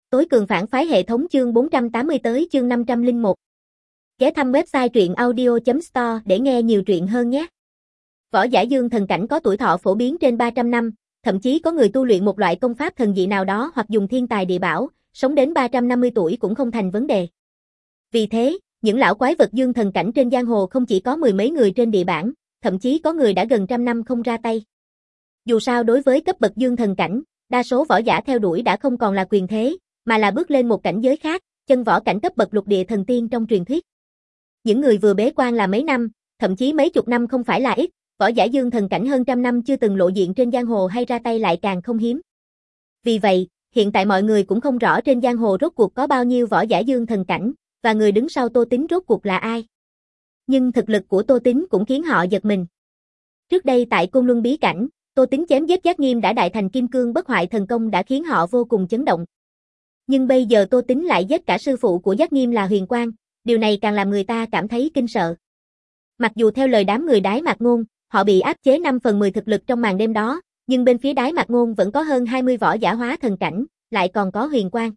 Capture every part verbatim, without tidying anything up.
Tối cường phản phái hệ thống chương bốn trăm tám mươi tới chương năm trăm lẻ một. Ghé thăm website truyện audio chấm store để nghe nhiều truyện hơn nhé. Võ giả dương thần cảnh có tuổi thọ phổ biến trên ba trăm năm, thậm chí có người tu luyện một loại công pháp thần dị nào đó hoặc dùng thiên tài địa bảo, sống đến ba trăm năm mươi tuổi cũng không thành vấn đề. Vì thế, những lão quái vật dương thần cảnh trên giang hồ không chỉ có mười mấy người trên địa bản, thậm chí có người đã gần trăm năm không ra tay. Dù sao đối với cấp bậc dương thần cảnh, đa số võ giả theo đuổi đã không còn là quyền thế, mà là bước lên một cảnh giới khác, chân võ cảnh cấp bậc lục địa thần tiên trong truyền thuyết. Những người vừa bế quan là mấy năm, thậm chí mấy chục năm không phải là ít, võ giả dương thần cảnh hơn trăm năm chưa từng lộ diện trên giang hồ hay ra tay lại càng không hiếm. Vì vậy, hiện tại mọi người cũng không rõ trên giang hồ rốt cuộc có bao nhiêu võ giả dương thần cảnh, và người đứng sau Tô Tín rốt cuộc là ai. Nhưng thực lực của Tô Tín cũng khiến họ giật mình. Trước đây tại Côn Luân bí cảnh, Tô Tín chém giết Giác Nghiêm đã đại thành kim cương bất hoại thần công đã khiến họ vô cùng chấn động. Nhưng bây giờ Tô Tín lại giết cả sư phụ của Giác Nghiêm là Huyền Quang, điều này càng làm người ta cảm thấy kinh sợ. Mặc dù theo lời đám người Đái Mạc Ngôn, họ bị áp chế năm phần mười thực lực trong màn đêm đó, nhưng bên phía Đái Mạc Ngôn vẫn có hơn hai mươi võ giả hóa thần cảnh, lại còn có Huyền Quang.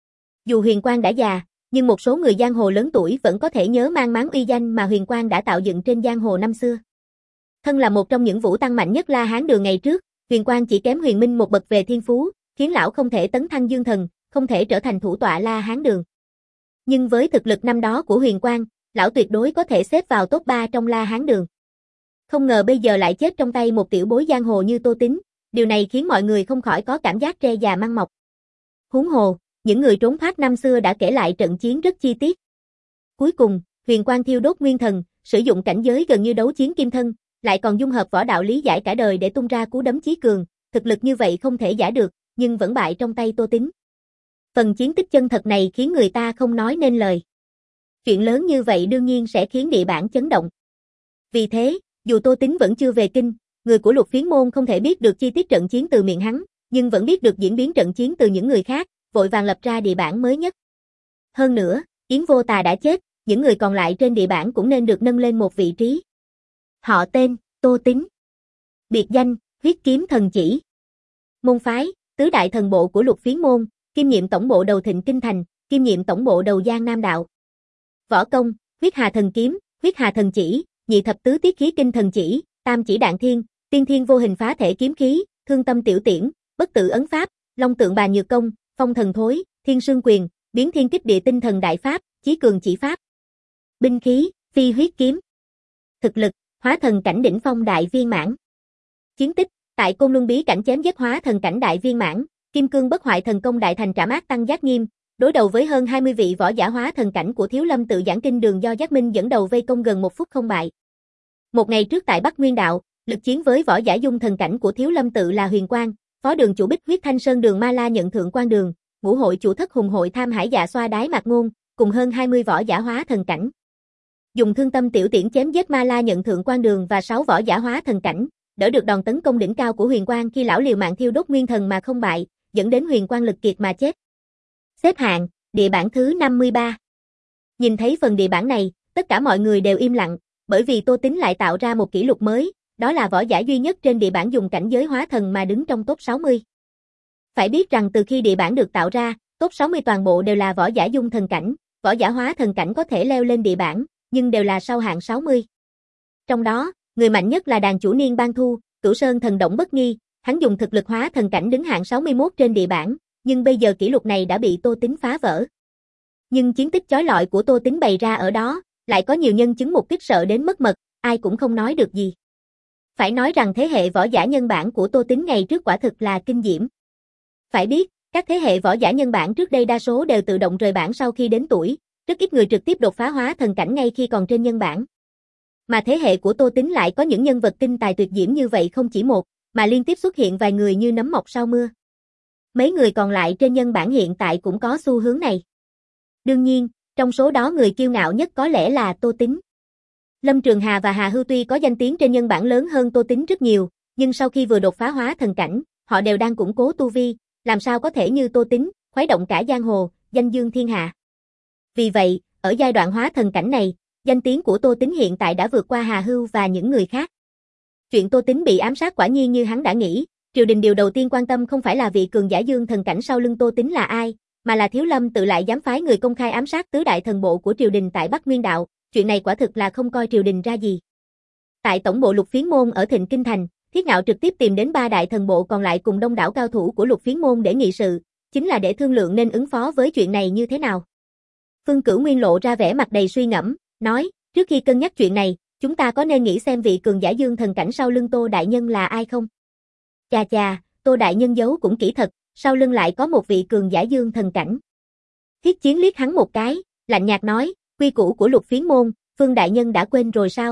Dù Huyền Quang đã già, nhưng một số người giang hồ lớn tuổi vẫn có thể nhớ mang máng uy danh mà Huyền Quang đã tạo dựng trên giang hồ năm xưa. Thân là một trong những vũ tăng mạnh nhất La Hán Đường ngày trước, Huyền Quang chỉ kém Huyền Minh một bậc về thiên phú, khiến lão không thể tấn thăng dương thần, không thể trở thành thủ tọa La Hán Đường. Nhưng với thực lực năm đó của Huyền Quang, lão tuyệt đối có thể xếp vào top ba trong La Hán Đường. Không ngờ bây giờ lại chết trong tay một tiểu bối giang hồ như Tô Tín, điều này khiến mọi người không khỏi có cảm giác tre già măng mọc. Huống hồ, những người trốn thoát năm xưa đã kể lại trận chiến rất chi tiết. Cuối cùng, Huyền Quang thiêu đốt nguyên thần, sử dụng cảnh giới gần như đấu chiến kim thân, lại còn dung hợp võ đạo lý giải cả đời để tung ra cú đấm chí cường, thực lực như vậy không thể giả được, nhưng vẫn bại trong tay Tô Tín. Phần chiến tích chân thật này khiến người ta không nói nên lời. Chuyện lớn như vậy đương nhiên sẽ khiến địa bản chấn động. Vì thế, dù Tô Tín vẫn chưa về kinh, người của Lục Phiến môn không thể biết được chi tiết trận chiến từ miệng hắn, nhưng vẫn biết được diễn biến trận chiến từ những người khác, vội vàng lập ra địa bản mới nhất. Hơn nữa, Yến Vô Tà đã chết, những người còn lại trên địa bản cũng nên được nâng lên một vị trí. Họ tên, Tô Tín. Biệt danh, Huyết Kiếm Thần Chỉ. Môn phái, tứ đại thần bộ của Lục Phiến môn, kiêm nhiệm tổng bộ đầu Thịnh Kinh Thành, kiêm nhiệm tổng bộ đầu Giang Nam Đạo. Võ công, Huyết Hà Thần Kiếm, Huyết Hà Thần Chỉ, Nhị Thập Tứ Tiết Khí Kinh Thần Chỉ, Tam Chỉ Đạn Thiên, Tiên Thiên Vô Hình Phá Thể Kiếm Khí, Thương Tâm Tiểu Tiễn, Bất Tử Ấn Pháp, Long Tượng Bà Nhược Công, Phong Thần Thối, Thiên Sương Quyền, Biến Thiên Kích Địa Tinh Thần Đại Pháp, Chí Cường Chỉ Pháp. Binh khí, Phi Huyết Kiếm. Thực lực, Hóa Thần Cảnh đỉnh phong đại viên mãn. Chiến tích, tại Côn Luân bí cảnh chém giết Hóa Thần Cảnh đại viên mãn, Kim Cương Bất Hoại Thần Công đại thành trảm ác tăng Giác Nghiêm, đối đầu với hơn hai mươi vị võ giả Hóa Thần Cảnh của Thiếu Lâm Tự Giảng Kinh Đường do Giác Minh dẫn đầu vây công gần một phút không bại. Một ngày trước tại Bắc Nguyên Đạo, lực chiến với võ giả Dung Thần Cảnh của Thiếu Lâm Tự là Huyền Quang, phó đường chủ Bích Huyết Thanh Sơn Đường Ma La nhận thượng quan đường, ngũ hội chủ thất Hùng hội Tham Hải Dạ Xoa Đái Mạc Ngôn, cùng hơn hai mươi võ giả Hóa Thần Cảnh. Dùng Thương Tâm Tiểu Tiễn chém giết Ma La nhận thượng quan đường và sáu võ giả Hóa Thần Cảnh, đỡ được đòn tấn công đỉnh cao của Huyền Quang khi lão liều mạng thiêu đốt nguyên thần mà không bại, dẫn đến Huyền Quang lực kiệt mà chết. Xếp hạng, địa bản thứ năm mươi ba. Nhìn thấy phần địa bản này, tất cả mọi người đều im lặng, bởi vì Tô Tín lại tạo ra một kỷ lục mới, đó là võ giả duy nhất trên địa bản dùng cảnh giới hóa thần mà đứng trong top sáu mươi. Phải biết rằng từ khi địa bản được tạo ra, top sáu mươi toàn bộ đều là võ giả dung thần cảnh, võ giả hóa thần cảnh có thể leo lên địa bản, nhưng đều là sau hạng sáu mươi. Trong đó, người mạnh nhất là đàn chủ Niên Ban Thu, Cửu Sơn Thần Động Bất Nghi, hắn dùng thực lực hóa thần cảnh đứng hạng sáu mươi mốt trên địa bản, nhưng bây giờ kỷ lục này đã bị Tô Tín phá vỡ. Nhưng chiến tích chói lọi của Tô Tín bày ra ở đó, lại có nhiều nhân chứng một kích sợ đến mất mật, ai cũng không nói được gì. Phải nói rằng thế hệ võ giả nhân bản của Tô Tín ngày trước quả thực là kinh diễm. Phải biết, các thế hệ võ giả nhân bản trước đây đa số đều tự động rời bản sau khi đến tuổi, rất ít người trực tiếp đột phá hóa thần cảnh ngay khi còn trên nhân bản. Mà thế hệ của Tô Tín lại có những nhân vật kinh tài tuyệt diễm như vậy không chỉ một, mà liên tiếp xuất hiện vài người như nấm mọc sau mưa. Mấy người còn lại trên nhân bản hiện tại cũng có xu hướng này. Đương nhiên, trong số đó người kiêu ngạo nhất có lẽ là Tô Tín. Lâm Trường Hà và Hà Hưu tuy có danh tiếng trên nhân bản lớn hơn Tô Tín rất nhiều, nhưng sau khi vừa đột phá hóa thần cảnh, họ đều đang củng cố tu vi, làm sao có thể như Tô Tín, khuấy động cả giang hồ, danh dương thiên hạ. Vì vậy, ở giai đoạn hóa thần cảnh này, danh tiếng của Tô Tín hiện tại đã vượt qua Hà Hưu và những người khác. Chuyện Tô Tín bị ám sát quả nhiên như hắn đã nghĩ, triều đình điều đầu tiên quan tâm không phải là vị cường giả dương thần cảnh sau lưng Tô Tín là ai, mà là Thiếu Lâm tự lại dám phái người công khai ám sát tứ đại thần bộ của triều đình tại Bắc Nguyên đạo, chuyện này quả thực là không coi triều đình ra gì. Tại tổng bộ Lục Phiến môn ở Thịnh Kinh thành, Thiết Ngạo trực tiếp tìm đến ba đại thần bộ còn lại cùng đông đảo cao thủ của Lục Phiến môn để nghị sự, chính là để thương lượng nên ứng phó với chuyện này như thế nào. Phương Cửu Nguyên lộ ra vẻ mặt đầy suy ngẫm, nói, trước khi cân nhắc chuyện này, chúng ta có nên nghĩ xem vị cường giả dương thần cảnh sau lưng Tô đại nhân là ai không? Chà chà, Tô đại nhân giấu cũng kỹ thật, sau lưng lại có một vị cường giả dương thần cảnh. Thiết Chiến liếc hắn một cái, lạnh nhạt nói, quy củ của Lục Phiến môn, Phương đại nhân đã quên rồi sao?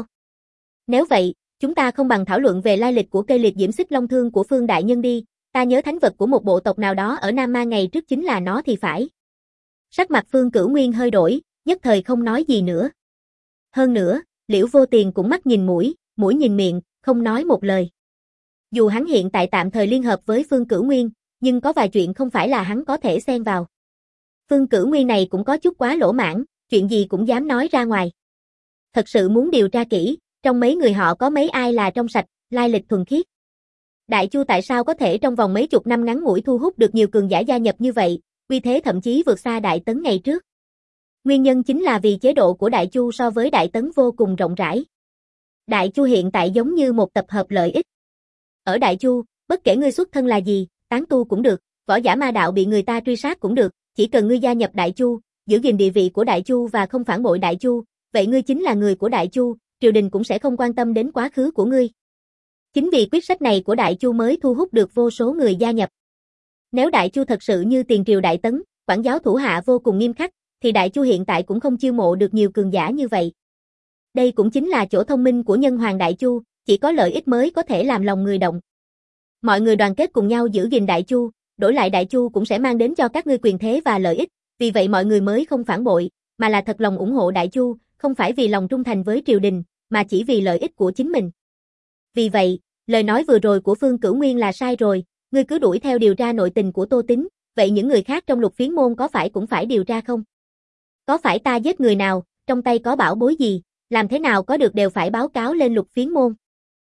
Nếu vậy, chúng ta không bằng thảo luận về lai lịch của cây liệt diễm xích long thương của Phương đại nhân đi, ta nhớ thánh vật của một bộ tộc nào đó ở Nam Ma ngày trước chính là nó thì phải. Sắc mặt Phương Cửu Nguyên hơi đổi, nhất thời không nói gì nữa. Hơn nữa, Liễu Vô Tiền cũng mắt nhìn mũi, mũi nhìn miệng, không nói một lời. Dù hắn hiện tại tạm thời liên hợp với Phương Cửu Nguyên, nhưng có vài chuyện không phải là hắn có thể xen vào. Phương Cửu Nguyên này cũng có chút quá lỗ mãng, chuyện gì cũng dám nói ra ngoài. Thật sự muốn điều tra kỹ, trong mấy người họ có mấy ai là trong sạch, lai lịch thuần khiết. Đại Chu tại sao có thể trong vòng mấy chục năm ngắn ngủi thu hút được nhiều cường giả gia nhập như vậy, uy thế thậm chí vượt xa Đại Tấn ngày trước. Nguyên nhân chính là vì chế độ của Đại Chu so với Đại Tấn vô cùng rộng rãi. Đại Chu hiện tại giống như một tập hợp lợi ích. Ở Đại Chu, bất kể ngươi xuất thân là gì, tán tu cũng được, võ giả ma đạo bị người ta truy sát cũng được, chỉ cần ngươi gia nhập Đại Chu, giữ gìn địa vị của Đại Chu và không phản bội Đại Chu, vậy ngươi chính là người của Đại Chu, triều đình cũng sẽ không quan tâm đến quá khứ của ngươi. Chính vì quyết sách này của Đại Chu mới thu hút được vô số người gia nhập. Nếu Đại Chu thật sự như tiền triều Đại Tấn, quản giáo thủ hạ vô cùng nghiêm khắc, thì Đại Chu hiện tại cũng không chiêu mộ được nhiều cường giả như vậy. Đây cũng chính là chỗ thông minh của nhân hoàng Đại Chu, chỉ có lợi ích mới có thể làm lòng người động. Mọi người đoàn kết cùng nhau giữ gìn Đại Chu, đổi lại Đại Chu cũng sẽ mang đến cho các ngươi quyền thế và lợi ích, vì vậy mọi người mới không phản bội, mà là thật lòng ủng hộ Đại Chu, không phải vì lòng trung thành với triều đình, mà chỉ vì lợi ích của chính mình. Vì vậy, lời nói vừa rồi của Phương Cửu Nguyên là sai rồi, ngươi cứ đuổi theo điều tra nội tình của Tô Tín, vậy những người khác trong Lục Phiến môn có phải cũng phải điều tra không? Có phải ta giết người nào, trong tay có bảo bối gì, làm thế nào có được đều phải báo cáo lên Lục Phiến môn.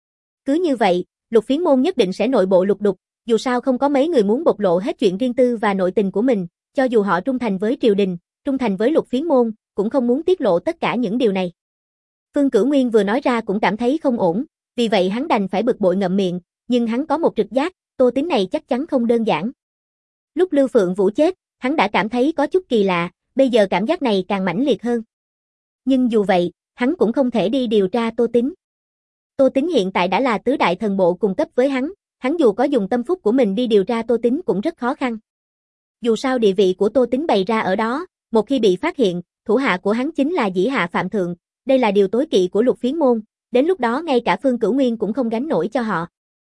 Cứ như vậy, Lục Phiến môn nhất định sẽ nội bộ lục đục, dù sao không có mấy người muốn bộc lộ hết chuyện riêng tư và nội tình của mình, cho dù họ trung thành với triều đình, trung thành với Lục Phiến môn, cũng không muốn tiết lộ tất cả những điều này. Phương Cửu Nguyên vừa nói ra cũng cảm thấy không ổn, vì vậy hắn đành phải bực bội ngậm miệng, nhưng hắn có một trực giác, Tô Tín này chắc chắn không đơn giản. Lúc Lưu Phượng Vũ chết, hắn đã cảm thấy có chút kỳ lạ, bây giờ cảm giác này càng mãnh liệt hơn. Nhưng dù vậy, hắn cũng không thể đi điều tra Tô Tín. Tô Tín hiện tại đã là tứ đại thần bộ cùng cấp với hắn, hắn dù có dùng tâm phúc của mình đi điều tra Tô Tín cũng rất khó khăn. Dù sao địa vị của Tô Tín bày ra ở đó, một khi bị phát hiện, thủ hạ của hắn chính là dĩ hạ phạm thượng, đây là điều tối kỵ của Lục Phiến môn, đến lúc đó ngay cả Phương Cửu Nguyên cũng không gánh nổi cho họ.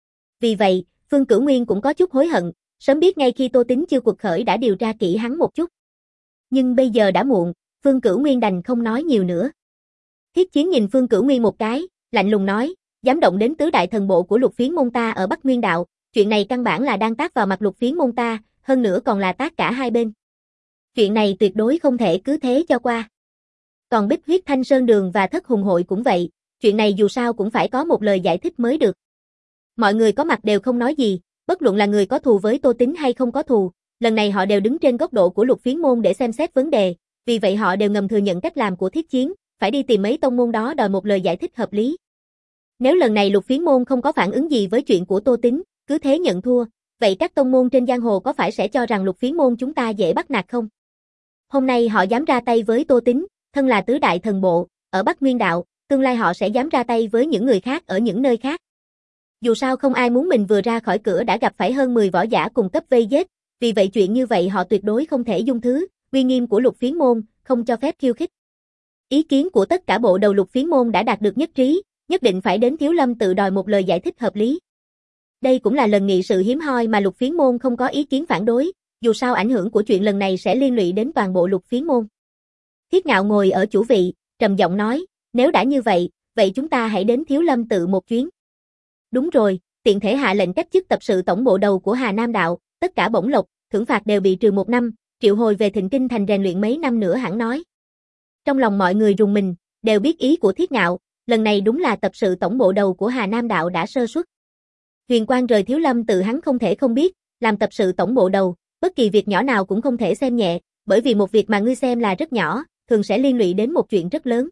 Vì vậy, Phương Cửu Nguyên cũng có chút hối hận, sớm biết ngay khi Tô Tín chưa cuộc khởi đã điều tra kỹ hắn một chút. Nhưng bây giờ đã muộn, Phương Cửu Nguyên đành không nói nhiều nữa. Thiết Chiến nhìn Phương Cửu Nguyên một cái, lạnh lùng nói, dám động đến tứ đại thần bộ của Lục Phiến môn ta ở Bắc Nguyên đạo, chuyện này căn bản là đang tác vào mặt Lục Phiến môn ta, hơn nữa còn là tác cả hai bên. Chuyện này tuyệt đối không thể cứ thế cho qua. Còn Bích Huyết Thanh Sơn Đường và Thất Hùng Hội cũng vậy, chuyện này dù sao cũng phải có một lời giải thích mới được. Mọi người có mặt đều không nói gì, bất luận là người có thù với Tô Tín hay không có thù, lần này họ đều đứng trên góc độ của Lục Phiến môn để xem xét vấn đề, vì vậy họ đều ngầm thừa nhận cách làm của Thiết Chiến, phải đi tìm mấy tông môn đó đòi một lời giải thích hợp lý. Nếu lần này Lục Phiến môn không có phản ứng gì với chuyện của Tô Tín, cứ thế nhận thua, vậy các tông môn trên giang hồ có phải sẽ cho rằng Lục Phiến môn chúng ta dễ bắt nạt không? Hôm nay họ dám ra tay với Tô Tín, thân là tứ đại thần bộ, ở Bắc Nguyên đạo, tương lai họ sẽ dám ra tay với những người khác ở những nơi khác. Dù sao không ai muốn mình vừa ra khỏi cửa đã gặp phải hơn mười võ giả cùng cấp vây giết, vì vậy chuyện như vậy họ tuyệt đối không thể dung thứ, uy nghiêm của Lục Phiến môn, không cho phép khiêu khích. Ý kiến của tất cả bộ đầu Lục Phiến môn đã đạt được nhất trí, nhất định phải đến Thiếu Lâm tự đòi một lời giải thích hợp lý. Đây cũng là lần nghị sự hiếm hoi mà Lục Phiến môn không có ý kiến phản đối, dù sao ảnh hưởng của chuyện lần này sẽ liên lụy đến toàn bộ Lục Phiến môn. Thiết Ngạo ngồi ở chủ vị, trầm giọng nói, nếu đã như vậy, vậy chúng ta hãy đến Thiếu Lâm tự một chuyến. Đúng rồi, tiện thể hạ lệnh cách chức tập sự tổng bộ đầu của Hà Nam đạo, tất cả bổng lộc, thưởng phạt đều bị trừ một năm, triệu hồi về Thịnh Kinh thành rèn luyện mấy năm nữa hẳn nói. Trong lòng mọi người rùng mình, đều biết ý của Thiết Ngạo, lần này đúng là tập sự tổng bộ đầu của Hà Nam đạo đã sơ suất. Huyền Quang rời Thiếu Lâm tự hắn không thể không biết, làm tập sự tổng bộ đầu, Bất kỳ việc nhỏ nào cũng không thể xem nhẹ, bởi vì một việc mà ngươi xem là rất nhỏ, thường sẽ liên lụy đến một chuyện rất lớn.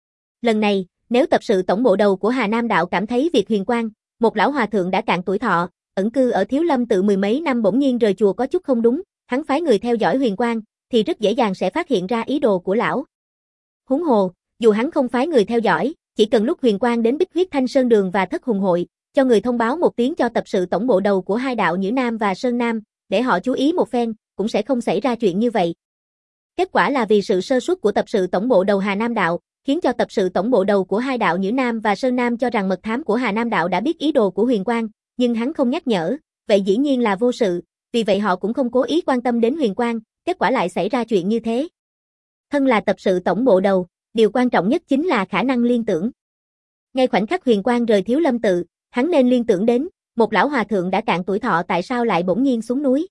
Lần này, nếu tập sự tổng bộ đầu của Hà Nam Đạo cảm thấy việc Huyền Quang, một lão hòa thượng đã cạn tuổi thọ, ẩn cư ở Thiếu Lâm tự mười mấy năm bỗng nhiên rời chùa có chút không đúng, hắn phái người theo dõi Huyền Quang, thì rất dễ dàng sẽ phát hiện ra ý đồ của lão. Huống hồ, dù hắn không phái người theo dõi, chỉ cần lúc Huyền Quang đến Bích Huyết Thanh Sơn Đường và Thất Hùng Hội, cho người thông báo một tiếng cho tập sự tổng bộ đầu của hai đạo Nhữ Nam và Sơn Nam, để họ chú ý một phen, cũng sẽ không xảy ra chuyện như vậy. Kết quả là vì sự sơ suất của tập sự tổng bộ đầu Hà Nam Đạo, khiến cho tập sự tổng bộ đầu của hai đạo Nhữ Nam và Sơn Nam cho rằng mật thám của Hà Nam Đạo đã biết ý đồ của Huyền Quang, nhưng hắn không nhắc nhở, vậy dĩ nhiên là vô sự, vì vậy họ cũng không cố ý quan tâm đến Huyền Quang, kết quả lại xảy ra chuyện như thế. Thân là tập sự tổng bộ đầu, điều quan trọng nhất chính là khả năng liên tưởng. Ngay khoảnh khắc Huyền Quang rời Thiếu Lâm tự, hắn nên liên tưởng đến, một lão hòa thượng đã cạn tuổi thọ tại sao lại bỗng nhiên xuống núi.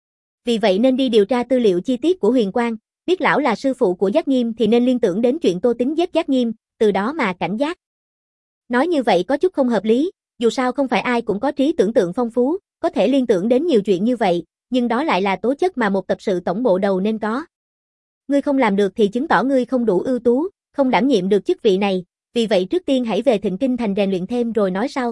Vì vậy nên đi điều tra tư liệu chi tiết của Huyền Quang, biết lão là sư phụ của Giác Nghiêm thì nên liên tưởng đến chuyện Tô Tín giết Giác Nghiêm, từ đó mà cảnh giác. Nói như vậy có chút không hợp lý, dù sao không phải ai cũng có trí tưởng tượng phong phú, có thể liên tưởng đến nhiều chuyện như vậy, nhưng đó lại là tố chất mà một tập sự tổng bộ đầu nên có. Ngươi không làm được thì chứng tỏ ngươi không đủ ưu tú, không đảm nhiệm được chức vị này, vì vậy trước tiên hãy về Thịnh Kinh thành rèn luyện thêm rồi nói sau.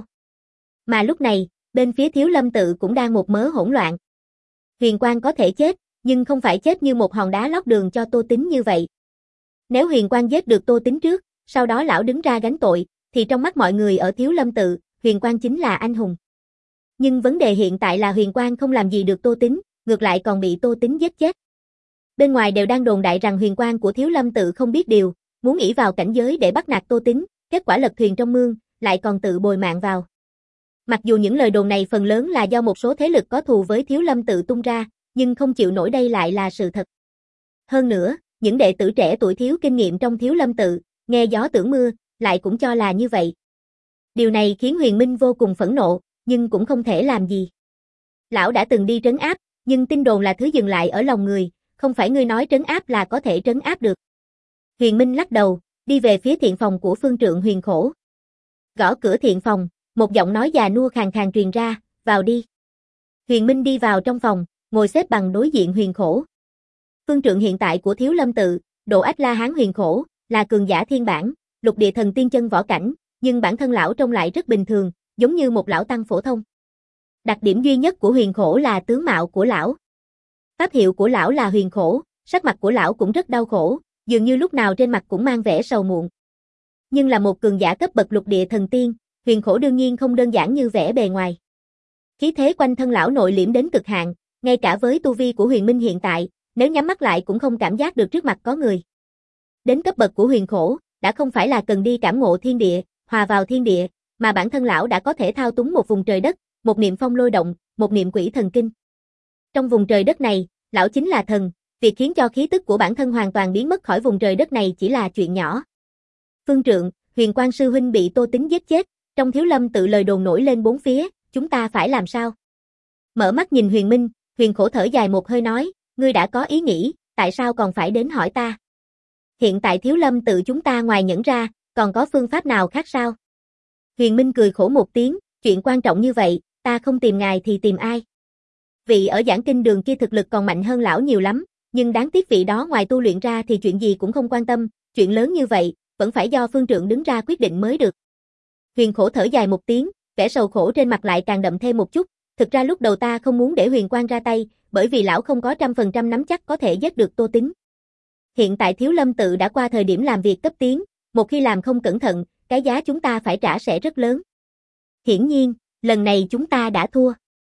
Mà lúc này, bên phía Thiếu Lâm tự cũng đang một mớ hỗn loạn. Huyền Quang có thể chết, nhưng không phải chết như một hòn đá lót đường cho Tô Tín như vậy. Nếu Huyền Quang giết được Tô Tín trước, sau đó lão đứng ra gánh tội, thì trong mắt mọi người ở Thiếu Lâm tự, Huyền Quang chính là anh hùng. Nhưng vấn đề hiện tại là Huyền Quang không làm gì được Tô Tín, ngược lại còn bị Tô Tín giết chết. Bên ngoài đều đang đồn đại rằng Huyền Quang của Thiếu Lâm tự không biết điều, muốn ỷ vào cảnh giới để bắt nạt Tô Tín, kết quả lật thuyền trong mương, lại còn tự bồi mạng vào. Mặc dù những lời đồn này phần lớn là do một số thế lực có thù với Thiếu Lâm tự tung ra, nhưng không chịu nổi đây lại là sự thật. Hơn nữa, những đệ tử trẻ tuổi thiếu kinh nghiệm trong Thiếu Lâm tự, nghe gió tưởng mưa, lại cũng cho là như vậy. Điều này khiến Huyền Minh vô cùng phẫn nộ, nhưng cũng không thể làm gì. Lão đã từng đi trấn áp, nhưng tin đồn là thứ dừng lại ở lòng người, không phải ngươi nói trấn áp là có thể trấn áp được. Huyền Minh lắc đầu, đi về phía thiện phòng của phương trượng Huyền Khổ. Gõ cửa thiện phòng, một giọng nói già nua khàn khàn truyền ra, vào đi. Huyền Minh đi vào trong phòng, ngồi xếp bằng đối diện Huyền Khổ. Phương trượng hiện tại của Thiếu Lâm tự, Độ Ách La Hán Huyền Khổ, là cường giả thiên bản, lục địa thần tiên chân võ cảnh, nhưng bản thân lão trông lại rất bình thường, giống như một lão tăng phổ thông. Đặc điểm duy nhất của Huyền Khổ là tướng mạo của lão. Pháp hiệu của lão là Huyền Khổ, sắc mặt của lão cũng rất đau khổ, dường như lúc nào trên mặt cũng mang vẻ sầu muộn. Nhưng là một cường giả cấp bậc lục địa thần tiên, Huyền Khổ đương nhiên không đơn giản như vẻ bề ngoài. Khí thế quanh thân lão nội liễm đến cực hạn, ngay cả với tu vi của Huyền Minh hiện tại, nếu nhắm mắt lại cũng không cảm giác được trước mặt có người. Đến cấp bậc của Huyền Khổ, đã không phải là cần đi cảm ngộ thiên địa, hòa vào thiên địa, mà bản thân lão đã có thể thao túng một vùng trời đất, một niệm phong lôi động, một niệm quỷ thần kinh. Trong vùng trời đất này, lão chính là thần, việc khiến cho khí tức của bản thân hoàn toàn biến mất khỏi vùng trời đất này chỉ là chuyện nhỏ. Phương trượng, Huyền Quang sư huynh bị Tô Tín giết chết, trong Thiếu Lâm tự lời đồn nổi lên bốn phía, chúng ta phải làm sao? Mở mắt nhìn Huyền Minh, Huyền Khổ thở dài một hơi nói, ngươi đã có ý nghĩ, tại sao còn phải đến hỏi ta? Hiện tại Thiếu Lâm tự chúng ta ngoài nhẫn ra, còn có phương pháp nào khác sao? Huyền Minh cười khổ một tiếng, chuyện quan trọng như vậy, ta không tìm ngài thì tìm ai? Vị ở Giảng Kinh Đường kia thực lực còn mạnh hơn lão nhiều lắm, nhưng đáng tiếc vị đó ngoài tu luyện ra thì chuyện gì cũng không quan tâm, chuyện lớn như vậy, vẫn phải do phương trượng đứng ra quyết định mới được. Huyền Khổ thở dài một tiếng, vẻ sầu khổ trên mặt lại càng đậm thêm một chút, thực ra lúc đầu ta không muốn để Huyền Quang ra tay, bởi vì lão không có trăm phần trăm nắm chắc có thể giết được Tô Tín. Hiện tại Thiếu Lâm tự đã qua thời điểm làm việc cấp tiến, một khi làm không cẩn thận, cái giá chúng ta phải trả sẽ rất lớn. Hiển nhiên, lần này chúng ta đã thua.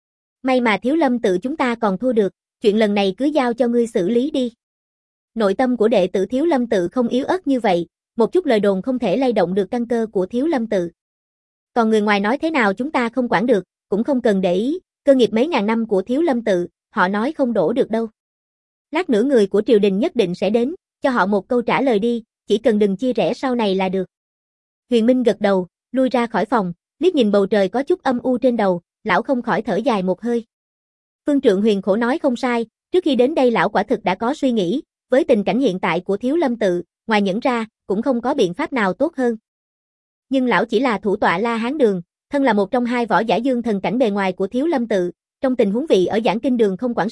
May mà Thiếu Lâm tự chúng ta còn thua được, chuyện lần này cứ giao cho ngươi xử lý đi. Nội tâm của đệ tử Thiếu Lâm tự không yếu ớt như vậy, một chút lời đồn không thể lay động được căn cơ của Thiếu Lâm tự. Còn người ngoài nói thế nào chúng ta không quản được, cũng không cần để ý, cơ nghiệp mấy ngàn năm của Thiếu Lâm tự, họ nói không đổ được đâu. Lát nữa người của triều đình nhất định sẽ đến, cho họ một câu trả lời đi, chỉ cần đừng chia rẽ sau này là được. Huyền Minh gật đầu, lui ra khỏi phòng, liếc nhìn bầu trời có chút âm u trên đầu, lão không khỏi thở dài một hơi. Phương trượng Huyền Khổ nói không sai, trước khi đến đây lão quả thực đã có suy nghĩ, với tình cảnh hiện tại của Thiếu Lâm tự, ngoài nhẫn ra, cũng không có biện pháp nào tốt hơn. Nhưng lão chỉ là thủ tọa La Hán Đường, thân là một trong hai võ giả dương thần cảnh bề ngoài của Thiếu Lâm tự, trong tình huống vị ở Giảng Kinh Đường không quản sự,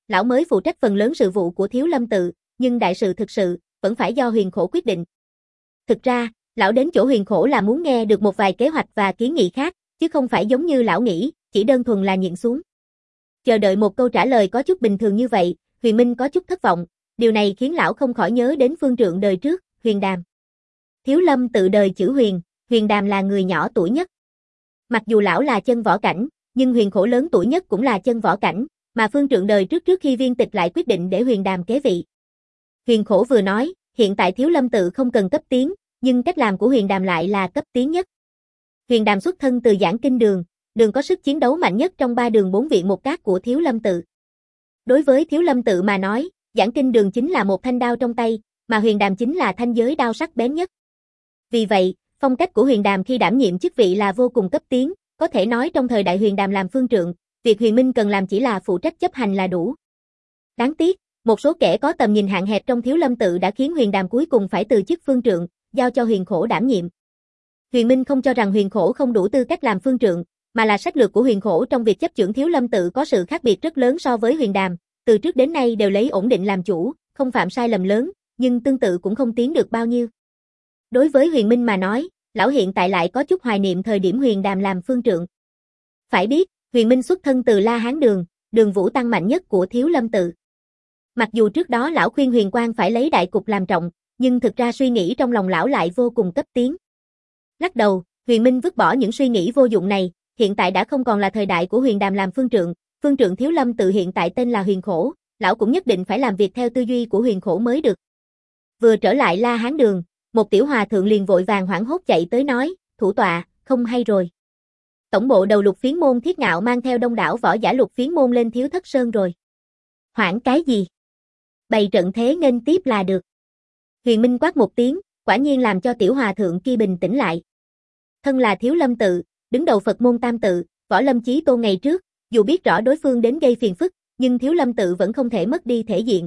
lão mới phụ trách phần lớn sự vụ của Thiếu Lâm tự, nhưng đại sự thực sự, vẫn phải do Huyền Khổ quyết định. Thực ra, lão đến chỗ Huyền Khổ là muốn nghe được một vài kế hoạch và kiến nghị khác, chứ không phải giống như lão nghĩ, chỉ đơn thuần là nhịn xuống. Chờ đợi một câu trả lời có chút bình thường như vậy, Huyền Minh có chút thất vọng, điều này khiến lão không khỏi nhớ đến phương trượng đời trước, Huyền Đàm. Thiếu Lâm tự đời chữ Huyền, Huyền Đàm là người nhỏ tuổi nhất. Mặc dù lão là chân võ cảnh, nhưng Huyền Khổ lớn tuổi nhất cũng là chân võ cảnh, mà phương trượng đời trước trước khi viên tịch lại quyết định để Huyền Đàm kế vị. Huyền Khổ vừa nói, hiện tại Thiếu Lâm tự không cần cấp tiến, nhưng cách làm của Huyền Đàm lại là cấp tiến nhất. Huyền Đàm xuất thân từ Giảng Kinh Đường, đường có sức chiến đấu mạnh nhất trong ba đường bốn viện một cát của Thiếu Lâm tự. Đối với Thiếu Lâm tự mà nói, Giảng Kinh Đường chính là một thanh đao trong tay, mà Huyền Đàm chính là thanh giới đao sắc bén nhất. Vì vậy, phong cách của Huyền Đàm khi đảm nhiệm chức vị là vô cùng cấp tiến, có thể nói trong thời đại Huyền Đàm làm phương trượng, việc Huyền Minh cần làm chỉ là phụ trách chấp hành là đủ. Đáng tiếc, một số kẻ có tầm nhìn hạn hẹp trong Thiếu Lâm tự đã khiến Huyền Đàm cuối cùng phải từ chức phương trượng, giao cho Huyền Khổ đảm nhiệm. Huyền Minh không cho rằng Huyền Khổ không đủ tư cách làm phương trượng, mà là sách lược của Huyền Khổ trong việc chấp chưởng Thiếu Lâm tự có sự khác biệt rất lớn so với Huyền Đàm, từ trước đến nay đều lấy ổn định làm chủ, không phạm sai lầm lớn, nhưng tương tự cũng không tiến được bao nhiêu. Đối với Huyền Minh mà nói, lão hiện tại lại có chút hoài niệm thời điểm Huyền Đàm làm phương trượng. Phải biết, Huyền Minh xuất thân từ La Hán Đường, đường vũ tăng mạnh nhất của Thiếu Lâm tự. Mặc dù trước đó lão khuyên Huyền Quang phải lấy đại cục làm trọng, nhưng thực ra suy nghĩ trong lòng lão lại vô cùng cấp tiến. Lắc đầu, Huyền Minh vứt bỏ những suy nghĩ vô dụng này, hiện tại đã không còn là thời đại của Huyền Đàm làm phương trượng, phương trượng Thiếu Lâm tự hiện tại tên là Huyền Khổ, lão cũng nhất định phải làm việc theo tư duy của Huyền Khổ mới được. Vừa trở lại La Hán Đường, một tiểu hòa thượng liền vội vàng hoảng hốt chạy tới nói, thủ tọa, không hay rồi. Tổng bộ đầu Lục Phiến môn Thiết Ngạo mang theo đông đảo võ giả Lục Phiến môn lên Thiếu Thất Sơn rồi. Hoảng cái gì? Bày trận thế nghênh tiếp là được. Huyền Minh quát một tiếng, quả nhiên làm cho tiểu hòa thượng kia bình tĩnh lại. Thân là Thiếu Lâm tự, đứng đầu Phật môn Tam tự, Võ Lâm Chí Tôn ngày trước, dù biết rõ đối phương đến gây phiền phức, nhưng Thiếu Lâm tự vẫn không thể mất đi thể diện.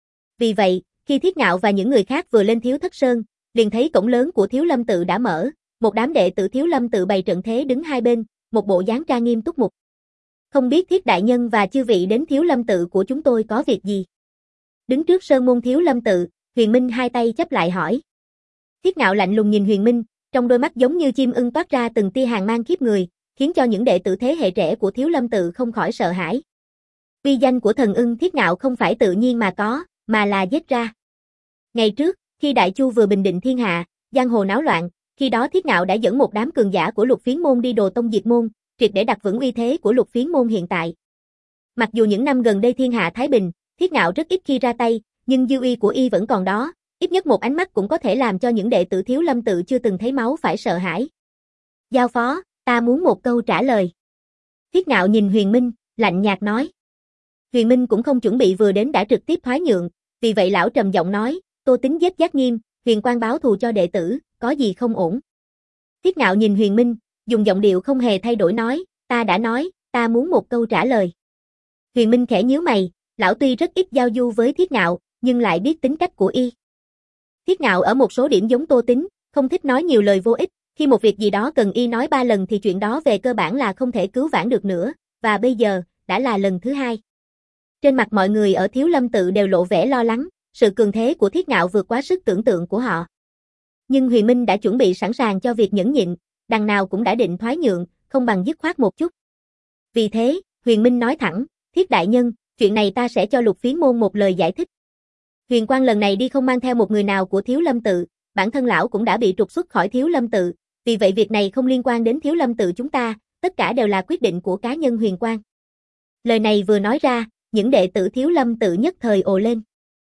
Vì vậy, khi Thiết Ngạo và những người khác vừa lên Thiếu Thất Sơn, liền thấy cổng lớn của Thiếu Lâm tự đã mở, một đám đệ tử Thiếu Lâm tự bày trận thế đứng hai bên, một bộ dáng trang nghiêm túc mục. Không biết Thiết đại nhân và chư vị đến Thiếu Lâm tự của chúng tôi có việc gì? Đứng trước sơn môn Thiếu Lâm tự, Huyền Minh hai tay chắp lại hỏi. Thiết Ngạo lạnh lùng nhìn Huyền Minh, trong đôi mắt giống như chim ưng toát ra từng tia hàn mang khiếp người, khiến cho những đệ tử thế hệ trẻ của Thiếu Lâm tự không khỏi sợ hãi. Uy danh của thần ưng Thiết Ngạo không phải tự nhiên mà có, mà là giết ra. Ngày trước, khi Đại Chu vừa bình định thiên hạ, giang hồ náo loạn, khi đó Thiết Ngạo đã dẫn một đám cường giả của Lục Phiến môn đi đồ tông diệt môn, triệt để đặt vững uy thế của Lục Phiến môn hiện tại. Mặc dù những năm gần đây thiên hạ thái bình, Thiết Ngạo rất ít khi ra tay, nhưng dư uy của y vẫn còn đó, ít nhất một ánh mắt cũng có thể làm cho những đệ tử Thiếu Lâm tự chưa từng thấy máu phải sợ hãi. Giao phó, ta muốn một câu trả lời. Thiết Ngạo nhìn Huyền Minh, lạnh nhạt nói. Huyền Minh cũng không chuẩn bị vừa đến đã trực tiếp thoái nhượng, vì vậy lão trầm giọng nói, Tô Tính giết Giác Nghiêm, Huyền Quang báo thù cho đệ tử, có gì không ổn. Thiết Ngạo nhìn Huyền Minh, dùng giọng điệu không hề thay đổi nói, ta đã nói, ta muốn một câu trả lời. Huyền Minh khẽ nhíu mày, lão tuy rất ít giao du với Thiết Ngạo, nhưng lại biết tính cách của y. Thiết Ngạo ở một số điểm giống Tô Tính, không thích nói nhiều lời vô ích, khi một việc gì đó cần y nói ba lần thì chuyện đó về cơ bản là không thể cứu vãn được nữa, và bây giờ, đã là lần thứ hai. Trên mặt mọi người ở Thiếu Lâm tự đều lộ vẻ lo lắng, sự cường thế của Thiết Ngạo vượt quá sức tưởng tượng của họ. Nhưng Huyền Minh đã chuẩn bị sẵn sàng cho việc nhẫn nhịn, đằng nào cũng đã định thoái nhượng, không bằng dứt khoát một chút. Vì thế, Huyền Minh nói thẳng, Thiết đại nhân, chuyện này ta sẽ cho Lục Phiến môn một lời giải thích. Huyền Quang lần này đi không mang theo một người nào của Thiếu Lâm tự, bản thân lão cũng đã bị trục xuất khỏi Thiếu Lâm tự, vì vậy việc này không liên quan đến Thiếu Lâm tự chúng ta, tất cả đều là quyết định của cá nhân Huyền Quang. Lời này vừa nói ra, những đệ tử Thiếu Lâm tự nhất thời ồ lên.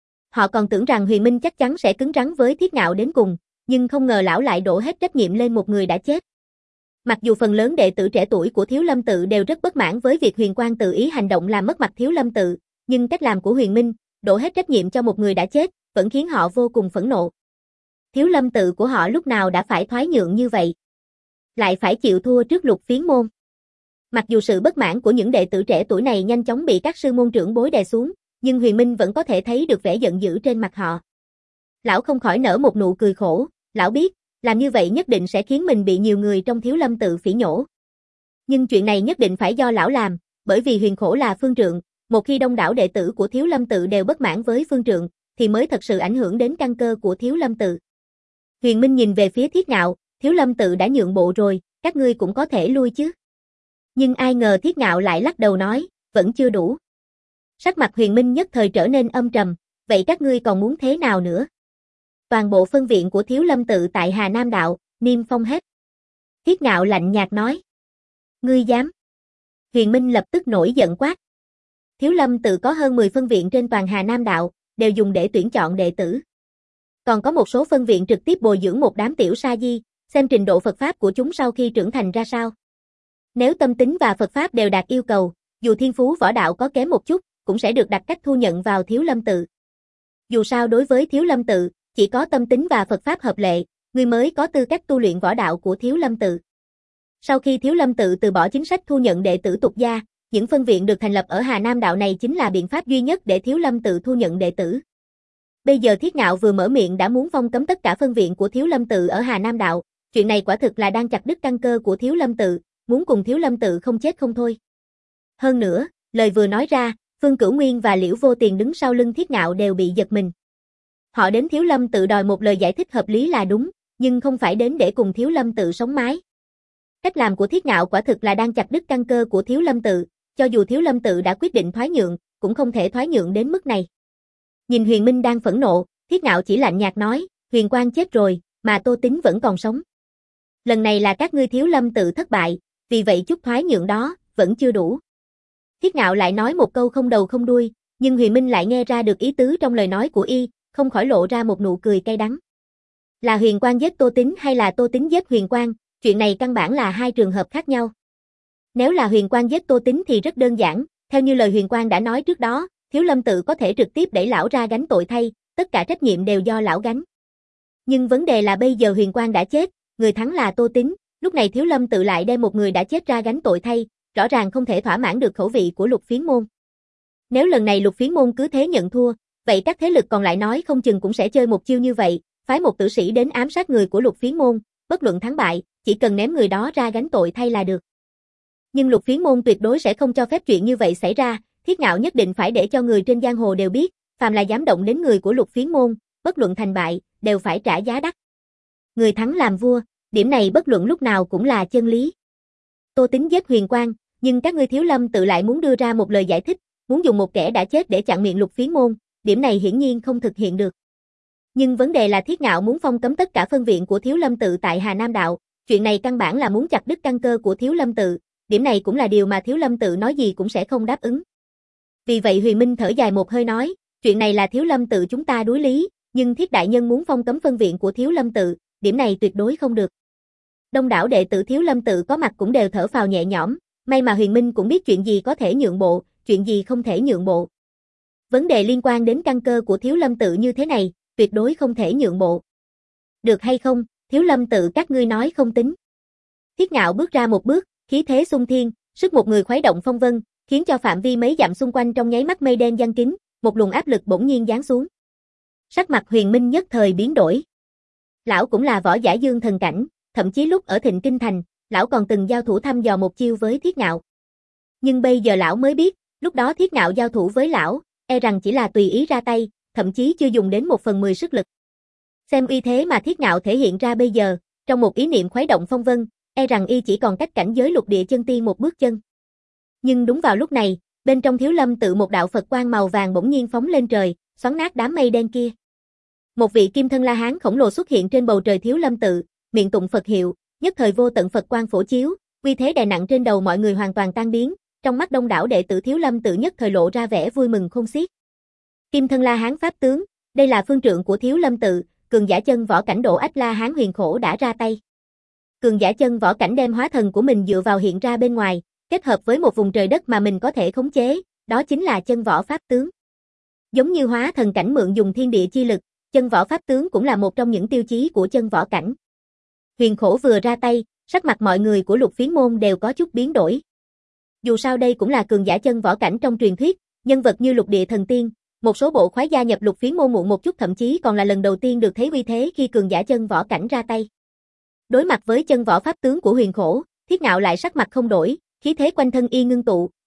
Họ còn tưởng rằng Huyền Minh chắc chắn sẽ cứng rắn với Thiết Ngạo đến cùng, nhưng không ngờ lão lại đổ hết trách nhiệm lên một người đã chết. Mặc dù phần lớn đệ tử trẻ tuổi của Thiếu Lâm tự đều rất bất mãn với việc Huyền Quang tự ý hành động làm mất mặt Thiếu Lâm tự, nhưng cách làm của Huyền Minh, đổ hết trách nhiệm cho một người đã chết, vẫn khiến họ vô cùng phẫn nộ. Thiếu Lâm tự của họ lúc nào đã phải thoái nhượng như vậy? Lại phải chịu thua trước Lục Phiến môn. Mặc dù sự bất mãn của những đệ tử trẻ tuổi này nhanh chóng bị các sư môn trưởng bối đè xuống, nhưng Huyền Minh vẫn có thể thấy được vẻ giận dữ trên mặt họ. Lão không khỏi nở một nụ cười khổ, lão biết, làm như vậy nhất định sẽ khiến mình bị nhiều người trong Thiếu Lâm tự phỉ nhổ. Nhưng chuyện này nhất định phải do lão làm, bởi vì Huyền Khổ là phương trượng, Một khi đông đảo đệ tử của Thiếu Lâm tự đều bất mãn với phương trượng, thì mới thật sự ảnh hưởng đến căn cơ của Thiếu Lâm tự. Huyền Minh nhìn về phía Thiết Ngạo, Thiếu Lâm tự đã nhượng bộ rồi, các ngươi cũng có thể lui chứ. Nhưng ai ngờ Thiết Ngạo lại lắc đầu nói, vẫn chưa đủ. Sắc mặt Huyền Minh nhất thời trở nên âm trầm, vậy các ngươi còn muốn thế nào nữa? Toàn bộ phân viện của Thiếu Lâm tự tại Hà Nam đạo, niêm phong hết. Thiết Ngạo lạnh nhạt nói. Ngươi dám? Huyền Minh lập tức nổi giận quát. Thiếu Lâm tự có hơn mười phân viện trên toàn Hà Nam đạo, đều dùng để tuyển chọn đệ tử. Còn có một số phân viện trực tiếp bồi dưỡng một đám tiểu sa di, xem trình độ Phật Pháp của chúng sau khi trưởng thành ra sao. Nếu tâm tính và Phật Pháp đều đạt yêu cầu, dù thiên phú võ đạo có kém một chút, cũng sẽ được đặt cách thu nhận vào Thiếu Lâm tự. Dù sao đối với Thiếu Lâm tự, chỉ có tâm tính và Phật Pháp hợp lệ, người mới có tư cách tu luyện võ đạo của Thiếu Lâm tự. Sau khi Thiếu Lâm tự từ bỏ chính sách thu nhận đệ tử tục gia, những phân viện được thành lập ở Hà Nam đạo này chính là biện pháp duy nhất để Thiếu Lâm tự thu nhận đệ tử. Bây giờ Thiết Ngạo vừa mở miệng đã muốn phong cấm tất cả phân viện của Thiếu Lâm tự ở Hà Nam đạo, chuyện này quả thực là đang chặt đứt căn cơ của Thiếu Lâm tự, muốn cùng Thiếu Lâm tự không chết không thôi. Hơn nữa, lời vừa nói ra, Phương Cửu Nguyên và Liễu Vô Tiền đứng sau lưng Thiết Ngạo đều bị giật mình. Họ đến Thiếu Lâm tự đòi một lời giải thích hợp lý là đúng, nhưng không phải đến để cùng Thiếu Lâm tự sống mái. Cách làm của Thiết Ngạo quả thực là đang chặt đứt căn cơ của Thiếu Lâm tự, cho dù Thiếu Lâm tự đã quyết định thoái nhượng, cũng không thể thoái nhượng đến mức này. Nhìn Huyền Minh đang phẫn nộ, Thiết Ngạo chỉ lạnh nhạt nói, Huyền Quang chết rồi, mà Tô Tính vẫn còn sống. Lần này là các ngươi Thiếu Lâm tự thất bại, vì vậy chút thoái nhượng đó, vẫn chưa đủ. Thiết Ngạo lại nói một câu không đầu không đuôi, nhưng Huyền Minh lại nghe ra được ý tứ trong lời nói của y, không khỏi lộ ra một nụ cười cay đắng. Là Huyền Quang giết Tô Tính hay là Tô Tính giết Huyền Quang, chuyện này căn bản là hai trường hợp khác nhau. Nếu là Huyền Quang giết Tô Tính thì rất đơn giản, theo như lời Huyền Quang đã nói trước đó, Thiếu Lâm tự có thể trực tiếp đẩy lão ra gánh tội thay, tất cả trách nhiệm đều do lão gánh. Nhưng vấn đề là bây giờ Huyền Quang đã chết, người thắng là Tô Tính, lúc này Thiếu Lâm tự lại đem một người đã chết ra gánh tội thay, rõ ràng không thể thỏa mãn được khẩu vị của Lục Phiến môn. Nếu lần này Lục Phiến môn cứ thế nhận thua, vậy các thế lực còn lại nói không chừng cũng sẽ chơi một chiêu như vậy, phái một tử sĩ đến ám sát người của Lục Phiến môn, bất luận thắng bại, chỉ cần ném người đó ra gánh tội thay là được. Nhưng Lục Phiến môn tuyệt đối sẽ không cho phép chuyện như vậy xảy ra, Thiết Ngạo nhất định phải để cho người trên giang hồ đều biết, phàm là dám động đến người của Lục Phiến môn, bất luận thành bại, đều phải trả giá đắt. Người thắng làm vua, điểm này bất luận lúc nào cũng là chân lý. Tô Tính giết Huyền Quang, nhưng các ngươi Thiếu Lâm tự lại muốn đưa ra một lời giải thích, muốn dùng một kẻ đã chết để chặn miệng Lục Phiến môn, điểm này hiển nhiên không thực hiện được. Nhưng vấn đề là Thiết Ngạo muốn phong cấm tất cả phân viện của Thiếu Lâm tự tại Hà Nam đạo, chuyện này căn bản là muốn chặt đứt căn cơ của Thiếu Lâm tự, điểm này cũng là điều mà Thiếu Lâm tự nói gì cũng sẽ không đáp ứng. Vì vậy Huyền Minh thở dài một hơi nói, chuyện này là Thiếu Lâm tự chúng ta đối lý, nhưng Thiết đại nhân muốn phong cấm phân viện của Thiếu Lâm tự, điểm này tuyệt đối không được. Đông đảo đệ tử Thiếu Lâm tự có mặt cũng đều thở phào nhẹ nhõm, may mà Huyền Minh cũng biết chuyện gì có thể nhượng bộ, chuyện gì không thể nhượng bộ. Vấn đề liên quan đến căn cơ của Thiếu Lâm tự như thế này, tuyệt đối không thể nhượng bộ. Được hay không, Thiếu Lâm tự các ngươi nói không tính. Thiết Ngạo bước ra một bước, khí thế xung thiên, sức một người khuấy động phong vân, khiến cho phạm vi mấy dặm xung quanh trong nháy mắt mây đen giăng kín, một luồng áp lực bỗng nhiên giáng xuống. Sắc mặt Huyền Minh nhất thời biến đổi. Lão cũng là võ giả dương thần cảnh, thậm chí lúc ở Thịnh Kinh Thành, lão còn từng giao thủ thăm dò một chiêu với Thiết Ngạo. Nhưng bây giờ lão mới biết, lúc đó Thiết Ngạo giao thủ với lão, e rằng chỉ là tùy ý ra tay, thậm chí chưa dùng đến một phần mười sức lực. Xem uy thế mà Thiết Ngạo thể hiện ra bây giờ, trong một ý niệm khuấy động phong vân, e rằng y chỉ còn cách cảnh giới lục địa chân tiên một bước chân. Nhưng đúng vào lúc này, bên trong Thiếu Lâm tự một đạo Phật quang màu vàng bỗng nhiên phóng lên trời, xoắn nát đám mây đen kia. Một vị kim thân La Hán khổng lồ xuất hiện trên bầu trời Thiếu Lâm tự, miệng tụng Phật hiệu, nhất thời vô tận Phật quang phổ chiếu, uy thế đè nặng trên đầu mọi người hoàn toàn tan biến, trong mắt đông đảo đệ tử Thiếu Lâm tự nhất thời lộ ra vẻ vui mừng khôn xiết. Kim thân La Hán pháp tướng, đây là phương trượng của Thiếu Lâm tự, cường giả chân võ cảnh Độ Ách La Hán Huyền Khổ đã ra tay. Cường giả chân võ cảnh đem hóa thần của mình dựa vào hiện ra bên ngoài, kết hợp với một vùng trời đất mà mình có thể khống chế, đó chính là chân võ pháp tướng. Giống như hóa thần cảnh mượn dùng thiên địa chi lực, chân võ pháp tướng cũng là một trong những tiêu chí của chân võ cảnh. Huyền Khổ vừa ra tay, sắc mặt mọi người của Lục Phiến môn đều có chút biến đổi. Dù sao đây cũng là cường giả chân võ cảnh trong truyền thuyết, nhân vật như Lục Địa Thần Tiên, một số bộ khoái gia nhập Lục Phiến môn muộn một chút thậm chí còn là lần đầu tiên được thấy uy thế khi cường giả chân võ cảnh ra tay. Đối mặt với chân võ pháp tướng của Huyền Khổ, Thiết Ngạo lại sắc mặt không đổi, khí thế quanh thân y ngưng tụ,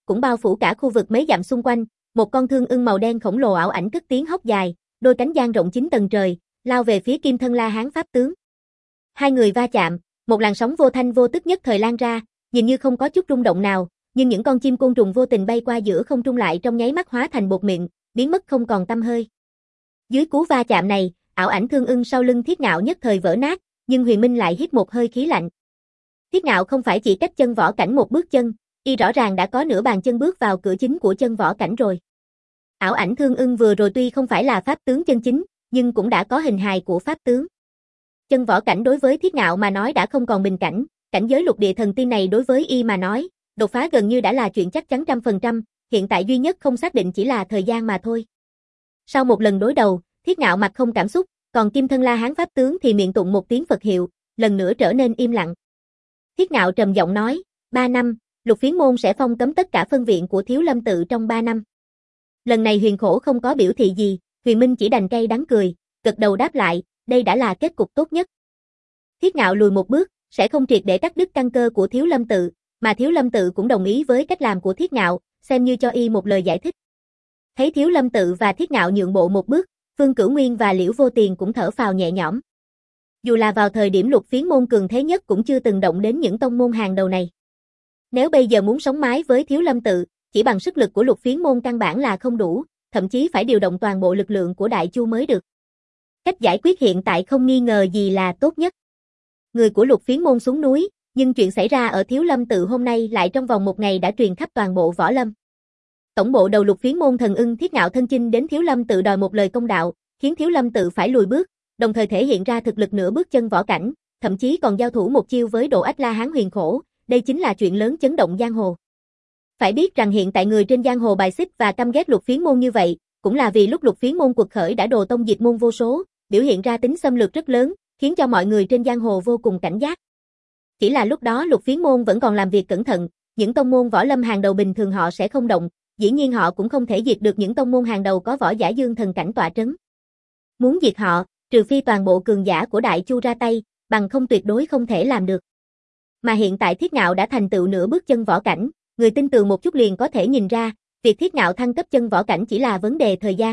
cũng bao phủ cả khu vực mấy dặm xung quanh, một con thương ưng màu đen khổng lồ ảo ảnh cất tiếng hốc dài, đôi cánh dang rộng chín tầng trời, lao về phía Kim Thân La Hán pháp tướng. Hai người va chạm, một làn sóng vô thanh vô tức nhất thời lan ra, nhìn như không có chút rung động nào, nhưng những con chim côn trùng vô tình bay qua giữa không trung lại trong nháy mắt hóa thành bột mịn, biến mất không còn tăm hơi. Dưới cú va chạm này, ảo ảnh thương ưng sau lưng Thiết Ngạo nhất thời vỡ nát, nhưng Huyền Minh lại hít một hơi khí lạnh. Thiết Ngạo không phải chỉ cách chân võ cảnh một bước chân, y rõ ràng đã có nửa bàn chân bước vào cửa chính của chân võ cảnh rồi. Ảo ảnh thương ưng vừa rồi tuy không phải là pháp tướng chân chính, nhưng cũng đã có hình hài của pháp tướng. Chân võ cảnh đối với Thiết Ngạo mà nói đã không còn bình cảnh, cảnh giới lục địa thần tiên này đối với y mà nói, đột phá gần như đã là chuyện chắc chắn trăm phần trăm, hiện tại duy nhất không xác định chỉ là thời gian mà thôi. Sau một lần đối đầu, Thiết Ngạo mặt không cảm xúc, còn Kim Thân La Hán pháp tướng thì miệng tụng một tiếng Phật hiệu, lần nữa trở nên im lặng. Thiết Ngạo trầm giọng nói, ba năm, Lục Phiến môn sẽ phong cấm tất cả phân viện của Thiếu Lâm tự trong ba năm. Lần này Huyền Khổ không có biểu thị gì, Huyền Minh chỉ đành cay đắng cười, gật đầu đáp lại, đây đã là kết cục tốt nhất. Thiết Ngạo lùi một bước, sẽ không triệt để cắt đứt căn cơ của Thiếu Lâm tự, mà Thiếu Lâm tự cũng đồng ý với cách làm của Thiết Ngạo, xem như cho y một lời giải thích. Thấy Thiếu Lâm tự và Thiết Ngạo nhượng bộ một bước, Phương Cửu Nguyên và Liễu Vô Tiền cũng thở phào nhẹ nhõm. Dù là vào thời điểm Lục Phiến môn cường thế nhất cũng chưa từng động đến những tông môn hàng đầu này. Nếu bây giờ muốn sống mái với Thiếu Lâm tự, chỉ bằng sức lực của Lục Phiến môn căn bản là không đủ, thậm chí phải điều động toàn bộ lực lượng của Đại Chu mới được. Cách giải quyết hiện tại không nghi ngờ gì là tốt nhất. Người của Lục Phiến môn xuống núi, nhưng chuyện xảy ra ở Thiếu Lâm tự hôm nay lại trong vòng một ngày đã truyền khắp toàn bộ võ lâm. Tổng bộ đầu Lục Phiến môn thần ưng Thiết Ngạo thân chinh đến Thiếu Lâm tự đòi một lời công đạo, khiến Thiếu Lâm tự phải lùi bước, đồng thời thể hiện ra thực lực nửa bước chân võ cảnh, thậm chí còn giao thủ một chiêu với Độ Ách La Hán Huyền Khổ, đây chính là chuyện lớn chấn động giang hồ. Phải biết rằng hiện tại người trên giang hồ bài xích và căm ghét Lục Phiến môn như vậy, cũng là vì lúc Lục Phiến môn quật khởi đã đồ tông diệt môn vô số, biểu hiện ra tính xâm lược rất lớn, khiến cho mọi người trên giang hồ vô cùng cảnh giác. Chỉ là lúc đó Lục Phiến môn vẫn còn làm việc cẩn thận, những tông môn võ lâm hàng đầu bình thường họ sẽ không động, dĩ nhiên họ cũng không thể diệt được những tông môn hàng đầu có võ giả dương thần cảnh tọa trấn. Muốn diệt họ, trừ phi toàn bộ cường giả của Đại Chu ra tay, bằng không tuyệt đối không thể làm được. Mà hiện tại Thiết Ngạo đã thành tựu nửa bước chân võ cảnh, người tin tưởng một chút liền có thể nhìn ra, việc Thiết Ngạo thăng cấp chân võ cảnh chỉ là vấn đề thời gian.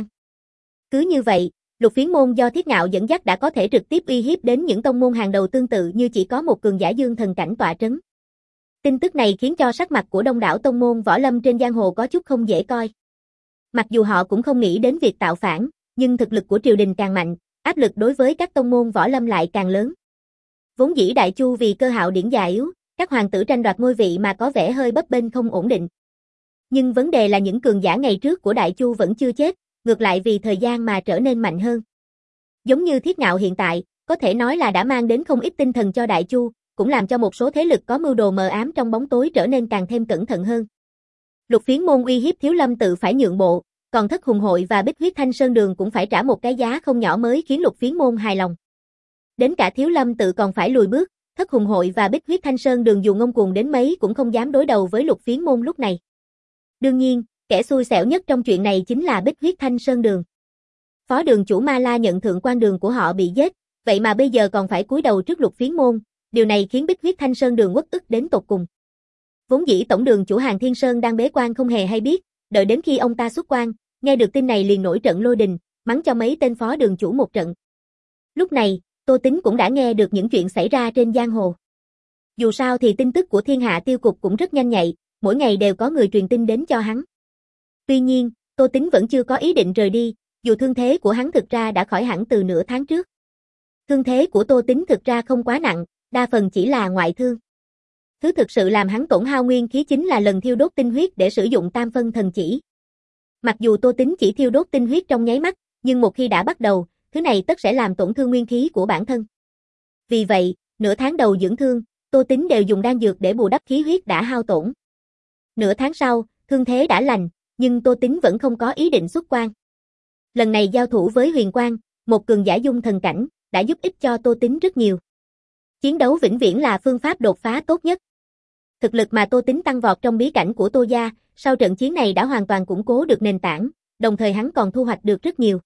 Cứ như vậy, Lục Phiến môn do Thiết Ngạo dẫn dắt đã có thể trực tiếp uy hiếp đến những tông môn hàng đầu tương tự như chỉ có một cường giả dương thần cảnh tọa trấn. Tin tức này khiến cho sắc mặt của đông đảo tông môn võ lâm trên giang hồ có chút không dễ coi. Mặc dù họ cũng không nghĩ đến việc tạo phản, nhưng thực lực của triều đình càng mạnh, áp lực đối với các tông môn võ lâm lại càng lớn. Vốn dĩ Đại Chu vì cơ hạo điển già yếu, các hoàng tử tranh đoạt ngôi vị mà có vẻ hơi bấp bênh không ổn định. Nhưng vấn đề là những cường giả ngày trước của Đại Chu vẫn chưa chết, ngược lại vì thời gian mà trở nên mạnh hơn. Giống như Thiết Ngạo hiện tại, có thể nói là đã mang đến không ít tinh thần cho Đại Chu, cũng làm cho một số thế lực có mưu đồ mờ ám trong bóng tối trở nên càng thêm cẩn thận hơn. Lục Phiến môn uy hiếp Thiếu Lâm tự phải nhượng bộ, còn Thất Hùng hội và Bích Huyết Thanh Sơn đường cũng phải trả một cái giá không nhỏ mới khiến Lục Phiến môn hài lòng. Đến cả Thiếu Lâm tự còn phải lùi bước, Thất Hùng hội và Bích Huyết Thanh Sơn đường dù ngông cuồng đến mấy cũng không dám đối đầu với Lục Phiến môn lúc này. Đương nhiên, kẻ xui xẻo nhất trong chuyện này chính là Bích Huyết Thanh Sơn đường. Phó đường chủ Ma La nhận thượng quan đường của họ bị giết, vậy mà bây giờ còn phải cúi đầu trước Lục Phiến môn, điều này khiến Bích Huyết Thanh Sơn đường uất ức đến tột cùng. Vốn dĩ tổng đường chủ Hàn Thiên Sơn đang bế quan không hề hay biết, đợi đến khi ông ta xuất quan, nghe được tin này liền nổi trận lôi đình, mắng cho mấy tên phó đường chủ một trận. Lúc này, Tô Tín cũng đã nghe được những chuyện xảy ra trên giang hồ. Dù sao thì tin tức của Thiên Hạ Tiêu cục cũng rất nhanh nhạy, mỗi ngày đều có người truyền tin đến cho hắn. Tuy nhiên, Tô Tín vẫn chưa có ý định rời đi, dù thương thế của hắn thực ra đã khỏi hẳn từ nửa tháng trước. Thương thế của Tô Tín thực ra không quá nặng, đa phần chỉ là ngoại thương. Thứ thực sự làm hắn tổn hao nguyên khí chính là lần thiêu đốt tinh huyết để sử dụng tam phân thần chỉ. Mặc dù Tô Tín chỉ thiêu đốt tinh huyết trong nháy mắt, nhưng một khi đã bắt đầu, thứ này tất sẽ làm tổn thương nguyên khí của bản thân. Vì vậy, nửa tháng đầu dưỡng thương, Tô Tín đều dùng đan dược để bù đắp khí huyết đã hao tổn. Nửa tháng sau, thương thế đã lành, nhưng Tô Tín vẫn không có ý định xuất quan. Lần này giao thủ với Huyền Quang, một cường giả dung thần cảnh, đã giúp ích cho Tô Tín rất nhiều. Chiến đấu vĩnh viễn là phương pháp đột phá tốt nhất. Thực lực mà Tô Tín tăng vọt trong bí cảnh của Tô gia, sau trận chiến này đã hoàn toàn củng cố được nền tảng, đồng thời hắn còn thu hoạch được rất nhiều.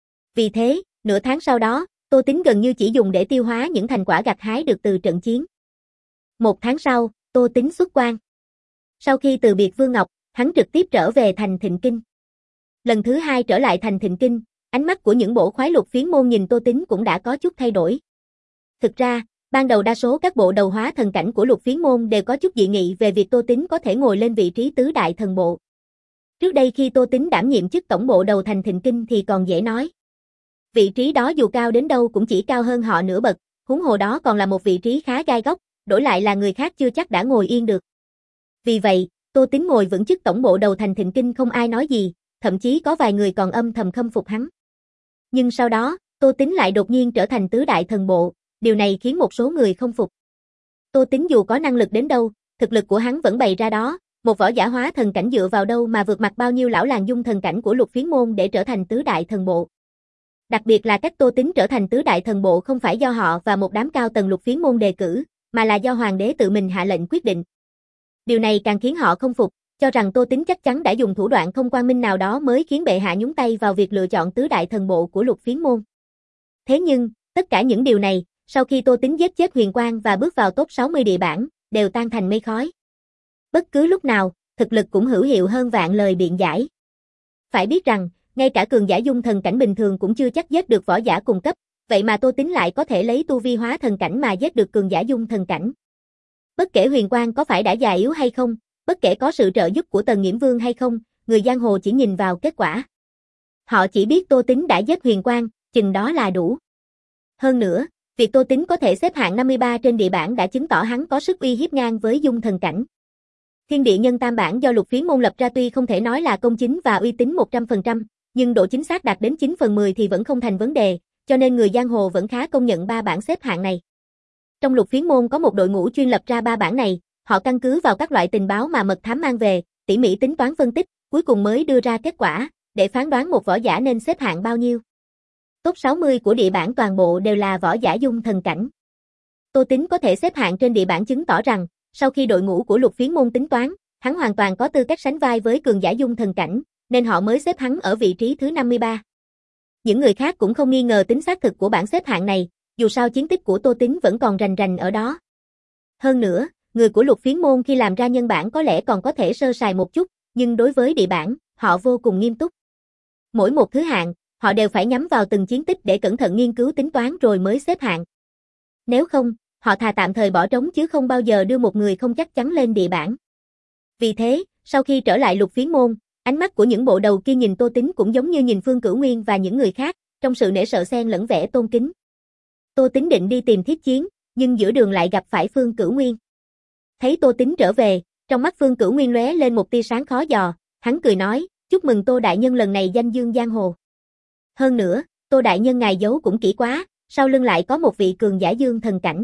Vì thế, nửa tháng sau đó, Tô Tín gần như chỉ dùng để tiêu hóa những thành quả gặt hái được từ trận chiến. Một tháng sau, Tô Tín xuất quan. Sau khi từ biệt Vương Ngọc, hắn trực tiếp trở về thành Thịnh Kinh. Lần thứ hai trở lại thành Thịnh Kinh, ánh mắt của những bộ khoái Lục Phiến môn nhìn Tô Tín cũng đã có chút thay đổi. Thực ra, ban đầu đa số các bộ đầu hóa thần cảnh của Lục Phiến môn đều có chút dị nghị về việc Tô Tín có thể ngồi lên vị trí tứ đại thần bộ. Trước đây khi Tô Tín đảm nhiệm chức tổng bộ đầu thành Thịnh Kinh thì còn dễ nói. Vị trí đó dù cao đến đâu cũng chỉ cao hơn họ nửa bậc, huống hồ đó còn là một vị trí khá gai góc, đổi lại là người khác chưa chắc đã ngồi yên được. Vì vậy, Tô Tín ngồi vững chức tổng bộ đầu thành Thịnh Kinh không ai nói gì, thậm chí có vài người còn âm thầm khâm phục hắn. Nhưng sau đó, Tô Tín lại đột nhiên trở thành tứ đại thần bộ, điều này khiến một số người không phục. Tô Tín dù có năng lực đến đâu, thực lực của hắn vẫn bày ra đó, một võ giả hóa thần cảnh dựa vào đâu mà vượt mặt bao nhiêu lão làng dung thần cảnh của Lục Phiến môn để trở thành tứ đại thần bộ. Đặc biệt là cách Tô Tín trở thành tứ đại thần bộ không phải do họ và một đám cao tầng Lục Phiến môn đề cử, mà là do hoàng đế tự mình hạ lệnh quyết định. Điều này càng khiến họ không phục, cho rằng Tô Tín chắc chắn đã dùng thủ đoạn không quang minh nào đó mới khiến bệ hạ nhúng tay vào việc lựa chọn tứ đại thần bộ của Lục Phiến môn. Thế nhưng, tất cả những điều này, sau khi Tô Tín giết chết Huyền Quang và bước vào top sáu mươi địa bảng, đều tan thành mây khói. Bất cứ lúc nào, thực lực cũng hữu hiệu hơn vạn lời biện giải. Phải biết rằng, ngay cả cường giả dung thần cảnh bình thường cũng chưa chắc giết được võ giả cùng cấp, vậy mà Tô Tín lại có thể lấy tu vi hóa thần cảnh mà giết được cường giả dung thần cảnh. Bất kể Huyền Quang có phải đã già yếu hay không, bất kể có sự trợ giúp của Tần Nghiễm Vương hay không, người giang hồ chỉ nhìn vào kết quả. Họ chỉ biết Tô Tín đã giết Huyền Quang, chừng đó là đủ. Hơn nữa, việc Tô Tín có thể xếp hạng năm mươi ba trên địa bảng đã chứng tỏ hắn có sức uy hiếp ngang với dung thần cảnh. Thiên địa nhân tam bảng do Lục Phiến môn lập ra tuy không thể nói là công chính và uy tín một trăm phần trăm, nhưng độ chính xác đạt đến chín phần mười thì vẫn không thành vấn đề, cho nên người giang hồ vẫn khá công nhận ba bảng xếp hạng này. Trong Lục Phiến môn có một đội ngũ chuyên lập ra ba bảng này, họ căn cứ vào các loại tình báo mà mật thám mang về, tỉ mỉ tính toán phân tích, cuối cùng mới đưa ra kết quả, để phán đoán một võ giả nên xếp hạng bao nhiêu. Top sáu mươi của địa bảng toàn bộ đều là võ giả dung thần cảnh. Tô Tín có thể xếp hạng trên địa bảng chứng tỏ rằng, sau khi đội ngũ của Lục Phiến môn tính toán, hắn hoàn toàn có tư cách sánh vai với cường giả dung thần cảnh, nên họ mới xếp hắn ở vị trí thứ năm mươi ba. Những người khác cũng không nghi ngờ tính xác thực của bảng xếp hạng này, dù sao chiến tích của Tô Tín vẫn còn rành rành ở đó. Hơn nữa, người của Lục Phiến môn khi làm ra nhân bản có lẽ còn có thể sơ sài một chút, nhưng đối với địa bảng, họ vô cùng nghiêm túc. Mỗi một thứ hạng, họ đều phải nhắm vào từng chiến tích để cẩn thận nghiên cứu tính toán rồi mới xếp hạng. Nếu không, họ thà tạm thời bỏ trống chứ không bao giờ đưa một người không chắc chắn lên địa bảng. Vì thế, sau khi trở lại Lục Phiến môn, ánh mắt của những bộ đầu kia nhìn Tô Tín cũng giống như nhìn Phương Cửu Nguyên và những người khác, trong sự nể sợ xen lẫn vẻ tôn kính. Tô Tín định đi tìm Thiết Chiến, nhưng giữa đường lại gặp phải Phương Cửu Nguyên. Thấy Tô Tín trở về, trong mắt Phương Cửu Nguyên lóe lên một tia sáng khó dò, hắn cười nói, chúc mừng Tô đại nhân lần này danh dương giang hồ. Hơn nữa, Tô đại nhân ngài giấu cũng kỹ quá, sau lưng lại có một vị cường giả dương thần cảnh.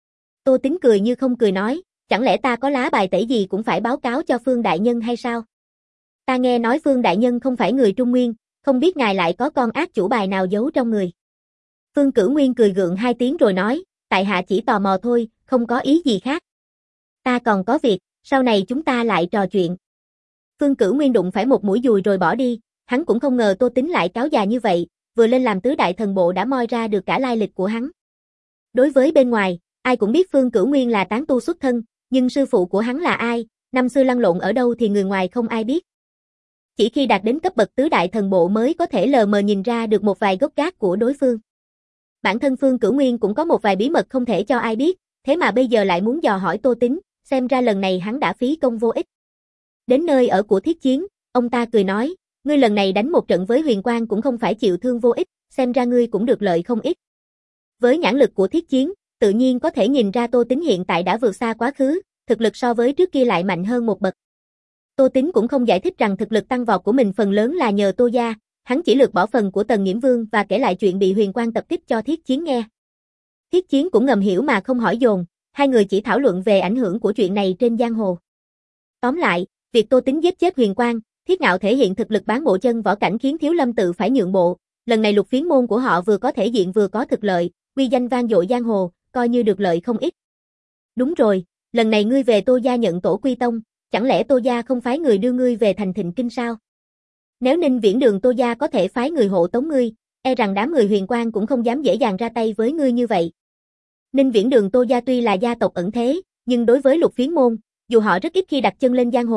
Tô Tín cười như không cười nói, chẳng lẽ ta có lá bài tẩy gì cũng phải báo cáo cho Phương đại nhân hay sao? Ta nghe nói Phương đại nhân không phải người Trung Nguyên, không biết ngài lại có con ác chủ bài nào giấu trong người. Phương Cửu Nguyên cười gượng hai tiếng rồi nói, tại hạ chỉ tò mò thôi, không có ý gì khác. Ta còn có việc, sau này chúng ta lại trò chuyện. Phương Cửu Nguyên đụng phải một mũi dùi rồi bỏ đi, hắn cũng không ngờ Tô Tín lại cáo già như vậy, vừa lên làm tứ đại thần bộ đã moi ra được cả lai lịch của hắn. Đối với bên ngoài, ai cũng biết Phương Cửu Nguyên là tán tu xuất thân, nhưng sư phụ của hắn là ai, năm xưa lăn lộn ở đâu thì người ngoài không ai biết. Chỉ khi đạt đến cấp bậc tứ đại thần bộ mới có thể lờ mờ nhìn ra được một vài gốc gác của đối phương. Bản thân Phương Cửu Nguyên cũng có một vài bí mật không thể cho ai biết, thế mà bây giờ lại muốn dò hỏi Tô Tín, xem ra lần này hắn đã phí công vô ích. Đến nơi ở của Thiết Chiến, ông ta cười nói, ngươi lần này đánh một trận với Huyền Quang cũng không phải chịu thương vô ích, xem ra ngươi cũng được lợi không ít. Với nhãn lực của Thiết Chiến, tự nhiên có thể nhìn ra Tô Tín hiện tại đã vượt xa quá khứ, thực lực so với trước kia lại mạnh hơn một bậc. Tô Tín cũng không giải thích rằng thực lực tăng vọt của mình phần lớn là nhờ Tô gia, hắn chỉ lược bỏ phần của Tần Nghiễm Vương và kể lại chuyện bị Huyền Quang tập kích cho Thiết Chiến nghe. Thiết Chiến cũng ngầm hiểu mà không hỏi dồn, hai người chỉ thảo luận về ảnh hưởng của chuyện này trên giang hồ. Tóm lại, việc Tô Tín giết chết Huyền Quang, Thiết Ngạo thể hiện thực lực bán bộ chân võ cảnh khiến Thiếu Lâm tự phải nhượng bộ, lần này Lục Phiến môn của họ vừa có thể diện vừa có thực lợi, uy danh vang dội giang hồ, coi như được lợi không ít. Đúng rồi, lần này ngươi về Tô gia nhận tổ quy tông, chẳng lẽ Tô gia không phái người đưa ngươi về thành Thịnh Kinh sao? Nếu Ninh Viễn Đường Tô gia có thể phái người hộ tống ngươi, e rằng đám người Huyền Quang cũng không dám dễ dàng ra tay với ngươi như vậy. Ninh Viễn Đường Tô gia tuy là gia tộc ẩn thế, nhưng đối với Lục Phiến môn, dù họ rất ít khi đặt chân lên giang hồ,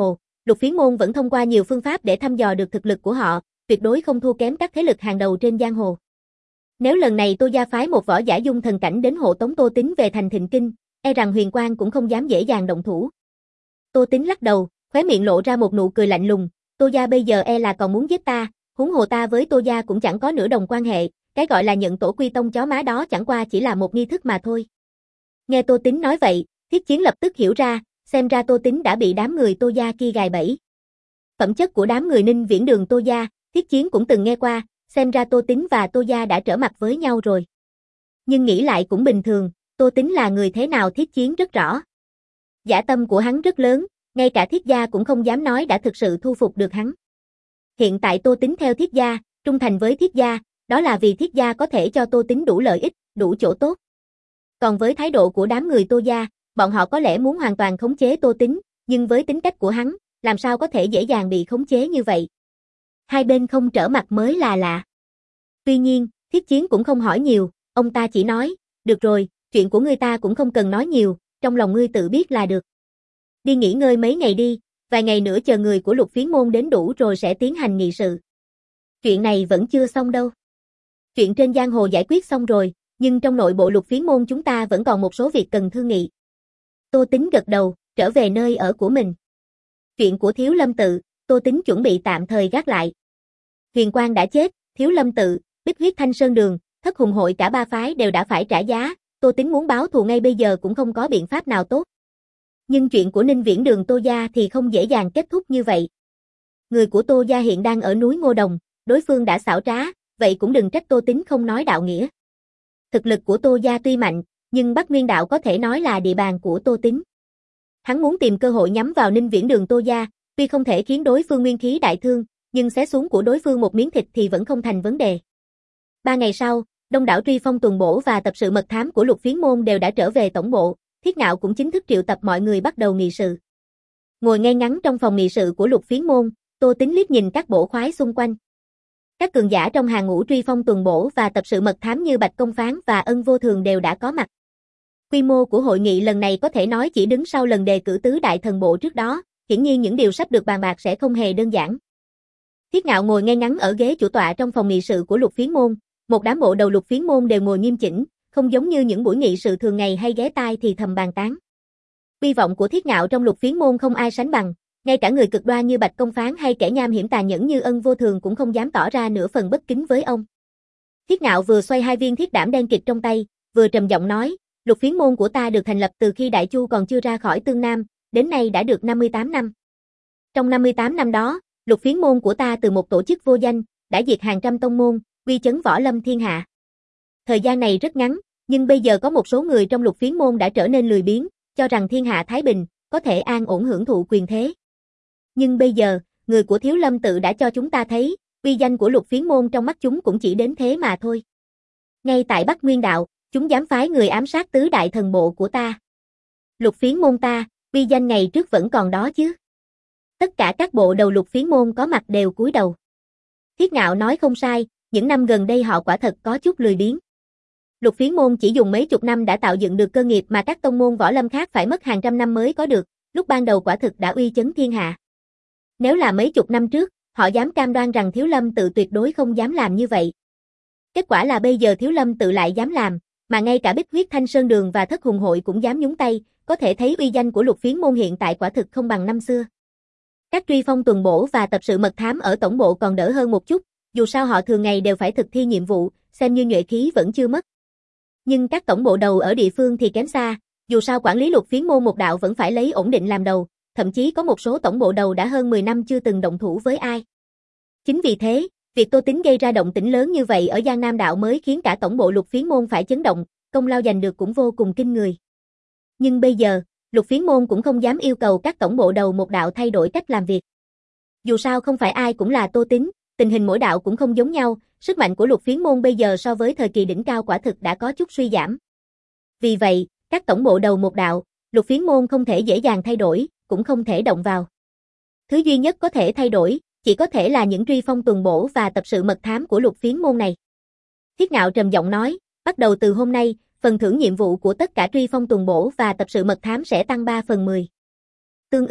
Lục Phiến Môn vẫn thông qua nhiều phương pháp để thăm dò được thực lực của họ, tuyệt đối không thua kém các thế lực hàng đầu trên giang hồ. Nếu lần này Tô gia phái một võ giả dung thần cảnh đến hộ tống Tô Tín về thành Thịnh Kinh, e rằng Huyền Quang cũng không dám dễ dàng động thủ. Tô Tín lắc đầu, khóe miệng lộ ra một nụ cười lạnh lùng, Tô gia bây giờ e là còn muốn giết ta, huống hồ ta với Tô gia cũng chẳng có nửa đồng quan hệ, cái gọi là nhận tổ quy tông chó má đó chẳng qua chỉ là một nghi thức mà thôi. Nghe Tô Tín nói vậy, Thiết Chiến lập tức hiểu ra, xem ra Tô Tín đã bị đám người Tô gia kia gài bẫy. Phẩm chất của đám người Ninh Viễn Đường Tô gia, Thiết Chiến cũng từng nghe qua, xem ra Tô Tín và Tô gia đã trở mặt với nhau rồi. Nhưng nghĩ lại cũng bình thường, Tô Tín là người thế nào Thiết Chiến rất rõ. Dã tâm của hắn rất lớn, ngay cả Thiết gia cũng không dám nói đã thực sự thu phục được hắn. Hiện tại Tô Tín theo Thiết gia, trung thành với Thiết gia, đó là vì Thiết gia có thể cho Tô Tín đủ lợi ích, đủ chỗ tốt. Còn với thái độ của đám người Tô gia, bọn họ có lẽ muốn hoàn toàn khống chế Tô Tín, nhưng với tính cách của hắn, làm sao có thể dễ dàng bị khống chế như vậy. Hai bên không trở mặt mới là lạ. Tuy nhiên, Thiết Chiến cũng không hỏi nhiều, ông ta chỉ nói, được rồi, chuyện của ngươi ta cũng không cần nói nhiều, trong lòng ngươi tự biết là được. Đi nghỉ ngơi mấy ngày đi, vài ngày nữa chờ người của Lục Phiến Môn đến đủ rồi sẽ tiến hành nghị sự. Chuyện này vẫn chưa xong đâu. Chuyện trên giang hồ giải quyết xong rồi, nhưng trong nội bộ Lục Phiến Môn chúng ta vẫn còn một số việc cần thương nghị. Tô Tín gật đầu, trở về nơi ở của mình. Chuyện của Thiếu Lâm Tự, Tô Tín chuẩn bị tạm thời gác lại. Huyền Quang đã chết, Thiếu Lâm Tự, Bích Huyết Thanh Sơn Đường, Thất Hùng Hội cả ba phái đều đã phải trả giá, Tô Tín muốn báo thù ngay bây giờ cũng không có biện pháp nào tốt. Nhưng chuyện của Ninh Viễn Đường Tô gia thì không dễ dàng kết thúc như vậy. Người của Tô gia hiện đang ở núi Ngô Đồng, đối phương đã xảo trá, vậy cũng đừng trách Tô Tín không nói đạo nghĩa. Thực lực của Tô gia tuy mạnh, nhưng Bắc Nguyên đạo có thể nói là địa bàn của Tô Tín. Hắn muốn tìm cơ hội nhắm vào Ninh Viễn Đường Tô gia, tuy không thể khiến đối phương nguyên khí đại thương, nhưng xé xuống của đối phương một miếng thịt thì vẫn không thành vấn đề. Ba ngày sau, đông đảo truy phong tuần bổ và tập sự mật thám của Lục Phiến Môn đều đã trở về tổng bộ, Thiết Ngạo cũng chính thức triệu tập mọi người bắt đầu nghị sự. Ngồi ngay ngắn trong phòng nghị sự của Lục Phiến Môn, Tô Tín liếc nhìn các bổ khoái xung quanh. Các cường giả trong hàng ngũ truy phong tuần bổ và tập sự mật thám như Bạch Công Phán và Ân Vô Thường đều đã có mặt. Quy mô của hội nghị lần này có thể nói chỉ đứng sau lần đề cử tứ đại thần bộ trước đó, hiển nhiên những điều sắp được bàn bạc sẽ không hề đơn giản. Thiết Ngạo ngồi ngay ngắn ở ghế chủ tọa trong phòng nghị sự của Lục Phiến Môn, một đám bộ đầu Lục Phiến Môn đều ngồi nghiêm chỉnh, không giống như những buổi nghị sự thường ngày hay ghé tai thì thầm bàn tán. Uy vọng của Thiết Ngạo trong Lục Phiến Môn không ai sánh bằng, ngay cả người cực đoan như Bạch Công Phán hay kẻ nham hiểm tàn nhẫn như Ân Vô Thường cũng không dám tỏ ra nửa phần bất kính với ông. Thiết Ngạo vừa xoay hai viên thiết đảm đen kịt trong tay, vừa trầm giọng nói, Lục Phiến Môn của ta được thành lập từ khi Đại Chu còn chưa ra khỏi Tương Nam, đến nay đã được năm mươi tám năm. Trong năm mươi tám năm đó, Lục Phiến Môn của ta từ một tổ chức vô danh, đã diệt hàng trăm tông môn, uy chấn võ lâm thiên hạ. Thời gian này rất ngắn, nhưng bây giờ có một số người trong Lục Phiến Môn đã trở nên lười biếng, cho rằng thiên hạ thái bình, có thể an ổn hưởng thụ quyền thế. Nhưng bây giờ, người của Thiếu Lâm Tự đã cho chúng ta thấy, uy danh của Lục Phiến Môn trong mắt chúng cũng chỉ đến thế mà thôi. Ngay tại Bắc Nguyên đạo, chúng dám phái người ám sát tứ đại thần bộ của ta. Lục Phiến Môn ta, uy danh ngày trước vẫn còn đó chứ. Tất cả các bộ đầu Lục Phiến Môn có mặt đều cúi đầu. Thiết Ngạo nói không sai, những năm gần đây họ quả thật có chút lười biếng. Lục Phiến Môn chỉ dùng mấy chục năm đã tạo dựng được cơ nghiệp mà các tông môn võ lâm khác phải mất hàng trăm năm mới có được, lúc ban đầu quả thực đã uy chấn thiên hạ. Nếu là mấy chục năm trước, họ dám cam đoan rằng Thiếu Lâm Tự tuyệt đối không dám làm như vậy. Kết quả là bây giờ Thiếu Lâm Tự lại dám làm, mà ngay cả Bích Huyết Thanh Sơn Đường và Thất Hùng Hội cũng dám nhúng tay, có thể thấy uy danh của Lục Phiến Môn hiện tại quả thực không bằng năm xưa. Các truy phong tuần bổ và tập sự mật thám ở tổng bộ còn đỡ hơn một chút, dù sao họ thường ngày đều phải thực thi nhiệm vụ, xem như nhuệ khí vẫn chưa mất. Nhưng các tổng bộ đầu ở địa phương thì kém xa, dù sao quản lý Lục Phiến Môn một đạo vẫn phải lấy ổn định làm đầu, thậm chí có một số tổng bộ đầu đã hơn mười năm chưa từng động thủ với ai. Chính vì thế, việc Tô Tín gây ra động tĩnh lớn như vậy ở Giang Nam đạo mới khiến cả tổng bộ Lục Phiến Môn phải chấn động, công lao giành được cũng vô cùng kinh người. Nhưng bây giờ, Lục Phiến Môn cũng không dám yêu cầu các tổng bộ đầu một đạo thay đổi cách làm việc. Dù sao không phải ai cũng là Tô Tín, tình hình mỗi đạo cũng không giống nhau, sức mạnh của Lục Phiến Môn bây giờ so với thời kỳ đỉnh cao quả thực đã có chút suy giảm. Vì vậy, các tổng bộ đầu một đạo, Lục Phiến Môn không thể dễ dàng thay đổi, cũng không thể động vào. Thứ duy nhất có thể thay đổi, chỉ có thể là những truy phong tuần bổ và tập sự mật thám của Lục Phiến Môn này. Thiết Ngạo trầm giọng nói, bắt đầu từ hôm nay, phần thưởng nhiệm vụ của tất cả truy phong tuần bổ và tập sự mật thám sẽ tăng ba phần mười. Tương ứng,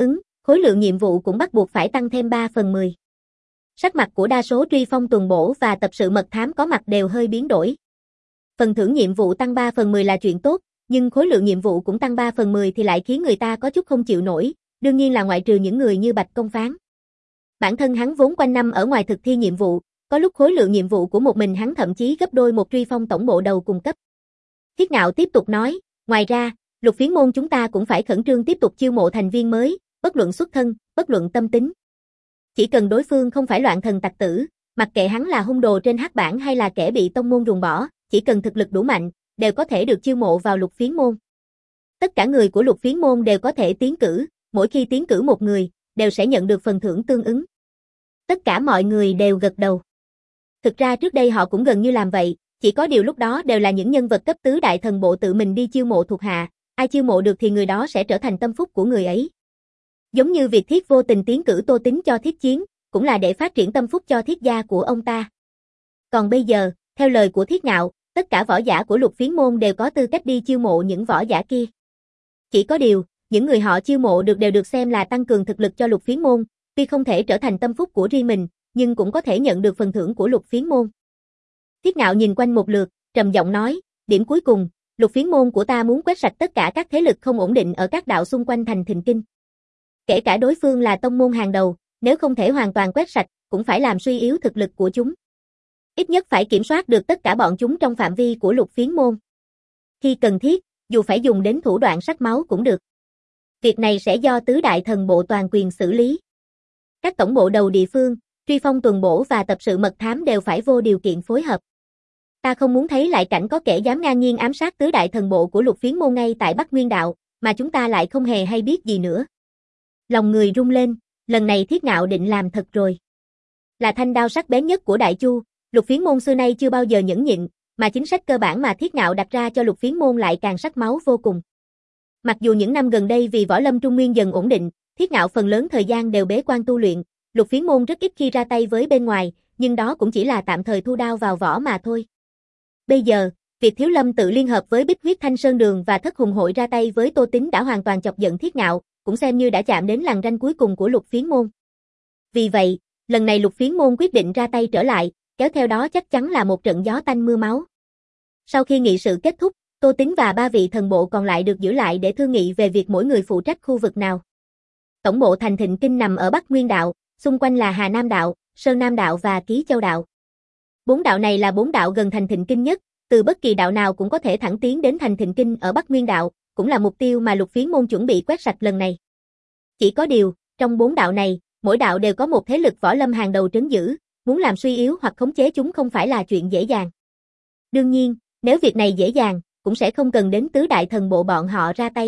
khối lượng nhiệm vụ cũng bắt buộc phải tăng thêm ba phần mười. Sắc mặt của đa số truy phong tuần bổ và tập sự mật thám có mặt đều hơi biến đổi. Phần thưởng nhiệm vụ tăng ba phần mười là chuyện tốt, nhưng khối lượng nhiệm vụ cũng tăng ba phần mười thì lại khiến người ta có chút không chịu nổi, đương nhiên là ngoại trừ những người như Bạch Công Phán. Bản thân hắn vốn quanh năm ở ngoài thực thi nhiệm vụ, có lúc khối lượng nhiệm vụ của một mình hắn thậm chí gấp đôi một truy phong tổng bộ đầu cùng cấp. Thiết Ngạo tiếp tục nói, ngoài ra, Lục Phiến môn chúng ta cũng phải khẩn trương tiếp tục chiêu mộ thành viên mới, bất luận xuất thân, bất luận tâm tính. Chỉ cần đối phương không phải loạn thần tặc tử, mặc kệ hắn là hung đồ trên hắc bảng hay là kẻ bị tông môn ruồng bỏ, chỉ cần thực lực đủ mạnh, đều có thể được chiêu mộ vào Lục Phiến môn. Tất cả người của Lục Phiến môn đều có thể tiến cử, mỗi khi tiến cử một người, đều sẽ nhận được phần thưởng tương ứng. Tất cả mọi người đều gật đầu. Thực ra trước đây họ cũng gần như làm vậy, chỉ có điều lúc đó đều là những nhân vật cấp tứ đại thần bộ tự mình đi chiêu mộ thuộc hạ, ai chiêu mộ được thì người đó sẽ trở thành tâm phúc của người ấy. Giống như việc Thiết vô tình tiến cử Tô Tín cho Thiết Chiến, cũng là để phát triển tâm phúc cho Thiết gia của ông ta. Còn bây giờ, theo lời của Thiết Ngạo, tất cả võ giả của Lục Phiến môn đều có tư cách đi chiêu mộ những võ giả kia. Chỉ có điều, những người họ chiêu mộ được đều được xem là tăng cường thực lực cho Lục Phiến môn, tuy không thể trở thành tâm phúc của riêng mình, nhưng cũng có thể nhận được phần thưởng của Lục Phiến môn. Thiết Ngạo nhìn quanh một lượt, trầm giọng nói, điểm cuối cùng, Lục Phiến môn của ta muốn quét sạch tất cả các thế lực không ổn định ở các đạo xung quanh thành Thịnh Kinh. Kể cả đối phương là tông môn hàng đầu, nếu không thể hoàn toàn quét sạch, cũng phải làm suy yếu thực lực của chúng. Ít nhất phải kiểm soát được tất cả bọn chúng trong phạm vi của Lục Phiến môn. Khi cần thiết, dù phải dùng đến thủ đoạn sắc máu cũng được. Việc này sẽ do tứ đại thần bộ toàn quyền xử lý. Các tổng bộ đầu địa phương, truy phong tuần bổ và tập sự mật thám đều phải vô điều kiện phối hợp. Ta không muốn thấy lại cảnh có kẻ dám ngang nhiên ám sát tứ đại thần bộ của Lục Phiến môn ngay tại Bắc Nguyên đạo, mà chúng ta lại không hề hay biết gì nữa. Lòng người rung lên, lần này Thiết Ngạo định làm thật rồi. Là thanh đao sắc bén nhất của Đại Chu, Lục Phiến môn xưa nay chưa bao giờ nhẫn nhịn, mà chính sách cơ bản mà Thiết Ngạo đặt ra cho Lục Phiến môn lại càng sắc máu vô cùng. Mặc dù những năm gần đây vì võ lâm Trung Nguyên dần ổn định, Thiết Ngạo phần lớn thời gian đều bế quan tu luyện, Lục Phiến môn rất ít khi ra tay với bên ngoài, nhưng đó cũng chỉ là tạm thời thu đao vào vỏ mà thôi. Bây giờ, việc Thiếu Lâm tự liên hợp với Bích Huyết Thanh Sơn Đường và Thất Hùng hội ra tay với Tô Tín đã hoàn toàn chọc giận Thiết Ngạo, cũng xem như đã chạm đến lằn ranh cuối cùng của Lục Phiến môn. Vì vậy, lần này Lục Phiến môn quyết định ra tay trở lại, kéo theo đó chắc chắn là một trận gió tanh mưa máu. Sau khi nghị sự kết thúc, Tô Tín và ba vị thần bộ còn lại được giữ lại để thương nghị về việc mỗi người phụ trách khu vực nào. Tổng bộ thành Thịnh Kinh nằm ở Bắc Nguyên đạo, xung quanh là Hà Nam đạo, Sơn Nam đạo và Ký Châu đạo. Bốn đạo này là bốn đạo gần thành Thịnh Kinh nhất, từ bất kỳ đạo nào cũng có thể thẳng tiến đến thành Thịnh Kinh ở Bắc Nguyên đạo, cũng là mục tiêu mà Lục Phiến môn chuẩn bị quét sạch lần này. Chỉ có điều, trong bốn đạo này, mỗi đạo đều có một thế lực võ lâm hàng đầu trấn giữ, muốn làm suy yếu hoặc khống chế chúng không phải là chuyện dễ dàng. Đương nhiên, nếu việc này dễ dàng, cũng sẽ không cần đến tứ đại thần bộ bọn họ ra tay.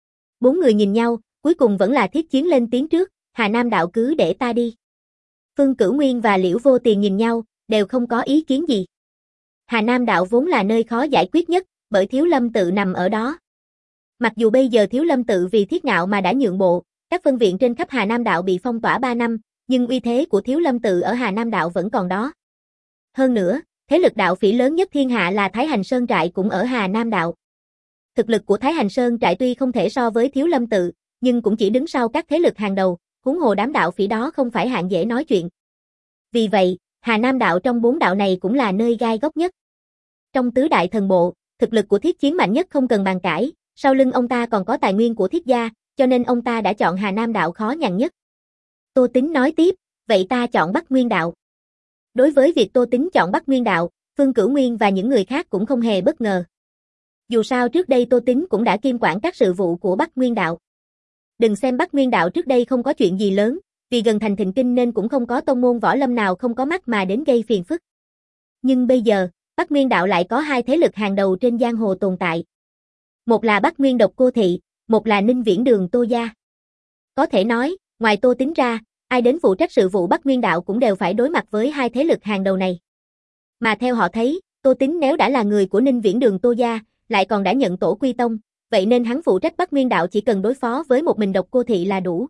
Bốn người nhìn nhau, cuối cùng vẫn là Thiết Chiến lên tiếng trước, Hà Nam đạo cứ để ta đi. Phương Cửu Nguyên và Liễu Vô Tiền nhìn nhau, đều không có ý kiến gì. Hà Nam đạo vốn là nơi khó giải quyết nhất, bởi Thiếu Lâm tự nằm ở đó. Mặc dù bây giờ Thiếu Lâm tự vì Thiết Ngạo mà đã nhượng bộ, các phân viện trên khắp Hà Nam đạo bị phong tỏa ba năm, nhưng uy thế của Thiếu Lâm tự ở Hà Nam đạo vẫn còn đó. Hơn nữa, thế lực đạo phỉ lớn nhất thiên hạ là Thái Hành Sơn trại cũng ở Hà Nam đạo. Thực lực của Thái Hành Sơn trại tuy không thể so với Thiếu Lâm tự, nhưng cũng chỉ đứng sau các thế lực hàng đầu, huống hồ đám đạo phỉ đó không phải hạng dễ nói chuyện. Vì vậy, Hà Nam đạo trong bốn đạo này cũng là nơi gai góc nhất. Trong tứ đại thần bộ, thực lực của Thiết Chiến mạnh nhất không cần bàn cãi, sau lưng ông ta còn có tài nguyên của Thiết gia, cho nên ông ta đã chọn Hà Nam đạo khó nhằn nhất. Tô Tín nói tiếp, vậy ta chọn Bắc Nguyên đạo. Đối với việc Tô Tín chọn Bắc Nguyên đạo, Phương Cửu Nguyên và những người khác cũng không hề bất ngờ. Dù sao trước đây Tô Tín cũng đã kiêm quản các sự vụ của Bắc Nguyên đạo. Đừng xem Bắc Nguyên đạo trước đây không có chuyện gì lớn, vì gần thành Thịnh Kinh nên cũng không có tông môn võ lâm nào không có mắt mà đến gây phiền phức. Nhưng bây giờ, Bắc Nguyên đạo lại có hai thế lực hàng đầu trên giang hồ tồn tại. Một là Bắc Nguyên Độc Cô Thị, một là Ninh Viễn Đường Tô gia. Có thể nói, ngoài Tô Tín ra, ai đến phụ trách sự vụ Bắc Nguyên đạo cũng đều phải đối mặt với hai thế lực hàng đầu này. Mà theo họ thấy, Tô Tín nếu đã là người của Ninh Viễn Đường Tô gia, lại còn đã nhận tổ quy tông, vậy nên hắn phụ trách Bắc Nguyên đạo chỉ cần đối phó với một mình Độc Cô Thị là đủ.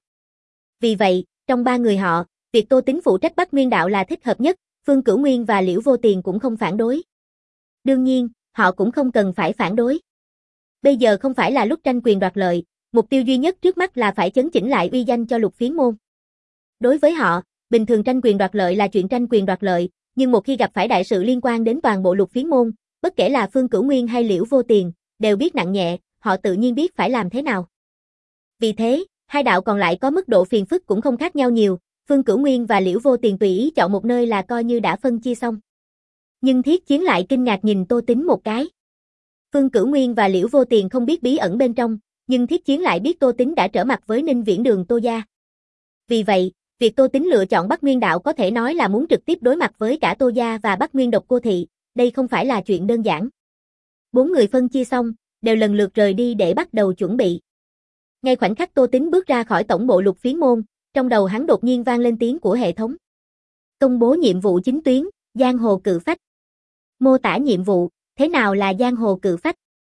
Vì vậy, trong ba người họ, việc Tô Tín phụ trách Bắc Nguyên đạo là thích hợp nhất, Phương Cửu Nguyên và Liễu Vô Tiền cũng không phản đối. Đương nhiên, họ cũng không cần phải phản đối. Bây giờ không phải là lúc tranh quyền đoạt lợi, Mục tiêu duy nhất trước mắt là phải chấn chỉnh lại uy danh cho Lục Phiến môn. Đối với họ, bình thường tranh quyền đoạt lợi là chuyện tranh quyền đoạt lợi, nhưng một khi gặp phải đại sự liên quan đến toàn bộ Lục Phiến môn, bất kể là Phương Cửu Nguyên hay Liễu Vô Tiền, đều biết nặng nhẹ, họ tự nhiên biết phải làm thế nào. Vì thế, hai đạo còn lại có mức độ phiền phức cũng không khác nhau nhiều, Phương Cửu Nguyên và Liễu Vô Tiền tùy ý chọn một nơi là coi như đã phân chia xong. Nhưng Thiết Chiến lại kinh ngạc nhìn Tô Tính một cái. Phương Cửu Nguyên và Liễu Vô Tiền không biết bí ẩn bên trong, nhưng Thiết Chiến lại biết Tô Tính đã trở mặt với Ninh Viễn Đường Tô gia. Vì vậy, việc Tô Tính lựa chọn Bắc Nguyên đạo có thể nói là muốn trực tiếp đối mặt với cả Tô gia và Bắc Nguyên Độc Cô thị, đây không phải là chuyện đơn giản. Bốn người phân chia xong, đều lần lượt rời đi để bắt đầu chuẩn bị. Ngay khoảnh khắc Tô Tính bước ra khỏi tổng bộ Lục Phiến môn, trong đầu hắn đột nhiên vang lên tiếng của hệ thống. Công bố nhiệm vụ chính tuyến, Giang Hồ Cự Phách. Mô tả nhiệm vụ, thế nào là Giang Hồ Cự Phách?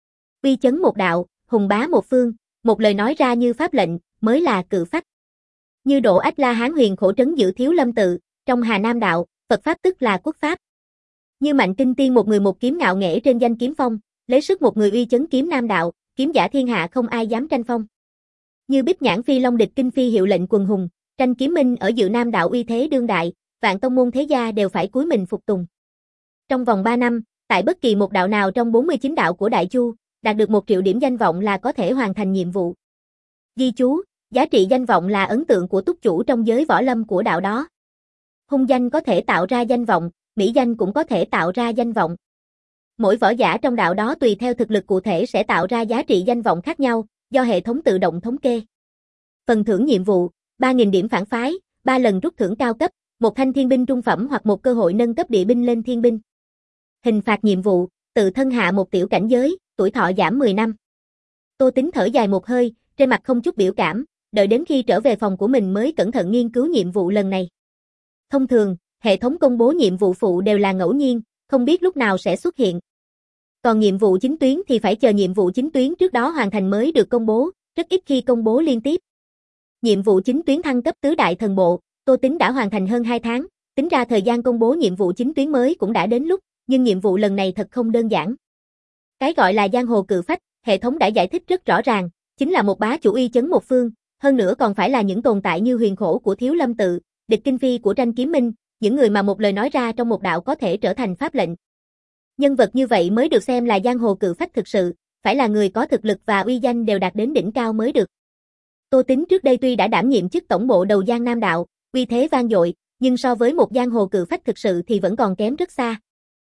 Uy chấn một đạo, hùng bá một phương, một lời nói ra như pháp lệnh, mới là cự phách. Như Độ Ách La Hán huyền khổ trấn giữ Thiếu Lâm tự, trong Hà Nam đạo, Phật pháp tức là quốc pháp. Như Mạnh Kinh Tiên một người một kiếm ngạo nghễ trên danh kiếm phong, lấy sức một người uy chấn kiếm Nam đạo, kiếm giả thiên hạ không ai dám tranh phong. Như Bích Nhãn Phi Long địch kinh phi hiệu lệnh quần hùng, tranh kiếm minh ở Dự Nam đạo uy thế đương đại, vạn tông môn thế gia đều phải cúi mình phục tùng. Trong vòng ba năm, tại bất kỳ một đạo nào trong bốn mươi chín đạo của Đại Chu, đạt được một triệu điểm danh vọng là có thể hoàn thành nhiệm vụ. Ghi chú, giá trị danh vọng là ấn tượng của túc chủ trong giới võ lâm của đạo đó. Hung danh có thể tạo ra danh vọng, mỹ danh cũng có thể tạo ra danh vọng. Mỗi võ giả trong đạo đó tùy theo thực lực cụ thể sẽ tạo ra giá trị danh vọng khác nhau, do hệ thống tự động thống kê. Phần thưởng nhiệm vụ, ba nghìn điểm phản phái, ba lần rút thưởng cao cấp, một thanh thiên binh trung phẩm hoặc một cơ hội nâng cấp địa binh lên thiên binh. Hình phạt nhiệm vụ, tự thân hạ một tiểu cảnh giới, tuổi thọ giảm mười năm. Tô Tính thở dài một hơi, trên mặt không chút biểu cảm, đợi đến khi trở về phòng của mình mới cẩn thận nghiên cứu nhiệm vụ lần này. Thông thường, hệ thống công bố nhiệm vụ phụ đều là ngẫu nhiên, không biết lúc nào sẽ xuất hiện. Còn nhiệm vụ chính tuyến thì phải chờ nhiệm vụ chính tuyến trước đó hoàn thành mới được công bố, rất ít khi công bố liên tiếp. Nhiệm vụ chính tuyến thăng cấp tứ đại thần bộ, Tô Tính đã hoàn thành hơn hai tháng, tính ra thời gian công bố nhiệm vụ chính tuyến mới cũng đã đến lúc, nhưng nhiệm vụ lần này thật không đơn giản. Cái gọi là Giang Hồ Cự Phách, hệ thống đã giải thích rất rõ ràng, chính là một bá chủ uy chấn một phương, hơn nữa còn phải là những tồn tại như huyền khổ của Thiếu Lâm tự, địch kinh phi của tranh kiếm minh, những người mà một lời nói ra trong một đạo có thể trở thành pháp lệnh. Nhân vật như vậy mới được xem là Giang Hồ Cự Phách thực sự, phải là người có thực lực và uy danh đều đạt đến đỉnh cao mới được. Tô Tính trước đây tuy đã đảm nhiệm chức tổng bộ đầu Giang Nam đạo, uy thế vang dội, nhưng so với một Giang Hồ Cự Phách thực sự thì vẫn còn kém rất xa.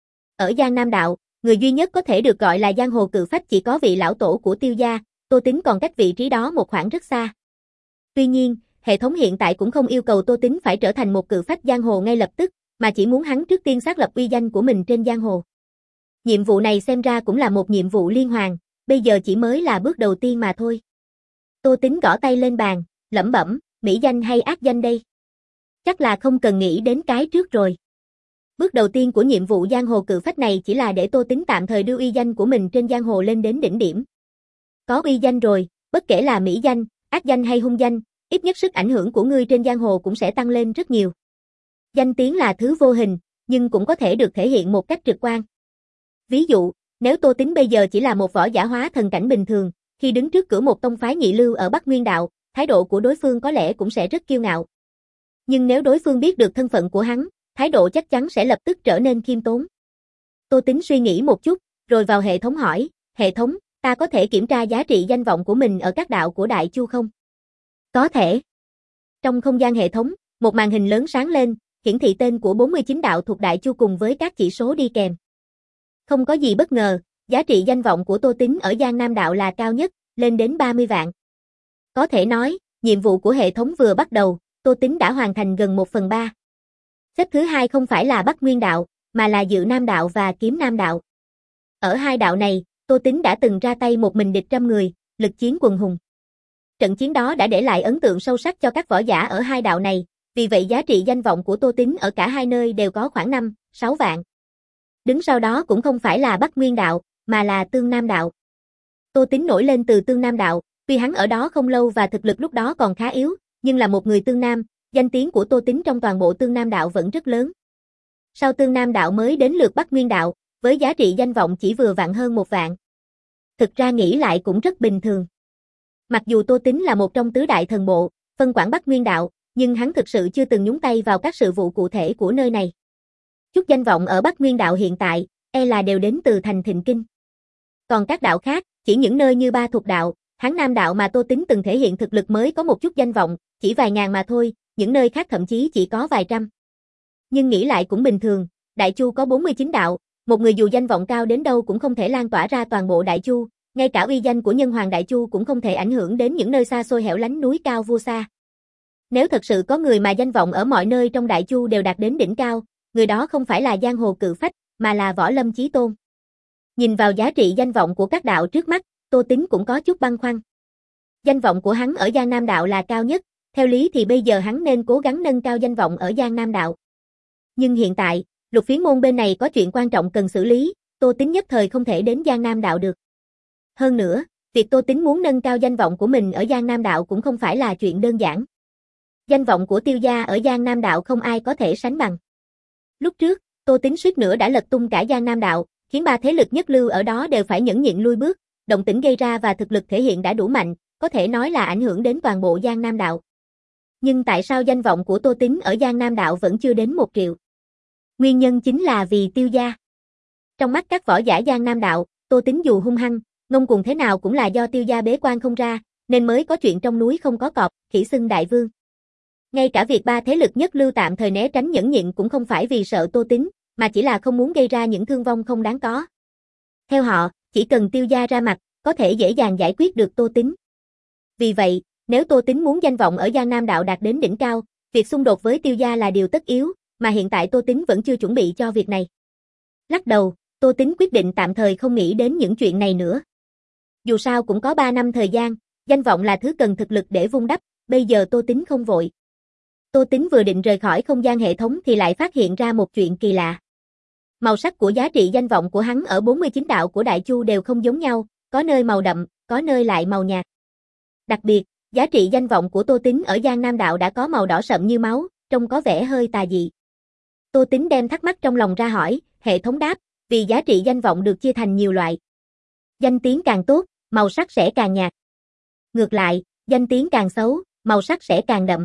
Ở Giang Nam đạo, người duy nhất có thể được gọi là Giang Hồ Cự Phách chỉ có vị lão tổ của Tiêu gia, Tô Tính còn cách vị trí đó một khoảng rất xa. Tuy nhiên, hệ thống hiện tại cũng không yêu cầu Tô Tính phải trở thành một cự phách giang hồ ngay lập tức, mà chỉ muốn hắn trước tiên xác lập uy danh của mình trên giang hồ. Nhiệm vụ này xem ra cũng là một nhiệm vụ liên hoàn, bây giờ chỉ mới là bước đầu tiên mà thôi. Tô Tính gõ tay lên bàn, lẩm bẩm, mỹ danh hay ác danh đây? Chắc là không cần nghĩ đến cái trước rồi. Bước đầu tiên của nhiệm vụ giang hồ cự phách này chỉ là để Tô Tính tạm thời đưa uy danh của mình trên giang hồ lên đến đỉnh điểm. Có uy danh rồi, bất kể là mỹ danh, ác danh hay hung danh, ít nhất sức ảnh hưởng của ngươi trên giang hồ cũng sẽ tăng lên rất nhiều. Danh tiếng là thứ vô hình, nhưng cũng có thể được thể hiện một cách trực quan. Ví dụ, nếu Tô Tính bây giờ chỉ là một võ giả hóa thần cảnh bình thường, khi đứng trước cửa một tông phái nhị lưu ở Bắc Nguyên đạo, thái độ của đối phương có lẽ cũng sẽ rất kiêu ngạo. Nhưng nếu đối phương biết được thân phận của hắn, thái độ chắc chắn sẽ lập tức trở nên khiêm tốn. Tô Tính suy nghĩ một chút, rồi vào hệ thống hỏi, hệ thống, ta có thể kiểm tra giá trị danh vọng của mình ở các đạo của Đại Chu không? Có thể. Trong không gian hệ thống, một màn hình lớn sáng lên, hiển thị tên của bốn mươi chín đạo thuộc Đại Chu cùng với các chỉ số đi kèm. Không có gì bất ngờ, giá trị danh vọng của Tô Tính ở Giang Nam đạo là cao nhất, lên đến ba mươi vạn. Có thể nói, nhiệm vụ của hệ thống vừa bắt đầu, Tô Tính đã hoàn thành gần một phần ba. Xếp thứ hai không phải là Bắc Nguyên đạo, mà là Dự Nam đạo và Kiếm Nam đạo. Ở hai đạo này, Tô Tính đã từng ra tay một mình địch trăm người, lực chiến quần hùng. Trận chiến đó đã để lại ấn tượng sâu sắc cho các võ giả ở hai đạo này, vì vậy giá trị danh vọng của Tô Tính ở cả hai nơi đều có khoảng năm, sáu vạn. Đứng sau đó cũng không phải là Bắc Nguyên đạo, mà là Tương Nam đạo. Tô Tính nổi lên từ Tương Nam đạo, tuy hắn ở đó không lâu và thực lực lúc đó còn khá yếu, nhưng là một người Tương Nam, danh tiếng của Tô Tính trong toàn bộ Tương Nam đạo vẫn rất lớn. Sau Tương Nam đạo mới đến lượt Bắc Nguyên đạo, với giá trị danh vọng chỉ vừa vặn hơn một vạn. Thực ra nghĩ lại cũng rất bình thường. Mặc dù Tô Tín là một trong tứ đại thần bộ, phân quản Bắc Nguyên đạo, nhưng hắn thực sự chưa từng nhúng tay vào các sự vụ cụ thể của nơi này. Chút danh vọng ở Bắc Nguyên đạo hiện tại, e là đều đến từ thành Thịnh Kinh. Còn các đạo khác, chỉ những nơi như Ba Thục đạo, Hán Nam đạo mà Tô Tín từng thể hiện thực lực mới có một chút danh vọng, chỉ vài ngàn mà thôi, những nơi khác thậm chí chỉ có vài trăm. Nhưng nghĩ lại cũng bình thường, Đại Chu có bốn mươi chín đạo, một người dù danh vọng cao đến đâu cũng không thể lan tỏa ra toàn bộ Đại Chu, ngay cả uy danh của nhân hoàng Đại Chu cũng không thể ảnh hưởng đến những nơi xa xôi hẻo lánh núi cao vua xa. Nếu thật sự có người mà danh vọng ở mọi nơi trong Đại Chu đều đạt đến đỉnh cao, người đó không phải là giang hồ cự phách, mà là Võ Lâm Chí Tôn. Nhìn vào giá trị danh vọng của các đạo trước mắt, Tô Tín cũng có chút băn khoăn. Danh vọng của hắn ở Giang Nam đạo là cao nhất, theo lý thì bây giờ hắn nên cố gắng nâng cao danh vọng ở Giang Nam đạo. Nhưng hiện tại, Lục Phiến môn bên này có chuyện quan trọng cần xử lý, Tô Tín nhất thời không thể đến Giang Nam đạo được. Hơn nữa, việc Tô Tín muốn nâng cao danh vọng của mình ở Giang Nam đạo cũng không phải là chuyện đơn giản. Danh vọng của Tiêu gia ở Giang Nam đạo không ai có thể sánh bằng. Lúc trước, Tô Tín suýt nữa đã lật tung cả Giang Nam đạo, khiến ba thế lực nhất lưu ở đó đều phải nhẫn nhịn lui bước, động tĩnh gây ra và thực lực thể hiện đã đủ mạnh, có thể nói là ảnh hưởng đến toàn bộ Giang Nam đạo. Nhưng tại sao danh vọng của Tô Tín ở Giang Nam đạo vẫn chưa đến một triệu? Nguyên nhân chính là vì Tiêu gia. Trong mắt các võ giả Giang Nam đạo, Tô Tín dù hung hăng, ngông cuồng thế nào cũng là do Tiêu gia bế quan không ra, nên mới có chuyện trong núi không có cọp, khỉ xưng đại vương. Ngay cả việc ba thế lực nhất lưu tạm thời né tránh nhẫn nhịn cũng không phải vì sợ Tô Tín, mà chỉ là không muốn gây ra những thương vong không đáng có. Theo họ, chỉ cần Tiêu gia ra mặt, có thể dễ dàng giải quyết được Tô Tín. Vì vậy, nếu Tô Tín muốn danh vọng ở Giang Nam đạo đạt đến đỉnh cao, việc xung đột với Tiêu gia là điều tất yếu, mà hiện tại Tô Tín vẫn chưa chuẩn bị cho việc này. Lắc đầu, Tô Tín quyết định tạm thời không nghĩ đến những chuyện này nữa. Dù sao cũng có ba năm thời gian, danh vọng là thứ cần thực lực để vun đắp, bây giờ Tô Tín không vội. Tô Tín vừa định rời khỏi không gian hệ thống thì lại phát hiện ra một chuyện kỳ lạ. Màu sắc của giá trị danh vọng của hắn ở bốn mươi chín đạo của Đại Chu đều không giống nhau, có nơi màu đậm, có nơi lại màu nhạt. Đặc biệt, giá trị danh vọng của Tô Tín ở Giang Nam đạo đã có màu đỏ sậm như máu, trông có vẻ hơi tà dị. Tô Tín đem thắc mắc trong lòng ra hỏi, hệ thống đáp, vì giá trị danh vọng được chia thành nhiều loại. Danh tiếng càng tốt, màu sắc sẽ càng nhạt. Ngược lại, danh tiếng càng xấu, màu sắc sẽ càng đậm.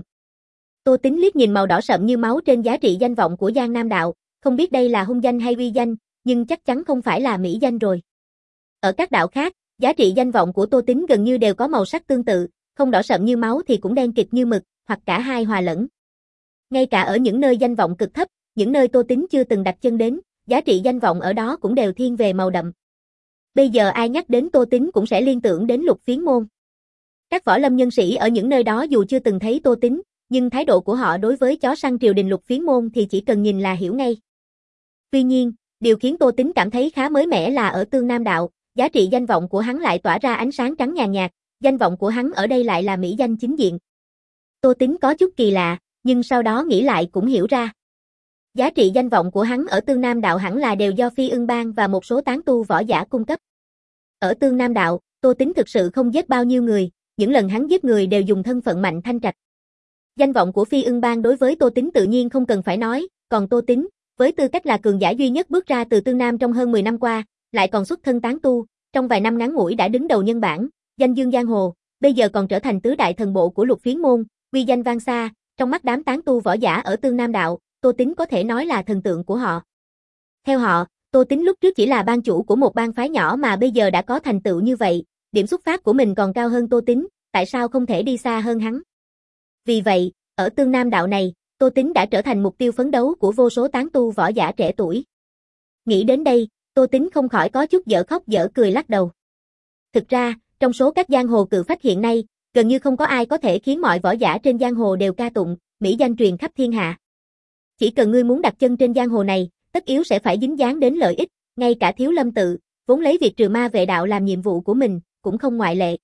Tô Tín liếc nhìn màu đỏ sậm như máu trên giá trị danh vọng của Giang Nam đạo, không biết đây là hung danh hay uy danh, nhưng chắc chắn không phải là mỹ danh rồi. Ở các đạo khác, giá trị danh vọng của Tô Tín gần như đều có màu sắc tương tự, không đỏ sậm như máu thì cũng đen kịt như mực, hoặc cả hai hòa lẫn. Ngay cả ở những nơi danh vọng cực thấp, những nơi Tô Tín chưa từng đặt chân đến, giá trị danh vọng ở đó cũng đều thiên về màu đậm. Bây giờ ai nhắc đến Tô Tín cũng sẽ liên tưởng đến Lục Phiến môn. Các võ lâm nhân sĩ ở những nơi đó dù chưa từng thấy Tô Tín, nhưng thái độ của họ đối với chó săn triều đình Lục Phiến môn thì chỉ cần nhìn là hiểu ngay. Tuy nhiên, điều khiến Tô Tín cảm thấy khá mới mẻ là ở Tương Nam đạo, giá trị danh vọng của hắn lại tỏa ra ánh sáng trắng nhàn nhạt, danh vọng của hắn ở đây lại là mỹ danh chính diện. Tô Tín có chút kỳ lạ, nhưng sau đó nghĩ lại cũng hiểu ra. Giá trị danh vọng của hắn ở Tương Nam đạo hẳn là đều do Phi Ưng Bang và một số tán tu võ giả cung cấp. Ở Tương Nam đạo, Tô Tín thực sự không giết bao nhiêu người, những lần hắn giết người đều dùng thân phận Mạnh Thanh Trạch. Danh vọng của Phi Ưng Bang đối với Tô Tín tự nhiên không cần phải nói, còn Tô Tín, với tư cách là cường giả duy nhất bước ra từ Tương Nam trong hơn mười năm qua, lại còn xuất thân tán tu, trong vài năm ngắn ngủi đã đứng đầu nhân bản, danh dương giang hồ, bây giờ còn trở thành tứ đại thần bộ của Lục Phiến môn, uy danh vang xa, trong mắt đám tán tu võ giả ở Tương Nam đạo, Tô Tín có thể nói là thần tượng của họ. Theo họ, Tô Tín lúc trước chỉ là ban chủ của một bang phái nhỏ mà bây giờ đã có thành tựu như vậy, điểm xuất phát của mình còn cao hơn Tô Tín, tại sao không thể đi xa hơn hắn? Vì vậy, ở Tương Nam đạo này, Tô Tín đã trở thành mục tiêu phấn đấu của vô số tán tu võ giả trẻ tuổi. Nghĩ đến đây, Tô Tín không khỏi có chút dở khóc dở cười lắc đầu. Thực ra, trong số các giang hồ cự phách hiện nay, gần như không có ai có thể khiến mọi võ giả trên giang hồ đều ca tụng, mỹ danh truyền khắp thiên hạ. Chỉ cần ngươi muốn đặt chân trên giang hồ này, tất yếu sẽ phải dính dáng đến lợi ích, ngay cả Thiếu Lâm tự, vốn lấy việc trừ ma vệ đạo làm nhiệm vụ của mình, cũng không ngoại lệ.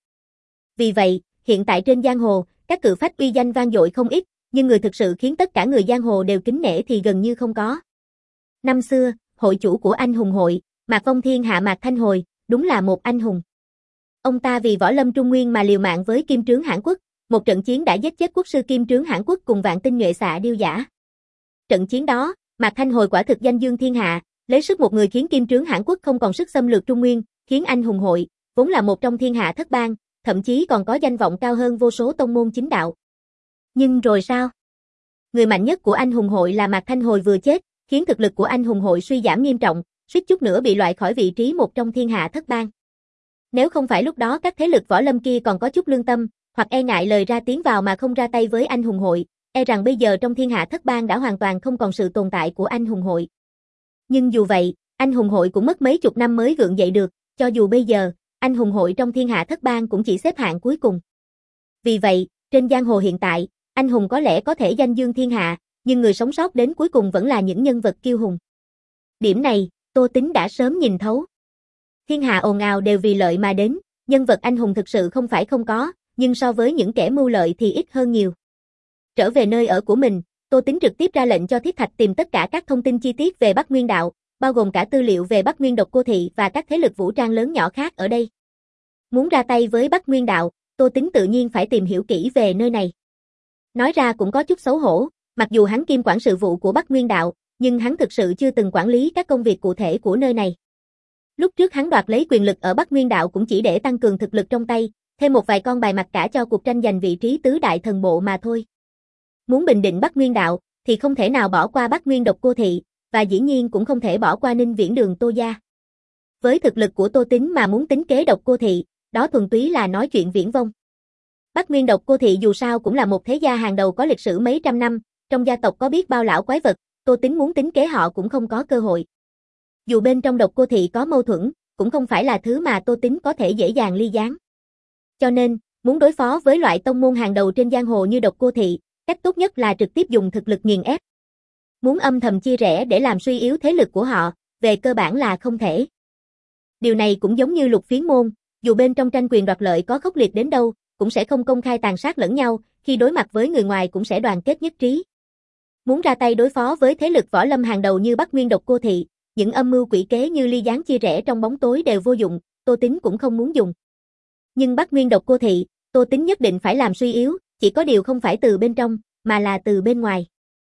Vì vậy, hiện tại trên giang hồ, các cự phách uy danh vang dội không ít, nhưng người thực sự khiến tất cả người giang hồ đều kính nể thì gần như không có. Năm xưa, hội chủ của anh hùng hội, Mạc Phong Thiên hạ Mạc Thanh Hồi, đúng là một anh hùng. Ông ta vì võ lâm Trung Nguyên mà liều mạng với Kim Trướng Hãn Quốc, một trận chiến đã giết chết quốc sư Kim Trướng Hãn Quốc cùng vạn tinh nhuệ xạ điêu giả. Trận chiến đó, Mạc Thanh Hồi quả thực danh dương thiên hạ, lấy sức một người khiến Kim Trướng Hãn Quốc không còn sức xâm lược Trung Nguyên, khiến anh hùng hội, vốn là một trong thiên hạ thất bang, thậm chí còn có danh vọng cao hơn vô số tông môn chính đạo. Nhưng rồi sao? Người mạnh nhất của anh hùng hội là Mạc Thanh Hồi vừa chết, khiến thực lực của anh hùng hội suy giảm nghiêm trọng, suýt chút nữa bị loại khỏi vị trí một trong thiên hạ thất bang. Nếu không phải lúc đó các thế lực võ lâm kia còn có chút lương tâm, hoặc e ngại lời ra tiếng vào mà không ra tay với anh hùng hội, e rằng bây giờ trong thiên hạ thất bang đã hoàn toàn không còn sự tồn tại của anh hùng hội. Nhưng dù vậy, anh hùng hội cũng mất mấy chục năm mới gượng dậy được, cho dù bây giờ, anh hùng hội trong thiên hạ thất bang cũng chỉ xếp hạng cuối cùng. Vì vậy, trên giang hồ hiện tại, anh hùng có lẽ có thể danh dương thiên hạ, nhưng người sống sót đến cuối cùng vẫn là những nhân vật kiêu hùng. Điểm này, Tô Tính đã sớm nhìn thấu. Thiên hạ ồn ào đều vì lợi mà đến, nhân vật anh hùng thực sự không phải không có, nhưng so với những kẻ mưu lợi thì ít hơn nhiều. Trở về nơi ở của mình, Tô Tính trực tiếp ra lệnh cho Thiết Thạch tìm tất cả các thông tin chi tiết về Bắc Nguyên Đạo, bao gồm cả tư liệu về Bắc Nguyên Độc Cô Thị và các thế lực vũ trang lớn nhỏ khác ở đây. Muốn ra tay với Bắc Nguyên Đạo, Tô Tính tự nhiên phải tìm hiểu kỹ về nơi này. Nói ra cũng có chút xấu hổ, mặc dù hắn kiêm quản sự vụ của Bắc Nguyên Đạo, nhưng hắn thực sự chưa từng quản lý các công việc cụ thể của nơi này. Lúc trước hắn đoạt lấy quyền lực ở Bắc Nguyên Đạo cũng chỉ để tăng cường thực lực trong tay, thêm một vài con bài mặt cả cho cuộc tranh giành vị trí tứ đại thần bộ mà thôi. Muốn bình định Bắc Nguyên Đạo, thì không thể nào bỏ qua Bắc Nguyên Độc Cô Thị, và dĩ nhiên cũng không thể bỏ qua Ninh Viễn Đường Tô gia. Với thực lực của Tô Tính mà muốn tính kế Độc Cô Thị, đó thuần túy là nói chuyện viển vông. Bắc Nguyên Độc Cô Thị dù sao cũng là một thế gia hàng đầu có lịch sử mấy trăm năm, trong gia tộc có biết bao lão quái vật, Tô Tính muốn tính kế họ cũng không có cơ hội. Dù bên trong Độc Cô Thị có mâu thuẫn, cũng không phải là thứ mà Tô Tính có thể dễ dàng ly gián. Cho nên, muốn đối phó với loại tông môn hàng đầu trên giang hồ như Độc Cô Thị, cách tốt nhất là trực tiếp dùng thực lực nghiền ép. Muốn âm thầm chia rẽ để làm suy yếu thế lực của họ, về cơ bản là không thể. Điều này cũng giống như Lục Phiến môn, dù bên trong tranh quyền đoạt lợi có khốc liệt đến đâu, cũng sẽ không công khai tàn sát lẫn nhau, khi đối mặt với người ngoài cũng sẽ đoàn kết nhất trí. Muốn ra tay đối phó với thế lực võ lâm hàng đầu như Bắc Nguyên Độc Cô Thị, những âm mưu quỷ kế như ly gián chia rẽ trong bóng tối đều vô dụng, Tô Tính cũng không muốn dùng. Nhưng Bắc Nguyên Độc Cô Thị, Tô Tính nhất định phải làm suy yếu, chỉ có điều không phải từ bên trong, mà là từ bên ngoài.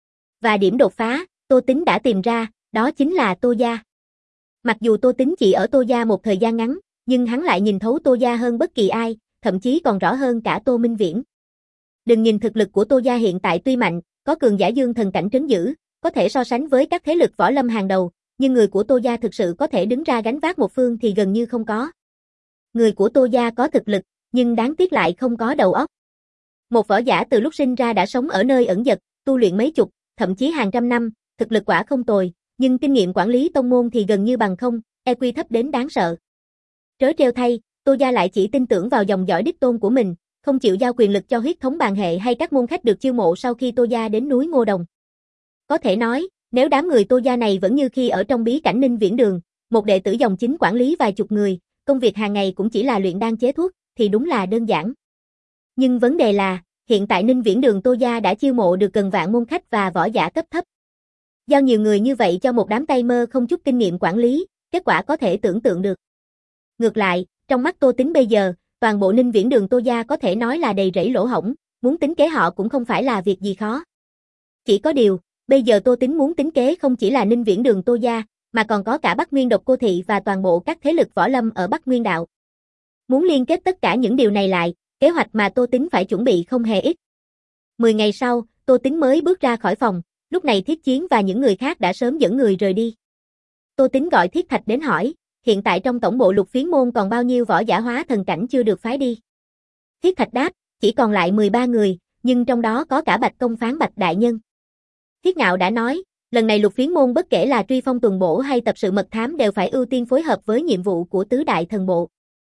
Và điểm đột phá, Tô Tính đã tìm ra, đó chính là Tô gia. Mặc dù Tô Tính chỉ ở Tô gia một thời gian ngắn, nhưng hắn lại nhìn thấu Tô gia hơn bất kỳ ai, thậm chí còn rõ hơn cả Tô Minh Viễn. Đừng nhìn thực lực của Tô gia hiện tại tuy mạnh, có cường giả dương thần cảnh trấn giữ, có thể so sánh với các thế lực võ lâm hàng đầu, nhưng người của Tô gia thực sự có thể đứng ra gánh vác một phương thì gần như không có. Người của Tô gia có thực lực, nhưng đáng tiếc lại không có đầu óc. Một võ giả từ lúc sinh ra đã sống ở nơi ẩn dật, tu luyện mấy chục, thậm chí hàng trăm năm, thực lực quả không tồi, nhưng kinh nghiệm quản lý tông môn thì gần như bằng không, e quy thấp đến đáng sợ. Trớ trêu thay, Tô gia lại chỉ tin tưởng vào dòng dõi đích tôn của mình, không chịu giao quyền lực cho huyết thống bàn hệ hay các môn khách được chiêu mộ sau khi Tô gia đến núi Ngô Đồng. Có thể nói, nếu đám người Tô gia này vẫn như khi ở trong bí cảnh Ninh Viễn Đường, một đệ tử dòng chính quản lý vài chục người, công việc hàng ngày cũng chỉ là luyện đan chế thuốc, thì đúng là đơn giản. Nhưng vấn đề là, hiện tại Ninh Viễn Đường Tô gia đã chiêu mộ được gần vạn môn khách và võ giả cấp thấp. Giao nhiều người như vậy cho một đám tay mơ không chút kinh nghiệm quản lý, kết quả có thể tưởng tượng được. Ngược lại, trong mắt Tô Tính bây giờ, toàn bộ Ninh Viễn Đường Tô gia có thể nói là đầy rẫy lỗ hổng, muốn tính kế họ cũng không phải là việc gì khó. Chỉ có điều, bây giờ Tô Tính muốn tính kế không chỉ là Ninh Viễn Đường Tô gia, mà còn có cả Bắc Nguyên Độc Cô Thị và toàn bộ các thế lực võ lâm ở Bắc Nguyên Đạo. Muốn liên kết tất cả những điều này lại, kế hoạch mà Tô Tính phải chuẩn bị không hề ít. Mười ngày sau, Tô Tính mới bước ra khỏi phòng, lúc này Thiết Chiến và những người khác đã sớm dẫn người rời đi. Tô Tính gọi Thiết Thạch đến hỏi, hiện tại trong tổng bộ Lục Phiến môn còn bao nhiêu võ giả hóa thần cảnh chưa được phái đi. Thiết Thạch đáp, chỉ còn lại mười ba người, nhưng trong đó có cả Bạch Công Phán Bạch Đại Nhân. Thiết Ngạo đã nói, lần này Lục Phiến môn bất kể là truy phong tuần bổ hay tập sự mật thám đều phải ưu tiên phối hợp với nhiệm vụ của tứ đại thần bộ.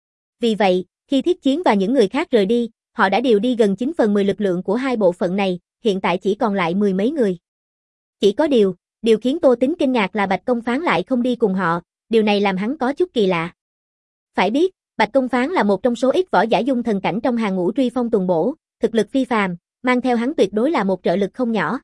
Vì vậy, khi Thiết Chiến và những người khác rời đi, họ đã điều đi gần chín phần mười lực lượng của hai bộ phận này, hiện tại chỉ còn lại mười mấy người. Chỉ có điều, điều khiến Tô Tính kinh ngạc là Bạch Công Phán lại không đi cùng họ, điều này làm hắn có chút kỳ lạ. Phải biết, Bạch Công Phán là một trong số ít võ giả dung thần cảnh trong hàng ngũ truy phong tuần bổ, thực lực phi phàm, mang theo hắn tuyệt đối là một trợ lực không nhỏ.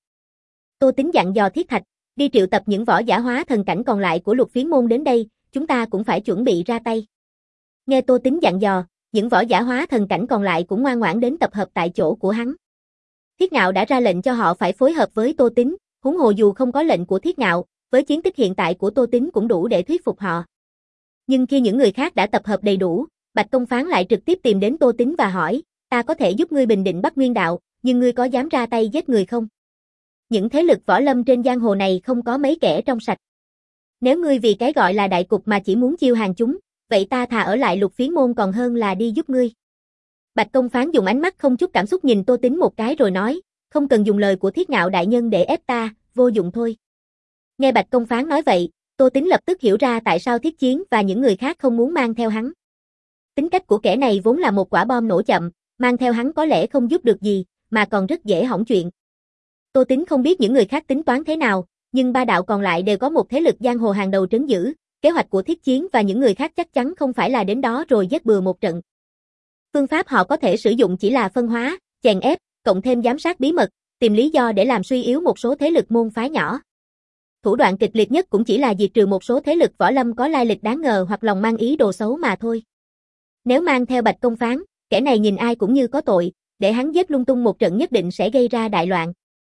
Tô Tính dặn dò Thiết Thạch, đi triệu tập những võ giả hóa thần cảnh còn lại của Lục Phiến môn đến đây, chúng ta cũng phải chuẩn bị ra tay. Nghe Tô Tính dặn dò, những võ giả hóa thần cảnh còn lại cũng ngoan ngoãn đến tập hợp tại chỗ của hắn. Thiết Ngạo đã ra lệnh cho họ phải phối hợp với Tô Tính, huống hồ dù không có lệnh của Thiết Ngạo, với chiến tích hiện tại của Tô Tính cũng đủ để thuyết phục họ. Nhưng khi những người khác đã tập hợp đầy đủ, Bạch Công Phán lại trực tiếp tìm đến Tô Tín và hỏi, ta có thể giúp ngươi bình định Bắc Nguyên đạo, nhưng ngươi có dám ra tay giết người không? Những thế lực võ lâm trên giang hồ này không có mấy kẻ trong sạch. Nếu ngươi vì cái gọi là đại cục mà chỉ muốn chiêu hàng chúng, vậy ta thà ở lại Lục Phiến môn còn hơn là đi giúp ngươi. Bạch Công Phán dùng ánh mắt không chút cảm xúc nhìn Tô Tín một cái rồi nói, không cần dùng lời của Thiết Ngạo đại nhân để ép ta, vô dụng thôi. Nghe Bạch Công Phán nói vậy, Tô Tín lập tức hiểu ra tại sao Thiết Chiến và những người khác không muốn mang theo hắn. Tính cách của kẻ này vốn là một quả bom nổ chậm, mang theo hắn có lẽ không giúp được gì, mà còn rất dễ hỏng chuyện. Tô Tín không biết những người khác tính toán thế nào, nhưng ba đạo còn lại đều có một thế lực giang hồ hàng đầu trấn giữ, kế hoạch của Thiết Chiến và những người khác chắc chắn không phải là đến đó rồi giết bừa một trận. Phương pháp họ có thể sử dụng chỉ là phân hóa, chèn ép, cộng thêm giám sát bí mật, tìm lý do để làm suy yếu một số thế lực môn phái nhỏ. Thủ đoạn kịch liệt nhất cũng chỉ là diệt trừ một số thế lực võ lâm có lai lịch đáng ngờ hoặc lòng mang ý đồ xấu mà thôi. Nếu mang theo Bạch Công Phán, kẻ này nhìn ai cũng như có tội, để hắn giết lung tung một trận nhất định sẽ gây ra đại loạn.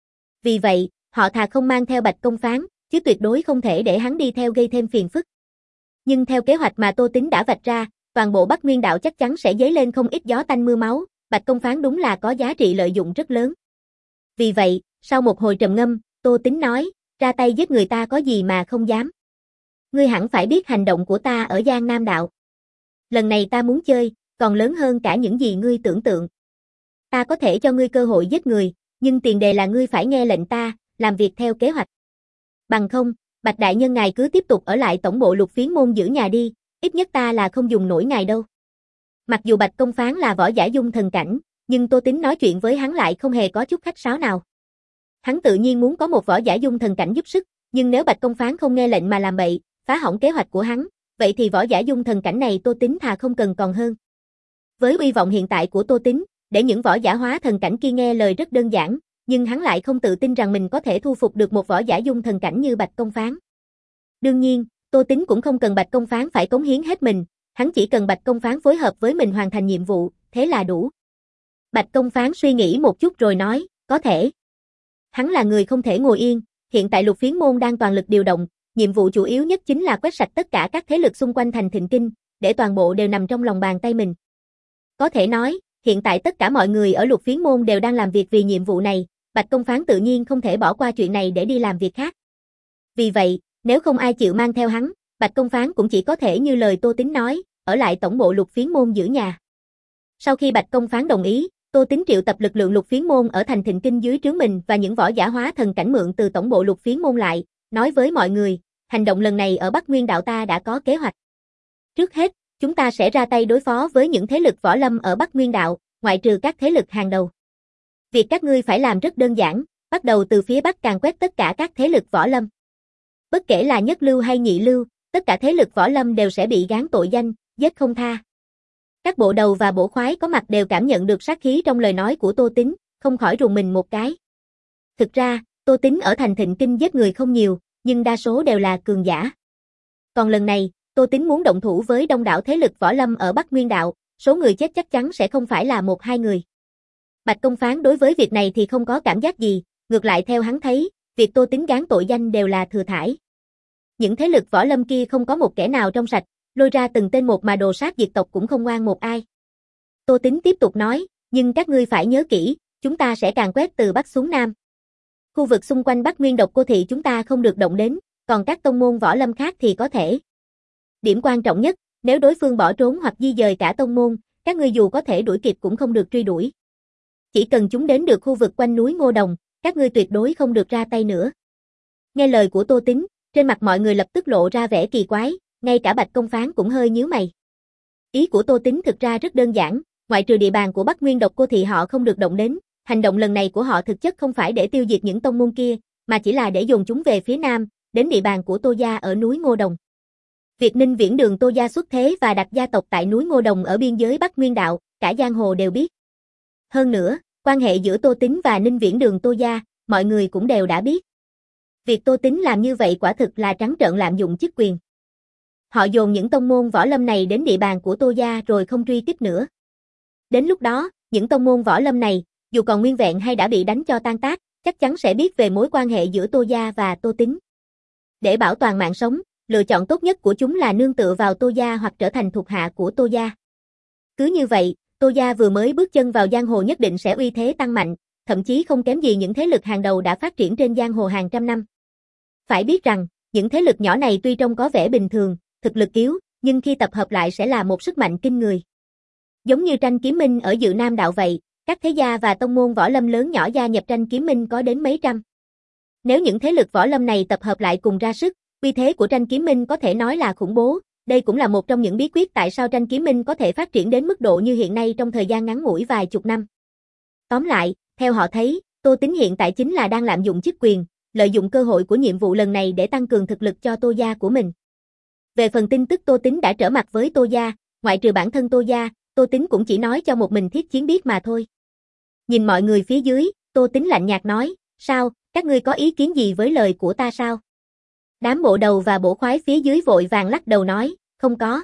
Vì vậy, họ thà không mang theo Bạch Công Phán, chứ tuyệt đối không thể để hắn đi theo gây thêm phiền phức. Nhưng theo kế hoạch mà Tô Tín đã vạch ra, toàn bộ Bắc Nguyên đạo chắc chắn sẽ dấy lên không ít gió tanh mưa máu, Bạch Công Phán đúng là có giá trị lợi dụng rất lớn. Vì vậy, sau một hồi trầm ngâm, Tô Tín nói, ra tay giết người ta có gì mà không dám. Ngươi hẳn phải biết hành động của ta ở Giang Nam đạo. Lần này ta muốn chơi, còn lớn hơn cả những gì ngươi tưởng tượng. Ta có thể cho ngươi cơ hội giết người, nhưng tiền đề là ngươi phải nghe lệnh ta, làm việc theo kế hoạch. Bằng không, Bạch đại nhân ngài cứ tiếp tục ở lại tổng bộ Lục Phiến môn giữ nhà đi, ít nhất ta là không dùng nổi ngài đâu. Mặc dù Bạch Công Phán là võ giả dung thần cảnh, nhưng Tô Tín nói chuyện với hắn lại không hề có chút khách sáo nào. Hắn tự nhiên muốn có một võ giả dung thần cảnh giúp sức, nhưng nếu Bạch Công Phán không nghe lệnh mà làm bậy, phá hỏng kế hoạch của hắn, vậy thì võ giả dung thần cảnh này Tô Tín thà không cần còn hơn. Với uy vọng hiện tại của Tô Tín, để những võ giả hóa thần cảnh kia nghe lời rất đơn giản, nhưng hắn lại không tự tin rằng mình có thể thu phục được một võ giả dung thần cảnh như Bạch Công Phán. Đương nhiên, Tô Tín cũng không cần Bạch Công Phán phải cống hiến hết mình, hắn chỉ cần Bạch Công Phán phối hợp với mình hoàn thành nhiệm vụ, thế là đủ. Bạch Công Phán suy nghĩ một chút rồi nói, có thể. Hắn là người không thể ngồi yên, hiện tại Lục Phiến môn đang toàn lực điều động, nhiệm vụ chủ yếu nhất chính là quét sạch tất cả các thế lực xung quanh thành Thịnh Kinh, để toàn bộ đều nằm trong lòng bàn tay mình. Có thể nói, hiện tại tất cả mọi người ở Lục Phiến môn đều đang làm việc vì nhiệm vụ này, Bạch Công Phán tự nhiên không thể bỏ qua chuyện này để đi làm việc khác. Vì vậy, nếu không ai chịu mang theo hắn, Bạch Công Phán cũng chỉ có thể như lời Tô Tín nói, ở lại tổng bộ Lục Phiến môn giữ nhà. Sau khi Bạch Công Phán đồng ý, Tô Tín triệu tập lực lượng Lục Phiến môn ở thành Thịnh Kinh dưới trướng mình và những võ giả hóa thần cảnh mượn từ tổng bộ Lục Phiến môn lại, nói với mọi người, hành động lần này ở Bắc Nguyên đạo ta đã có kế hoạch. Trước hết, chúng ta sẽ ra tay đối phó với những thế lực võ lâm ở Bắc Nguyên đạo, ngoại trừ các thế lực hàng đầu. Việc các ngươi phải làm rất đơn giản, bắt đầu từ phía Bắc càn quét tất cả các thế lực võ lâm. Bất kể là nhất lưu hay nhị lưu, tất cả thế lực võ lâm đều sẽ bị gán tội danh, giết không tha. Các bộ đầu và bộ khoái có mặt đều cảm nhận được sát khí trong lời nói của Tô Tín, không khỏi rùng mình một cái. Thực ra, Tô Tín ở thành Thịnh Kinh giết người không nhiều, nhưng đa số đều là cường giả. Còn lần này, Tô Tín muốn động thủ với đông đảo thế lực võ lâm ở Bắc Nguyên đạo, số người chết chắc chắn sẽ không phải là một hai người. Bạch Công Phán đối với việc này thì không có cảm giác gì, ngược lại theo hắn thấy, việc Tô Tín gán tội danh đều là thừa thãi. Những thế lực võ lâm kia không có một kẻ nào trong sạch, lôi ra từng tên một mà đồ sát diệt tộc cũng không oan một ai. Tô Tín tiếp tục nói, nhưng các ngươi phải nhớ kỹ, chúng ta sẽ càn quét từ Bắc xuống Nam. Khu vực xung quanh Bắc Nguyên Độc Cô Thị chúng ta không được động đến, còn các tông môn võ lâm khác thì có thể. Điểm quan trọng nhất, nếu đối phương bỏ trốn hoặc di dời cả tông môn, các ngươi dù có thể đuổi kịp cũng không được truy đuổi. Chỉ cần chúng đến được khu vực quanh núi Ngô Đồng, các ngươi tuyệt đối không được ra tay nữa. Nghe lời của Tô Tín, trên mặt mọi người lập tức lộ ra vẻ kỳ quái, ngay cả Bạch Công Phán cũng hơi nhíu mày. Ý của Tô Tín thực ra rất đơn giản, ngoại trừ địa bàn của Bắc Nguyên Độc Cô Thị họ không được động đến, hành động lần này của họ thực chất không phải để tiêu diệt những tông môn kia, mà chỉ là để dồn chúng về phía Nam, đến địa bàn của Tô gia ở núi Ngô Đồng. Việc Ninh Viễn Đường Tô gia xuất thế và đặt gia tộc tại núi Ngô Đồng ở biên giới Bắc Nguyên đạo, cả giang hồ đều biết. Hơn nữa, quan hệ giữa Tô Tín và Ninh Viễn Đường Tô gia, mọi người cũng đều đã biết. Việc Tô Tín làm như vậy quả thực là trắng trợn lạm dụng chức quyền. Họ dồn những tông môn võ lâm này đến địa bàn của Tô gia rồi không truy kích nữa. Đến lúc đó, những tông môn võ lâm này, dù còn nguyên vẹn hay đã bị đánh cho tan tác, chắc chắn sẽ biết về mối quan hệ giữa Tô gia và Tô Tín. Để bảo toàn mạng sống, lựa chọn tốt nhất của chúng là nương tựa vào Tô gia hoặc trở thành thuộc hạ của Tô gia. Cứ như vậy, Tô gia vừa mới bước chân vào giang hồ nhất định sẽ uy thế tăng mạnh, thậm chí không kém gì những thế lực hàng đầu đã phát triển trên giang hồ hàng trăm năm. Phải biết rằng, những thế lực nhỏ này tuy trông có vẻ bình thường, thực lực yếu, nhưng khi tập hợp lại sẽ là một sức mạnh kinh người. Giống như Tranh Kiếm Minh ở Dự Nam Đạo vậy, các thế gia và tông môn võ lâm lớn nhỏ gia nhập Tranh Kiếm Minh có đến mấy trăm. Nếu những thế lực võ lâm này tập hợp lại cùng ra sức, uy thế của Tranh Kiếm Minh có thể nói là khủng bố. Đây cũng là một trong những bí quyết tại sao Tranh Kiếm Minh có thể phát triển đến mức độ như hiện nay trong thời gian ngắn ngủi vài chục năm. Tóm lại, theo họ thấy, Tô Tín hiện tại chính là đang lạm dụng chức quyền, lợi dụng cơ hội của nhiệm vụ lần này để tăng cường thực lực cho Tô gia của mình. Về phần tin tức Tô Tín đã trở mặt với Tô gia, ngoại trừ bản thân Tô gia, Tô Tín cũng chỉ nói cho một mình Thiết Chiến biết mà thôi. Nhìn mọi người phía dưới, Tô Tín lạnh nhạt nói, sao, các ngươi có ý kiến gì với lời của ta sao? Đám bộ đầu và bổ khoái phía dưới vội vàng lắc đầu nói, không có.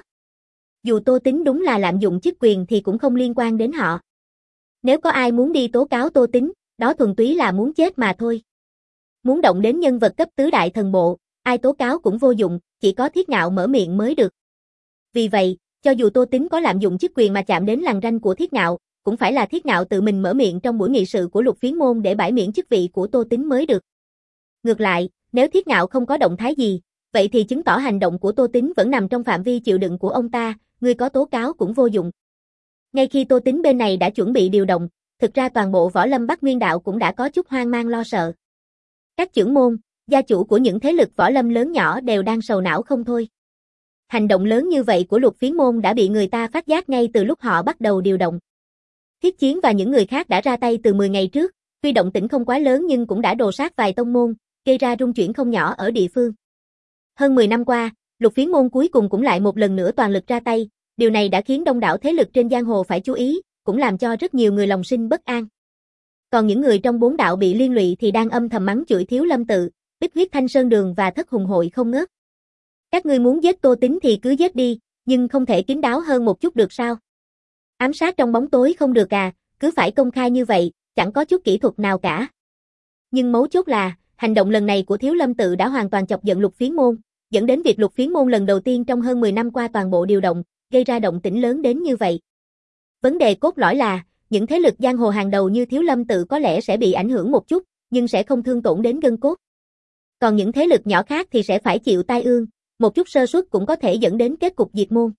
Dù Tô Tín đúng là lạm dụng chức quyền thì cũng không liên quan đến họ. Nếu có ai muốn đi tố cáo Tô Tín, đó thuần túy là muốn chết mà thôi. Muốn động đến nhân vật cấp tứ đại thần bộ, ai tố cáo cũng vô dụng, chỉ có Thiết Ngạo mở miệng mới được. Vì vậy, cho dù Tô Tín có lạm dụng chức quyền mà chạm đến lằn ranh của Thiết Ngạo, cũng phải là Thiết Ngạo tự mình mở miệng trong buổi nghị sự của Lục Phiến môn để bãi miễn chức vị của Tô Tín mới được. Ngược lại, nếu Thiết Ngạo không có động thái gì, vậy thì chứng tỏ hành động của Tô Tín vẫn nằm trong phạm vi chịu đựng của ông ta, người có tố cáo cũng vô dụng. Ngay khi Tô Tín bên này đã chuẩn bị điều động, thực ra toàn bộ võ lâm Bắc Nguyên Đạo cũng đã có chút hoang mang lo sợ. Các trưởng môn, gia chủ của những thế lực võ lâm lớn nhỏ đều đang sầu não không thôi. Hành động lớn như vậy của Lục Phiến môn đã bị người ta phát giác ngay từ lúc họ bắt đầu điều động. Thiết Chiến và những người khác đã ra tay từ mười ngày trước, tuy động tĩnh không quá lớn nhưng cũng đã đồ sát vài tông môn, gây ra rung chuyển không nhỏ ở địa phương. Hơn mười năm qua, Lục Phiến môn cuối cùng cũng lại một lần nữa toàn lực ra tay, điều này đã khiến đông đảo thế lực trên giang hồ phải chú ý, cũng làm cho rất nhiều người lòng sinh bất an. Còn những người trong bốn đạo bị liên lụy thì đang âm thầm mắng chửi Thiếu Lâm Tự, Bích Huyết Thanh Sơn Đường và Thất Hùng Hội không ngớt. Các ngươi muốn giết Tô Tín thì cứ giết đi, nhưng không thể kín đáo hơn một chút được sao? Ám sát trong bóng tối không được à, cứ phải công khai như vậy, chẳng có chút kỹ thuật nào cả. Nhưng mấu chốt là, hành động lần này của Thiếu Lâm Tự đã hoàn toàn chọc giận Lục Phiến môn, dẫn đến việc Lục Phiến môn lần đầu tiên trong hơn mười năm qua toàn bộ điều động, gây ra động tĩnh lớn đến như vậy. Vấn đề cốt lõi là, những thế lực giang hồ hàng đầu như Thiếu Lâm Tự có lẽ sẽ bị ảnh hưởng một chút, nhưng sẽ không thương tổn đến gân cốt. Còn những thế lực nhỏ khác thì sẽ phải chịu tai ương, một chút sơ suất cũng có thể dẫn đến kết cục diệt môn.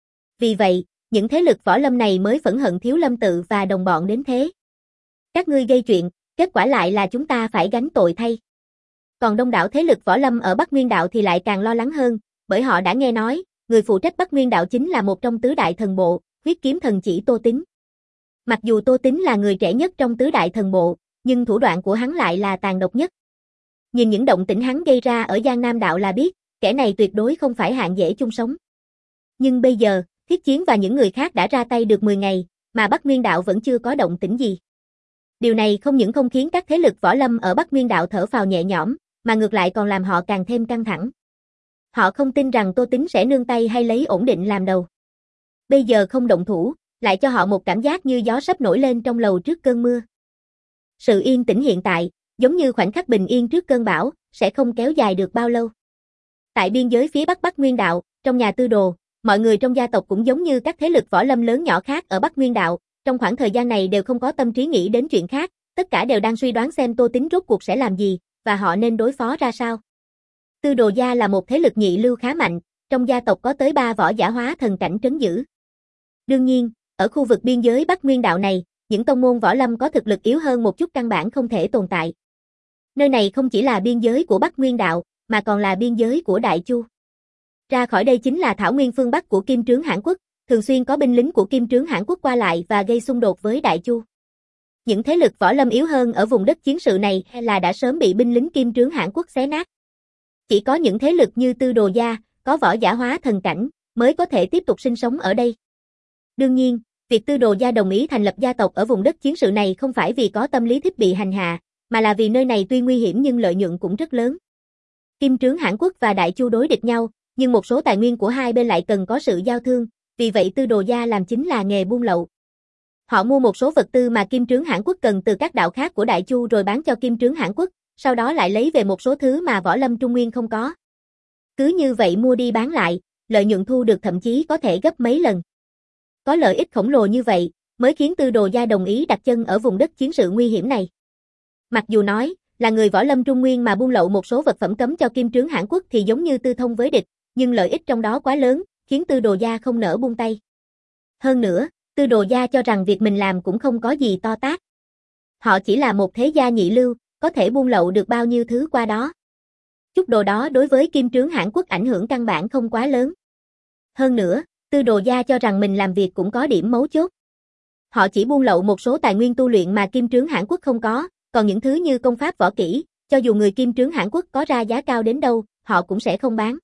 Vì vậy, những thế lực võ lâm này mới phẫn hận Thiếu Lâm Tự và đồng bọn đến thế. Các ngươi gây chuyện, kết quả lại là chúng ta phải gánh tội thay. Còn đông đảo thế lực võ lâm ở Bắc Nguyên Đạo thì lại càng lo lắng hơn, bởi họ đã nghe nói, người phụ trách Bắc Nguyên Đạo chính là một trong tứ đại thần bộ, Huyết Kiếm Thần Chỉ Tô Tín. Mặc dù Tô Tín là người trẻ nhất trong tứ đại thần bộ, nhưng thủ đoạn của hắn lại là tàn độc nhất. Nhìn những động tĩnh hắn gây ra ở Giang Nam Đạo là biết, kẻ này tuyệt đối không phải hạng dễ chung sống. Nhưng bây giờ, Thiết Chiến và những người khác đã ra tay được mười ngày, mà Bắc Nguyên Đạo vẫn chưa có động tĩnh gì. Điều này không những không khiến các thế lực võ lâm ở Bắc Nguyên Đạo thở phào nhẹ nhõm, mà ngược lại còn làm họ càng thêm căng thẳng. Họ không tin rằng Tô Tín sẽ nương tay hay lấy ổn định làm đầu. Bây giờ không động thủ, lại cho họ một cảm giác như gió sắp nổi lên trong lầu trước cơn mưa. Sự yên tĩnh hiện tại, giống như khoảnh khắc bình yên trước cơn bão, sẽ không kéo dài được bao lâu. Tại biên giới phía Bắc Bắc Nguyên Đạo, trong nhà tư đồ, mọi người trong gia tộc cũng giống như các thế lực võ lâm lớn nhỏ khác ở Bắc Nguyên Đạo, trong khoảng thời gian này đều không có tâm trí nghĩ đến chuyện khác, tất cả đều đang suy đoán xem Tô Tín rốt cuộc sẽ làm gì, và họ nên đối phó ra sao. Tư đồ gia là một thế lực nhị lưu khá mạnh, trong gia tộc có tới ba võ giả hóa thần cảnh trấn giữ. Đương nhiên, ở khu vực biên giới Bắc Nguyên Đạo này, những tông môn võ lâm có thực lực yếu hơn một chút căn bản không thể tồn tại. Nơi này không chỉ là biên giới của Bắc Nguyên Đạo, mà còn là biên giới của Đại Chu. Ra khỏi đây chính là thảo nguyên phương Bắc của Kim Trướng Hãn Quốc, thường xuyên có binh lính của Kim Trướng Hãn Quốc qua lại và gây xung đột với Đại Chu. Những thế lực võ lâm yếu hơn ở vùng đất chiến sự này hay là đã sớm bị binh lính Kim Trướng Hãn Quốc xé nát. Chỉ có những thế lực như Tư Đồ gia, có võ giả hóa thần cảnh, mới có thể tiếp tục sinh sống ở đây. Đương nhiên, việc Tư Đồ gia đồng ý thành lập gia tộc ở vùng đất chiến sự này không phải vì có tâm lý thích bị hành hạ, mà là vì nơi này tuy nguy hiểm nhưng lợi nhuận cũng rất lớn. Kim Trướng Hãn Quốc và Đại Chu đối địch nhau, nhưng một số tài nguyên của hai bên lại cần có sự giao thương, vì vậy Tư Đồ gia làm chính là nghề buôn lậu. Họ mua một số vật tư mà Kim Trướng Hãn Quốc cần từ các đạo khác của Đại Chu rồi bán cho Kim Trướng Hãn Quốc, sau đó lại lấy về một số thứ mà võ lâm Trung Nguyên không có. Cứ như vậy mua đi bán lại, lợi nhuận thu được thậm chí có thể gấp mấy lần. có lợi ích khổng lồ như vậy, mới khiến Tư Đồ gia đồng ý đặt chân ở vùng đất chiến sự nguy hiểm này. Mặc dù nói, là người võ lâm Trung Nguyên mà buôn lậu một số vật phẩm cấm cho Kim Trướng Hãn Quốc thì giống như tư thông với địch, nhưng lợi ích trong đó quá lớn, khiến Tư Đồ gia không nỡ buông tay. Hơn nữa, Tư Đồ gia cho rằng việc mình làm cũng không có gì to tát. Họ chỉ là một thế gia nhị lưu, có thể buôn lậu được bao nhiêu thứ qua đó. Chút đồ đó đối với Kim Trướng Hãn Quốc ảnh hưởng căn bản không quá lớn. Hơn nữa, Tư Đồ gia cho rằng mình làm việc cũng có điểm mấu chốt. Họ chỉ buôn lậu một số tài nguyên tu luyện mà Kim Trướng Hãn Quốc không có, còn những thứ như công pháp võ kỹ, cho dù người Kim Trướng Hãn Quốc có ra giá cao đến đâu, họ cũng sẽ không bán.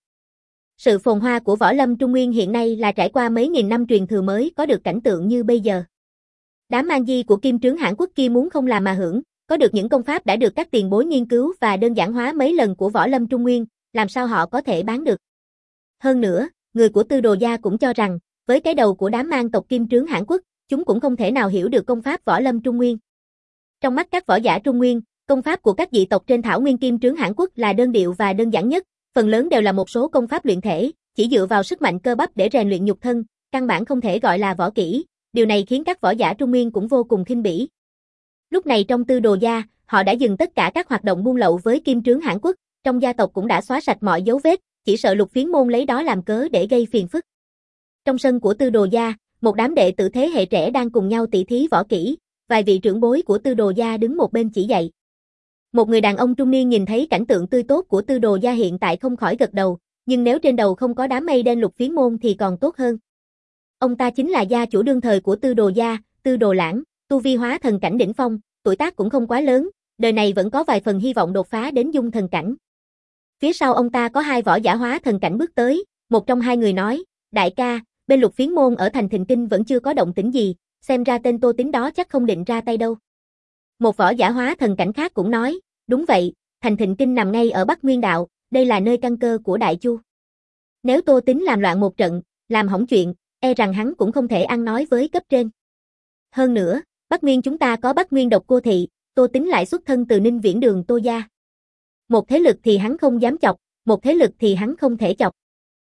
Sự phồn hoa của võ lâm Trung Nguyên hiện nay là trải qua mấy nghìn năm truyền thừa mới có được cảnh tượng như bây giờ. Đám man di của Kim Trướng Hãn Quốc kia muốn không làm mà hưởng, có được những công pháp đã được các tiền bối nghiên cứu và đơn giản hóa mấy lần của võ lâm Trung Nguyên, làm sao họ có thể bán được. Hơn nữa, người của Tư Đồ gia cũng cho rằng, với cái đầu của đám man tộc Kim Trướng Hãn Quốc, chúng cũng không thể nào hiểu được công pháp võ lâm Trung Nguyên. Trong mắt các võ giả Trung Nguyên, công pháp của các dị tộc trên thảo nguyên Kim Trướng Hãn Quốc là đơn điệu và đơn giản nhất, phần lớn đều là một số công pháp luyện thể, chỉ dựa vào sức mạnh cơ bắp để rèn luyện nhục thân, căn bản không thể gọi là võ kỹ, điều này khiến các võ giả Trung Nguyên cũng vô cùng khinh bỉ. Lúc này trong Tư Đồ gia, họ đã dừng tất cả các hoạt động buôn lậu với Kim Trướng Hãn Quốc, trong gia tộc cũng đã xóa sạch mọi dấu vết, chỉ sợ Lục Phiến môn lấy đó làm cớ để gây phiền phức. Trong sân của Tư Đồ gia, một đám đệ tử thế hệ trẻ đang cùng nhau tỉ thí võ kỹ, vài vị trưởng bối của Tư Đồ gia đứng một bên chỉ dạy. Một người đàn ông trung niên nhìn thấy cảnh tượng tươi tốt của Tư Đồ gia hiện tại không khỏi gật đầu, nhưng nếu trên đầu không có đám mây đen Lục Phiến môn thì còn tốt hơn. Ông ta chính là gia chủ đương thời của Tư Đồ gia, Tư Đồ Lãng, tu vi hóa thần cảnh đỉnh phong, tuổi tác cũng không quá lớn, đời này vẫn có vài phần hy vọng đột phá đến dung thần cảnh. Phía sau ông ta có hai võ giả hóa thần cảnh bước tới, một trong hai người nói, đại ca, bên Lục Phiến môn ở thành Thịnh Kinh vẫn chưa có động tĩnh gì, xem ra tên Tô Tín đó chắc không định ra tay đâu. Một võ giả hóa thần cảnh khác cũng nói, đúng vậy, thành Thịnh Kinh nằm ngay ở Bắc Nguyên Đạo, đây là nơi căn cơ của Đại Chu. Nếu Tô Tín làm loạn một trận, làm hỏng chuyện, e rằng hắn cũng không thể ăn nói với cấp trên. Hơn nữa, Bắc Nguyên chúng ta có Bắc Nguyên Độc Cô Thị, Tô Tín lại xuất thân từ Ninh Viễn Đường Tô gia. Một thế lực thì hắn không dám chọc, một thế lực thì hắn không thể chọc.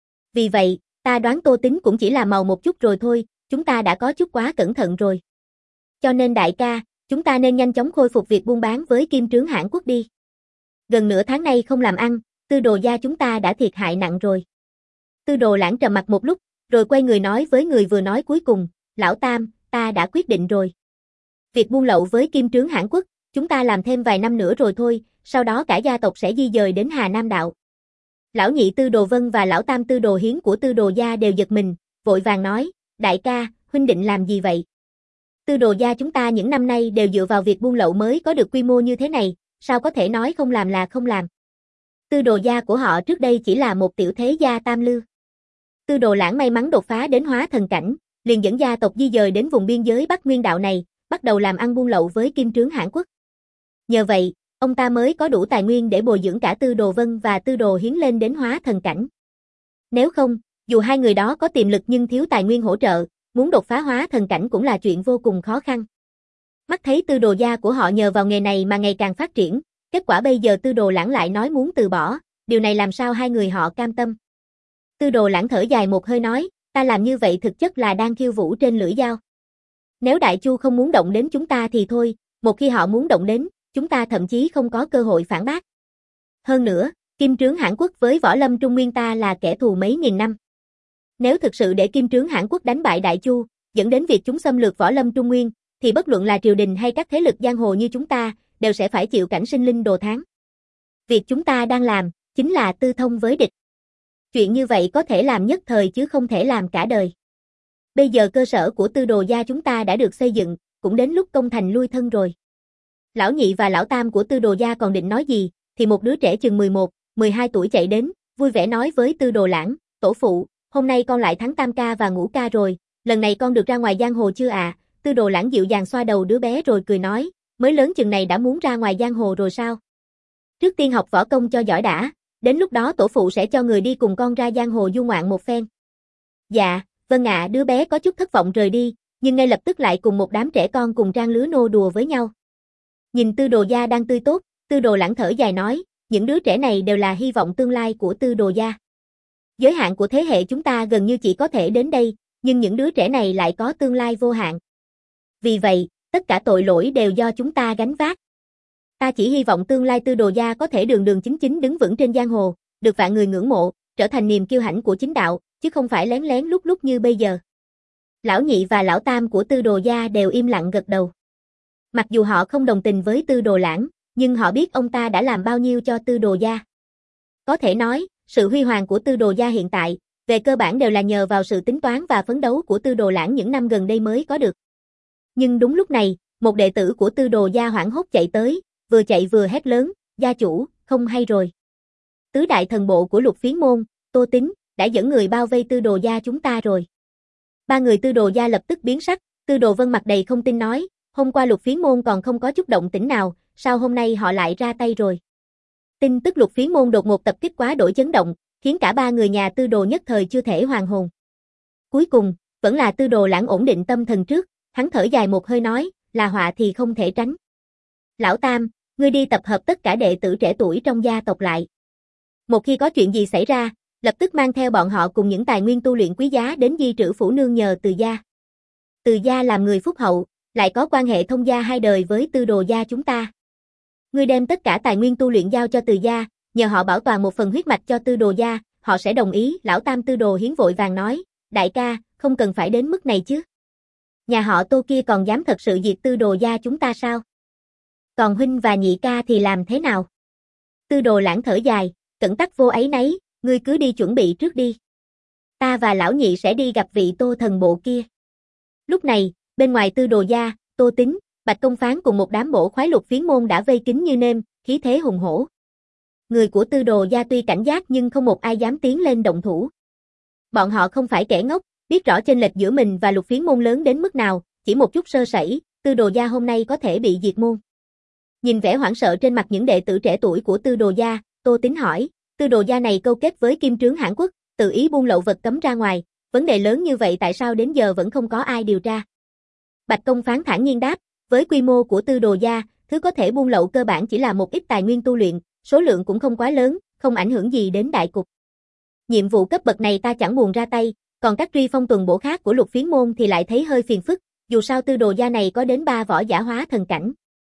Vì vậy, ta đoán Tô Tín cũng chỉ là màu một chút rồi thôi, chúng ta đã có chút quá cẩn thận rồi. Cho nên đại ca, chúng ta nên nhanh chóng khôi phục việc buôn bán với Kim Trướng Hãn Quốc đi. Gần nửa tháng nay không làm ăn, Tư Đồ gia chúng ta đã thiệt hại nặng rồi. Tư Đồ Lãng trầm mặt một lúc, rồi quay người nói với người vừa nói cuối cùng, lão Tam, ta đã quyết định rồi. Việc buôn lậu với Kim Trướng Hãn Quốc, chúng ta làm thêm vài năm nữa rồi thôi, sau đó cả gia tộc sẽ di dời đến Hà Nam Đạo. Lão nhị Tư Đồ Vân và lão tam Tư Đồ Hiến của Tư Đồ gia đều giật mình, vội vàng nói, đại ca, huynh định làm gì vậy? Tư Đồ gia chúng ta những năm nay đều dựa vào việc buôn lậu mới có được quy mô như thế này, sao có thể nói không làm là không làm? Tư Đồ gia của họ trước đây chỉ là một tiểu thế gia tam lưu. Tư Đồ Lãng may mắn đột phá đến hóa thần cảnh, liền dẫn gia tộc di dời đến vùng biên giới Bắc Nguyên Đạo này, bắt đầu làm ăn buôn lậu với Kim Trướng Hãn Quốc. Nhờ vậy, ông ta mới có đủ tài nguyên để bồi dưỡng cả Tư Đồ Vân và Tư Đồ Hiến lên đến hóa thần cảnh. Nếu không, dù hai người đó có tiềm lực nhưng thiếu tài nguyên hỗ trợ, muốn đột phá hóa thần cảnh cũng là chuyện vô cùng khó khăn. Mắt thấy Tư Đồ gia của họ nhờ vào nghề này mà ngày càng phát triển, kết quả bây giờ Tư Đồ Lãng lại nói muốn từ bỏ, điều này làm sao hai người họ cam tâm. Tư Đồ Lãng thở dài một hơi nói, ta làm như vậy thực chất là đang khiêu vũ trên lưỡi dao. Nếu Đại Chu không muốn động đến chúng ta thì thôi, một khi họ muốn động đến, chúng ta thậm chí không có cơ hội phản bác. Hơn nữa, Kim Trướng Hãn Quốc với võ lâm Trung Nguyên ta là kẻ thù mấy nghìn năm. Nếu thực sự để Kim Trướng Hãn Quốc đánh bại Đại Chu, dẫn đến việc chúng xâm lược võ lâm Trung Nguyên, thì bất luận là triều đình hay các thế lực giang hồ như chúng ta, đều sẽ phải chịu cảnh sinh linh đồ thán. Việc chúng ta đang làm, chính là tư thông với địch. Chuyện như vậy có thể làm nhất thời chứ không thể làm cả đời. Bây giờ cơ sở của Tư Đồ gia chúng ta đã được xây dựng, cũng đến lúc công thành lui thân rồi. Lão nhị và lão tam của Tư Đồ gia còn định nói gì, thì một đứa trẻ chừng mười một, mười hai tuổi chạy đến, vui vẻ nói với Tư Đồ Lãng, tổ phụ, hôm nay con lại thắng tam ca và ngũ ca rồi, lần này con được ra ngoài giang hồ chưa ạ? À? Tư Đồ Lãng dịu dàng xoa đầu đứa bé rồi cười nói, mới lớn chừng này đã muốn ra ngoài giang hồ rồi sao? Trước tiên học võ công cho giỏi đã, đến lúc đó tổ phụ sẽ cho người đi cùng con ra giang hồ du ngoạn một phen. Dạ, vâng ạ, đứa bé có chút thất vọng rời đi, nhưng ngay lập tức lại cùng một đám trẻ con cùng trang lứa nô đùa với nhau. Nhìn Tư Đồ gia đang tươi tốt, Tư Đồ Lãng thở dài nói, những đứa trẻ này đều là hy vọng tương lai của Tư Đồ gia. Giới hạn của thế hệ chúng ta gần như chỉ có thể đến đây, nhưng những đứa trẻ này lại có tương lai vô hạn. Vì vậy, tất cả tội lỗi đều do chúng ta gánh vác. Ta chỉ hy vọng tương lai Tư Đồ gia có thể đường đường chính chính đứng vững trên giang hồ, được vạn người ngưỡng mộ, trở thành niềm kiêu hãnh của chính đạo, chứ không phải lén lén lút lút như bây giờ. Lão nhị và lão tam của Tư Đồ gia đều im lặng gật đầu. Mặc dù họ không đồng tình với Tư Đồ Lãng, nhưng họ biết ông ta đã làm bao nhiêu cho Tư Đồ gia. Có thể nói, sự huy hoàng của Tư Đồ gia hiện tại, về cơ bản đều là nhờ vào sự tính toán và phấn đấu của Tư Đồ Lãng những năm gần đây mới có được. Nhưng đúng lúc này, một đệ tử của Tư Đồ gia hoảng hốt chạy tới, vừa chạy vừa hét lớn, gia chủ, không hay rồi. Tứ đại thần bộ của Lục Phiến môn, Tô Tín, đã dẫn người bao vây Tư Đồ gia chúng ta rồi. Ba người Tư Đồ gia lập tức biến sắc, Tư Đồ Vân mặt đầy không tin nói, hôm qua Lục Phiến môn còn không có chút động tĩnh nào, sao hôm nay họ lại ra tay rồi. Tin tức Lục Phiến môn đột ngột tập kích quá đổi chấn động, khiến cả ba người nhà Tư Đồ nhất thời chưa thể hoàn hồn. Cuối cùng, vẫn là Tư Đồ Lãng ổn định tâm thần trước, hắn thở dài một hơi nói, là họa thì không thể tránh. Lão Tam, ngươi đi tập hợp tất cả đệ tử trẻ tuổi trong gia tộc lại. Một khi có chuyện gì xảy ra, lập tức mang theo bọn họ cùng những tài nguyên tu luyện quý giá đến di trữ phủ nương nhờ Từ gia. Từ gia làm người phúc hậu, lại có quan hệ thông gia hai đời với Tư Đồ gia chúng ta. Ngươi đem tất cả tài nguyên tu luyện giao cho Từ gia, nhờ họ bảo toàn một phần huyết mạch cho Tư Đồ gia, họ sẽ đồng ý. Lão Tam Tư Đồ Hiến vội vàng nói, đại ca, không cần phải đến mức này chứ. Nhà họ Tô kia còn dám thật sự diệt Tư Đồ gia chúng ta sao? Còn huynh và nhị ca thì làm thế nào? Tư Đồ Lãng thở dài, cẩn tắc vô ấy nấy, ngươi cứ đi chuẩn bị trước đi. Ta và lão nhị sẽ đi gặp vị Tô thần bộ kia. Lúc này, bên ngoài Tư Đồ gia, Tô Tín, Bạch Công Phán cùng một đám bổ khoái Lục Phiến môn đã vây kín như nêm, khí thế hùng hổ. Người của Tư Đồ gia tuy cảnh giác nhưng không một ai dám tiến lên động thủ. Bọn họ không phải kẻ ngốc, biết rõ chênh lệch giữa mình và Lục Phiến môn lớn đến mức nào, chỉ một chút sơ sẩy, Tư Đồ gia hôm nay có thể bị diệt môn. Nhìn vẻ hoảng sợ trên mặt những đệ tử trẻ tuổi của Tư Đồ gia, Tô Tín hỏi, Tư Đồ gia này câu kết với Kim Trướng Hãn Quốc, tự ý buôn lậu vật cấm ra ngoài, vấn đề lớn như vậy tại sao đến giờ vẫn không có ai điều tra? Bạch Công Phán thản nhiên đáp, với quy mô của Tư Đồ gia, thứ có thể buôn lậu cơ bản chỉ là một ít tài nguyên tu luyện, số lượng cũng không quá lớn, không ảnh hưởng gì đến đại cục. Nhiệm vụ cấp bậc này ta chẳng buồn ra tay, còn các truy phong tuần bổ khác của Lục Phiến môn thì lại thấy hơi phiền phức, dù sao Tư Đồ gia này có đến ba võ giả hóa thần cảnh.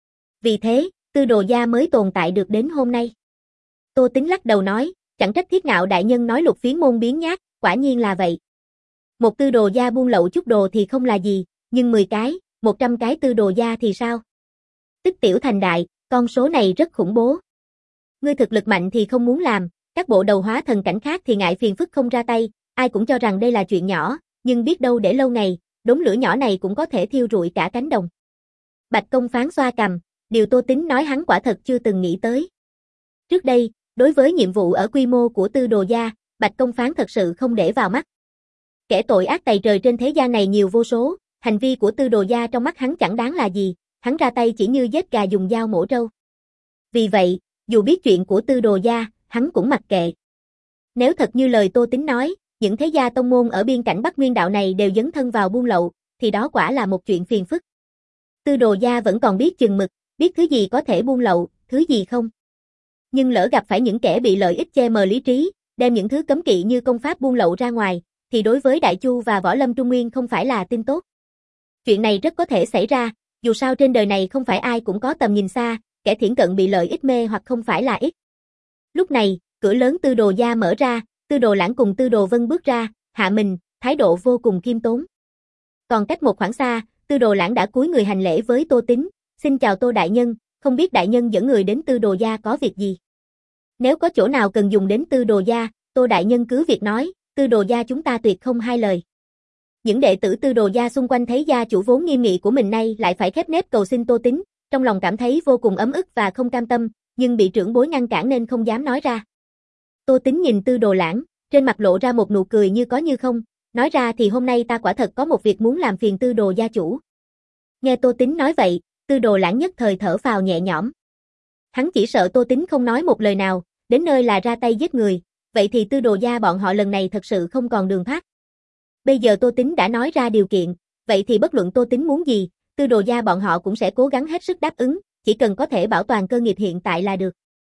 Vì thế, Tư Đồ gia mới tồn tại được đến hôm nay. Tô Tín lắc đầu nói, chẳng trách Thiết Ngạo đại nhân nói Lục Phiến môn biến nhát, quả nhiên là vậy. Một Tư Đồ gia buôn lậu chút đồ thì không là gì, nhưng mười cái, một trăm cái Tư Đồ gia thì sao? Tích tiểu thành đại, con số này rất khủng bố. Ngươi thực lực mạnh thì không muốn làm, các bộ đầu hóa thần cảnh khác thì ngại phiền phức không ra tay, ai cũng cho rằng đây là chuyện nhỏ, nhưng biết đâu để lâu ngày, đống lửa nhỏ này cũng có thể thiêu rụi cả cánh đồng. Bạch Công Phán xoa cằm, điều Tô Tín nói hắn quả thật chưa từng nghĩ tới. Trước đây, đối với nhiệm vụ ở quy mô của Tư Đồ gia, Bạch Công Phán thật sự không để vào mắt. Kẻ tội ác tày trời trên thế gian này nhiều vô số, hành vi của Tư Đồ gia trong mắt hắn chẳng đáng là gì, hắn ra tay chỉ như giết gà dùng dao mổ trâu. Vì vậy, dù biết chuyện của Tư Đồ gia, hắn cũng mặc kệ. Nếu thật như lời Tô Tín nói, những thế gia tông môn ở biên cảnh Bắc Nguyên đạo này đều dấn thân vào buôn lậu, thì đó quả là một chuyện phiền phức. Tư Đồ gia vẫn còn biết chừng mực, biết thứ gì có thể buôn lậu, thứ gì không. Nhưng lỡ gặp phải những kẻ bị lợi ích che mờ lý trí, đem những thứ cấm kỵ như công pháp buôn lậu ra ngoài, thì đối với Đại Chu và Võ Lâm Trung Nguyên không phải là tin tốt. Chuyện này rất có thể xảy ra, dù sao trên đời này không phải ai cũng có tầm nhìn xa, kẻ thiển cận bị lợi ích mê hoặc không phải là ít. Lúc này, cửa lớn Tư Đồ gia mở ra, Tư Đồ Lãng cùng Tư Đồ Vân bước ra, hạ mình, thái độ vô cùng khiêm tốn. Còn cách một khoảng xa, Tư Đồ Lãng đã cúi người hành lễ với Tô Tín, xin chào Tô đại nhân, không biết đại nhân dẫn người đến Tư Đồ gia có việc gì. Nếu có chỗ nào cần dùng đến Tư Đồ gia, Tô đại nhân cứ việc nói, Tư Đồ gia chúng ta tuyệt không hai lời. Những đệ tử Tư Đồ gia xung quanh thấy gia chủ vốn nghiêm nghị của mình nay lại phải khép nép cầu xin Tô Tín, trong lòng cảm thấy vô cùng ấm ức và không cam tâm, nhưng bị trưởng bối ngăn cản nên không dám nói ra. Tô Tín nhìn Tư Đồ Lãng, trên mặt lộ ra một nụ cười như có như không, nói ra thì hôm nay ta quả thật có một việc muốn làm phiền Tư Đồ gia chủ. Nghe Tô Tín nói vậy, Tư Đồ Lãng nhất thời thở phào nhẹ nhõm. Hắn chỉ sợ Tô Tín không nói một lời nào, đến nơi là ra tay giết người, vậy thì Tư Đồ gia bọn họ lần này thật sự không còn đường thoát. Bây giờ Tô Tín đã nói ra điều kiện, vậy thì bất luận Tô Tín muốn gì, Tư Đồ gia bọn họ cũng sẽ cố gắng hết sức đáp ứng, chỉ cần có thể bảo toàn cơ nghiệp hiện tại là được.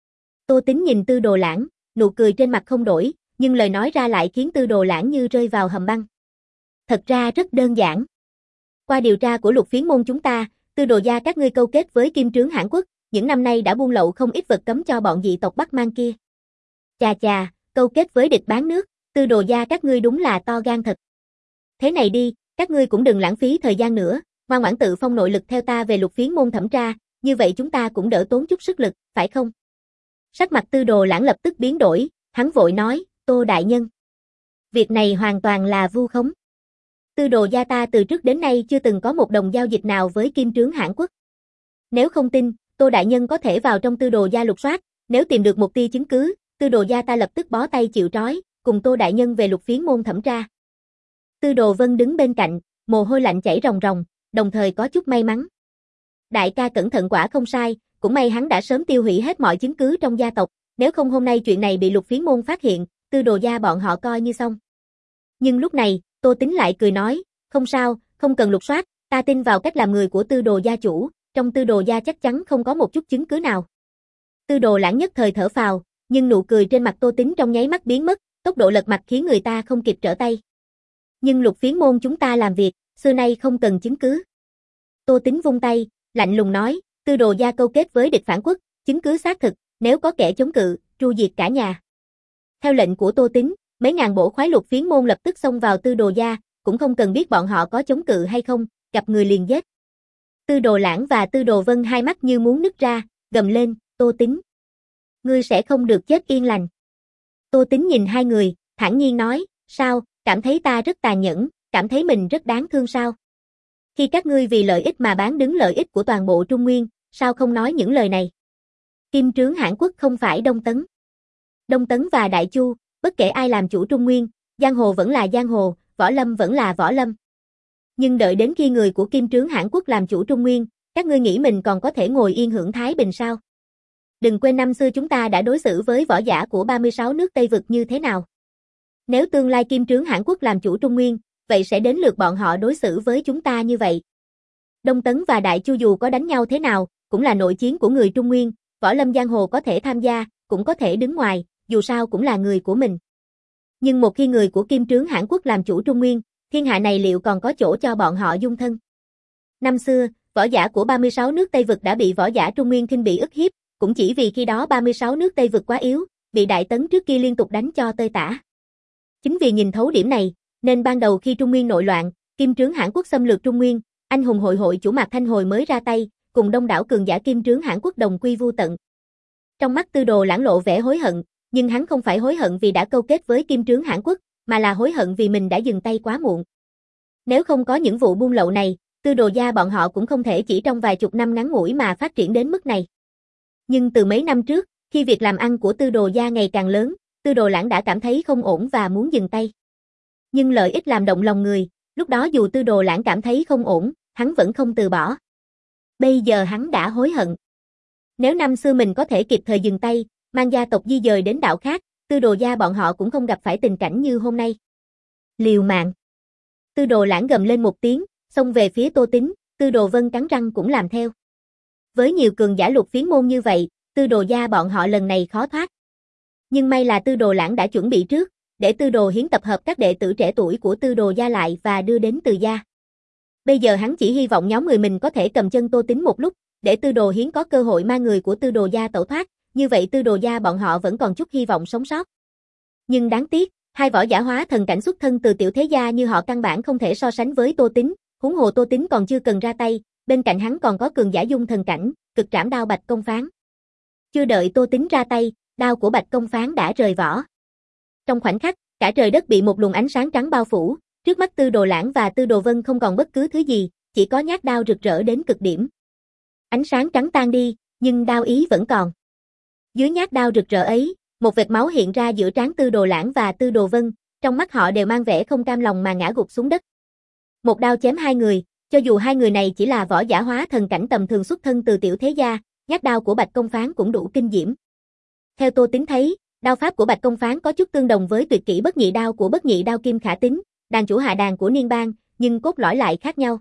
Tô Tín nhìn Tư Đồ Lãng, nụ cười trên mặt không đổi, nhưng lời nói ra lại khiến Tư Đồ Lãng như rơi vào hầm băng. Thật ra rất đơn giản. Qua điều tra của Lục Phiến môn chúng ta, Tư Đồ gia các ngươi câu kết với Kim Trướng Hãn Quốc, những năm nay đã buôn lậu không ít vật cấm cho bọn dị tộc Bắc Mang kia. Chà chà, câu kết với địch bán nước, Tư Đồ gia các ngươi đúng là to gan thật. Thế này đi, các ngươi cũng đừng lãng phí thời gian nữa, ngoan ngoãn tự phong nội lực theo ta về Lục Phiến môn thẩm tra, như vậy chúng ta cũng đỡ tốn chút sức lực, phải không? Sắc mặt Tư Đồ Lãng lập tức biến đổi, hắn vội nói, Tô đại nhân. Việc này hoàn toàn là vu khống. Tư Đồ gia ta từ trước đến nay chưa từng có một đồng giao dịch nào với Kim Trướng Hãn Quốc. Nếu không tin, Tô đại nhân có thể vào trong Tư Đồ gia lục soát, nếu tìm được một tia chứng cứ, Tư Đồ gia ta lập tức bó tay chịu trói, cùng Tô đại nhân về Lục Phiến môn thẩm tra. Tư Đồ Vân đứng bên cạnh, mồ hôi lạnh chảy ròng ròng, đồng thời có chút may mắn. Đại ca cẩn thận quả không sai, cũng may hắn đã sớm tiêu hủy hết mọi chứng cứ trong gia tộc, nếu không hôm nay chuyện này bị Lục Phiến môn phát hiện, Tư Đồ gia bọn họ coi như xong. Nhưng lúc này, Tô Tính lại cười nói, không sao, không cần lục soát, ta tin vào cách làm người của Tư Đồ gia chủ, trong Tư Đồ gia chắc chắn không có một chút chứng cứ nào. Tư Đồ Lãng nhất thời thở phào, nhưng nụ cười trên mặt Tô Tính trong nháy mắt biến mất, tốc độ lật mặt khiến người ta không kịp trở tay. Nhưng Lục Phiến môn chúng ta làm việc, xưa nay không cần chứng cứ. Tô Tính vung tay, lạnh lùng nói, Tư Đồ gia câu kết với địch phản quốc, chứng cứ xác thực, nếu có kẻ chống cự, tru diệt cả nhà. Theo lệnh của Tô Tính, mấy ngàn bổ khoái Lục Phiến môn lập tức xông vào Tư Đồ gia, cũng không cần biết bọn họ có chống cự hay không, gặp người liền giết. Tư Đồ Lãng và Tư Đồ Vân hai mắt như muốn nứt ra, gầm lên, Tô Tính. Ngươi sẽ không được chết yên lành. Tô Tính nhìn hai người, thản nhiên nói, sao, cảm thấy ta rất tàn nhẫn, cảm thấy mình rất đáng thương sao? Khi các ngươi vì lợi ích mà bán đứng lợi ích của toàn bộ Trung Nguyên, sao không nói những lời này? Kim Trướng Hãn Quốc không phải Đông Tấn. Đông Tấn và Đại Chu, bất kể ai làm chủ Trung Nguyên, giang hồ vẫn là giang hồ, võ lâm vẫn là võ lâm. Nhưng đợi đến khi người của Kim Trướng Hãn Quốc làm chủ Trung Nguyên, các ngươi nghĩ mình còn có thể ngồi yên hưởng thái bình sao? Đừng quên năm xưa chúng ta đã đối xử với võ giả của ba mươi sáu nước Tây Vực như thế nào. Nếu tương lai Kim Trướng Hãn Quốc làm chủ Trung Nguyên, vậy sẽ đến lượt bọn họ đối xử với chúng ta như vậy. Đông Tấn và Đại Chu dù có đánh nhau thế nào, cũng là nội chiến của người Trung Nguyên, võ lâm giang hồ có thể tham gia, cũng có thể đứng ngoài, dù sao cũng là người của mình. Nhưng một khi người của Kim Trướng Hãn Quốc làm chủ Trung Nguyên, thiên hạ này liệu còn có chỗ cho bọn họ dung thân? Năm xưa, võ giả của ba mươi sáu nước Tây Vực đã bị võ giả Trung Nguyên khinh bị ức hiếp, cũng chỉ vì khi đó ba mươi sáu nước Tây Vực quá yếu, bị Đại Tấn trước kia liên tục đánh cho tơi tả. Chính vì nhìn thấu điểm này, nên ban đầu khi Trung Nguyên nội loạn, Kim Trướng Hãn Quốc xâm lược Trung Nguyên, anh hùng hội hội chủ Mạc Thanh Hồi mới ra tay, cùng đông đảo cường giả Kim Trướng Hãn Quốc đồng quy vu tận. Trong mắt Tư Đồ Lãng lộ vẻ hối hận, nhưng hắn không phải hối hận vì đã câu kết với Kim Trướng Hãn Quốc, mà là hối hận vì mình đã dừng tay quá muộn. Nếu không có những vụ buôn lậu này, Tư Đồ gia bọn họ cũng không thể chỉ trong vài chục năm ngắn ngủi mà phát triển đến mức này. Nhưng từ mấy năm trước, khi việc làm ăn của Tư Đồ gia ngày càng lớn, Tư Đồ Lãng đã cảm thấy không ổn và muốn dừng tay. Nhưng lợi ích làm động lòng người, lúc đó dù Tư Đồ Lãng cảm thấy không ổn, hắn vẫn không từ bỏ. Bây giờ hắn đã hối hận. Nếu năm xưa mình có thể kịp thời dừng tay, mang gia tộc di dời đến đảo khác, Tư Đồ gia bọn họ cũng không gặp phải tình cảnh như hôm nay. Liều mạng. Tư Đồ Lãng gầm lên một tiếng, xông về phía Tô Tính, Tư Đồ Vân cắn răng cũng làm theo. Với nhiều cường giả Lục Phiến môn như vậy, Tư Đồ gia bọn họ lần này khó thoát. Nhưng may là Tư Đồ Lãng đã chuẩn bị trước, để Tư Đồ Hiến tập hợp các đệ tử trẻ tuổi của Tư Đồ gia lại và đưa đến Từ gia. Bây giờ hắn chỉ hy vọng nhóm người mình có thể cầm chân Tô Tính một lúc, để Tư Đồ Hiến có cơ hội mang người của Tư Đồ gia tẩu thoát, như vậy Tư Đồ gia bọn họ vẫn còn chút hy vọng sống sót. Nhưng đáng tiếc, hai võ giả hóa thần cảnh xuất thân từ tiểu thế gia như họ căn bản không thể so sánh với Tô Tính, huống hồ Tô Tính còn chưa cần ra tay, bên cạnh hắn còn có cường giả dung thần cảnh, cực trảm đao Bạch Công Phán. Chưa đợi Tô Tính ra tay, đao của Bạch Công Phán đã rời vỏ. Trong khoảnh khắc, cả trời đất bị một luồng ánh sáng trắng bao phủ, trước mắt Tư Đồ Lãng và Tư Đồ Vân không còn bất cứ thứ gì, chỉ có nhát đao rực rỡ đến cực điểm. Ánh sáng trắng tan đi, nhưng đao ý vẫn còn. Dưới nhát đao rực rỡ ấy, một vệt máu hiện ra giữa trán Tư Đồ Lãng và Tư Đồ Vân, trong mắt họ đều mang vẻ không cam lòng mà ngã gục xuống đất. Một đao chém hai người, cho dù hai người này chỉ là võ giả hóa thần cảnh tầm thường xuất thân từ tiểu thế gia, nhát đao của Bạch Công Phán cũng đủ kinh diễm. Theo Tô Tính thấy, đao pháp của Bạch Công Phán có chút tương đồng với tuyệt kỹ bất nhị đao của bất nhị đao Kim Khả Tín, đàn chủ hạ đàn của Niên Bang, nhưng cốt lõi lại khác nhau.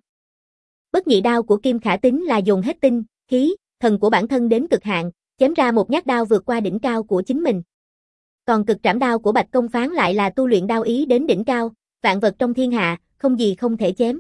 Bất nhị đao của Kim Khả Tín là dồn hết tinh, khí, thần của bản thân đến cực hạn, chém ra một nhát đao vượt qua đỉnh cao của chính mình. Còn cực trảm đao của Bạch Công Phán lại là tu luyện đao ý đến đỉnh cao, vạn vật trong thiên hạ, không gì không thể chém.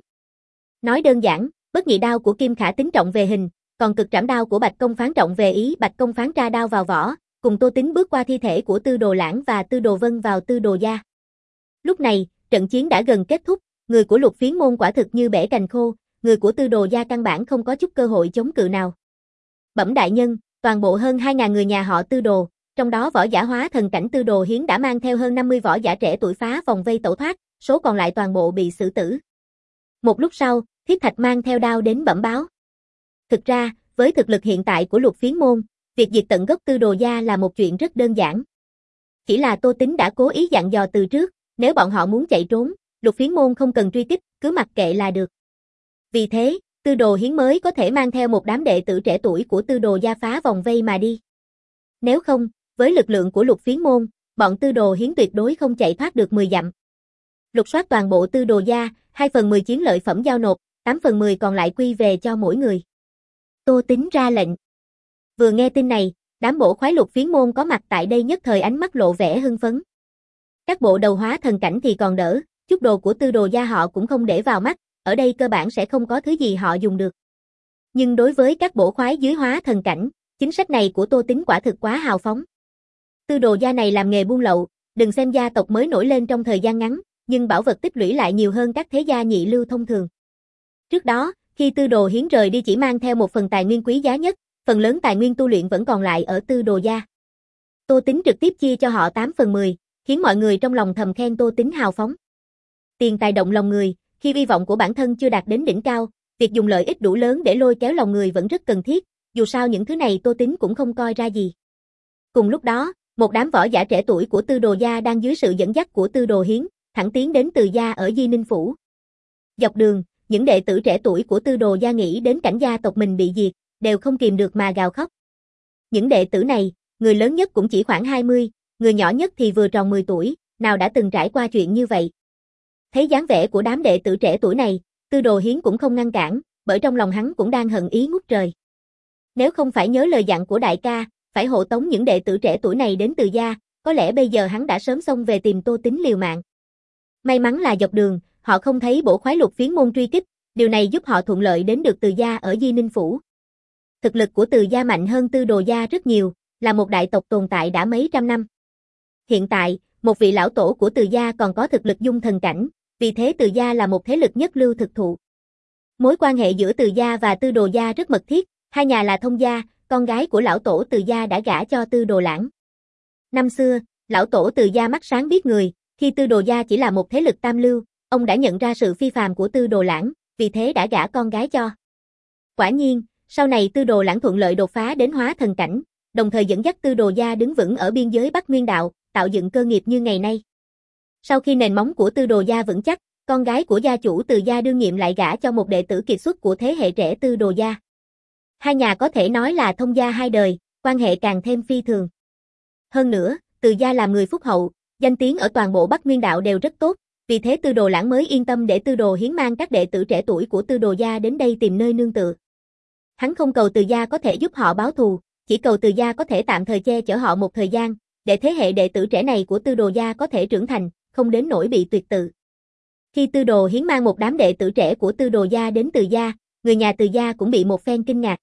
Nói đơn giản, bất nhị đao của Kim Khả tính trọng về hình, còn cực trảm đao của Bạch Công Phán trọng về ý. Bạch Công Phán tra đao vào vỏ, cùng Tô Tính bước qua thi thể của Tư Đồ Lãng và Tư Đồ Vân vào Tư Đồ gia. Lúc này, trận chiến đã gần kết thúc, người của Lục Phiến môn quả thực như bẻ cành khô, người của Tư Đồ gia căn bản không có chút cơ hội chống cự nào. Bẩm đại nhân, toàn bộ hơn hai nghìn người nhà họ Tư Đồ, trong đó võ giả hóa thần cảnh Tư Đồ Hiến đã mang theo hơn năm mươi võ giả trẻ tuổi phá vòng vây tẩu thoát, số còn lại toàn bộ bị xử tử. Một lúc sau, Thiết Thạch mang theo đao đến bẩm báo. Thực ra, với thực lực hiện tại của Lục Phiến môn, việc diệt tận gốc Tư Đồ gia là một chuyện rất đơn giản. Chỉ là Tô Tính đã cố ý dặn dò từ trước, nếu bọn họ muốn chạy trốn, Lục Phiến môn không cần truy kích, cứ mặc kệ là được. Vì thế, Tư Đồ Hiến mới có thể mang theo một đám đệ tử trẻ tuổi của Tư Đồ gia phá vòng vây mà đi. Nếu không, với lực lượng của Lục Phiến môn, bọn Tư Đồ Hiến tuyệt đối không chạy thoát được mười dặm. Lục soát toàn bộ Tư Đồ gia, hai phần mười chiến lợi phẩm giao nộp, tám phần mười còn lại quy về cho mỗi người. Tô Tính ra lệnh. Vừa nghe tin này, đám bổ khoái Lục Phiến môn có mặt tại đây nhất thời ánh mắt lộ vẻ hưng phấn. Các bộ đầu hóa thần cảnh thì còn đỡ, chút đồ của Tư Đồ gia họ cũng không để vào mắt, ở đây cơ bản sẽ không có thứ gì họ dùng được. Nhưng đối với các bổ khoái dưới hóa thần cảnh, chính sách này của Tô Tính quả thực quá hào phóng. Tư Đồ gia này làm nghề buôn lậu, đừng xem gia tộc mới nổi lên trong thời gian ngắn, nhưng bảo vật tích lũy lại nhiều hơn các thế gia nhị lưu thông thường. Trước đó, khi Tư Đồ Hiến rời đi chỉ mang theo một phần tài nguyên quý giá nhất, phần lớn tài nguyên tu luyện vẫn còn lại ở Tư Đồ gia. Tô Tính trực tiếp chia cho họ tám phần mười, khiến mọi người trong lòng thầm khen Tô Tính hào phóng. Tiền tài động lòng người, khi hy vọng của bản thân chưa đạt đến đỉnh cao, việc dùng lợi ích đủ lớn để lôi kéo lòng người vẫn rất cần thiết, dù sao những thứ này Tô Tính cũng không coi ra gì. Cùng lúc đó, một đám võ giả trẻ tuổi của Tư Đồ gia đang dưới sự dẫn dắt của Tư Đồ Hiến, thẳng tiến đến Từ gia ở Di Ninh phủ. Dọc đường, những đệ tử trẻ tuổi của Tư Đồ gia nghĩ đến cảnh gia tộc mình bị diệt, đều không kìm được mà gào khóc. Những đệ tử này, người lớn nhất cũng chỉ khoảng hai mươi, người nhỏ nhất thì vừa tròn mười tuổi, nào đã từng trải qua chuyện như vậy. Thấy dáng vẻ của đám đệ tử trẻ tuổi này, Tư Đồ Hiến cũng không ngăn cản, bởi trong lòng hắn cũng đang hận ý ngút trời. Nếu không phải nhớ lời dặn của đại ca, phải hộ tống những đệ tử trẻ tuổi này đến Từ gia, có lẽ bây giờ hắn đã sớm xông về tìm Tô Tính liều mạng. May mắn là dọc đường, họ không thấy bổ khoái Lục Phiến môn truy kích, điều này giúp họ thuận lợi đến được Từ gia ở Di Ninh phủ. Thực lực của Từ gia mạnh hơn Tư Đồ gia rất nhiều, là một đại tộc tồn tại đã mấy trăm năm. Hiện tại, một vị lão tổ của Từ gia còn có thực lực dung thần cảnh, vì thế Từ gia là một thế lực nhất lưu thực thụ. Mối quan hệ giữa Từ gia và Tư Đồ gia rất mật thiết, hai nhà là thông gia, con gái của lão tổ Từ gia đã gả cho Tư Đồ Lãng. Năm xưa, lão tổ Từ gia mắt sáng biết người, khi Tư Đồ gia chỉ là một thế lực tam lưu, ông đã nhận ra sự phi phàm của Tư Đồ Lãng, vì thế đã gả con gái cho. Quả nhiên, sau này Tư Đồ Lãng thuận lợi đột phá đến hóa thần cảnh, đồng thời dẫn dắt Tư Đồ gia đứng vững ở biên giới Bắc Nguyên đạo, tạo dựng cơ nghiệp như ngày nay. Sau khi nền móng của Tư Đồ gia vững chắc, con gái của gia chủ Từ gia đương nhiệm lại gả cho một đệ tử kiệt xuất của thế hệ trẻ Tư Đồ gia. Hai nhà có thể nói là thông gia hai đời, quan hệ càng thêm phi thường. Hơn nữa, Từ gia làm người phúc hậu, danh tiếng ở toàn bộ Bắc Nguyên đạo đều rất tốt, vì thế Tư Đồ Lãng mới yên tâm để Tư Đồ Hiến mang các đệ tử trẻ tuổi của Tư Đồ gia đến đây tìm nơi nương tựa. Hắn không cầu Từ gia có thể giúp họ báo thù, chỉ cầu Từ gia có thể tạm thời che chở họ một thời gian, để thế hệ đệ tử trẻ này của Tư Đồ gia có thể trưởng thành, không đến nỗi bị tuyệt tự. Khi Tư Đồ Hiến mang một đám đệ tử trẻ của Tư Đồ gia đến Từ gia, người nhà Từ gia cũng bị một phen kinh ngạc.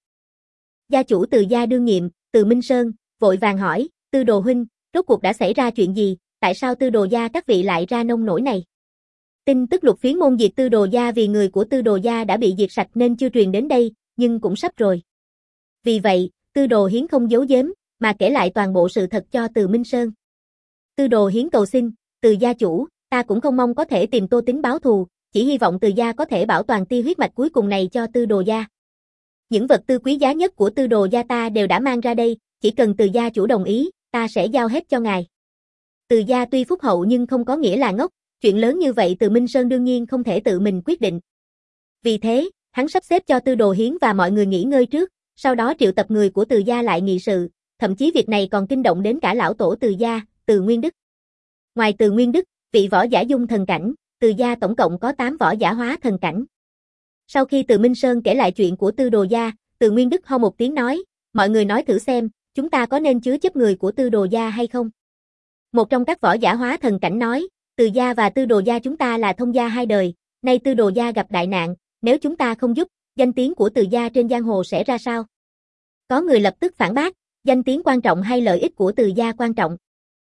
Gia chủ Từ gia đương nhiệm, Từ Minh Sơn, vội vàng hỏi, Tư Đồ huynh, rốt cuộc đã xảy ra chuyện gì, tại sao Tư Đồ gia các vị lại ra nông nổi này? Tin tức Lục Phiến môn diệt Tư Đồ gia vì người của Tư Đồ gia đã bị diệt sạch nên chưa truyền đến đây, nhưng cũng sắp rồi. Vì vậy, Tư Đồ Hiến không giấu giếm, mà kể lại toàn bộ sự thật cho Từ Minh Sơn. Tư Đồ Hiến cầu xin, Từ gia chủ, ta cũng không mong có thể tìm Tô Tính báo thù, chỉ hy vọng Từ gia có thể bảo toàn tia huyết mạch cuối cùng này cho Tư Đồ gia. Những vật tư quý giá nhất của Tư Đồ gia ta đều đã mang ra đây, chỉ cần Từ gia chủ đồng ý, ta sẽ giao hết cho ngài. Từ gia tuy phúc hậu nhưng không có nghĩa là ngốc, chuyện lớn như vậy Từ Minh Sơn đương nhiên không thể tự mình quyết định. Vì thế, hắn sắp xếp cho Tư Đồ Hiến và mọi người nghỉ ngơi trước, sau đó triệu tập người của Từ gia lại nghị sự, thậm chí việc này còn kinh động đến cả lão tổ Từ gia, Từ Nguyên Đức. Ngoài Từ Nguyên Đức, vị võ giả dung thần cảnh, Từ gia tổng cộng có tám võ giả hóa thần cảnh. Sau khi Từ Minh Sơn kể lại chuyện của Tư Đồ gia, Từ Nguyên Đức ho một tiếng nói, mọi người nói thử xem, chúng ta có nên chứa chấp người của Tư Đồ gia hay không? Một trong các võ giả hóa thần cảnh nói, Từ gia và Tư Đồ gia chúng ta là thông gia hai đời, Nay Tư Đồ gia gặp đại nạn, nếu chúng ta không giúp, danh tiếng của Từ gia trên giang hồ sẽ ra sao? Có người lập tức phản bác, danh tiếng quan trọng hay lợi ích của Từ gia quan trọng?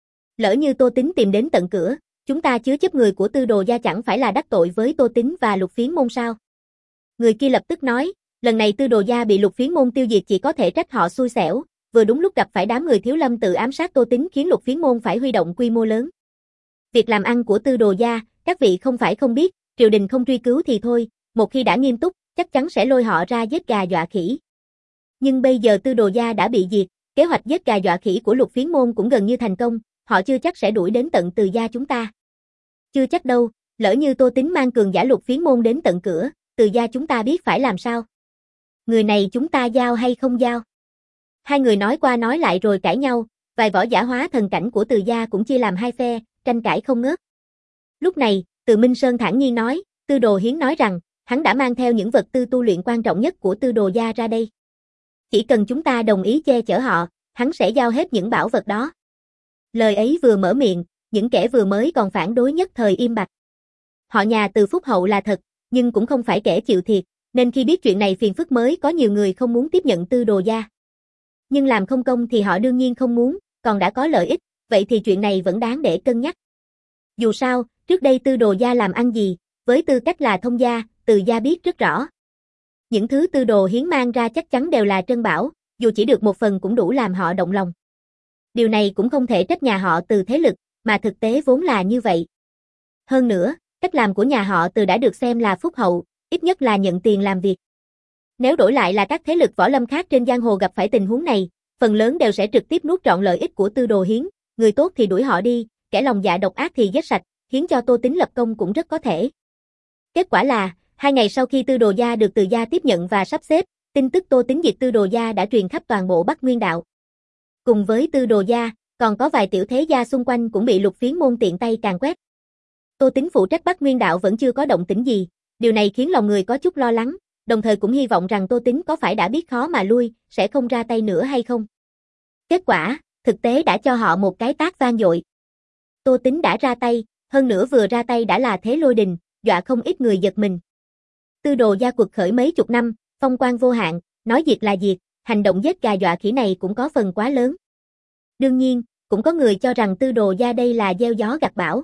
Lỡ như Tô Tín tìm đến tận cửa, chúng ta chứa chấp người của Tư Đồ gia chẳng phải là đắc tội với Tô Tín và Lục Phiến môn sao? Người kia lập tức nói, lần này Tư Đồ gia bị Lục Phiến môn tiêu diệt chỉ có thể trách họ xui xẻo, vừa đúng lúc gặp phải đám người Thiếu Lâm tự ám sát Tô Tín khiến Lục Phiến môn phải huy động quy mô lớn. Việc làm ăn của Tư Đồ gia, các vị không phải không biết, triều đình không truy cứu thì thôi, một khi đã nghiêm túc, chắc chắn sẽ lôi họ ra giết gà dọa khỉ. Nhưng bây giờ Tư Đồ gia đã bị diệt, kế hoạch giết gà dọa khỉ của Lục Phiến môn cũng gần như thành công, họ chưa chắc sẽ đuổi đến tận Từ gia chúng ta. Chưa chắc đâu, lỡ như Tô Tín mang cường giả Lục Phiến môn đến tận cửa, Từ gia chúng ta biết phải làm sao? Người này chúng ta giao hay không giao? Hai người nói qua nói lại rồi cãi nhau, vài võ giả hóa thần cảnh của Từ gia cũng chia làm hai phe, tranh cãi không ngớt. Lúc này, Từ Minh Sơn thản nhiên nói, Tư Đồ Hiến nói rằng, hắn đã mang theo những vật tư tu luyện quan trọng nhất của Tư Đồ gia ra đây. Chỉ cần chúng ta đồng ý che chở họ, hắn sẽ giao hết những bảo vật đó. Lời ấy vừa mở miệng, những kẻ vừa mới còn phản đối nhất thời im bặt. Họ nhà Từ phúc hậu là thật, nhưng cũng không phải kẻ chịu thiệt, nên khi biết chuyện này phiền phức mới có nhiều người không muốn tiếp nhận Tư Đồ gia. Nhưng làm không công thì họ đương nhiên không muốn, còn đã có lợi ích, vậy thì chuyện này vẫn đáng để cân nhắc. Dù sao, trước đây Tư Đồ gia làm ăn gì, với tư cách là thông gia, Từ gia biết rất rõ. Những thứ Tư Đồ Hiến mang ra chắc chắn đều là trân bảo, dù chỉ được một phần cũng đủ làm họ động lòng. Điều này cũng không thể trách nhà họ Từ thế lực, mà thực tế vốn là như vậy. Hơn nữa, cách làm của nhà họ Từ đã được xem là phúc hậu, ít nhất là nhận tiền làm việc. Nếu đổi lại là các thế lực võ lâm khác trên giang hồ gặp phải tình huống này, phần lớn đều sẽ trực tiếp nuốt trọn lợi ích của Tư Đồ Hiến, người tốt thì đuổi họ đi, kẻ lòng dạ độc ác thì giết sạch, khiến cho Tô Tín lập công cũng rất có thể. Kết quả là, hai ngày sau khi Tư Đồ gia được Từ gia tiếp nhận và sắp xếp, tin tức Tô Tín diệt Tư Đồ gia đã truyền khắp toàn bộ Bắc Nguyên đạo. Cùng với Tư Đồ gia, còn có vài tiểu thế gia xung quanh cũng bị Lục Phiến môn tiện tay càn quét. Tô Tín phụ trách Bắc Nguyên đạo vẫn chưa có động tĩnh gì, điều này khiến lòng người có chút lo lắng, đồng thời cũng hy vọng rằng Tô Tín có phải đã biết khó mà lui, sẽ không ra tay nữa hay không. Kết quả, thực tế đã cho họ một cái tát vang dội. Tô Tín đã ra tay, hơn nữa vừa ra tay đã là thế lôi đình, dọa không ít người giật mình. Tư Đồ gia quật khởi mấy chục năm, phong quang vô hạn, nói diệt là diệt, hành động giết gà dọa khỉ này cũng có phần quá lớn. Đương nhiên, cũng có người cho rằng Tư Đồ gia đây là gieo gió gặt bão.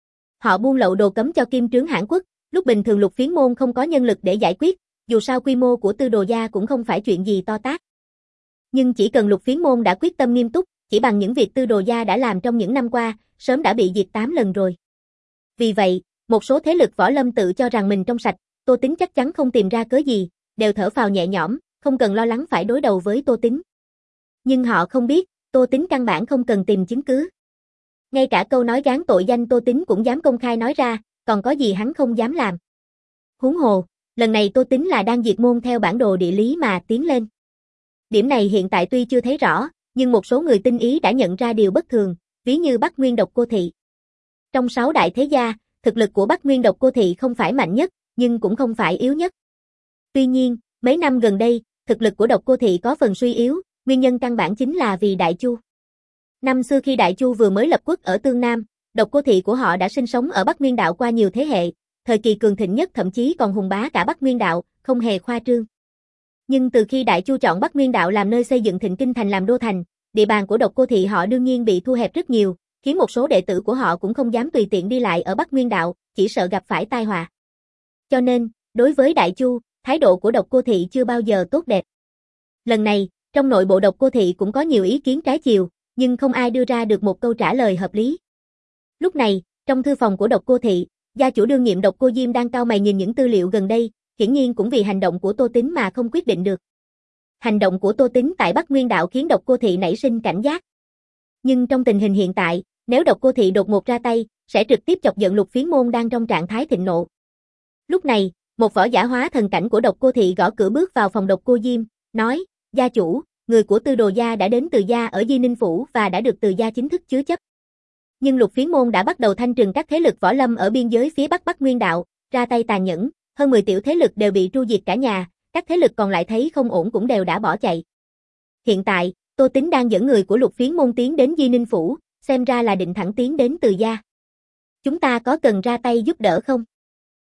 Họ buôn lậu đồ cấm cho Kim Trướng Hãn Quốc, lúc bình thường Lục Phiến môn không có nhân lực để giải quyết, dù sao quy mô của Tư Đồ gia cũng không phải chuyện gì to tát. Nhưng chỉ cần Lục Phiến môn đã quyết tâm nghiêm túc, chỉ bằng những việc Tư Đồ gia đã làm trong những năm qua, sớm đã bị diệt tám lần rồi. Vì vậy, một số thế lực võ lâm tự cho rằng mình trong sạch, Tô Tín chắc chắn không tìm ra cớ gì, đều thở phào nhẹ nhõm, không cần lo lắng phải đối đầu với Tô Tín. Nhưng họ không biết, Tô Tín căn bản không cần tìm chứng cứ. Ngay cả câu nói gán tội danh Tô Tín cũng dám công khai nói ra, còn có gì hắn không dám làm. Huống hồ, lần này Tô Tín là đang diệt môn theo bản đồ địa lý mà tiến lên. Điểm này hiện tại tuy chưa thấy rõ, nhưng một số người tinh ý đã nhận ra điều bất thường, ví như Bắc Nguyên Độc Cô Thị. Trong sáu đại thế gia, thực lực của Bắc Nguyên Độc Cô Thị không phải mạnh nhất, nhưng cũng không phải yếu nhất. Tuy nhiên, mấy năm gần đây, thực lực của Độc Cô Thị có phần suy yếu, nguyên nhân căn bản chính là vì Đại Chu. Năm xưa khi Đại Chu vừa mới lập quốc ở Tương Nam, Độc Cô Thị của họ đã sinh sống ở Bắc Nguyên đạo qua nhiều thế hệ, thời kỳ cường thịnh nhất thậm chí còn hùng bá cả Bắc Nguyên đạo, không hề khoa trương. Nhưng từ khi Đại Chu chọn Bắc Nguyên đạo làm nơi xây dựng Thịnh Kinh thành làm đô thành, địa bàn của Độc Cô Thị họ đương nhiên bị thu hẹp rất nhiều, khiến một số đệ tử của họ cũng không dám tùy tiện đi lại ở Bắc Nguyên đạo, chỉ sợ gặp phải tai họa. Cho nên, đối với Đại Chu, thái độ của Độc Cô Thị chưa bao giờ tốt đẹp. Lần này, trong nội bộ Độc Cô Thị cũng có nhiều ý kiến trái chiều, nhưng không ai đưa ra được một câu trả lời hợp lý. Lúc này, trong thư phòng của Độc Cô Thị, gia chủ đương nhiệm Độc Cô Diêm đang cau mày nhìn những tư liệu gần đây, hiển nhiên cũng vì hành động của Tô Tín mà không quyết định được. Hành động của Tô Tín tại Bắc Nguyên đạo khiến Độc Cô Thị nảy sinh cảnh giác. Nhưng trong tình hình hiện tại, nếu Độc Cô Thị đột ngột ra tay, sẽ trực tiếp chọc giận Lục Phiến môn đang trong trạng thái thịnh nộ. Lúc này, một võ giả hóa thần cảnh của Độc Cô Thị gõ cửa bước vào phòng Độc Cô Diêm, nói, gia chủ, người của Tư Đồ gia đã đến Từ gia ở Di Ninh Phủ và đã được Từ gia chính thức chứa chấp. Nhưng Lục Phiến môn đã bắt đầu thanh trừng các thế lực võ lâm ở biên giới phía Bắc Bắc Nguyên đạo, ra tay tàn nhẫn, hơn mười tiểu thế lực đều bị tru diệt cả nhà, các thế lực còn lại thấy không ổn cũng đều đã bỏ chạy. Hiện tại, Tô Tín đang dẫn người của Lục Phiến môn tiến đến Di Ninh Phủ, xem ra là định thẳng tiến đến Từ gia. Chúng ta có cần ra tay giúp đỡ không?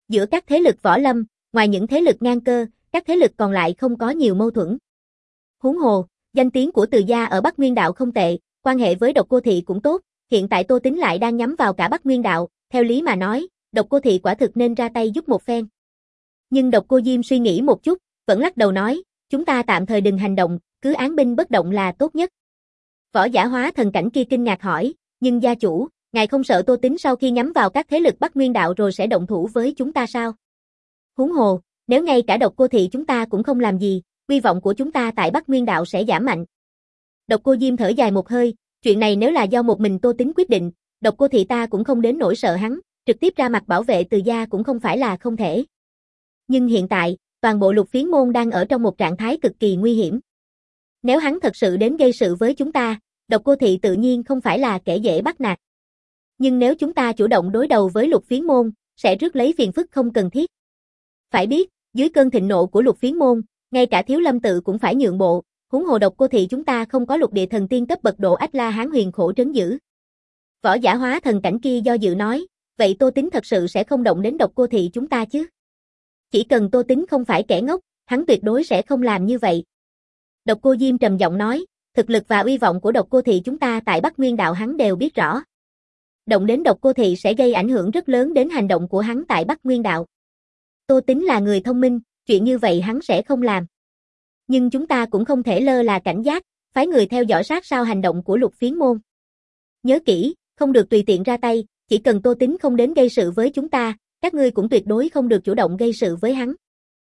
Giữa các thế lực võ lâm, ngoài những thế lực ngang cơ, các thế lực còn lại không có nhiều mâu thuẫn. Huống hồ, danh tiếng của Từ gia ở Bắc Nguyên Đạo không tệ, quan hệ với Độc Cô Thị cũng tốt, hiện tại Tô Tính lại đang nhắm vào cả Bắc Nguyên Đạo, theo lý mà nói, Độc Cô Thị quả thực nên ra tay giúp một phen. Nhưng Độc Cô Diêm suy nghĩ một chút, vẫn lắc đầu nói, chúng ta tạm thời đừng hành động, cứ án binh bất động là tốt nhất. Võ giả hóa thần cảnh kia kinh ngạc hỏi, nhưng gia chủ, ngài không sợ Tô Tính sau khi nhắm vào các thế lực Bắc Nguyên Đạo rồi sẽ động thủ với chúng ta sao? Huống hồ, nếu ngay cả Độc Cô Thị chúng ta cũng không làm gì, uy vọng của chúng ta tại Bắc Nguyên Đạo sẽ giảm mạnh. Độc Cô Diêm thở dài một hơi, chuyện này nếu là do một mình Tô Tính quyết định, Độc Cô Thị ta cũng không đến nỗi sợ hắn, trực tiếp ra mặt bảo vệ Từ gia cũng không phải là không thể. Nhưng hiện tại, toàn bộ Lục Phiến môn đang ở trong một trạng thái cực kỳ nguy hiểm. Nếu hắn thật sự đến gây sự với chúng ta, Độc Cô Thị tự nhiên không phải là kẻ dễ bắt nạt. Nhưng nếu chúng ta chủ động đối đầu với Lục Phiến môn, sẽ rước lấy phiền phức không cần thiết. Phải biết, dưới cơn thịnh nộ của Lục Phiến môn, ngay cả Thiếu Lâm tự cũng phải nhượng bộ, huống hồ Độc Cô Thị chúng ta không có lục địa thần tiên cấp bậc độ Ách La Hán huyền khổ trấn giữ. Võ giả hóa thần cảnh kia do dự nói, vậy Tô Tính thật sự sẽ không động đến Độc Cô Thị chúng ta chứ? Chỉ cần Tô Tính không phải kẻ ngốc, hắn tuyệt đối sẽ không làm như vậy. Độc Cô Diêm trầm giọng nói, thực lực và uy vọng của Độc Cô Thị chúng ta tại Bắc Nguyên Đạo hắn đều biết rõ. Động đến Độc Cô Thị sẽ gây ảnh hưởng rất lớn đến hành động của hắn tại Bắc Nguyên Đạo. Tô Tính là người thông minh, chuyện như vậy hắn sẽ không làm. Nhưng chúng ta cũng không thể lơ là cảnh giác, phái người theo dõi sát sao hành động của Lục Phiến môn. Nhớ kỹ, không được tùy tiện ra tay, chỉ cần Tô Tính không đến gây sự với chúng ta, các ngươi cũng tuyệt đối không được chủ động gây sự với hắn.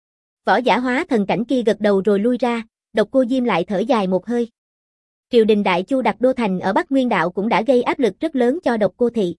Võ giả hóa thần cảnh kia gật đầu rồi lui ra, Độc Cô Diêm lại thở dài một hơi. Triều đình Đại Chu đặt đô thành ở Bắc Nguyên Đạo cũng đã gây áp lực rất lớn cho Độc Cô Thị.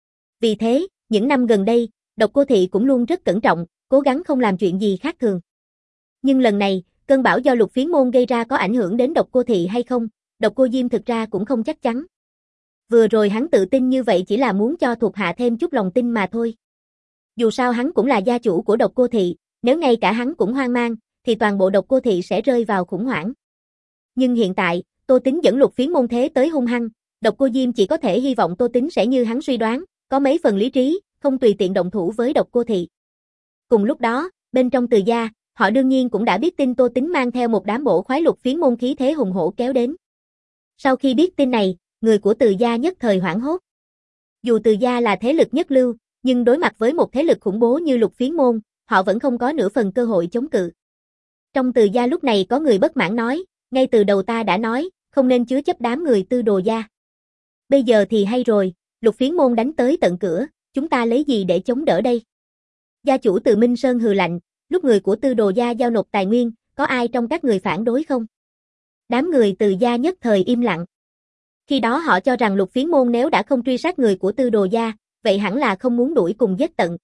Vì thế, những năm gần đây, Độc Cô Thị cũng luôn rất cẩn trọng, cố gắng không làm chuyện gì khác thường. Nhưng lần này, cơn bão do Lục Phiến môn gây ra có ảnh hưởng đến Độc Cô Thị hay không, Độc Cô Diêm thực ra cũng không chắc chắn. Vừa rồi hắn tự tin như vậy chỉ là muốn cho thuộc hạ thêm chút lòng tin mà thôi. Dù sao hắn cũng là gia chủ của Độc Cô Thị, nếu ngay cả hắn cũng hoang mang, thì toàn bộ Độc Cô Thị sẽ rơi vào khủng hoảng. Nhưng hiện tại, Tô Tính dẫn Lục Phiến môn thế tới hung hăng, Độc Cô Diêm chỉ có thể hy vọng Tô Tính sẽ như hắn suy đoán, có mấy phần lý trí, không tùy tiện động thủ với Độc Cô Thị. Cùng lúc đó, bên trong Từ gia, họ đương nhiên cũng đã biết tin Tô Tính mang theo một đám bổ khoái Lục Phiến môn khí thế hùng hổ kéo đến. Sau khi biết tin này, người của Từ gia nhất thời hoảng hốt. Dù Từ gia là thế lực nhất lưu, nhưng đối mặt với một thế lực khủng bố như Lục Phiến môn, họ vẫn không có nửa phần cơ hội chống cự. Trong Từ gia lúc này có người bất mãn nói, ngay từ đầu ta đã nói, không nên chứa chấp đám người Tư Đồ gia. Bây giờ thì hay rồi, Lục Phiến môn đánh tới tận cửa, chúng ta lấy gì để chống đỡ đây? Gia chủ Từ Minh Sơn hừ lạnh, lúc người của Tư Đồ gia giao nộp tài nguyên, có ai trong các người phản đối không? Đám người Từ gia nhất thời im lặng. Khi đó họ cho rằng Lục Phiến môn nếu đã không truy sát người của Tư Đồ gia, vậy hẳn là không muốn đuổi cùng giết tận.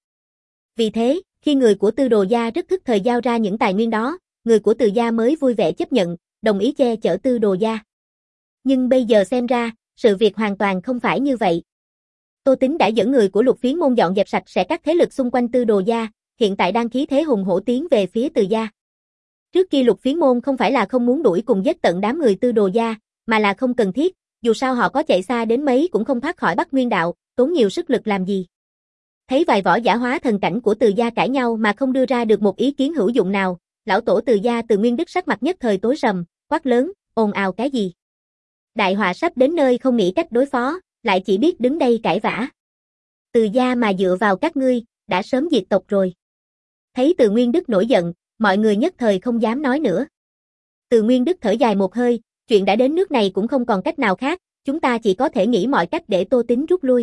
Vì thế, khi người của Tư Đồ gia rất thức thời giao ra những tài nguyên đó, người của Từ gia mới vui vẻ chấp nhận, đồng ý che chở Tư Đồ gia. Nhưng bây giờ xem ra, sự việc hoàn toàn không phải như vậy. Tô Tính đã dẫn người của Lục Phiến môn dọn dẹp sạch sẽ các thế lực xung quanh Tư Đồ gia, hiện tại đang khí thế hùng hổ tiến về phía Từ gia. Trước kia Lục Phiến môn không phải là không muốn đuổi cùng giết tận đám người Tư Đồ gia, mà là không cần thiết, dù sao họ có chạy xa đến mấy cũng không thoát khỏi Bắc Nguyên Đạo, tốn nhiều sức lực làm gì. Thấy vài võ giả hóa thần cảnh của Từ gia cãi nhau mà không đưa ra được một ý kiến hữu dụng nào, lão tổ Từ gia Từ Nguyên Đức sắc mặt nhất thời tối sầm, quát lớn, ồn ào cái gì? Đại họa sắp đến nơi không nghĩ cách đối phó, lại chỉ biết đứng đây cãi vã. Từ gia mà dựa vào các ngươi, đã sớm diệt tộc rồi. Thấy Từ Nguyên Đức nổi giận, mọi người nhất thời không dám nói nữa. Từ Nguyên Đức thở dài một hơi, chuyện đã đến nước này cũng không còn cách nào khác, chúng ta chỉ có thể nghĩ mọi cách để Tô Tính rút lui.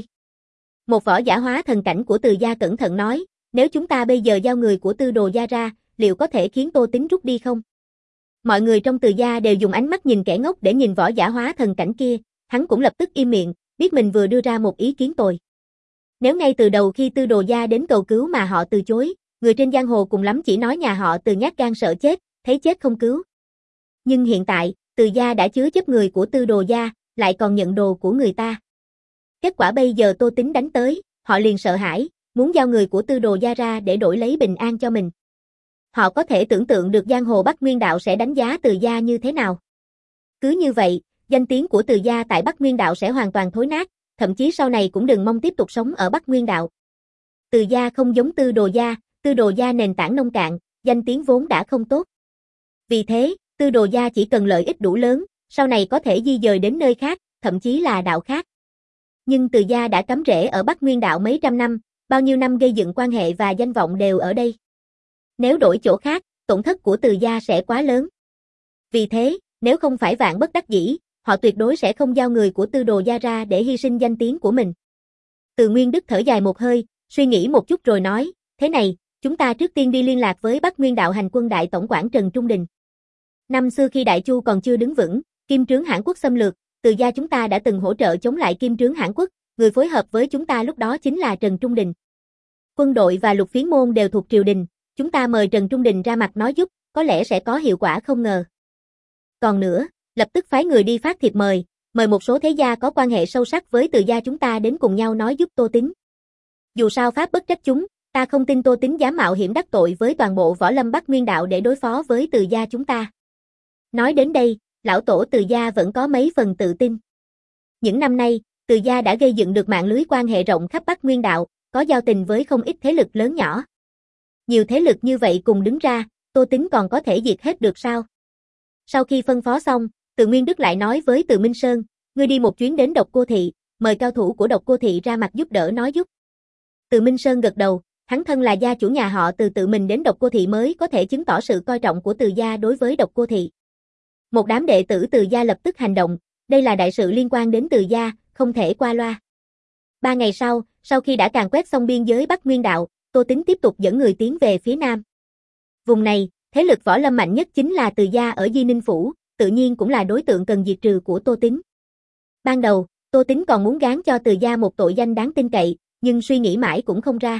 Một võ giả hóa thần cảnh của Từ gia cẩn thận nói, nếu chúng ta bây giờ giao người của Tư Đồ gia ra, liệu có thể khiến Tô Tính rút đi không? Mọi người trong Từ gia đều dùng ánh mắt nhìn kẻ ngốc để nhìn võ giả hóa thần cảnh kia, hắn cũng lập tức im miệng, biết mình vừa đưa ra một ý kiến tồi. Nếu ngay từ đầu khi Tư Đồ gia đến cầu cứu mà họ từ chối, người trên giang hồ cùng lắm chỉ nói nhà họ Từ nhát gan sợ chết, thấy chết không cứu. Nhưng hiện tại, Từ gia đã chứa chấp người của Tư Đồ gia, lại còn nhận đồ của người ta. Kết quả bây giờ Tô Tính đánh tới, họ liền sợ hãi, muốn giao người của Tư Đồ gia ra để đổi lấy bình an cho mình. Họ có thể tưởng tượng được giang hồ Bắc Nguyên Đạo sẽ đánh giá Từ gia như thế nào. Cứ như vậy, danh tiếng của Từ gia tại Bắc Nguyên Đạo sẽ hoàn toàn thối nát, thậm chí sau này cũng đừng mong tiếp tục sống ở Bắc Nguyên Đạo. Từ gia không giống Tư Đồ gia, Tư Đồ gia nền tảng nông cạn, danh tiếng vốn đã không tốt. Vì thế, Tư Đồ gia chỉ cần lợi ích đủ lớn, sau này có thể di dời đến nơi khác, thậm chí là đạo khác. Nhưng Từ gia đã cắm rễ ở Bắc Nguyên đạo mấy trăm năm, bao nhiêu năm gây dựng quan hệ và danh vọng đều ở đây. Nếu đổi chỗ khác, tổn thất của Từ gia sẽ quá lớn. Vì thế, nếu không phải vạn bất đắc dĩ, họ tuyệt đối sẽ không giao người của Tư Đồ gia ra để hy sinh danh tiếng của mình. Từ Nguyên Đức thở dài một hơi, suy nghĩ một chút rồi nói, thế này, chúng ta trước tiên đi liên lạc với Bắc Nguyên đạo hành quân đại tổng quản Trần Trung Đình. Năm xưa khi Đại Chu còn chưa đứng vững, Kim Trướng Hãn Quốc xâm lược, Từ gia chúng ta đã từng hỗ trợ chống lại Kim Trướng Hãn Quốc, người phối hợp với chúng ta lúc đó chính là Trần Trung Đình. Quân đội và Lục Phiến môn đều thuộc triều đình, chúng ta mời Trần Trung Đình ra mặt nói giúp, có lẽ sẽ có hiệu quả không ngờ. Còn nữa, lập tức phái người đi phát thiệp mời, mời một số thế gia có quan hệ sâu sắc với Từ gia chúng ta đến cùng nhau nói giúp Tô Tín. Dù sao pháp bất trách chúng, ta không tin Tô Tín dám mạo hiểm đắc tội với toàn bộ võ lâm Bắc Nguyên đạo để đối phó với Từ gia chúng ta. Nói đến đây, lão tổ Từ gia vẫn có mấy phần tự tin. Những năm nay, Từ gia đã gây dựng được mạng lưới quan hệ rộng khắp Bắc Nguyên đạo, có giao tình với không ít thế lực lớn nhỏ. Nhiều thế lực như vậy cùng đứng ra, Tô Tín còn có thể diệt hết được sao? Sau khi phân phó xong, Từ Nguyên Đức lại nói với Từ Minh Sơn, ngươi đi một chuyến đến Độc Cô Thị, mời cao thủ của Độc Cô Thị ra mặt giúp đỡ nói giúp. Từ Minh Sơn gật đầu, hắn thân là gia chủ nhà họ Từ tự mình đến Độc Cô Thị mới có thể chứng tỏ sự coi trọng của Từ gia đối với Độc Cô Thị. Một đám đệ tử Từ gia lập tức hành động, đây là đại sự liên quan đến Từ gia, không thể qua loa. Ba ngày sau, sau khi đã càn quét xong biên giới Bắc Nguyên đạo, Tô Tín tiếp tục dẫn người tiến về phía nam. Vùng này, thế lực võ lâm mạnh nhất chính là Từ gia ở Di Ninh Phủ, tự nhiên cũng là đối tượng cần diệt trừ của Tô Tín. Ban đầu, Tô Tín còn muốn gán cho Từ gia một tội danh đáng tin cậy, nhưng suy nghĩ mãi cũng không ra.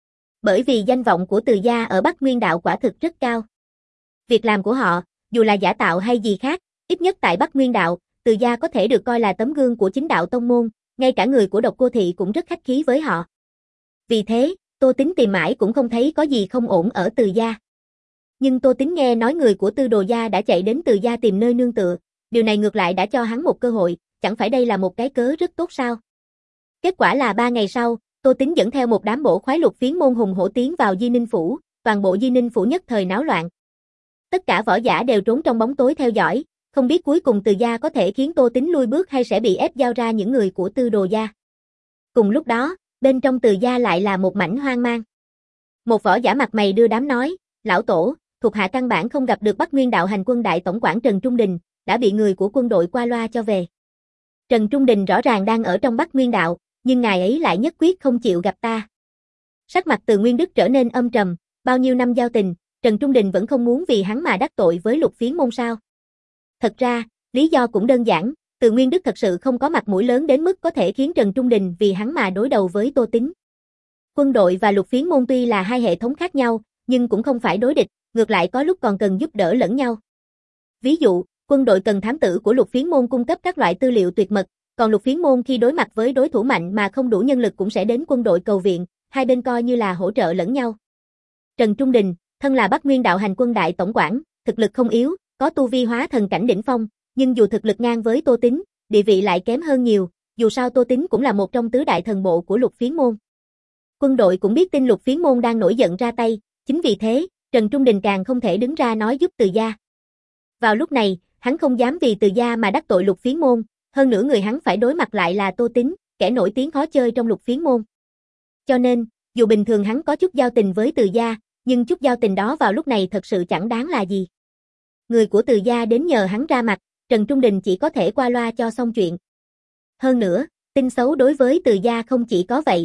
Bởi vì danh vọng của Từ gia ở Bắc Nguyên đạo quả thực rất cao. Việc làm của họ, dù là giả tạo hay gì khác, ít nhất tại Bắc Nguyên đạo, Từ gia có thể được coi là tấm gương của chính đạo tông môn, ngay cả người của Độc Cô Thị cũng rất khách khí với họ. Vì thế, Tô Tín tìm mãi cũng không thấy có gì không ổn ở Từ gia. Nhưng Tô Tín nghe nói người của Tư Đồ gia đã chạy đến Từ gia tìm nơi nương tựa, điều này ngược lại đã cho hắn một cơ hội, chẳng phải đây là một cái cớ rất tốt sao? Kết quả là ba ngày sau, Tô Tín dẫn theo một đám bổ khoái Lục Phiến môn hùng hổ tiến vào Di Ninh Phủ, toàn bộ Di Ninh Phủ nhất thời náo loạn. Tất cả võ giả đều trốn trong bóng tối theo dõi, không biết cuối cùng Từ gia có thể khiến Tô Tín lui bước hay sẽ bị ép giao ra những người của Tư Đồ gia. Cùng lúc đó, bên trong Từ gia lại là một mảnh hoang mang. Một võ giả mặt mày đưa đám nói, lão tổ, thuộc hạ căn bản không gặp được Bắc Nguyên đạo hành quân đại tổng quản Trần Trung Đình, đã bị người của quân đội qua loa cho về. Trần Trung Đình rõ ràng đang ở trong Bắc Nguyên đạo, nhưng ngài ấy lại nhất quyết không chịu gặp ta. Sắc mặt Từ Nguyên Đức trở nên âm trầm, bao nhiêu năm giao tình, Trần Trung Đình vẫn không muốn vì hắn mà đắc tội với Lục Phiến môn sao? Thật ra, lý do cũng đơn giản, Từ Nguyên Đức thật sự không có mặt mũi lớn đến mức có thể khiến Trần Trung Đình vì hắn mà đối đầu với Tô Tín. Quân đội và Lục Phiến môn tuy là hai hệ thống khác nhau, nhưng cũng không phải đối địch, ngược lại có lúc còn cần giúp đỡ lẫn nhau. Ví dụ, quân đội cần thám tử của Lục Phiến môn cung cấp các loại tư liệu tuyệt mật, còn Lục Phiến môn khi đối mặt với đối thủ mạnh mà không đủ nhân lực cũng sẽ đến quân đội cầu viện, hai bên coi như là hỗ trợ lẫn nhau. Trần Trung Đình, thân là Bắc Nguyên đạo hành quân đại tổng quản, thực lực không yếu, có tu vi hóa thần cảnh đỉnh phong, nhưng dù thực lực ngang với Tô Tín, địa vị lại kém hơn nhiều, dù sao Tô Tín cũng là một trong tứ đại thần bộ của Lục Phiến môn. Quân đội cũng biết tin Lục Phiến môn đang nổi giận ra tay, chính vì thế, Trần Trung Đình càng không thể đứng ra nói giúp Từ gia. Vào lúc này, hắn không dám vì Từ gia mà đắc tội Lục Phiến môn, hơn nữa người hắn phải đối mặt lại là Tô Tín, kẻ nổi tiếng khó chơi trong Lục Phiến môn. Cho nên, dù bình thường hắn có chút giao tình với Từ gia, nhưng chút giao tình đó vào lúc này thật sự chẳng đáng là gì. Người của Từ gia đến nhờ hắn ra mặt, Trần Trung Đình chỉ có thể qua loa cho xong chuyện. Hơn nữa, tin xấu đối với Từ gia không chỉ có vậy.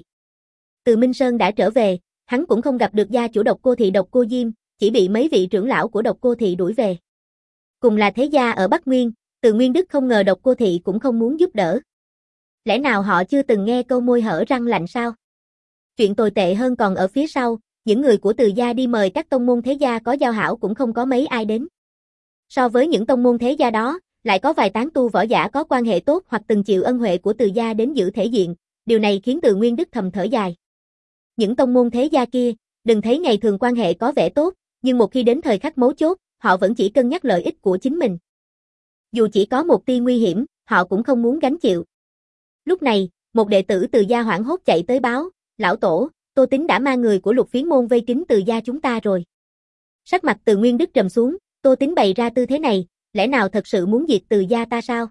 Từ Minh Sơn đã trở về, hắn cũng không gặp được gia chủ Độc Cô Thị Độc Cô Diêm, chỉ bị mấy vị trưởng lão của Độc Cô Thị đuổi về. Cùng là thế gia ở Bắc Nguyên, Từ Nguyên Đức không ngờ Độc Cô Thị cũng không muốn giúp đỡ. Lẽ nào họ chưa từng nghe câu môi hở răng lạnh sao? Chuyện tồi tệ hơn còn ở phía sau, những người của Từ gia đi mời các tông môn thế gia có giao hảo cũng không có mấy ai đến. So với những tông môn thế gia đó, lại có vài tán tu võ giả có quan hệ tốt hoặc từng chịu ân huệ của Từ gia đến giữ thể diện, điều này khiến Từ Nguyên Đức thầm thở dài. Những tông môn thế gia kia, đừng thấy ngày thường quan hệ có vẻ tốt, nhưng một khi đến thời khắc mấu chốt, họ vẫn chỉ cân nhắc lợi ích của chính mình. Dù chỉ có một tia nguy hiểm, họ cũng không muốn gánh chịu. Lúc này, một đệ tử Từ gia hoảng hốt chạy tới báo, lão tổ, Tô Tính đã mang người của Lục Phiến môn vây kín Từ gia chúng ta rồi. Sắc mặt Từ Nguyên Đức trầm xuống, Tô Tính bày ra tư thế này, lẽ nào thật sự muốn diệt Từ gia ta sao?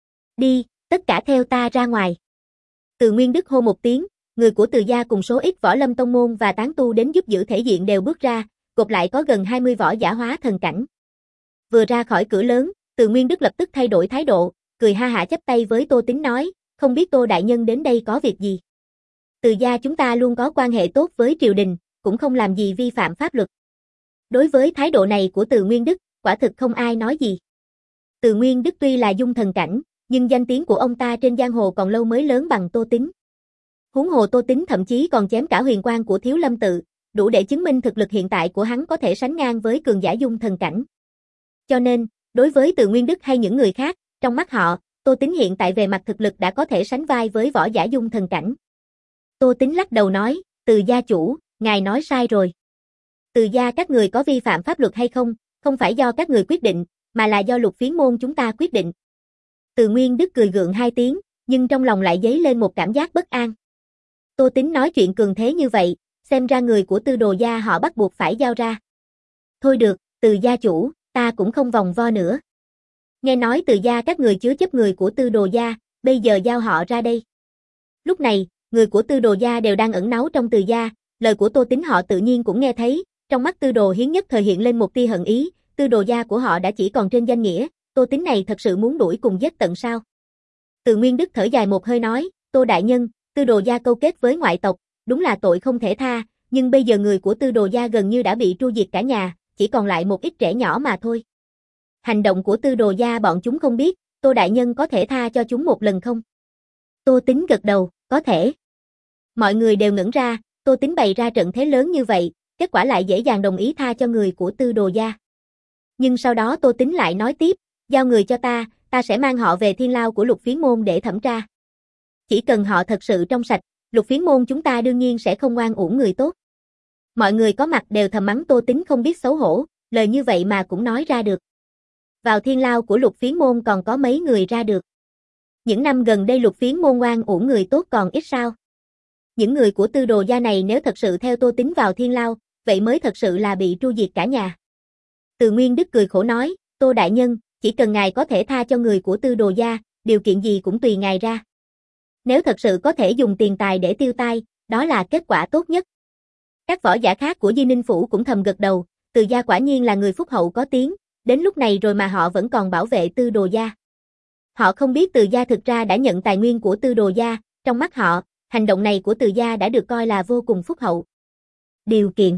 Đi, tất cả theo ta ra ngoài. Từ Nguyên Đức hô một tiếng, người của Từ gia cùng số ít võ lâm tông môn và tán tu đến giúp giữ thể diện đều bước ra, gộp lại có gần hai mươi võ giả hóa thần cảnh. Vừa ra khỏi cửa lớn, Từ Nguyên Đức lập tức thay đổi thái độ, cười ha hả chắp tay với Tô Tính nói, không biết Tô đại nhân đến đây có việc gì. Từ gia chúng ta luôn có quan hệ tốt với triều đình, cũng không làm gì vi phạm pháp luật. Đối với thái độ này của Từ Nguyên Đức, quả thực không ai nói gì. Từ Nguyên Đức tuy là dung thần cảnh, nhưng danh tiếng của ông ta trên giang hồ còn lâu mới lớn bằng Tô Tính. Huống hồ Tô Tính thậm chí còn chém cả huyền quang của Thiếu Lâm tự, đủ để chứng minh thực lực hiện tại của hắn có thể sánh ngang với cường giả dung thần cảnh. Cho nên, đối với Từ Nguyên Đức hay những người khác, trong mắt họ, Tô Tính hiện tại về mặt thực lực đã có thể sánh vai với võ giả dung thần cảnh. Tô Tính lắc đầu nói, Từ gia chủ, ngài nói sai rồi. Từ gia các người có vi phạm pháp luật hay không, không phải do các người quyết định, mà là do Lục Phiến môn chúng ta quyết định. Từ Nguyên Đức cười gượng hai tiếng, nhưng trong lòng lại dấy lên một cảm giác bất an. Tô Tính nói chuyện cường thế như vậy, xem ra người của Tư Đồ gia họ bắt buộc phải giao ra. Thôi được, Từ gia chủ, ta cũng không vòng vo nữa. Nghe nói Từ gia các người chứa chấp người của Tư Đồ gia, bây giờ giao họ ra đây. Lúc này, người của Tư Đồ gia đều đang ẩn náu trong Từ gia, lời của Tô Tính họ tự nhiên cũng nghe thấy, trong mắt Tư Đồ Hiến nhất thời hiện lên một tia hận ý, Tư Đồ gia của họ đã chỉ còn trên danh nghĩa, Tô Tính này thật sự muốn đuổi cùng giết tận sao? Từ Nguyên Đức thở dài một hơi nói, Tô đại nhân, Tư Đồ gia câu kết với ngoại tộc, đúng là tội không thể tha, nhưng bây giờ người của Tư Đồ gia gần như đã bị tru diệt cả nhà, chỉ còn lại một ít trẻ nhỏ mà thôi. Hành động của Tư Đồ gia bọn chúng không biết, Tô đại nhân có thể tha cho chúng một lần không? Tô Tính gật đầu, có thể. Mọi người đều ngẩn ra, Tô Tính bày ra trận thế lớn như vậy, kết quả lại dễ dàng đồng ý tha cho người của Tư Đồ gia. Nhưng sau đó Tô Tính lại nói tiếp, giao người cho ta, ta sẽ mang họ về thiên lao của Lục Phiến môn để thẩm tra. Chỉ cần họ thật sự trong sạch, Lục Phiến môn chúng ta đương nhiên sẽ không oan uổng người tốt. Mọi người có mặt đều thầm mắng Tô Tính không biết xấu hổ, lời như vậy mà cũng nói ra được. Vào thiên lao của Lục Phiến môn còn có mấy người ra được. Những năm gần đây Lục Phiến môn oan uổng người tốt còn ít sao. Những người của Tư Đồ gia này nếu thật sự theo Tô Tính vào thiên lao, vậy mới thật sự là bị tru diệt cả nhà. Từ Nguyên Đức cười khổ nói, Tô đại nhân, chỉ cần ngài có thể tha cho người của Tư Đồ gia, điều kiện gì cũng tùy ngài ra. Nếu thật sự có thể dùng tiền tài để tiêu tai, đó là kết quả tốt nhất. Các võ giả khác của Di Ninh Phủ cũng thầm gật đầu, Từ gia quả nhiên là người phúc hậu có tiếng, đến lúc này rồi mà họ vẫn còn bảo vệ Tư Đồ gia. Họ không biết Từ gia thực ra đã nhận tài nguyên của Tư Đồ gia, trong mắt họ, hành động này của Từ gia đã được coi là vô cùng phúc hậu. Điều kiện.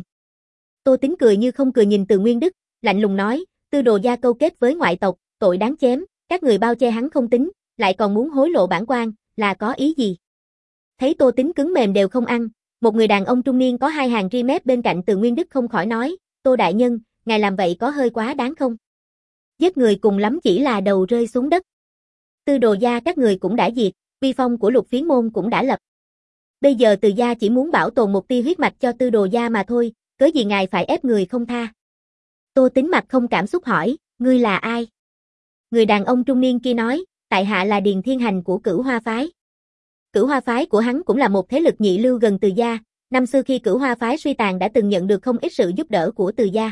Tô Tính cười như không cười nhìn Từ Nguyên Đức, lạnh lùng nói, Tư Đồ gia câu kết với ngoại tộc, tội đáng chém, các người bao che hắn không tính, lại còn muốn hối lộ bản quan, là có ý gì? Thấy Tô Tính cứng mềm đều không ăn, một người đàn ông trung niên có hai hàng ri mép bên cạnh Từ Nguyên Đức không khỏi nói, Tô đại nhân, ngài làm vậy có hơi quá đáng không? Giết người cùng lắm chỉ là đầu rơi xuống đất. Tư Đồ gia các người cũng đã diệt, uy phong của Lục Phiến môn cũng đã lập. Bây giờ Từ gia chỉ muốn bảo tồn một tia huyết mạch cho Tư Đồ gia mà thôi, cớ gì ngài phải ép người không tha? Tô Tính mặt không cảm xúc hỏi, ngươi là ai? Người đàn ông trung niên kia nói, tại hạ là Điền Thiên Hành của Cửu Hoa phái. Cửu Hoa phái của hắn cũng là một thế lực nhị lưu gần Từ gia, năm xưa khi Cửu Hoa phái suy tàn đã từng nhận được không ít sự giúp đỡ của Từ gia.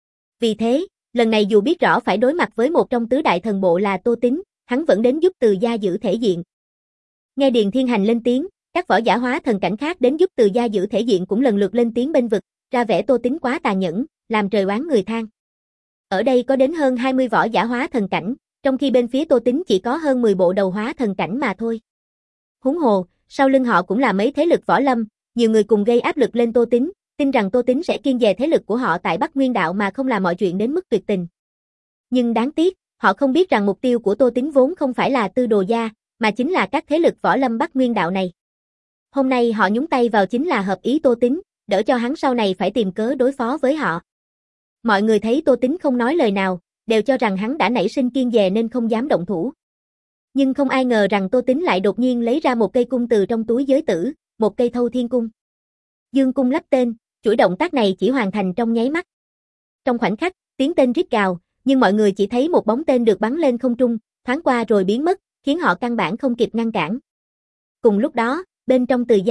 Vì thế, lần này dù biết rõ phải đối mặt với một trong tứ đại thần bộ là Tô Tính, hắn vẫn đến giúp Từ gia giữ thể diện. Nghe Điền Thiên Hành lên tiếng, các võ giả hóa thần cảnh khác đến giúp Từ gia giữ thể diện cũng lần lượt lên tiếng bênh vực, ra vẻ Tô Tính quá tàn nhẫn, làm trời oán người than. Ở đây có đến hơn hai mươi võ giả hóa thần cảnh, trong khi bên phía Tô Tính chỉ có hơn mười bộ đầu hóa thần cảnh mà thôi. Huống hồ, sau lưng họ cũng là mấy thế lực võ lâm, nhiều người cùng gây áp lực lên Tô Tính, tin rằng Tô Tính sẽ kiêng dè thế lực của họ tại Bắc Nguyên đạo mà không làm mọi chuyện đến mức tuyệt tình. Nhưng đáng tiếc, họ không biết rằng mục tiêu của Tô Tính vốn không phải là Tư Đồ gia, mà chính là các thế lực võ lâm Bắc Nguyên đạo này. Hôm nay họ nhúng tay vào chính là hợp ý Tô Tính, đỡ cho hắn sau này phải tìm cớ đối phó với họ. Mọi người thấy Tô Tính không nói lời nào, đều cho rằng hắn đã nảy sinh kiêng dè nên không dám động thủ. Nhưng không ai ngờ rằng Tô Tính lại đột nhiên lấy ra một cây cung từ trong túi giới tử, một cây Thâu Thiên cung. Dương cung lắp tên, chuỗi động tác này chỉ hoàn thành trong nháy mắt. Trong khoảnh khắc, tiếng tên rít gào, nhưng mọi người chỉ thấy một bóng tên được bắn lên không trung, thoáng qua rồi biến mất, khiến họ căn bản không kịp ngăn cản. Cùng lúc đó, bên trong Từ gia,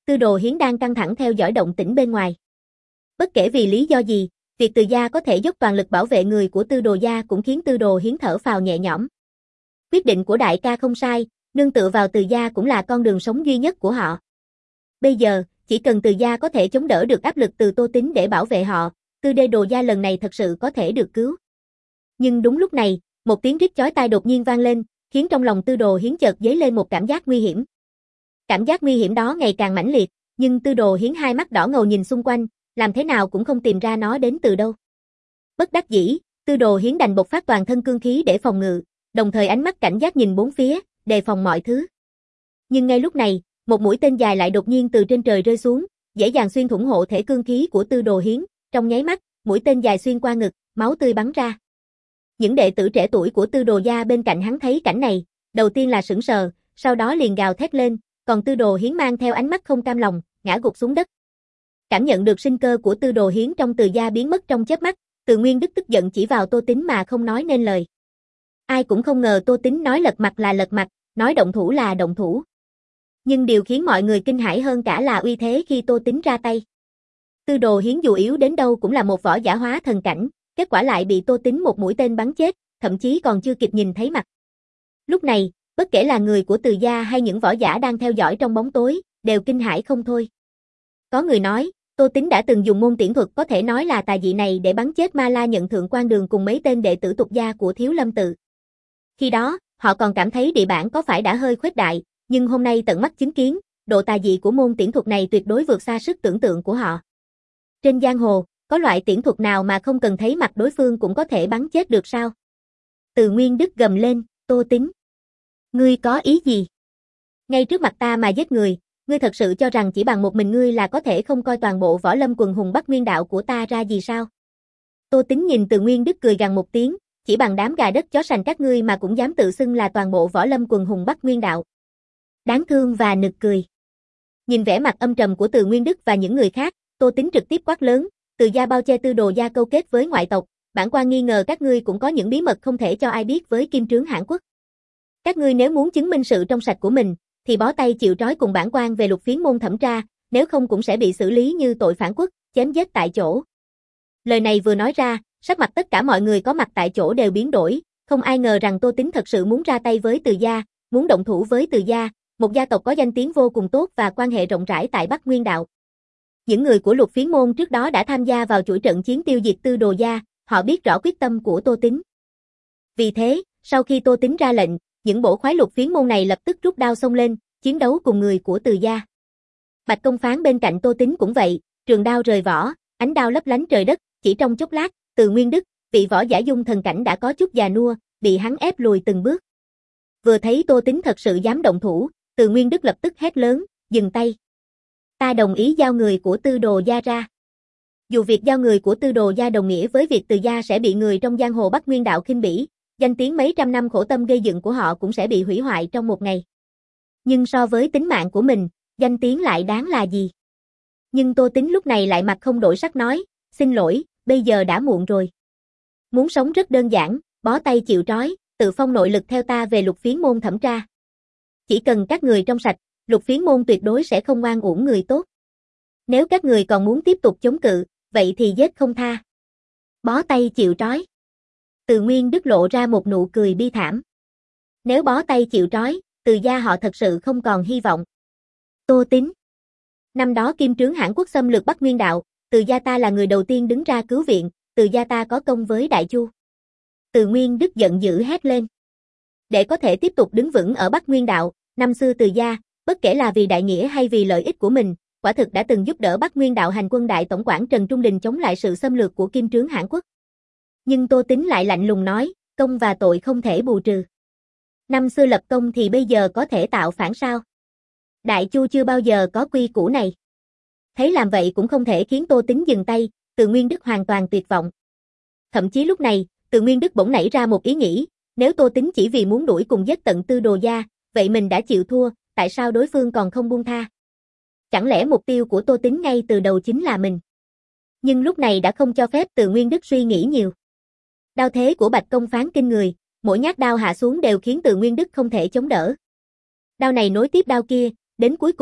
Tư Đồ Hiến đang căng thẳng theo dõi động tĩnh bên ngoài. Bất kể vì lý do gì, việc Từ gia có thể dốc toàn lực bảo vệ người của Tư Đồ gia cũng khiến Tư Đồ Hiến thở phào nhẹ nhõm. Quyết định của đại ca không sai, nương tựa vào Từ gia cũng là con đường sống duy nhất của họ. Bây giờ, chỉ cần Từ gia có thể chống đỡ được áp lực từ Tô Tín để bảo vệ họ, Tư Đê Đồ gia lần này thật sự có thể được cứu. Nhưng đúng lúc này, một tiếng rít chói tai đột nhiên vang lên, khiến trong lòng Tư Đồ Hiến chợt dấy lên một cảm giác nguy hiểm. Cảm giác nguy hiểm đó ngày càng mãnh liệt, nhưng Tư Đồ Hiến hai mắt đỏ ngầu nhìn xung quanh, làm thế nào cũng không tìm ra nó đến từ đâu. Bất đắc dĩ, Tư Đồ Hiến đành bộc phát toàn thân cương khí để phòng ngự, đồng thời ánh mắt cảnh giác nhìn bốn phía, đề phòng mọi thứ. Nhưng ngay lúc này, một mũi tên dài lại đột nhiên từ trên trời rơi xuống, dễ dàng xuyên thủng hộ thể cương khí của Tư Đồ Hiến, trong nháy mắt, mũi tên dài xuyên qua ngực, máu tươi bắn ra. Những đệ tử trẻ tuổi của Tư Đồ gia bên cạnh hắn thấy cảnh này, đầu tiên là sững sờ, sau đó liền gào thét lên, còn Tư Đồ Hiến mang theo ánh mắt không cam lòng, ngã gục xuống đất. Cảm nhận được sinh cơ của Tư Đồ Hiến trong Từ gia biến mất trong chớp mắt, Từ Nguyên Đức tức giận chỉ vào Tô Tín mà không nói nên lời. Ai cũng không ngờ Tô Tín nói lật mặt là lật mặt, nói động thủ là động thủ. Nhưng điều khiến mọi người kinh hãi hơn cả là uy thế khi Tô Tín ra tay. Tư Đồ Hiến dù yếu đến đâu cũng là một võ giả hóa thần cảnh, kết quả lại bị Tô Tín một mũi tên bắn chết, thậm chí còn chưa kịp nhìn thấy mặt. Lúc này, bất kể là người của Từ gia hay những võ giả đang theo dõi trong bóng tối, đều kinh hãi không thôi. Có người nói, Tô Tín đã từng dùng môn tiễn thuật có thể nói là tà dị này để bắn chết Ma La Nhận Thượng Quan Đường cùng mấy tên đệ tử tục gia của Thiếu Lâm Tự. Khi đó, họ còn cảm thấy địa bản có phải đã hơi khuếch đại, nhưng hôm nay tận mắt chứng kiến, độ tà dị của môn tiễn thuật này tuyệt đối vượt xa sức tưởng tượng của họ. Trên giang hồ, có loại tiễn thuật nào mà không cần thấy mặt đối phương cũng có thể bắn chết được sao? Từ Nguyên Đức gầm lên, Tô Tín. Ngươi có ý gì? Ngay trước mặt ta mà giết người, ngươi thật sự cho rằng chỉ bằng một mình ngươi là có thể không coi toàn bộ võ lâm quần hùng Bắc Nguyên đạo của ta ra gì sao? Tô Tín nhìn Từ Nguyên Đức cười gằn một tiếng, chỉ bằng đám gà đất chó sành các ngươi mà cũng dám tự xưng là toàn bộ võ lâm quần hùng Bắc Nguyên đạo. Đáng thương và nực cười. Nhìn vẻ mặt âm trầm của Từ Nguyên Đức và những người khác, Tô Tín trực tiếp quát lớn, Từ gia bao che Tư Đồ gia câu kết với ngoại tộc, bản quan nghi ngờ các ngươi cũng có những bí mật không thể cho ai biết với Kim Trướng Hãn Quốc. Các ngươi nếu muốn chứng minh sự trong sạch của mình, thì bó tay chịu trói cùng bản quan về Lục Phiến môn thẩm tra, nếu không cũng sẽ bị xử lý như tội phản quốc, chém giết tại chỗ. Lời này vừa nói ra, sắc mặt tất cả mọi người có mặt tại chỗ đều biến đổi, không ai ngờ rằng Tô Tín thật sự muốn ra tay với Từ gia, muốn động thủ với Từ gia, một gia tộc có danh tiếng vô cùng tốt và quan hệ rộng rãi tại Bắc Nguyên đạo. Những người của Lục Phiến môn trước đó đã tham gia vào chuỗi trận chiến tiêu diệt Tư Đồ gia, họ biết rõ quyết tâm của Tô Tín. Vì thế, sau khi Tô Tín ra lệnh, những bổ khoái Lục Phiến môn này lập tức rút đao xông lên, chiến đấu cùng người của Từ gia. Bạch Công Phán bên cạnh Tô Tín cũng vậy, trường đao rời vỏ, ánh đao lấp lánh trời đất, chỉ trong chốc lát, Từ Nguyên Đức, vị võ giả dung thần cảnh đã có chút già nua, bị hắn ép lùi từng bước. Vừa thấy Tô Tín thật sự dám động thủ, Từ Nguyên Đức lập tức hét lớn, dừng tay. Ta đồng ý giao người của Tư Đồ gia ra. Dù việc giao người của Tư Đồ gia đồng nghĩa với việc Từ gia sẽ bị người trong giang hồ Bắc Nguyên đạo khinh bỉ, danh tiếng mấy trăm năm khổ tâm gây dựng của họ cũng sẽ bị hủy hoại trong một ngày. Nhưng so với tính mạng của mình, danh tiếng lại đáng là gì? Nhưng Tô Tín lúc này lại mặt không đổi sắc nói, xin lỗi, bây giờ đã muộn rồi. Muốn sống rất đơn giản, bó tay chịu trói, tự phong nội lực theo ta về Lục Phiến môn thẩm tra. Chỉ cần các người trong sạch, Lục Phiến môn tuyệt đối sẽ không oan uổng người tốt. Nếu các người còn muốn tiếp tục chống cự, vậy thì giết không tha. Bó tay chịu trói. Từ Nguyên Đức lộ ra một nụ cười bi thảm. Nếu bó tay chịu trói, Từ gia họ thật sự không còn hy vọng. Tô Tín. Năm đó Kim Trướng Hãn Quốc xâm lược Bắc Nguyên đạo, Từ gia ta là người đầu tiên đứng ra cứu viện, Từ gia ta có công với Đại Chu. Từ Nguyên Đức giận dữ hét lên. Để có thể tiếp tục đứng vững ở Bắc Nguyên đạo, năm xưa Từ gia, bất kể là vì đại nghĩa hay vì lợi ích của mình, quả thực đã từng giúp đỡ Bắc Nguyên đạo hành quân đại tổng quản Trần Trung Đình chống lại sự xâm lược của Kim Trướng Hãn Quốc. Nhưng Tô Tín lại lạnh lùng nói, công và tội không thể bù trừ. Năm xưa lập công thì bây giờ có thể tạo phản sao? Đại Chu chưa bao giờ có quy củ này. Thấy làm vậy cũng không thể khiến Tô Tín dừng tay, Từ Nguyên Đức hoàn toàn tuyệt vọng. Thậm chí lúc này, Từ Nguyên Đức bỗng nảy ra một ý nghĩ, nếu Tô Tín chỉ vì muốn đuổi cùng giết tận Tư Đồ gia, vậy mình đã chịu thua, tại sao đối phương còn không buông tha? Chẳng lẽ mục tiêu của Tô Tín ngay từ đầu chính là mình? Nhưng lúc này đã không cho phép Từ Nguyên Đức suy nghĩ nhiều. Đao thế của Bạch Công Phán kinh người, mỗi nhát đao hạ xuống đều khiến Từ Nguyên Đức không thể chống đỡ. Đao này nối tiếp đao kia, đến cuối cùng,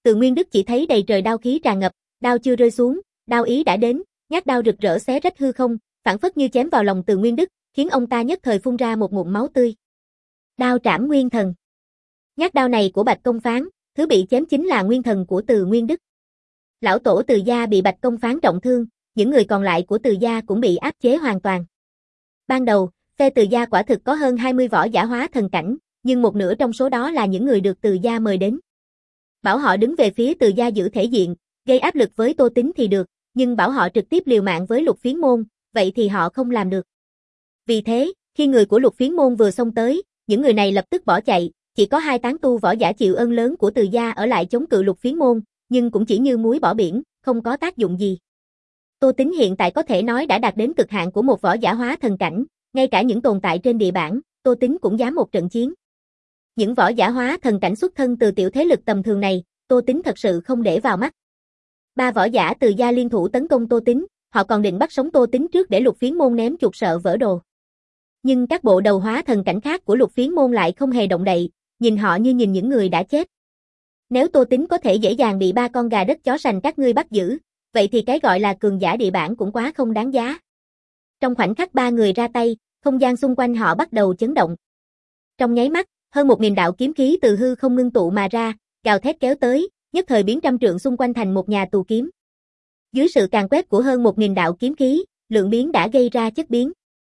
Từ Nguyên Đức chỉ thấy đầy trời đao khí tràn ngập, đao chưa rơi xuống, đao ý đã đến, nhát đao rực rỡ xé rách hư không, phảng phất như chém vào lòng Từ Nguyên Đức, khiến ông ta nhất thời phun ra một ngụm máu tươi. Đao trảm nguyên thần. Nhát đao này của Bạch Công Phán, thứ bị chém chính là nguyên thần của Từ Nguyên Đức. Lão tổ Từ gia bị Bạch Công Phán trọng thương, những người còn lại của Từ gia cũng bị áp chế hoàn toàn. Ban đầu, phe Từ gia quả thực có hơn hai mươi võ giả hóa thần cảnh, nhưng một nửa trong số đó là những người được Từ gia mời đến. Bảo họ đứng về phía Từ gia giữ thể diện, gây áp lực với Tô Tín thì được, nhưng bảo họ trực tiếp liều mạng với Lục Phiến môn, vậy thì họ không làm được. Vì thế, khi người của Lục Phiến môn vừa xông tới, những người này lập tức bỏ chạy, chỉ có hai tán tu võ giả chịu ơn lớn của Từ gia ở lại chống cự Lục Phiến môn, nhưng cũng chỉ như muối bỏ biển, không có tác dụng gì. Tô Tín hiện tại có thể nói đã đạt đến cực hạn của một võ giả hóa thần cảnh, ngay cả những tồn tại trên địa bản, Tô Tín cũng dám một trận chiến. Những võ giả hóa thần cảnh xuất thân từ tiểu thế lực tầm thường này, Tô Tín thật sự không để vào mắt. Ba võ giả Từ gia liên thủ tấn công Tô Tín, họ còn định bắt sống Tô Tín trước để Lục Phiến môn ném chuột sợ vỡ đồ. Nhưng các bộ đầu hóa thần cảnh khác của Lục Phiến môn lại không hề động đậy, nhìn họ như nhìn những người đã chết. Nếu Tô Tín có thể dễ dàng bị ba con gà đất chó sành các ngươi bắt giữ, vậy thì cái gọi là cường giả địa bản cũng quá không đáng giá. Trong khoảnh khắc ba người ra tay, không gian xung quanh họ bắt đầu chấn động. Trong nháy mắt, hơn một nghìn đạo kiếm khí từ hư không ngưng tụ mà ra, gào thét kéo tới, nhất thời biến trăm trượng xung quanh thành một nhà tù kiếm. Dưới sự càn quét của hơn một nghìn đạo kiếm khí, lượng biến đã gây ra chất biến.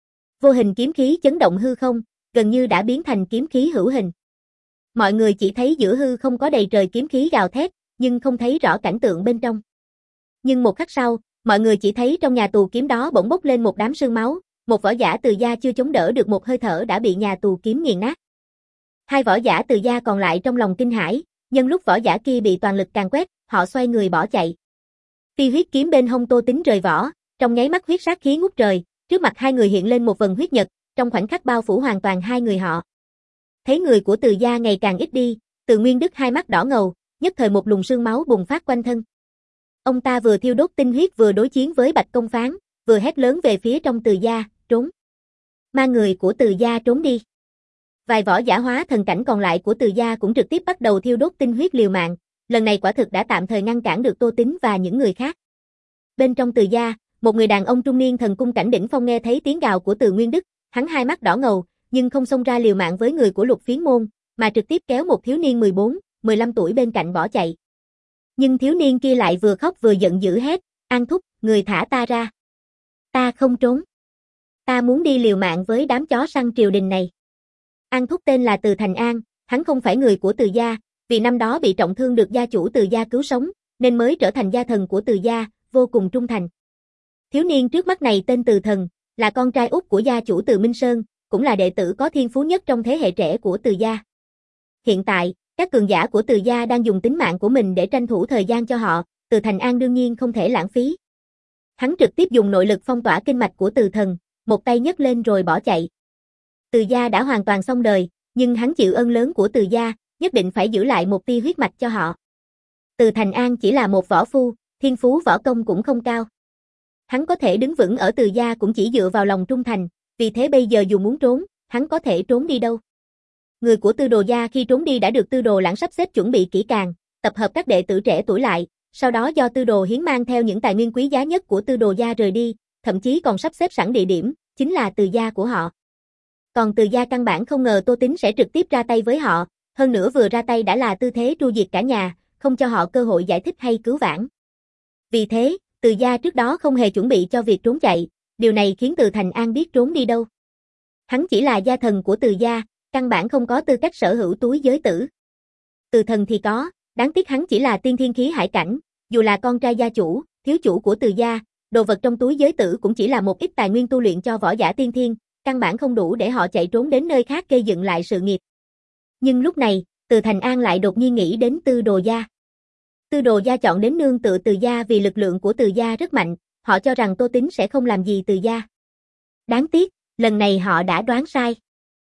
Vô hình kiếm khí chấn động hư không, gần như đã biến thành kiếm khí hữu hình. Mọi người chỉ thấy giữa hư không có đầy trời kiếm khí gào thét, nhưng không thấy rõ cảnh tượng bên trong. Nhưng một khắc sau, mọi người chỉ thấy trong nhà tù kiếm đó bỗng bốc lên một đám sương máu, một võ giả Từ gia chưa chống đỡ được một hơi thở đã bị nhà tù kiếm nghiền nát. Hai võ giả Từ gia còn lại trong lòng kinh hãi, nhân lúc võ giả kia bị toàn lực càn quét, họ xoay người bỏ chạy. Phi huyết kiếm bên hông Tô Tín rời vỏ, trong nháy mắt huyết sát khí ngút trời, trước mặt hai người hiện lên một vầng huyết nhật, trong khoảnh khắc bao phủ hoàn toàn hai người họ. Thấy người của Từ gia ngày càng ít đi, Từ Nguyên Đức hai mắt đỏ ngầu, nhất thời một luồng sương máu bùng phát quanh thân. Ông ta vừa thiêu đốt tinh huyết vừa đối chiến với Bạch Công Phán, vừa hét lớn về phía trong Từ gia, trốn. Ma người của Từ gia trốn đi. Vài võ giả hóa thần cảnh còn lại của Từ gia cũng trực tiếp bắt đầu thiêu đốt tinh huyết liều mạng, lần này quả thực đã tạm thời ngăn cản được Tô Tín và những người khác. Bên trong Từ gia, một người đàn ông trung niên thần cung cảnh đỉnh phong nghe thấy tiếng gào của Từ Nguyên Đức, hắn hai mắt đỏ ngầu, nhưng không xông ra liều mạng với người của Lục Phiến môn, mà trực tiếp kéo một thiếu niên mười bốn, mười lăm tuổi bên cạnh bỏ chạy. Nhưng thiếu niên kia lại vừa khóc vừa giận dữ hét, An Thúc, người thả ta ra. Ta không trốn. Ta muốn đi liều mạng với đám chó săn triều đình này. An Thúc tên là Từ Thành An, hắn không phải người của Từ gia, vì năm đó bị trọng thương được gia chủ Từ gia cứu sống, nên mới trở thành gia thần của Từ gia, vô cùng trung thành. Thiếu niên trước mắt này tên Từ Thần, là con trai út của gia chủ Từ Minh Sơn, cũng là đệ tử có thiên phú nhất trong thế hệ trẻ của Từ gia. Hiện tại, các cường giả của Từ gia đang dùng tính mạng của mình để tranh thủ thời gian cho họ, Từ Thành An đương nhiên không thể lãng phí. Hắn trực tiếp dùng nội lực phong tỏa kinh mạch của Từ Thần, một tay nhấc lên rồi bỏ chạy. Từ gia đã hoàn toàn xong đời, nhưng hắn chịu ơn lớn của Từ gia, nhất định phải giữ lại một tia huyết mạch cho họ. Từ Thành An chỉ là một võ phu, thiên phú võ công cũng không cao. Hắn có thể đứng vững ở Từ gia cũng chỉ dựa vào lòng trung thành, vì thế bây giờ dù muốn trốn, hắn có thể trốn đi đâu. Người của Tư Đồ gia khi trốn đi đã được Tư Đồ Lãng sắp xếp chuẩn bị kỹ càng, tập hợp các đệ tử trẻ tuổi lại, sau đó do Tư Đồ Hiến mang theo những tài nguyên quý giá nhất của Tư Đồ gia rời đi, thậm chí còn sắp xếp sẵn địa điểm, chính là Từ gia của họ. Còn Từ gia căn bản không ngờ Tô Tín sẽ trực tiếp ra tay với họ, hơn nữa vừa ra tay đã là tư thế tru diệt cả nhà, không cho họ cơ hội giải thích hay cứu vãn. Vì thế, Từ gia trước đó không hề chuẩn bị cho việc trốn chạy, điều này khiến Từ Thành An biết trốn đi đâu. Hắn chỉ là gia thần của Từ gia, căn bản không có tư cách sở hữu túi giới tử. Từ Thần thì có, đáng tiếc hắn chỉ là tiên thiên khí hải cảnh, dù là con trai gia chủ, thiếu chủ của Từ gia, đồ vật trong túi giới tử cũng chỉ là một ít tài nguyên tu luyện cho võ giả tiên thiên, căn bản không đủ để họ chạy trốn đến nơi khác gây dựng lại sự nghiệp. Nhưng lúc này, Từ Thành An lại đột nhiên nghĩ đến Tư Đồ gia. Tư Đồ gia chọn đến nương tựa Từ gia vì lực lượng của Từ gia rất mạnh, họ cho rằng Tô Tín sẽ không làm gì Từ gia. Đáng tiếc, lần này họ đã đoán sai.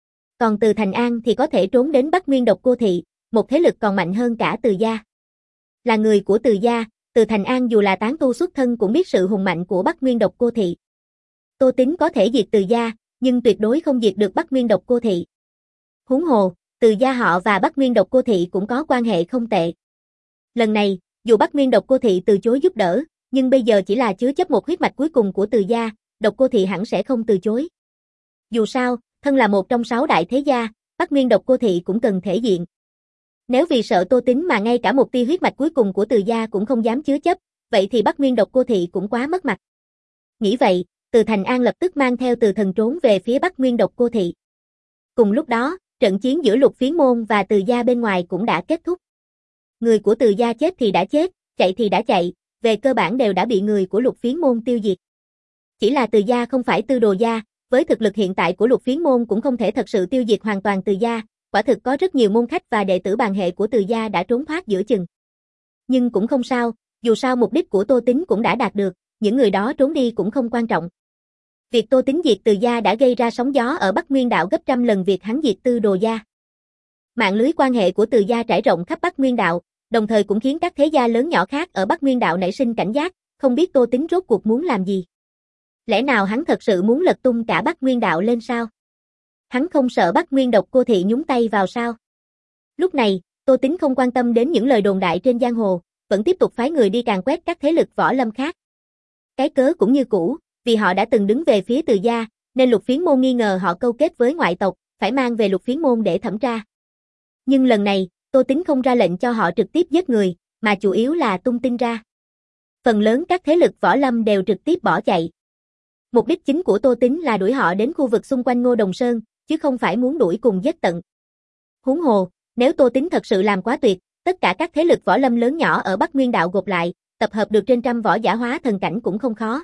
Còn Từ Thành An thì có thể trốn đến Bắc Nguyên Độc Cô Thị, một thế lực còn mạnh hơn cả Từ gia. Là người của Từ gia, Từ Thành An dù là tán tu xuất thân cũng biết sự hùng mạnh của Bắc Nguyên Độc Cô Thị. Tô Tín có thể diệt Từ gia, nhưng tuyệt đối không diệt được Bắc Nguyên Độc Cô Thị. Huống hồ, Từ gia họ và Bắc Nguyên Độc Cô Thị cũng có quan hệ không tệ. Lần này, dù Bắc Nguyên Độc Cô Thị từ chối giúp đỡ, nhưng bây giờ chỉ là chứa chấp một huyết mạch cuối cùng của Từ gia, Độc Cô Thị hẳn sẽ không từ chối. Dù sao, thân là một trong sáu đại thế gia, Bắc Nguyên Độc Cô Thị cũng cần thể diện. Nếu vì sợ Tô Tín mà ngay cả một tia huyết mạch cuối cùng của Từ gia cũng không dám chứa chấp, vậy thì Bắc Nguyên Độc Cô Thị cũng quá mất mặt. Nghĩ vậy, Từ Thành An lập tức mang theo Từ Thần trốn về phía Bắc Nguyên Độc Cô Thị. Cùng lúc đó, trận chiến giữa Lục Phiến Môn và Từ gia bên ngoài cũng đã kết thúc. Người của Từ gia chết thì đã chết, chạy thì đã chạy, về cơ bản đều đã bị người của Lục Phiến Môn tiêu diệt. Chỉ là Từ gia không phải Tư Đồ gia, với thực lực hiện tại của Lục Phiến Môn cũng không thể thật sự tiêu diệt hoàn toàn Từ gia, quả thực có rất nhiều môn khách và đệ tử bàn hệ của Từ gia đã trốn thoát giữa chừng. Nhưng cũng không sao, dù sao mục đích của Tô Tín cũng đã đạt được, những người đó trốn đi cũng không quan trọng. Việc Tô Tín diệt Từ gia đã gây ra sóng gió ở Bắc Nguyên đạo gấp trăm lần việc hắn diệt Tư Đồ gia. Mạng lưới quan hệ của Từ gia trải rộng khắp Bắc Nguyên đạo, đồng thời cũng khiến các thế gia lớn nhỏ khác ở Bắc Nguyên đạo nảy sinh cảnh giác, không biết Tô Tín rốt cuộc muốn làm gì. Lẽ nào hắn thật sự muốn lật tung cả Bắc Nguyên đạo lên sao? Hắn không sợ Bắc Nguyên Độc Cô Thị nhúng tay vào sao? Lúc này, Tô Tín không quan tâm đến những lời đồn đại trên giang hồ, vẫn tiếp tục phái người đi càn quét các thế lực võ lâm khác. Cái cớ cũng như cũ, vì họ đã từng đứng về phía Từ gia, nên Lục Phiến Môn nghi ngờ họ câu kết với ngoại tộc, phải mang về Lục Phiến Môn để thẩm tra. Nhưng lần này, Tô Tín không ra lệnh cho họ trực tiếp giết người, mà chủ yếu là tung tin ra. Phần lớn các thế lực võ lâm đều trực tiếp bỏ chạy. Mục đích chính của Tô Tín là đuổi họ đến khu vực xung quanh Ngô Đồng Sơn, chứ không phải muốn đuổi cùng giết tận. Huống hồ, nếu Tô Tín thật sự làm quá tuyệt, tất cả các thế lực võ lâm lớn nhỏ ở Bắc Nguyên đạo gộp lại, tập hợp được trên trăm võ giả hóa thần cảnh cũng không khó.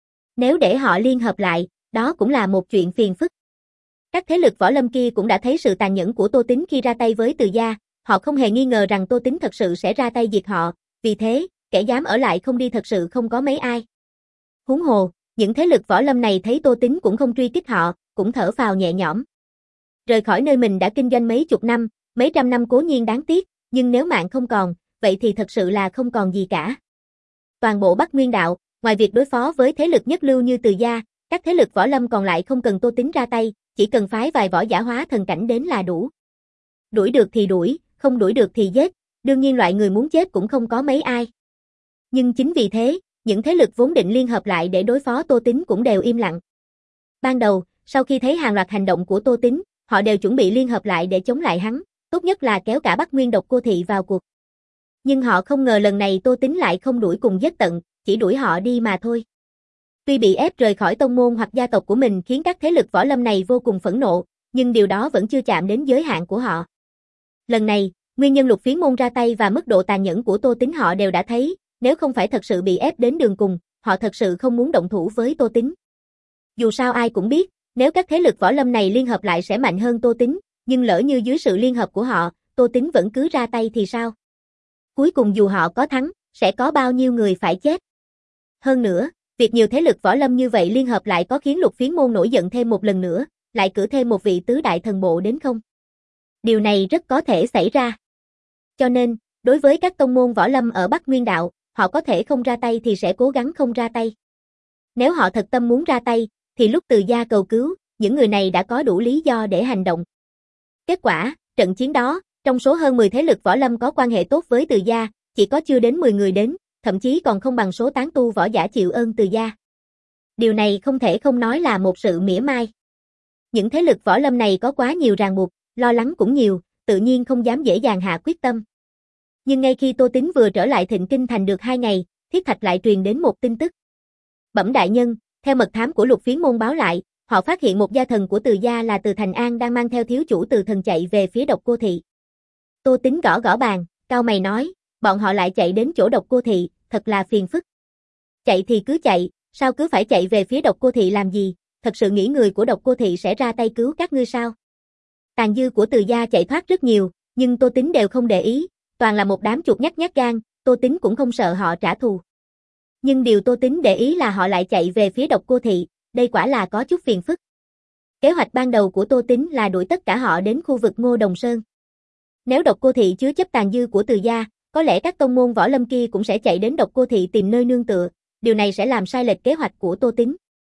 Nếu để họ liên hợp lại, đó cũng là một chuyện phiền phức. Các thế lực võ lâm kia cũng đã thấy sự tàn nhẫn của Tô Tín khi ra tay với Từ gia, họ không hề nghi ngờ rằng Tô Tín thật sự sẽ ra tay diệt họ, vì thế, kẻ dám ở lại không đi thật sự không có mấy ai. Huống hồ, những thế lực võ lâm này thấy Tô Tín cũng không truy kích họ, cũng thở phào nhẹ nhõm. Rời khỏi nơi mình đã kinh doanh mấy chục năm, mấy trăm năm cố nhiên đáng tiếc, nhưng nếu mạng không còn, vậy thì thật sự là không còn gì cả. Toàn bộ Bắc Nguyên đạo, ngoài việc đối phó với thế lực nhất lưu như Từ gia, các thế lực võ lâm còn lại không cần Tô Tín ra tay, chỉ cần phái vài võ giả hóa thần cảnh đến là đủ. Đuổi được thì đuổi, không đuổi được thì giết, đương nhiên loại người muốn chết cũng không có mấy ai. Nhưng chính vì thế, những thế lực vốn định liên hợp lại để đối phó Tô Tín cũng đều im lặng. Ban đầu, sau khi thấy hàng loạt hành động của Tô Tín, họ đều chuẩn bị liên hợp lại để chống lại hắn, tốt nhất là kéo cả Bắc Nguyên Độc Cô Thị vào cuộc. Nhưng họ không ngờ lần này Tô Tín lại không đuổi cùng giết tận, chỉ đuổi họ đi mà thôi. Tuy bị ép rời khỏi tông môn hoặc gia tộc của mình khiến các thế lực võ lâm này vô cùng phẫn nộ, nhưng điều đó vẫn chưa chạm đến giới hạn của họ. Lần này, nguyên nhân Lục Phiến Môn ra tay và mức độ tàn nhẫn của Tô Tín họ đều đã thấy, nếu không phải thật sự bị ép đến đường cùng, họ thật sự không muốn động thủ với Tô Tín. Dù sao ai cũng biết, nếu các thế lực võ lâm này liên hợp lại sẽ mạnh hơn Tô Tín, nhưng lỡ như dưới sự liên hợp của họ, Tô Tín vẫn cứ ra tay thì sao? Cuối cùng dù họ có thắng, sẽ có bao nhiêu người phải chết? Hơn nữa, việc nhiều thế lực võ lâm như vậy liên hợp lại có khiến Lục Phiến Môn nổi giận thêm một lần nữa, lại cử thêm một vị tứ đại thần bộ đến không? Điều này rất có thể xảy ra. Cho nên, đối với các tông môn võ lâm ở Bắc Nguyên đạo, họ có thể không ra tay thì sẽ cố gắng không ra tay. Nếu họ thật tâm muốn ra tay, thì lúc Từ gia cầu cứu, những người này đã có đủ lý do để hành động. Kết quả, trận chiến đó, trong số hơn mười thế lực võ lâm có quan hệ tốt với Từ gia, chỉ có chưa đến mười người đến, thậm chí còn không bằng số tán tu võ giả chịu ơn Từ gia. Điều này không thể không nói là một sự mỉa mai. Những thế lực võ lâm này có quá nhiều ràng buộc, lo lắng cũng nhiều, tự nhiên không dám dễ dàng hạ quyết tâm. Nhưng ngay khi Tô Tín vừa trở lại Thịnh Kinh Thành được hai ngày, Thiết Thạch lại truyền đến một tin tức. Bẩm đại nhân, theo mật thám của Lục Phiến Môn báo lại, họ phát hiện một gia thần của Từ gia là Từ Thành An đang mang theo thiếu chủ Từ Thần chạy về phía Độc Cô Thị. Tô Tín gõ gõ bàn, cau mày nói, bọn họ lại chạy đến chỗ Độc Cô Thị, thật là phiền phức. Chạy thì cứ chạy, sao cứ phải chạy về phía Độc Cô Thị làm gì, thật sự nghĩ người của Độc Cô Thị sẽ ra tay cứu các ngươi sao? Tàn dư của Từ gia chạy thoát rất nhiều, nhưng Tô Tín đều không để ý, toàn là một đám chuột nhắt nhát gan, Tô Tín cũng không sợ họ trả thù. Nhưng điều Tô Tín để ý là họ lại chạy về phía Độc Cô Thị, đây quả là có chút phiền phức. Kế hoạch ban đầu của Tô Tín là đuổi tất cả họ đến khu vực Ngô Đồng Sơn. Nếu Độc Cô Thị chứa chấp tàn dư của Từ gia, có lẽ các tông môn võ lâm kia cũng sẽ chạy đến Độc Cô Thị tìm nơi nương tựa, điều này sẽ làm sai lệch kế hoạch của Tô Tín.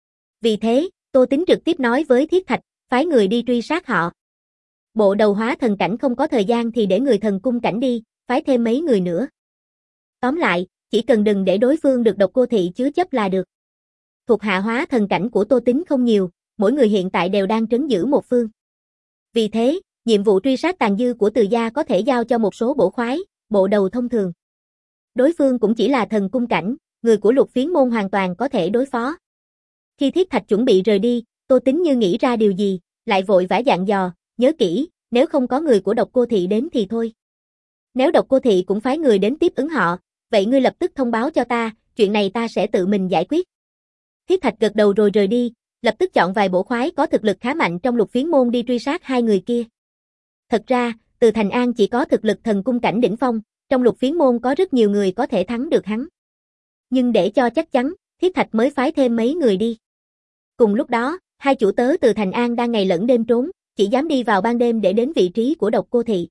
Vì thế, Tô Tín trực tiếp nói với Thiết Thạch, phái người đi truy sát họ. Bộ đầu hóa thần cảnh không có thời gian thì để người thần cung cảnh đi, phái thêm mấy người nữa. Tóm lại, chỉ cần đừng để đối phương được Độc Cô Thị chứa chấp là được. Thuộc hạ hóa thần cảnh của Tô Tính không nhiều, mỗi người hiện tại đều đang trấn giữ một phương. Vì thế, nhiệm vụ truy sát tàn dư của Từ gia có thể giao cho một số bổ khoái, bộ đầu thông thường. Đối phương cũng chỉ là thần cung cảnh, người của Lục Phiến môn hoàn toàn có thể đối phó. Khi Thiết Thạch chuẩn bị rời đi, Tô Tính như nghĩ ra điều gì, lại vội vã dặn dò, nhớ kỹ, nếu không có người của Độc Cô Thị đến thì thôi. Nếu Độc Cô Thị cũng phái người đến tiếp ứng họ, vậy ngươi lập tức thông báo cho ta, chuyện này ta sẽ tự mình giải quyết. Thiết Thạch gật đầu rồi rời đi, lập tức chọn vài bổ khoái có thực lực khá mạnh trong Lục Phiến môn đi truy sát hai người kia. Thật ra, Từ Thành An chỉ có thực lực thần cung cảnh đỉnh phong, trong Lục Phiến môn có rất nhiều người có thể thắng được hắn. Nhưng để cho chắc chắn, Thiết Thạch mới phái thêm mấy người đi. Cùng lúc đó, hai chủ tớ Từ Thành An đang ngày lẫn đêm trốn, chỉ dám đi vào ban đêm để đến vị trí của Độc Cô Thị.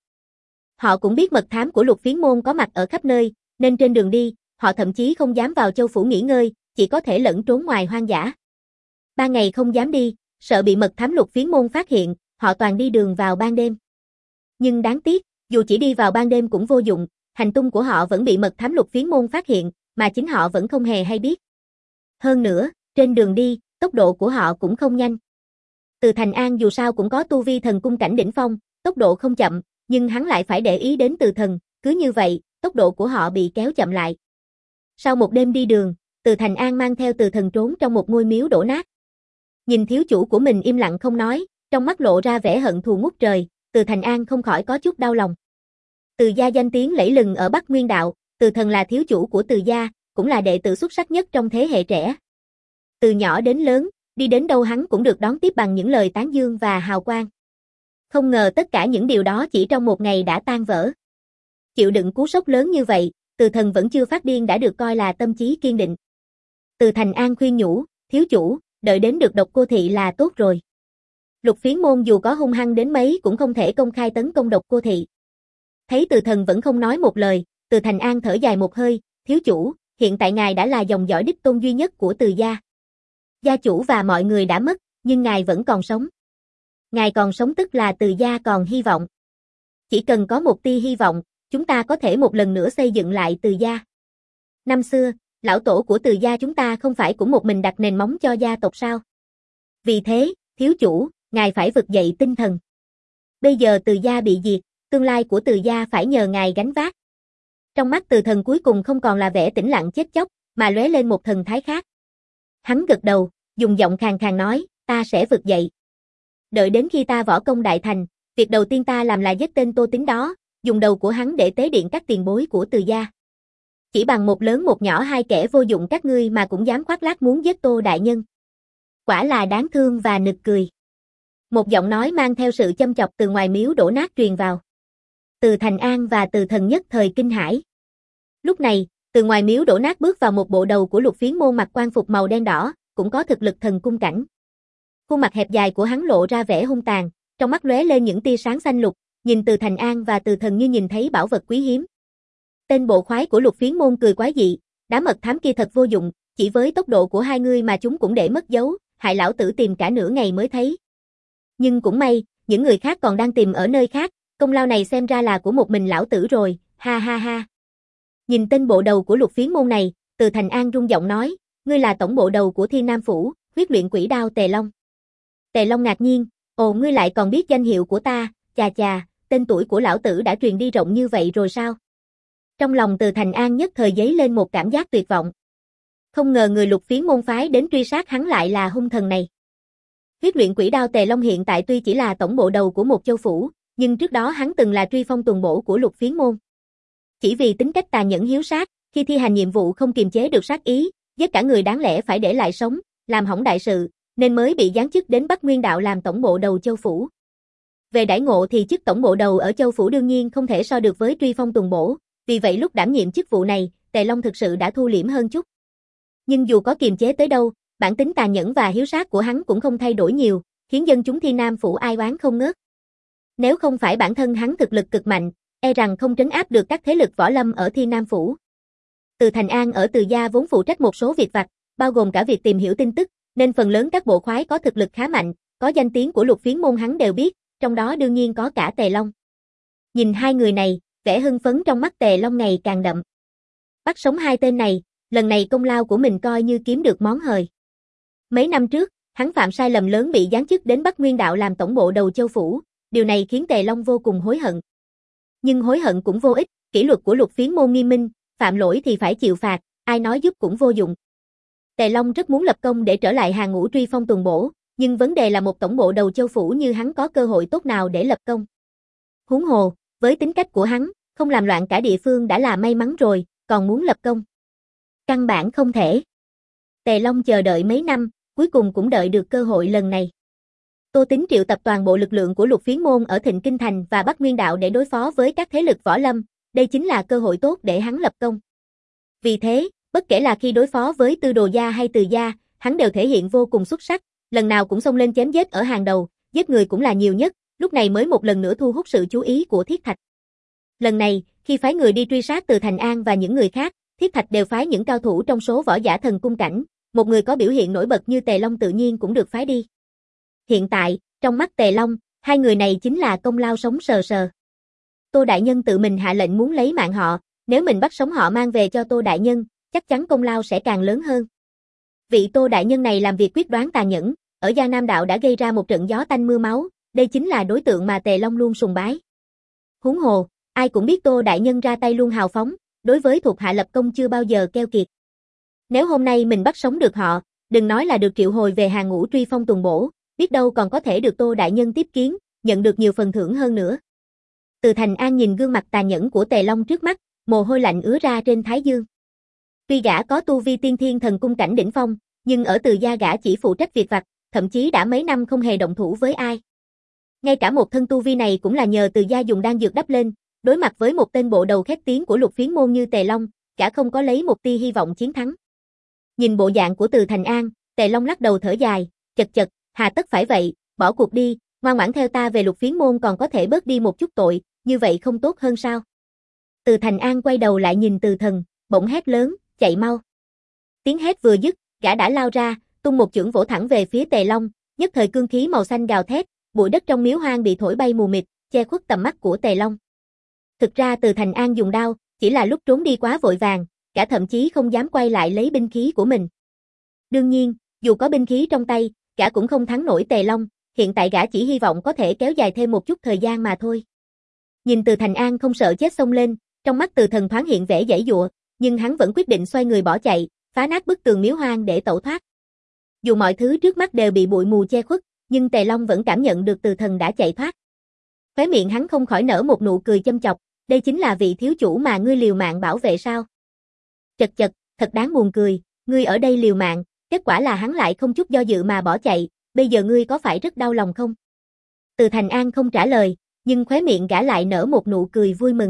Họ cũng biết mật thám của Lục Phiến môn có mặt ở khắp nơi, nên trên đường đi, họ thậm chí không dám vào châu phủ nghỉ ngơi, chỉ có thể lẫn trốn ngoài hoang dã. Ban ngày không dám đi, sợ bị mật thám Lục Phiến môn phát hiện, họ toàn đi đường vào ban đêm. Nhưng đáng tiếc, dù chỉ đi vào ban đêm cũng vô dụng, hành tung của họ vẫn bị mật thám Lục Phiến môn phát hiện, mà chính họ vẫn không hề hay biết. Hơn nữa, trên đường đi, tốc độ của họ cũng không nhanh. Từ Thành An dù sao cũng có tu vi thần cung cảnh đỉnh phong, tốc độ không chậm, nhưng hắn lại phải để ý đến Từ Thần, cứ như vậy, tốc độ của họ bị kéo chậm lại. Sau một đêm đi đường, Từ Thành An mang theo Từ Thần trốn trong một ngôi miếu đổ nát. Nhìn thiếu chủ của mình im lặng không nói, trong mắt lộ ra vẻ hận thù ngút trời, Từ Thành An không khỏi có chút đau lòng. Từ gia danh tiếng lẫy lừng ở Bắc Nguyên Đạo, Từ Thần là thiếu chủ của Từ gia, cũng là đệ tử xuất sắc nhất trong thế hệ trẻ. Từ nhỏ đến lớn, đi đến đâu hắn cũng được đón tiếp bằng những lời tán dương và hào quang. Không ngờ tất cả những điều đó chỉ trong một ngày đã tan vỡ. Chịu đựng cú sốc lớn như vậy, Từ Thần vẫn chưa phát điên đã được coi là tâm trí kiên định. Từ Thành An khuyên nhủ, thiếu chủ, đợi đến được Độc Cô Thị là tốt rồi. Lục Phiến môn dù có hung hăng đến mấy cũng không thể công khai tấn công Độc Cô Thị. Thấy Từ Thần vẫn không nói một lời, Từ Thành An thở dài một hơi, thiếu chủ, hiện tại ngài đã là dòng dõi đích tôn duy nhất của Từ gia. Gia chủ và mọi người đã mất, nhưng ngài vẫn còn sống. Ngài còn sống tức là Từ gia còn hy vọng. Chỉ cần có một tia hy vọng, chúng ta có thể một lần nữa xây dựng lại Từ gia. Năm xưa, lão tổ của Từ gia chúng ta không phải cũng một mình đặt nền móng cho gia tộc sao? Vì thế, thiếu chủ, ngài phải vực dậy tinh thần. Bây giờ Từ gia bị diệt, tương lai của Từ gia phải nhờ ngài gánh vác. Trong mắt Từ Thần cuối cùng không còn là vẻ tĩnh lặng chết chóc, mà lóe lên một thần thái khác. Hắn gật đầu, dùng giọng khàn khàn nói, ta sẽ vực dậy. Đợi đến khi ta võ công đại thành, việc đầu tiên ta làm là giết tên Tô Tính đó, dùng đầu của hắn để tế điện các tiền bối của Từ gia. Chỉ bằng một lớn một nhỏ hai kẻ vô dụng các ngươi mà cũng dám khoác lác muốn giết Tô đại nhân. Quả là đáng thương và nực cười. Một giọng nói mang theo sự châm chọc từ ngoài miếu đổ nát truyền vào. Từ Thành An và Từ Thần nhất thời kinh hãi. Lúc này, từ ngoài miếu đổ nát bước vào một bộ đầu của Lục Phiến môn mặc quan phục màu đen đỏ, cũng có thực lực thần cung cảnh. Khuôn mặt hẹp dài của hắn lộ ra vẻ hung tàn, trong mắt lóe lên những tia sáng xanh lục, nhìn Từ Thành An và Từ Thần như nhìn thấy bảo vật quý hiếm. Tên bộ khoái của Lục Phiến môn cười quái dị, đám mật thám kia thật vô dụng, chỉ với tốc độ của hai người mà chúng cũng để mất dấu, hại lão tử tìm cả nửa ngày mới thấy. Nhưng cũng may, những người khác còn đang tìm ở nơi khác, công lao này xem ra là của một mình lão tử rồi, ha ha ha. Nhìn tên bộ đầu của Lục Phiến môn này, Từ Thành An rung giọng nói, ngươi là tổng bộ đầu của Thiên Nam Phủ, huyết luyện quỷ đao Tề Long. Tề Long ngạc nhiên, ồ ngươi lại còn biết danh hiệu của ta, chà chà, tên tuổi của lão tử đã truyền đi rộng như vậy rồi sao? Trong lòng Từ Thành An nhất thời dấy lên một cảm giác tuyệt vọng. Không ngờ người Lục Phiến môn phái đến truy sát hắn lại là hung thần này. Huyết luyện quỷ đao Tề Long hiện tại tuy chỉ là tổng bộ đầu của một châu phủ, nhưng trước đó hắn từng là truy phong tuần bổ của Lục Phiến môn. Chỉ vì tính cách tàn nhẫn hiếu sát, khi thi hành nhiệm vụ không kiềm chế được sát ý, giết cả người đáng lẽ phải để lại sống, làm hỏng đại sự, nên mới bị giáng chức đến Bắc Nguyên Đạo làm tổng bộ đầu châu phủ. Về đãi ngộ thì chức tổng bộ đầu ở châu phủ đương nhiên không thể so được với truy phong tuần bổ, vì vậy lúc đảm nhiệm chức vụ này, Tề Long thực sự đã thu liễm hơn chút. Nhưng dù có kiềm chế tới đâu, bản tính tàn nhẫn và hiếu sát của hắn cũng không thay đổi nhiều, khiến dân chúng Thiên Nam Phủ ai oán không ngớt. Nếu không phải bản thân hắn thực lực cực mạnh, e rằng không trấn áp được các thế lực võ lâm ở Thiên Nam Phủ. Từ Thành An ở Từ gia vốn phụ trách một số việc vặt, bao gồm cả việc tìm hiểu tin tức, nên phần lớn các bộ khoái có thực lực khá mạnh, có danh tiếng của Lục Phiến môn hắn đều biết, trong đó đương nhiên có cả Tề Long. Nhìn hai người này, vẻ hưng phấn trong mắt Tề Long ngày càng đậm. Bắt sống hai tên này, lần này công lao của mình coi như kiếm được món hời. Mấy năm trước, hắn phạm sai lầm lớn bị giáng chức đến Bắc Nguyên Đạo làm tổng bộ đầu châu phủ, điều này khiến Tề Long vô cùng hối hận. Nhưng hối hận cũng vô ích, kỷ luật của Lục Phiến môn nghiêm minh, phạm lỗi thì phải chịu phạt, ai nói giúp cũng vô dụng. Tề Long rất muốn lập công để trở lại hàng ngũ truy phong tuần bổ, nhưng vấn đề là một tổng bộ đầu châu phủ như hắn có cơ hội tốt nào để lập công. Huống hồ, với tính cách của hắn, không làm loạn cả địa phương đã là may mắn rồi, còn muốn lập công. Căn bản không thể. Tề Long chờ đợi mấy năm, cuối cùng cũng đợi được cơ hội lần này. Tô Tín triệu tập toàn bộ lực lượng của Lục Phiến môn ở Thịnh Kinh Thành và Bắc Nguyên Đạo để đối phó với các thế lực võ lâm, đây chính là cơ hội tốt để hắn lập công. Vì thế, bất kể là khi đối phó với Tư Đồ gia hay Từ gia, hắn đều thể hiện vô cùng xuất sắc, lần nào cũng xông lên chém giết ở hàng đầu, giết người cũng là nhiều nhất, lúc này mới một lần nữa thu hút sự chú ý của Thiết Thạch. Lần này, khi phái người đi truy sát Từ Thành An và những người khác, Thiết Thạch đều phái những cao thủ trong số võ giả thần cung cảnh, một người có biểu hiện nổi bật như Tề Long tự nhiên cũng được phái đi. Hiện tại, trong mắt Tề Long, hai người này chính là công lao sống sờ sờ. Tô đại nhân tự mình hạ lệnh muốn lấy mạng họ, nếu mình bắt sống họ mang về cho Tô đại nhân, chắc chắn công lao sẽ càng lớn hơn. Vị Tô đại nhân này làm việc quyết đoán tàn nhẫn, ở Giang Nam Đạo đã gây ra một trận gió tanh mưa máu, đây chính là đối tượng mà Tề Long luôn sùng bái. Huống hồ, ai cũng biết Tô đại nhân ra tay luôn hào phóng, đối với thuộc hạ lập công chưa bao giờ keo kiệt. Nếu hôm nay mình bắt sống được họ, đừng nói là được triệu hồi về hàng ngũ truy phong tuần bổ, biết đâu còn có thể được Tô đại nhân tiếp kiến, nhận được nhiều phần thưởng hơn nữa. Từ Thành An nhìn gương mặt tàn nhẫn của Tề Long trước mắt, mồ hôi lạnh ứa ra trên thái dương. Tuy gã có tu vi tiên thiên thần cung cảnh đỉnh phong, nhưng ở Từ gia gã chỉ phụ trách việc vặt, thậm chí đã mấy năm không hề động thủ với ai. Ngay cả một thân tu vi này cũng là nhờ Từ gia dùng đan dược đắp lên, đối mặt với một tên bộ đầu khét tiếng của Lục Phiến môn như Tề Long, gã không có lấy một tia hy vọng chiến thắng. Nhìn bộ dạng của Từ Thành An, Tề Long lắc đầu thở dài, chật chật, hà tất phải vậy, bỏ cuộc đi, ngoan ngoãn theo ta về Lục Phiến môn còn có thể bớt đi một chút tội, như vậy không tốt hơn sao? Từ Thành An quay đầu lại nhìn Từ Thần, bỗng hét lớn, chạy mau. Tiếng hét vừa dứt, gã đã lao ra, tung một chưởng vỗ thẳng về phía Tề Long, nhất thời cương khí màu xanh gào thét, bụi đất trong miếu hoang bị thổi bay mù mịt, che khuất tầm mắt của Tề Long. Thực ra Từ Thành An dùng đao, chỉ là lúc trốn đi quá vội vàng, gã thậm chí không dám quay lại lấy binh khí của mình. Đương nhiên, dù có binh khí trong tay, gã cũng không thắng nổi Tề Long, hiện tại gã chỉ hy vọng có thể kéo dài thêm một chút thời gian mà thôi. Nhìn Từ Thành An không sợ chết xông lên, trong mắt Từ Thần thoáng hiện vẻ giãy giụa, nhưng hắn vẫn quyết định xoay người bỏ chạy, phá nát bức tường miếu hoang để tẩu thoát. Dù mọi thứ trước mắt đều bị bụi mù che khuất, nhưng Tề Long vẫn cảm nhận được Từ Thần đã chạy thoát. Khóe miệng hắn không khỏi nở một nụ cười châm chọc, đây chính là vị thiếu chủ mà ngươi liều mạng bảo vệ sao? Chật chật, thật đáng buồn cười, ngươi ở đây liều mạng, kết quả là hắn lại không chút do dự mà bỏ chạy, bây giờ ngươi có phải rất đau lòng không? Từ Thành An không trả lời, nhưng khóe miệng gã lại nở một nụ cười vui mừng.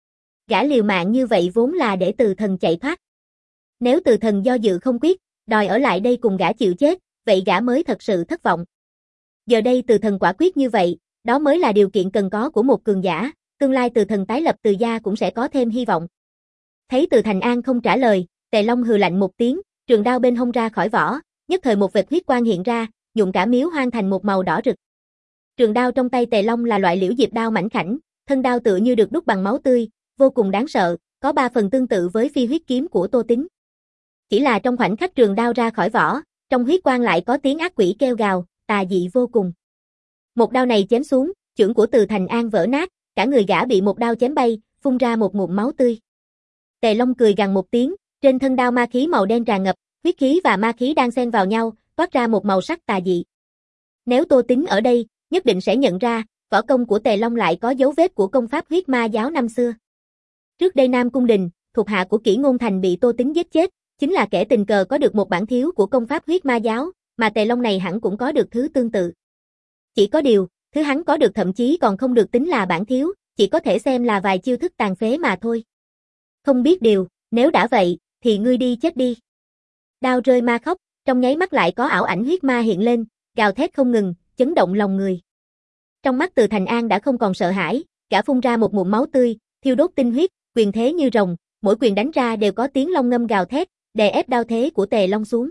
Gã liều mạng như vậy vốn là để Từ Thần chạy thoát. Nếu Từ Thần do dự không quyết, đòi ở lại đây cùng gã chịu chết, vậy gã mới thật sự thất vọng. Giờ đây Từ Thần quả quyết như vậy, đó mới là điều kiện cần có của một cường giả, tương lai Từ Thần tái lập Từ gia cũng sẽ có thêm hy vọng. Thấy Từ Thành An không trả lời, Tề Long hừ lạnh một tiếng, trường đao bên hông ra khỏi vỏ, nhất thời một vệt huyết quang hiện ra, nhuộm cả miếu hoang thành một màu đỏ rực. Trường đao trong tay Tề Long là loại liễu diệp đao mảnh khảnh, thân đao tựa như được đúc bằng máu tươi, vô cùng đáng sợ, có ba phần tương tự với phi huyết kiếm của Tô Tín. Chỉ là trong khoảnh khắc trường đao ra khỏi vỏ, trong huyết quang lại có tiếng ác quỷ kêu gào, tà dị vô cùng. Một đao này chém xuống, chưởng của Từ Thành An vỡ nát, cả người gã bị một đao chém bay, phun ra một ngụm máu tươi. Tề Long cười gằn một tiếng, trên thân đao ma khí màu đen tràn ngập, huyết khí và ma khí đang xen vào nhau, toát ra một màu sắc tà dị. Nếu Tô Tín ở đây, nhất định sẽ nhận ra, võ công của Tề Long lại có dấu vết của công pháp huyết ma giáo năm xưa. Trước đây Nam Cung Đình, thuộc hạ của Kỷ Ngôn Thành bị Tô Tín giết chết, chính là kẻ tình cờ có được một bản thiếu của công pháp huyết ma giáo, mà Tề Long này hẳn cũng có được thứ tương tự. Chỉ có điều, thứ hắn có được thậm chí còn không được tính là bản thiếu, chỉ có thể xem là vài chiêu thức tàn phế mà thôi. Không biết điều, nếu đã vậy, thì ngươi đi chết đi. Đao rơi ma khóc, trong nháy mắt lại có ảo ảnh huyết ma hiện lên, gào thét không ngừng, chấn động lòng người. Trong mắt Từ Thành An đã không còn sợ hãi, gã phun ra một ngụm máu tươi, thiêu đốt tinh huyết, quyền thế như rồng, mỗi quyền đánh ra đều có tiếng long ngâm gào thét, đè ép đao thế của Tề Long xuống.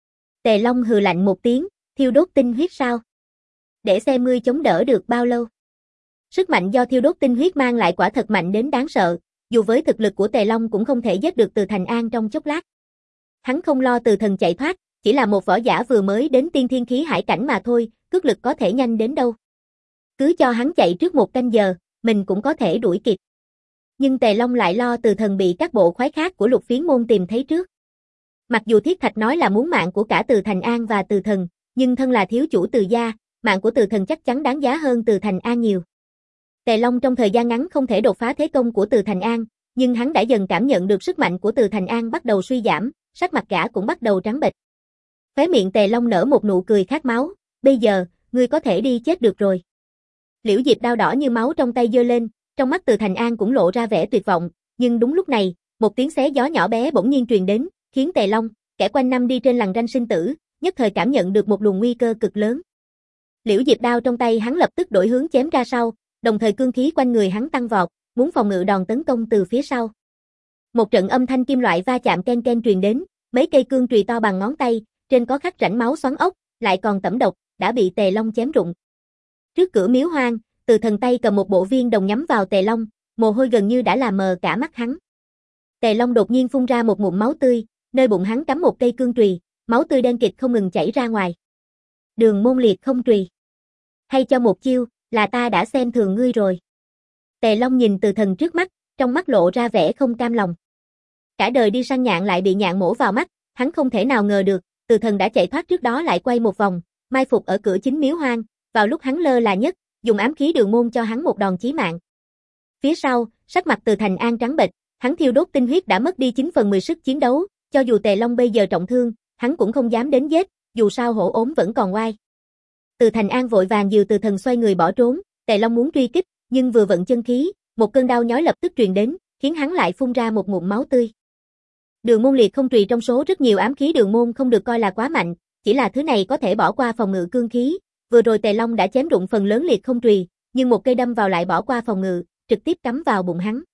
Tề Long hừ lạnh một tiếng, thiêu đốt tinh huyết sao? Để xem ngươi chống đỡ được bao lâu. Sức mạnh do thiêu đốt tinh huyết mang lại quả thật mạnh đến đáng sợ, Dù với thực lực của Tề Long cũng không thể giết được Từ Thành An trong chốc lát. Hắn không lo Từ Thần chạy thoát, chỉ là một võ giả vừa mới đến tiên thiên khí hải cảnh mà thôi, cước lực có thể nhanh đến đâu. Cứ cho hắn chạy trước một canh giờ, mình cũng có thể đuổi kịp. Nhưng Tề Long lại lo Từ Thần bị các bộ khoái khác của Lục Phiến môn tìm thấy trước. Mặc dù Thiết Thạch nói là muốn mạng của cả Từ Thành An và Từ Thần, nhưng thân là thiếu chủ Từ gia, mạng của Từ Thần chắc chắn đáng giá hơn Từ Thành An nhiều. Tề Long trong thời gian ngắn không thể đột phá thế công của Từ Thành An, nhưng hắn đã dần cảm nhận được sức mạnh của Từ Thành An bắt đầu suy giảm, sắc mặt gã cũng bắt đầu trắng bệch. Khóe miệng Tề Long nở một nụ cười khát máu, bây giờ, ngươi có thể đi chết được rồi. Liễu Diệp đao đỏ như máu trong tay giơ lên, trong mắt Từ Thành An cũng lộ ra vẻ tuyệt vọng, nhưng đúng lúc này, một tiếng xé gió nhỏ bé bỗng nhiên truyền đến, khiến Tề Long, kẻ quanh năm đi trên lằn ranh sinh tử, nhất thời cảm nhận được một luồng nguy cơ cực lớn. Liễu Diệp đao trong tay hắn lập tức đổi hướng chém ra sau, đồng thời cương khí quanh người hắn tăng vọt, muốn phòng ngự đòn tấn công từ phía sau. Một trận âm thanh kim loại va chạm ken ken truyền đến, mấy cây cương chùy to bằng ngón tay, trên có khắc rãnh máu xoắn ốc, lại còn tẩm độc, đã bị Tề Long chém rụng. Trước cửa miếu hoang, Từ Thần tay cầm một bộ viên đồng nhắm vào Tề Long, mồ hôi gần như đã làm mờ cả mắt hắn. Tề Long đột nhiên phun ra một ngụm máu tươi, nơi bụng hắn cắm một cây cương chùy, máu tươi đen kịt không ngừng chảy ra ngoài. Đường môn liệt không chùy. Hay cho một chiêu, là ta đã xem thường ngươi rồi. Tề Long nhìn Từ Thần trước mắt, trong mắt lộ ra vẻ không cam lòng. Cả đời đi săn nhạn lại bị nhạn mổ vào mắt, hắn không thể nào ngờ được, Từ Thần đã chạy thoát trước đó lại quay một vòng, mai phục ở cửa chính miếu hoang, vào lúc hắn lơ là nhất, dùng ám khí đường môn cho hắn một đòn chí mạng. Phía sau, sắc mặt Từ Thành An trắng bệch, hắn thiêu đốt tinh huyết đã mất đi chín phần mười sức chiến đấu, cho dù Tề Long bây giờ trọng thương, hắn cũng không dám đến giết, dù sao hổ ốm vẫn còn oai. Từ Thành An vội vàng dìu Từ Thần xoay người bỏ trốn, Tề Long muốn truy kích, nhưng vừa vận chân khí, một cơn đau nhói lập tức truyền đến, khiến hắn lại phun ra một ngụm máu tươi. Đường môn liệt không chùy trong số rất nhiều ám khí đường môn không được coi là quá mạnh, chỉ là thứ này có thể bỏ qua phòng ngự cương khí. Vừa rồi Tề Long đã chém rụng phần lớn liệt không chùy, nhưng một cây đâm vào lại bỏ qua phòng ngự, trực tiếp cắm vào bụng hắn.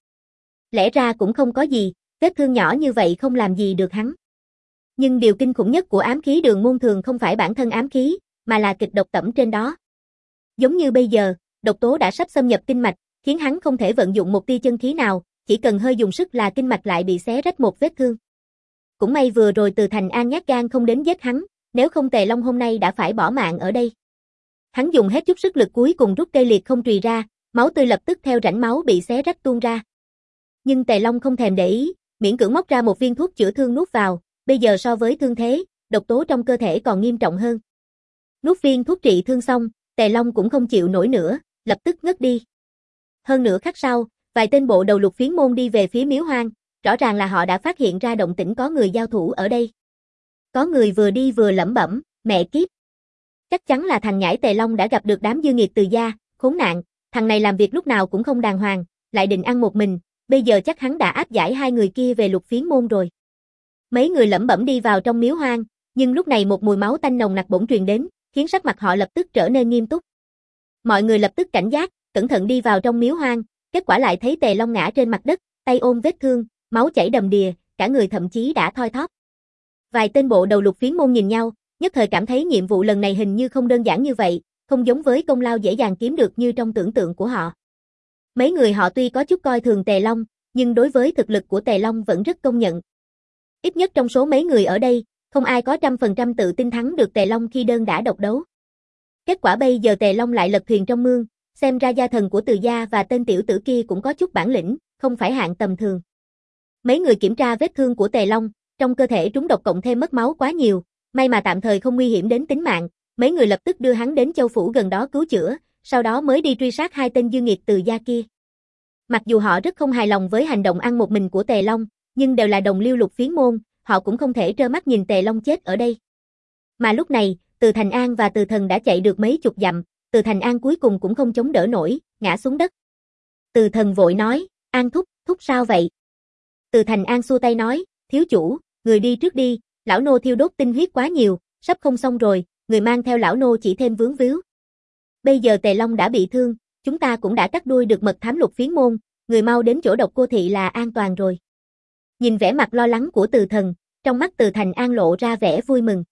Lẽ ra cũng không có gì, vết thương nhỏ như vậy không làm gì được hắn. Nhưng điều kinh khủng nhất của ám khí đường môn thường không phải bản thân ám khí, mà là kịch độc tẩm trên đó. Giống như bây giờ, độc tố đã sắp xâm nhập kinh mạch, khiến hắn không thể vận dụng một tia chân khí nào, chỉ cần hơi dùng sức là kinh mạch lại bị xé rách một vết thương. Cũng may vừa rồi Từ Thành An nhát gan không đến giết hắn, nếu không Tề Long hôm nay đã phải bỏ mạng ở đây. Hắn dùng hết chút sức lực cuối cùng rút cây liệt không chùy ra, máu tươi lập tức theo rãnh máu bị xé rách tuôn ra. Nhưng Tề Long không thèm để ý, miễn cưỡng móc ra một viên thuốc chữa thương nuốt vào, bây giờ so với thương thế, độc tố trong cơ thể còn nghiêm trọng hơn. Nuốt viên thuốc trị thương xong, Tề Long cũng không chịu nổi nữa, lập tức ngất đi. Hơn nửa khắc sau, vài tên bộ đầu Lục Phiến môn đi về phía miếu hoang, rõ ràng là họ đã phát hiện ra động tĩnh có người giao thủ ở đây. Có người vừa đi vừa lẩm bẩm, mẹ kiếp. Chắc chắn là thằng nhãi Tề Long đã gặp được đám dư nghiệt Từ gia, khốn nạn, thằng này làm việc lúc nào cũng không đàng hoàng, lại định ăn một mình, bây giờ chắc hắn đã áp giải hai người kia về Lục Phiến môn rồi. Mấy người lẩm bẩm đi vào trong miếu hoang, nhưng lúc này một mùi máu tanh nồng nặc bỗng truyền đến, khiến sắc mặt họ lập tức trở nên nghiêm túc. Mọi người lập tức cảnh giác, cẩn thận đi vào trong miếu hoang, kết quả lại thấy Tề Long ngã trên mặt đất, tay ôm vết thương, máu chảy đầm đìa, cả người thậm chí đã thoi thóp. Vài tên bộ đầu Lục Phiến môn nhìn nhau, nhất thời cảm thấy nhiệm vụ lần này hình như không đơn giản như vậy, không giống với công lao dễ dàng kiếm được như trong tưởng tượng của họ. Mấy người họ tuy có chút coi thường Tề Long, nhưng đối với thực lực của Tề Long vẫn rất công nhận. Ít nhất trong số mấy người ở đây, không ai có trăm phần trăm tự tin thắng được Tề Long khi đơn đả độc đấu. Kết quả bây giờ Tề Long lại lật thuyền trong mương, xem ra gia thần của Từ gia và tên tiểu tử kia cũng có chút bản lĩnh, không phải hạng tầm thường. Mấy người kiểm tra vết thương của Tề Long, trong cơ thể trúng độc cộng thêm mất máu quá nhiều, may mà tạm thời không nguy hiểm đến tính mạng, mấy người lập tức đưa hắn đến châu phủ gần đó cứu chữa, sau đó mới đi truy sát hai tên dư nghiệt Từ gia kia. Mặc dù họ rất không hài lòng với hành động ăn một mình của Tề Long, nhưng đều là đồng liêu Lục Phiến môn, họ cũng không thể trơ mắt nhìn Tề Long chết ở đây. Mà lúc này, Từ Thành An và Từ Thần đã chạy được mấy chục dặm, Từ Thành An cuối cùng cũng không chống đỡ nổi, ngã xuống đất. Từ Thần vội nói, An thúc, thúc sao vậy? Từ Thành An xua tay nói, thiếu chủ, người đi trước đi, lão nô thiêu đốt tinh huyết quá nhiều, sắp không xong rồi, người mang theo lão nô chỉ thêm vướng víu. Bây giờ Tề Long đã bị thương, chúng ta cũng đã cắt đuôi được mật thám Lục Phiến môn, người mau đến chỗ Độc Cô thị là an toàn rồi. Nhìn vẻ mặt lo lắng của Từ Thần, trong mắt Từ Thành An lộ ra vẻ vui mừng.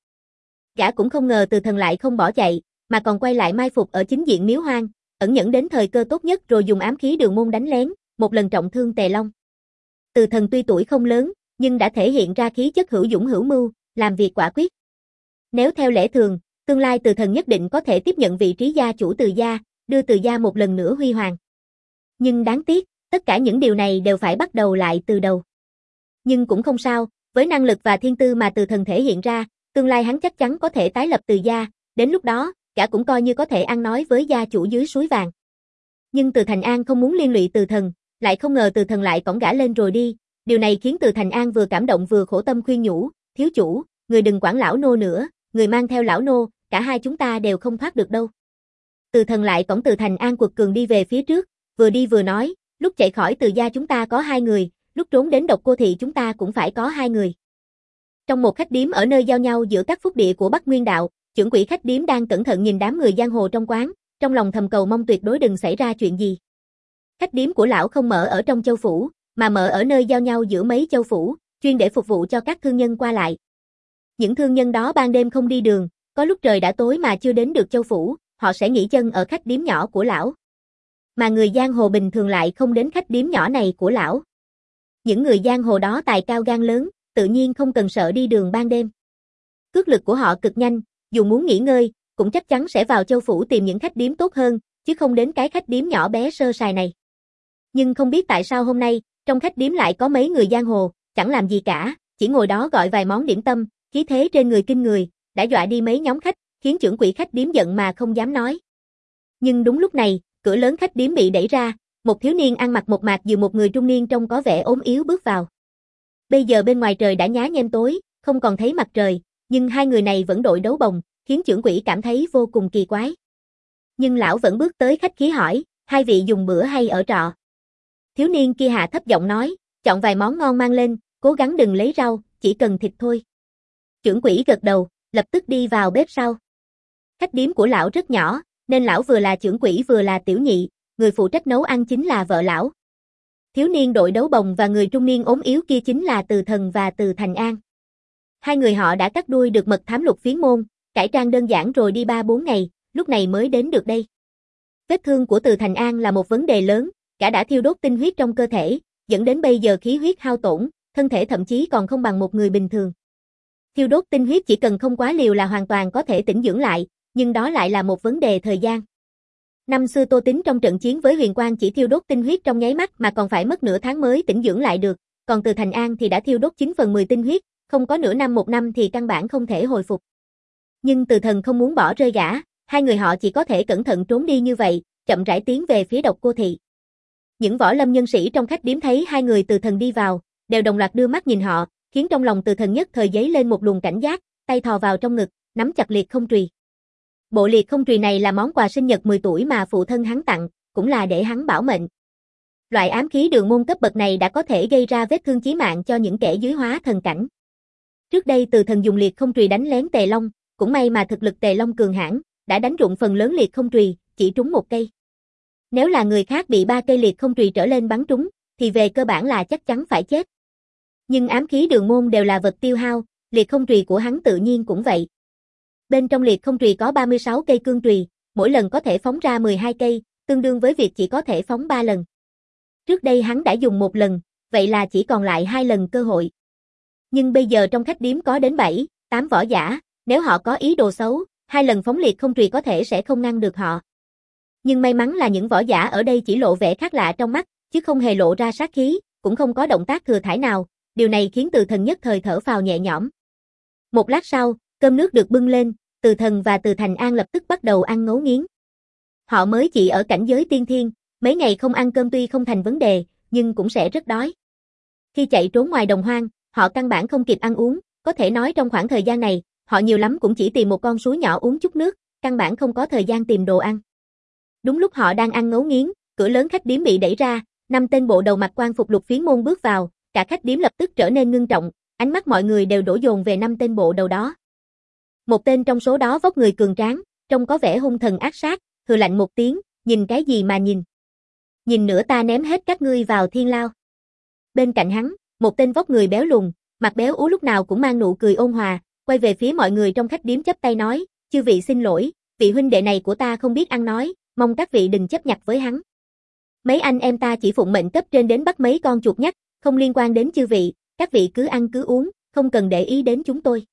Gã cũng không ngờ Từ Thần lại không bỏ chạy, mà còn quay lại mai phục ở chính diện miếu hoang, ẩn nhẫn đến thời cơ tốt nhất rồi dùng ám khí đường môn đánh lén, một lần trọng thương Tề Long. Từ Thần tuy tuổi không lớn, nhưng đã thể hiện ra khí chất hữu dũng hữu mưu, làm việc quả quyết. Nếu theo lẽ thường, tương lai Từ Thần nhất định có thể tiếp nhận vị trí gia chủ Từ gia, đưa Từ gia một lần nữa huy hoàng. Nhưng đáng tiếc, tất cả những điều này đều phải bắt đầu lại từ đầu. Nhưng cũng không sao, với năng lực và thiên tư mà Từ Thần thể hiện ra, tương lai hắn chắc chắn có thể tái lập Từ gia, đến lúc đó, gã cũng coi như có thể ăn nói với gia chủ dưới suối vàng. Nhưng Từ Thành An không muốn liên lụy Từ Thần, lại không ngờ Từ Thần lại cõng gã lên rồi đi, điều này khiến Từ Thành An vừa cảm động vừa khổ tâm khuyên nhủ, thiếu chủ, người đừng quản lão nô nữa, người mang theo lão nô, cả hai chúng ta đều không thoát được đâu. Từ Thần lại cõng Từ Thành An quật cường đi về phía trước, vừa đi vừa nói, lúc chạy khỏi Từ gia chúng ta có hai người, lúc trốn đến Độc Cô thị chúng ta cũng phải có hai người. Trong một khách điếm ở nơi giao nhau giữa các phúc địa của Bắc Nguyên đạo, trưởng quỹ khách điếm đang cẩn thận nhìn đám người giang hồ trong quán, trong lòng thầm cầu mong tuyệt đối đừng xảy ra chuyện gì. Khách điếm của lão không mở ở trong châu phủ, mà mở ở nơi giao nhau giữa mấy châu phủ, chuyên để phục vụ cho các thương nhân qua lại. Những thương nhân đó ban đêm không đi đường, có lúc trời đã tối mà chưa đến được châu phủ, họ sẽ nghỉ chân ở khách điếm nhỏ của lão. Mà người giang hồ bình thường lại không đến khách điếm nhỏ này của lão. Những người giang hồ đó tài cao gan lớn, tự nhiên không cần sợ đi đường ban đêm. Cước lực của họ cực nhanh, dù muốn nghỉ ngơi, cũng chắc chắn sẽ vào châu phủ tìm những khách điếm tốt hơn, chứ không đến cái khách điếm nhỏ bé sơ sài này. Nhưng không biết tại sao hôm nay, trong khách điếm lại có mấy người giang hồ, chẳng làm gì cả, chỉ ngồi đó gọi vài món điểm tâm, khí thế trên người kinh người, đã dọa đi mấy nhóm khách, khiến trưởng quỹ khách điếm giận mà không dám nói. Nhưng đúng lúc này, cửa lớn khách điếm bị đẩy ra, một thiếu niên ăn mặc mộc mạc vừa một người trung niên trông có vẻ ốm yếu bước vào. Bây giờ bên ngoài trời đã nhá nhem tối, không còn thấy mặt trời, nhưng hai người này vẫn đội đấu bồng, khiến trưởng quỹ cảm thấy vô cùng kỳ quái. Nhưng lão vẫn bước tới khách khí hỏi, hai vị dùng bữa hay ở trọ? Thiếu niên kia hạ thấp giọng nói, chọn vài món ngon mang lên, cố gắng đừng lấy rau, chỉ cần thịt thôi. Trưởng quỹ gật đầu, lập tức đi vào bếp sau. Khách điếm của lão rất nhỏ, nên lão vừa là trưởng quỹ vừa là tiểu nhị, người phụ trách nấu ăn chính là vợ lão. Thiếu niên đội đấu bồng và người trung niên ốm yếu kia chính là Từ Thần và Từ Thành An. Hai người họ đã cắt đuôi được mật thám Lục Phiến môn, cải trang đơn giản rồi đi ba bốn ngày, lúc này mới đến được đây. Vết thương của Từ Thành An là một vấn đề lớn, gã đã thiêu đốt tinh huyết trong cơ thể, dẫn đến bây giờ khí huyết hao tổn, thân thể thậm chí còn không bằng một người bình thường. Thiêu đốt tinh huyết chỉ cần không quá liều là hoàn toàn có thể tĩnh dưỡng lại, nhưng đó lại là một vấn đề thời gian. Năm xưa Tô Tín trong trận chiến với Huyền Quang chỉ thiêu đốt tinh huyết trong nháy mắt mà còn phải mất nửa tháng mới tĩnh dưỡng lại được, còn Từ Thành An thì đã thiêu đốt chín phần mười tinh huyết, không có nửa năm một năm thì căn bản không thể hồi phục. Nhưng Từ Thần không muốn bỏ rơi gã, hai người họ chỉ có thể cẩn thận trốn đi như vậy, chậm rãi tiến về phía Độc Cô thị. Những võ lâm nhân sĩ trong khách điếm thấy hai người Từ Thần đi vào, đều đồng loạt đưa mắt nhìn họ, khiến trong lòng Từ Thần nhất thời dấy lên một luồng cảnh giác, tay thò vào trong ngực, nắm chặt liệt không trùy. Bộ liệt không trùy này là món quà sinh nhật mười tuổi mà phụ thân hắn tặng, cũng là để hắn bảo mệnh. Loại ám khí đường môn cấp bậc này đã có thể gây ra vết thương chí mạng cho những kẻ dưới hóa thần cảnh. Trước đây Từ Thần dùng liệt không trùy đánh lén Tề Long, cũng may mà thực lực Tề Long cường hãn, đã đánh rụng phần lớn liệt không trùy, chỉ trúng một cây. Nếu là người khác bị ba cây liệt không trùy trở lên bắn trúng, thì về cơ bản là chắc chắn phải chết. Nhưng ám khí đường môn đều là vật tiêu hao, liệt không trùy của hắn tự nhiên cũng vậy. Bên trong liệt không trùy có ba mươi sáu cây cương trùy, mỗi lần có thể phóng ra mười hai cây, tương đương với việc chỉ có thể phóng ba lần. Trước đây hắn đã dùng một lần, vậy là chỉ còn lại hai lần cơ hội. Nhưng bây giờ trong khách điếm có đến bảy, tám võ giả, nếu họ có ý đồ xấu, hai lần phóng liệt không trùy có thể sẽ không ngăn được họ. Nhưng may mắn là những võ giả ở đây chỉ lộ vẻ khác lạ trong mắt, chứ không hề lộ ra sát khí, cũng không có động tác thừa thãi nào, điều này khiến Từ Thần nhất thời thở phào nhẹ nhõm. Một lát sau, cơm nước được bưng lên, Từ Thần và Từ Thành An lập tức bắt đầu ăn ngấu nghiến. Họ mới chỉ ở cảnh giới tiên thiên, mấy ngày không ăn cơm tuy không thành vấn đề, nhưng cũng sẽ rất đói. Khi chạy trốn ngoài đồng hoang, họ căn bản không kịp ăn uống, có thể nói trong khoảng thời gian này, họ nhiều lắm cũng chỉ tìm một con suối nhỏ uống chút nước, căn bản không có thời gian tìm đồ ăn. Đúng lúc họ đang ăn ngấu nghiến, cửa lớn khách điếm bị đẩy ra, năm tên bộ đầu mặc quan phục Lục Phiến môn bước vào, cả khách điếm lập tức trở nên ngưng trọng, ánh mắt mọi người đều đổ dồn về năm tên bộ đầu đó. Một tên trong số đó vóc người cường tráng, trông có vẻ hung thần ác sát, hừ lạnh một tiếng, nhìn cái gì mà nhìn. Nhìn nữa ta ném hết các ngươi vào thiên lao. Bên cạnh hắn, một tên vóc người béo lùn, mặt béo ú lúc nào cũng mang nụ cười ôn hòa, quay về phía mọi người trong khách điếm chắp tay nói, chư vị xin lỗi, vị huynh đệ này của ta không biết ăn nói, mong các vị đừng chấp nhặt với hắn. Mấy anh em ta chỉ phụng mệnh cấp trên đến bắt mấy con chuột nhắt, không liên quan đến chư vị, các vị cứ ăn cứ uống, không cần để ý đến chúng tôi.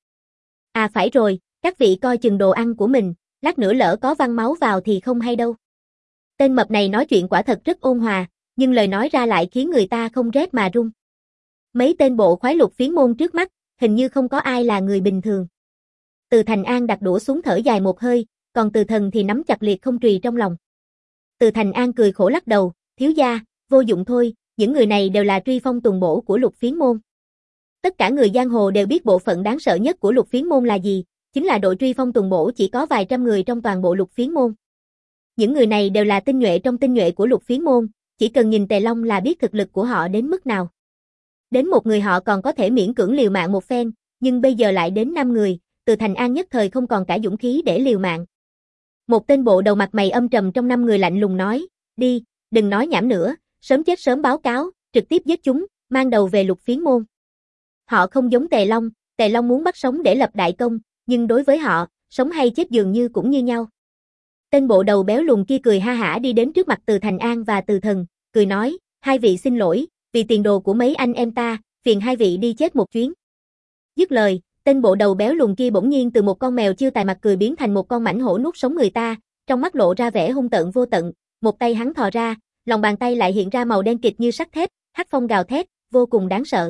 À phải rồi, các vị coi chừng đồ ăn của mình, lát nữa lỡ có văng máu vào thì không hay đâu. Tên mập này nói chuyện quả thật rất ôn hòa, nhưng lời nói ra lại khiến người ta không rét mà run. Mấy tên bộ khoái Lục Phiến môn trước mắt, hình như không có ai là người bình thường. Từ Thành An đặt đũa xuống thở dài một hơi, còn Từ Thần thì nắm chặt liệt không trùy trong lòng. Từ Thành An cười khổ lắc đầu, thiếu gia, vô dụng thôi, những người này đều là truy phong tuần bổ của Lục Phiến môn. Tất cả người giang hồ đều biết bộ phận đáng sợ nhất của Lục Phiến môn là gì, chính là đội truy phong tuần bổ chỉ có vài trăm người trong toàn bộ Lục Phiến môn. Những người này đều là tinh nhuệ trong tinh nhuệ của Lục Phiến môn, chỉ cần nhìn Tề Long là biết thực lực của họ đến mức nào. Đến một người họ còn có thể miễn cưỡng liều mạng một phen, nhưng bây giờ lại đến năm người, Từ Thành An nhất thời không còn cả dũng khí để liều mạng. Một tên bộ đầu mặt mày âm trầm trong năm người lạnh lùng nói, đi, đừng nói nhảm nữa, sớm chết sớm báo cáo, trực tiếp giết chúng, mang đầu về Lục Phiến môn. Họ không giống Tề Long, Tề Long muốn bắt sống để lập đại công, nhưng đối với họ, sống hay chết dường như cũng như nhau. Tên bộ đầu béo lùn kia cười ha hả đi đến trước mặt Từ Thành An và Từ Thần, cười nói, hai vị xin lỗi, vì tiền đồ của mấy anh em ta, phiền hai vị đi chết một chuyến. Dứt lời, tên bộ đầu béo lùn kia bỗng nhiên từ một con mèo chiêu tài mặt cười biến thành một con mãnh hổ nuốt sống người ta, trong mắt lộ ra vẻ hung tợn vô tận, một tay hắn thò ra, lòng bàn tay lại hiện ra màu đen kịt như sắt thép, hắc phong gào thét, vô cùng đáng sợ.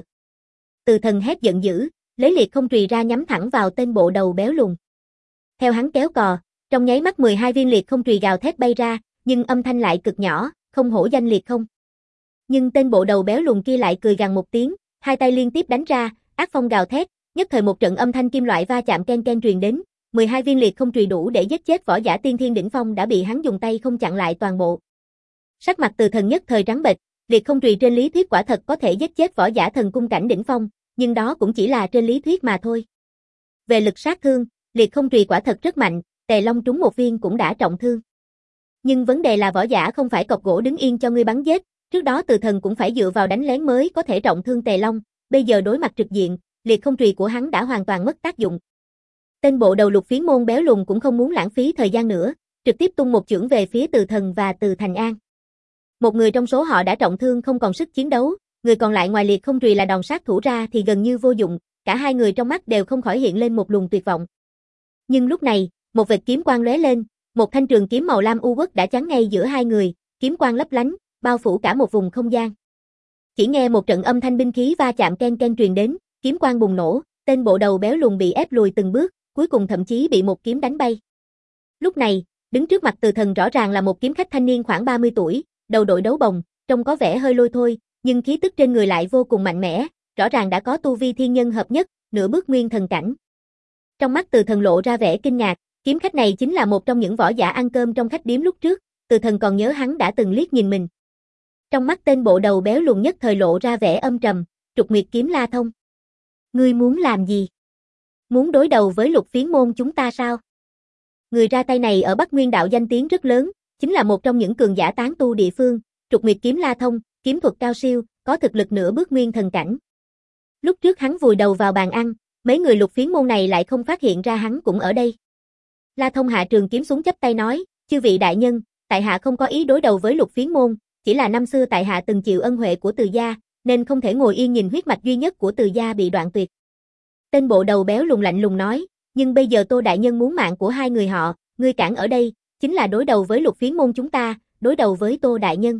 Từ Thần hét giận dữ, lấy liệt không trùy ra nhắm thẳng vào tên bộ đầu béo lùn. Theo hắn kéo cò, trong nháy mắt mười hai viên liệt không trùy gào thét bay ra, nhưng âm thanh lại cực nhỏ, không hổ danh liệt không. Nhưng tên bộ đầu béo lùn kia lại cười gằn một tiếng, hai tay liên tiếp đánh ra, ác phong gào thét, nhất thời một trận âm thanh kim loại va chạm ken ken truyền đến, mười hai viên liệt không trùy đủ để giết chết võ giả tiên thiên đỉnh phong đã bị hắn dùng tay không chặn lại toàn bộ. Sắc mặt Từ Thần nhất thời trắng bệch, liệt không trùy trên lý thuyết quả thật có thể giết chết võ giả thần cung cảnh đỉnh phong, nhưng đó cũng chỉ là trên lý thuyết mà thôi. Về lực sát thương, liệt không trùy quả thật rất mạnh, Tề Long trúng một viên cũng đã trọng thương. Nhưng vấn đề là võ giả không phải cọc gỗ đứng yên cho ngươi bắn giết, trước đó Từ Thần cũng phải dựa vào đánh lén mới có thể trọng thương Tề Long, bây giờ đối mặt trực diện, liệt không trùy của hắn đã hoàn toàn mất tác dụng. Tên bộ đầu Lục Phiến môn béo lùn cũng không muốn lãng phí thời gian nữa, trực tiếp tung một chưởng về phía Từ Thần và Từ Thành An. Một người trong số họ đã trọng thương không còn sức chiến đấu, người còn lại ngoài liệt không trùy là đòn sát thủ ra thì gần như vô dụng, cả hai người trong mắt đều không khỏi hiện lên một luồng tuyệt vọng. Nhưng lúc này, một vệt kiếm quang lóe lên, một thanh trường kiếm màu lam u uất đã chắn ngay giữa hai người, kiếm quang lấp lánh, bao phủ cả một vùng không gian. Chỉ nghe một trận âm thanh binh khí va chạm ken ken truyền đến, kiếm quang bùng nổ, tên bộ đầu béo lùn bị ép lùi từng bước, cuối cùng thậm chí bị một kiếm đánh bay. Lúc này, đứng trước mặt Từ Thần rõ ràng là một kiếm khách thanh niên khoảng ba mươi tuổi, đầu đội đấu bồng, trông có vẻ hơi lôi thôi, nhưng khí tức trên người lại vô cùng mạnh mẽ, rõ ràng đã có tu vi thiên nhân hợp nhất, nửa bước nguyên thần cảnh. Trong mắt Từ Thần lộ ra vẻ kinh ngạc, kiếm khách này chính là một trong những võ giả ăn cơm trong khách điếm lúc trước, Từ Thần còn nhớ hắn đã từng liếc nhìn mình. Trong mắt tên bộ đầu béo lùn nhất thời lộ ra vẻ âm trầm, Trục Nguyệt kiếm La Thông. Ngươi muốn làm gì? Muốn đối đầu với Lục Phiến môn chúng ta sao? Người ra tay này ở Bắc Nguyên đạo danh tiếng rất lớn, chính là một trong những cường giả tán tu địa phương, Trục Nguyệt kiếm La Thông, kiếm thuật cao siêu, có thực lực nửa bước nguyên thần cảnh. Lúc trước hắn vùi đầu vào bàn ăn, mấy người Lục Phiến môn này lại không phát hiện ra hắn cũng ở đây. La Thông hạ trường kiếm xuống chắp tay nói, chư vị đại nhân, tại hạ không có ý đối đầu với Lục Phiến môn, chỉ là năm xưa tại hạ từng chịu ân huệ của Từ gia, nên không thể ngồi yên nhìn huyết mạch duy nhất của Từ gia bị đoạn tuyệt. Tên bộ đầu béo lùn lạnh lùng nói, nhưng bây giờ Tô đại nhân muốn mạng của hai người họ, ngươi cản ở đây, chính là đối đầu với Lục Phiến môn chúng ta, đối đầu với Tô đại nhân.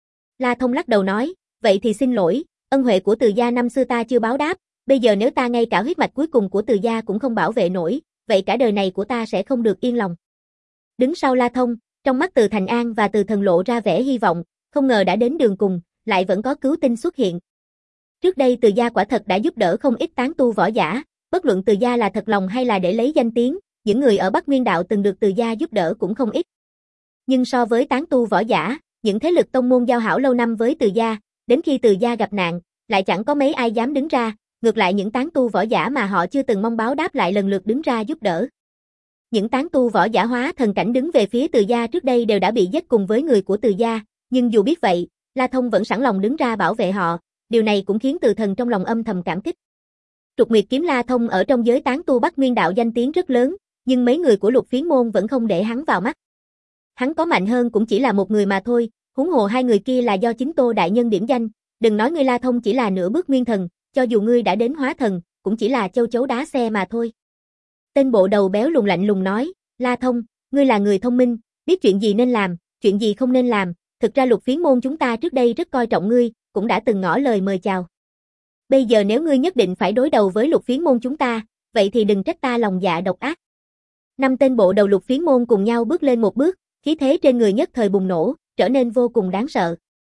La Thông lắc đầu nói, vậy thì xin lỗi, ân huệ của Từ gia năm xưa ta chưa báo đáp, bây giờ nếu ta ngay cả huyết mạch cuối cùng của Từ gia cũng không bảo vệ nổi, vậy cả đời này của ta sẽ không được yên lòng. Đứng sau La Thông, trong mắt Từ Thành An và Từ Thần lộ ra vẻ hy vọng, không ngờ đã đến đường cùng, lại vẫn có cứu tinh xuất hiện. Trước đây Từ gia quả thật đã giúp đỡ không ít tán tu võ giả, bất luận Từ gia là thật lòng hay là để lấy danh tiếng, những người ở Bắc Nguyên đạo từng được Từ gia giúp đỡ cũng không ít. Nhưng so với tán tu võ giả, những thế lực tông môn giao hảo lâu năm với Từ gia, đến khi Từ gia gặp nạn, lại chẳng có mấy ai dám đứng ra, ngược lại những tán tu võ giả mà họ chưa từng mong báo đáp lại lần lượt đứng ra giúp đỡ. Những tán tu võ giả hóa thần cảnh đứng về phía Từ gia trước đây đều đã bị giết cùng với người của Từ gia, nhưng dù biết vậy, La Thông vẫn sẵn lòng đứng ra bảo vệ họ, điều này cũng khiến Từ Thần trong lòng âm thầm cảm kích. Trục Nguyệt kiếm La Thông ở trong giới tán tu Bắc Nguyên đạo danh tiếng rất lớn, nhưng mấy người của Lục Phiến môn vẫn không để hắn vào mắt. Hắn có mạnh hơn cũng chỉ là một người mà thôi, huống hồ hai người kia là do chính Tô đại nhân điểm danh, Đừng nói ngươi La Thông chỉ là nửa bước nguyên thần, cho dù ngươi đã đến hóa thần, cũng chỉ là châu chấu đá xe mà thôi. Tên bộ đầu béo lùn lạnh lùng nói, La Thông, ngươi là người thông minh, biết chuyện gì nên làm, chuyện gì không nên làm, thực ra Lục Phiến môn chúng ta trước đây rất coi trọng ngươi, cũng đã từng ngỏ lời mời chào. Bây giờ nếu ngươi nhất định phải đối đầu với Lục Phiến môn chúng ta, vậy thì đừng trách ta lòng dạ độc ác. Năm tên bộ đầu Lục Phiến môn cùng nhau bước lên một bước, khí thế trên người nhất thời bùng nổ, trở nên vô cùng đáng sợ.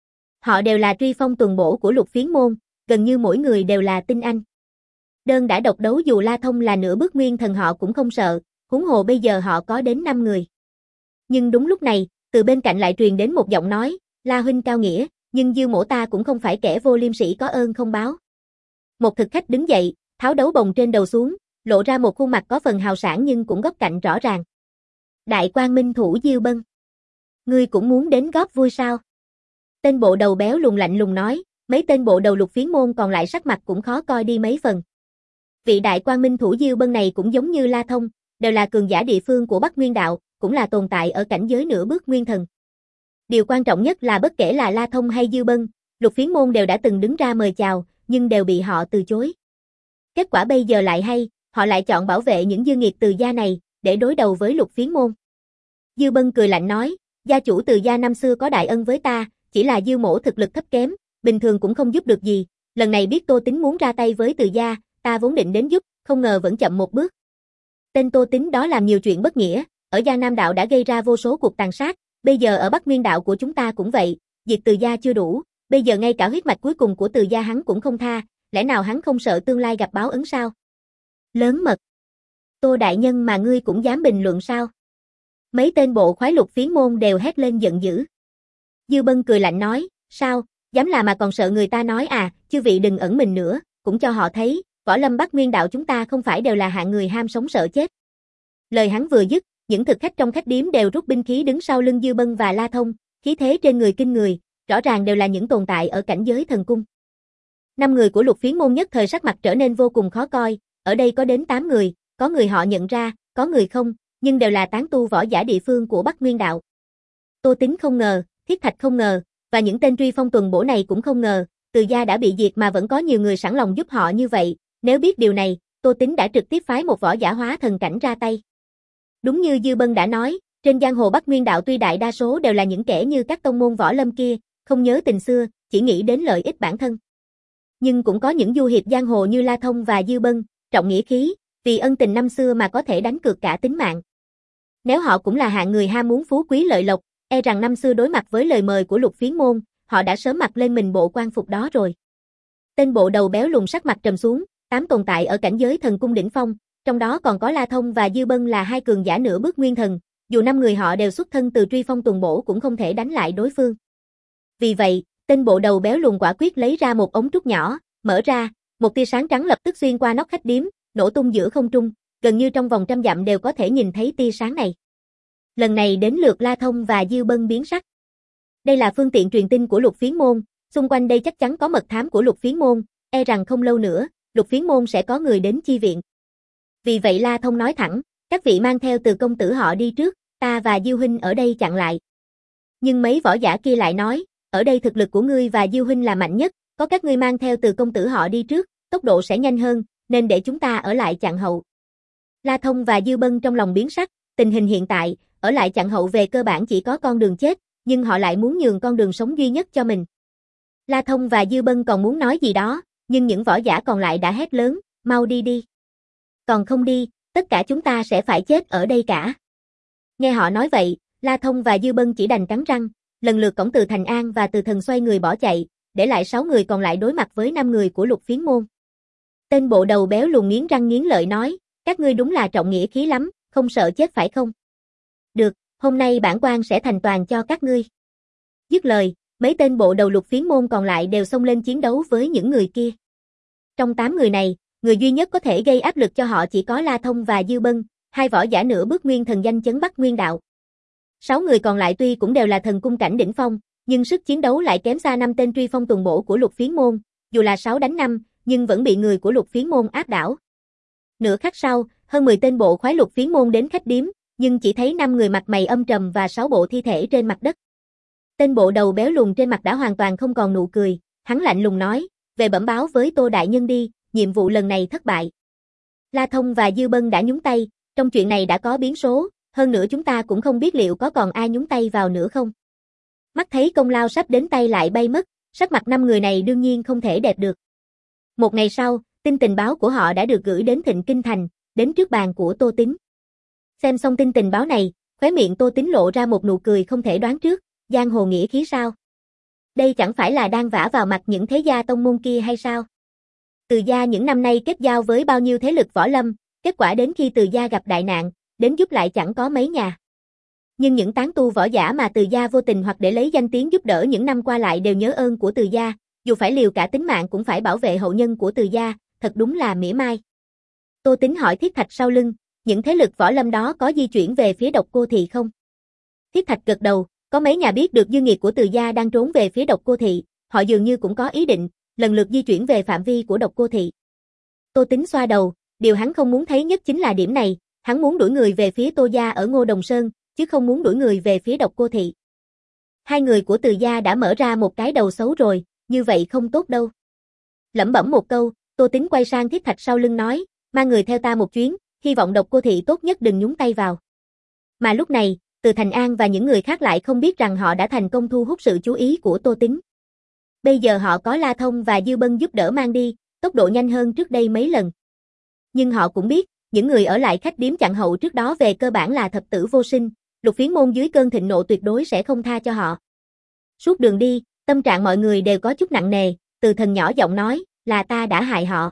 Họ đều là truy phong tuần bổ của Lục Phiến môn, gần như mỗi người đều là tinh anh. Đơn đã độc đấu dù La Thông là nửa bước nguyên thần họ cũng không sợ, huống hồ bây giờ họ có đến năm người. Nhưng đúng lúc này, từ bên cạnh lại truyền đến một giọng nói, La huynh cao nghĩa, nhưng Dư mỗ ta cũng không phải kẻ vô liêm sỉ có ơn không báo. Một thực khách đứng dậy, tháo đấu bồng trên đầu xuống, lộ ra một khuôn mặt có phần hào sảng nhưng cũng góc cạnh rõ ràng. Đại Quang Minh thủ Diêu Bân. Ngươi cũng muốn đến góp vui sao? Tên bộ đầu béo lùn lạnh lùng nói, mấy tên bộ đầu Lục Phiến môn còn lại sắc mặt cũng khó coi đi mấy phần. Vị Đại Quang Minh thủ Diêu Bân này cũng giống như La Thông, đều là cường giả địa phương của Bắc Nguyên đạo, cũng là tồn tại ở cảnh giới nửa bước nguyên thần. Điều quan trọng nhất là bất kể là La Thông hay Diêu Bân, Lục Phiến môn đều đã từng đứng ra mời chào, nhưng đều bị họ từ chối. Kết quả bây giờ lại hay, họ lại chọn bảo vệ những dư nghiệt Từ gia này, để đối đầu với Lục Phiến môn. Diêu Bân cười lạnh nói, gia chủ Từ gia năm xưa có đại ân với ta, chỉ là Diêu mỗ thực lực thấp kém, bình thường cũng không giúp được gì, lần này biết Tô Tính muốn ra tay với Từ gia, ta vốn định đến giúp, không ngờ vẫn chậm một bước. Tên Tô Tính đó làm nhiều chuyện bất nghĩa, ở Giang Nam đạo đã gây ra vô số cuộc tàn sát, bây giờ ở Bắc Nguyên đạo của chúng ta cũng vậy, diệt Từ gia chưa đủ, bây giờ ngay cả huyết mạch cuối cùng của Từ gia hắn cũng không tha, lẽ nào hắn không sợ tương lai gặp báo ứng sao? Lớn mật. Tô đại nhân mà ngươi cũng dám bình luận sao? Mấy tên bộ khoái Lục Phiến môn đều hét lên giận dữ. Dư Bân cười lạnh nói, sao, dám là mà còn sợ người ta nói à, chư vị đừng ẩn mình nữa, cũng cho họ thấy, võ lâm Bắc Nguyên đạo chúng ta không phải đều là hạng người ham sống sợ chết. Lời hắn vừa dứt, những thực khách trong khách điếm đều rút binh khí đứng sau lưng Dư Bân và La Thông, khí thế trên người kinh người, rõ ràng đều là những tồn tại ở cảnh giới thần cung. Năm người của Lục Phiến môn nhất thời sắc mặt trở nên vô cùng khó coi, ở đây có đến tám người, có người họ nhận ra, có người không, nhưng đều là tán tu võ giả địa phương của Bắc Nguyên đạo. Tô Tính không ngờ, Thiết Thạch không ngờ, và những tên truy phong tuần bổ này cũng không ngờ, Từ gia đã bị diệt mà vẫn có nhiều người sẵn lòng giúp họ như vậy, nếu biết điều này, Tô Tính đã trực tiếp phái một võ giả hóa thần cảnh ra tay. Đúng như Dư Bân đã nói, trên giang hồ Bắc Nguyên đạo tuy đại đa số đều là những kẻ như các tông môn võ lâm kia, không nhớ tình xưa, chỉ nghĩ đến lợi ích bản thân. Nhưng cũng có những du hiệp giang hồ như La Thông và Dư Bân, trọng nghĩa khí, vì ân tình năm xưa mà có thể đánh cược cả tính mạng. Nếu họ cũng là hạng người ham muốn phú quý lợi lộc, e rằng năm xưa đối mặt với lời mời của Lục Phiến môn, họ đã sớm mặc lên mình bộ quan phục đó rồi. Tên bộ đầu béo lùn sắc mặt trầm xuống, tám tồn tại ở cảnh giới thần cung đỉnh phong, trong đó còn có La Thông và Dư Bân là hai cường giả nửa bước nguyên thần, dù năm người họ đều xuất thân từ truy phong tuần bổ cũng không thể đánh lại đối phương. Vì vậy, tên bộ đầu béo lùn quả quyết lấy ra một ống trúc nhỏ, mở ra, một tia sáng trắng lập tức xuyên qua nóc khách điếm, nổ tung giữa không trung, gần như trong vòng trăm dặm đều có thể nhìn thấy tia sáng này. Lần này đến lượt La Thông và Dư Bân biến sắc. Đây là phương tiện truyền tin của Lục Phiến môn, xung quanh đây chắc chắn có mật thám của Lục Phiến môn, e rằng không lâu nữa, Lục Phiến môn sẽ có người đến chi viện. Vì vậy La Thông nói thẳng, các vị mang theo Từ công tử họ đi trước, ta và Diêu huynh ở đây chặn lại. Nhưng mấy võ giả kia lại nói, ở đây thực lực của ngươi và Diêu huynh là mạnh nhất, có các ngươi mang theo Từ công tử họ đi trước, tốc độ sẽ nhanh hơn, nên để chúng ta ở lại chặn hậu. La Thông và Dư Bân trong lòng biến sắc, tình hình hiện tại, ở lại chặn hậu về cơ bản chỉ có con đường chết, nhưng họ lại muốn nhường con đường sống duy nhất cho mình. La Thông và Dư Bân còn muốn nói gì đó, nhưng những võ giả còn lại đã hét lớn, mau đi đi. Còn không đi, tất cả chúng ta sẽ phải chết ở đây cả. Nghe họ nói vậy, La Thông và Dư Bân chỉ đành cắn răng, lần lượt cõng Từ Thành An và Từ Thần xoay người bỏ chạy, để lại sáu người còn lại đối mặt với năm người của Lục Phiến môn. Tên bộ đầu béo lùn nghiến răng nghiến lợi nói, các ngươi đúng là trọng nghĩa khí lắm, không sợ chết phải không? Được, hôm nay bản quan sẽ thành toàn cho các ngươi. Dứt lời, mấy tên bộ đầu Lục Phiến môn còn lại đều xông lên chiến đấu với những người kia. Trong tám người này, người duy nhất có thể gây áp lực cho họ chỉ có La Thông và Dư Bân, hai võ giả nửa bước nguyên thần danh chấn Bắc Nguyên đạo. Sáu người còn lại tuy cũng đều là thần cung cảnh đỉnh phong, nhưng sức chiến đấu lại kém xa năm tên truy phong tuần bổ của Lục Phiến môn, dù là sáu đánh năm, nhưng vẫn bị người của Lục Phiến môn áp đảo. Nửa khắc sau, hơn mười tên bộ khoái Lục Phiến môn đến khách điếm, nhưng chỉ thấy năm người mặt mày âm trầm và sáu bộ thi thể trên mặt đất. Tên bộ đầu béo lùn trên mặt đã hoàn toàn không còn nụ cười, Hắn lạnh lùng nói, về bẩm báo với Tô đại nhân đi, nhiệm vụ lần này thất bại. La Thông và Dư Bân đã nhúng tay, trong chuyện này đã có biến số, hơn nữa chúng ta cũng không biết liệu có còn ai nhúng tay vào nữa không. Mắt thấy công lao sắp đến tay lại bay mất, sắc mặt năm người này đương nhiên không thể đẹp được. Một ngày sau, tin tình báo của họ đã được gửi đến Thịnh Kinh Thành, đến trước bàn của Tô Tín. Xem xong tin tình báo này, khóe miệng Tô Tín lộ ra một nụ cười không thể đoán trước, giang hồ nghĩa khí sao? Đây chẳng phải là đang vả vào mặt những thế gia tông môn kia hay sao? Từ gia những năm nay kết giao với bao nhiêu thế lực võ lâm, kết quả đến khi Từ gia gặp đại nạn, đến giúp lại chẳng có mấy nhà. Nhưng những tán tu võ giả mà Từ gia vô tình hoặc để lấy danh tiếng giúp đỡ những năm qua lại đều nhớ ơn của Từ gia, dù phải liều cả tính mạng cũng phải bảo vệ hậu nhân của Từ gia, thật đúng là mỉa mai. Tô Tín hỏi Thiết Thạch sau lưng, những thế lực võ lâm đó có di chuyển về phía Độc Cô Thị không? Thiết Thạch gật đầu, có mấy nhà biết được dư nghiệt của Từ gia đang trốn về phía Độc Cô Thị, họ dường như cũng có ý định, lần lượt di chuyển về phạm vi của Độc Cô Thị. Tô Tín xoa đầu, điều hắn không muốn thấy nhất chính là điểm này, hắn muốn đuổi người về phía Tô gia ở Ngô Đồng Sơn, chứ không muốn đuổi người về phía Độc Cô Thị. Hai người của Từ gia đã mở ra một cái đầu xấu rồi, như vậy không tốt đâu. Lẩm bẩm một câu, Tô Tín quay sang Thiết Thạch sau lưng nói, mang người theo ta một chuyến, hy vọng Độc Cô Thị tốt nhất đừng nhúng tay vào. Mà lúc này, Từ Thành An và những người khác lại không biết rằng họ đã thành công thu hút sự chú ý của Tô Tín. Bây giờ họ có La Thông và Dư Bân giúp đỡ mang đi, tốc độ nhanh hơn trước đây mấy lần. Nhưng họ cũng biết, những người ở lại khách điếm chặn hậu trước đó về cơ bản là thập tử vô sinh, Lục Phiến môn dưới cơn thịnh nộ tuyệt đối sẽ không tha cho họ. Suốt đường đi, tâm trạng mọi người đều có chút nặng nề, Từ Thần nhỏ giọng nói, là ta đã hại họ.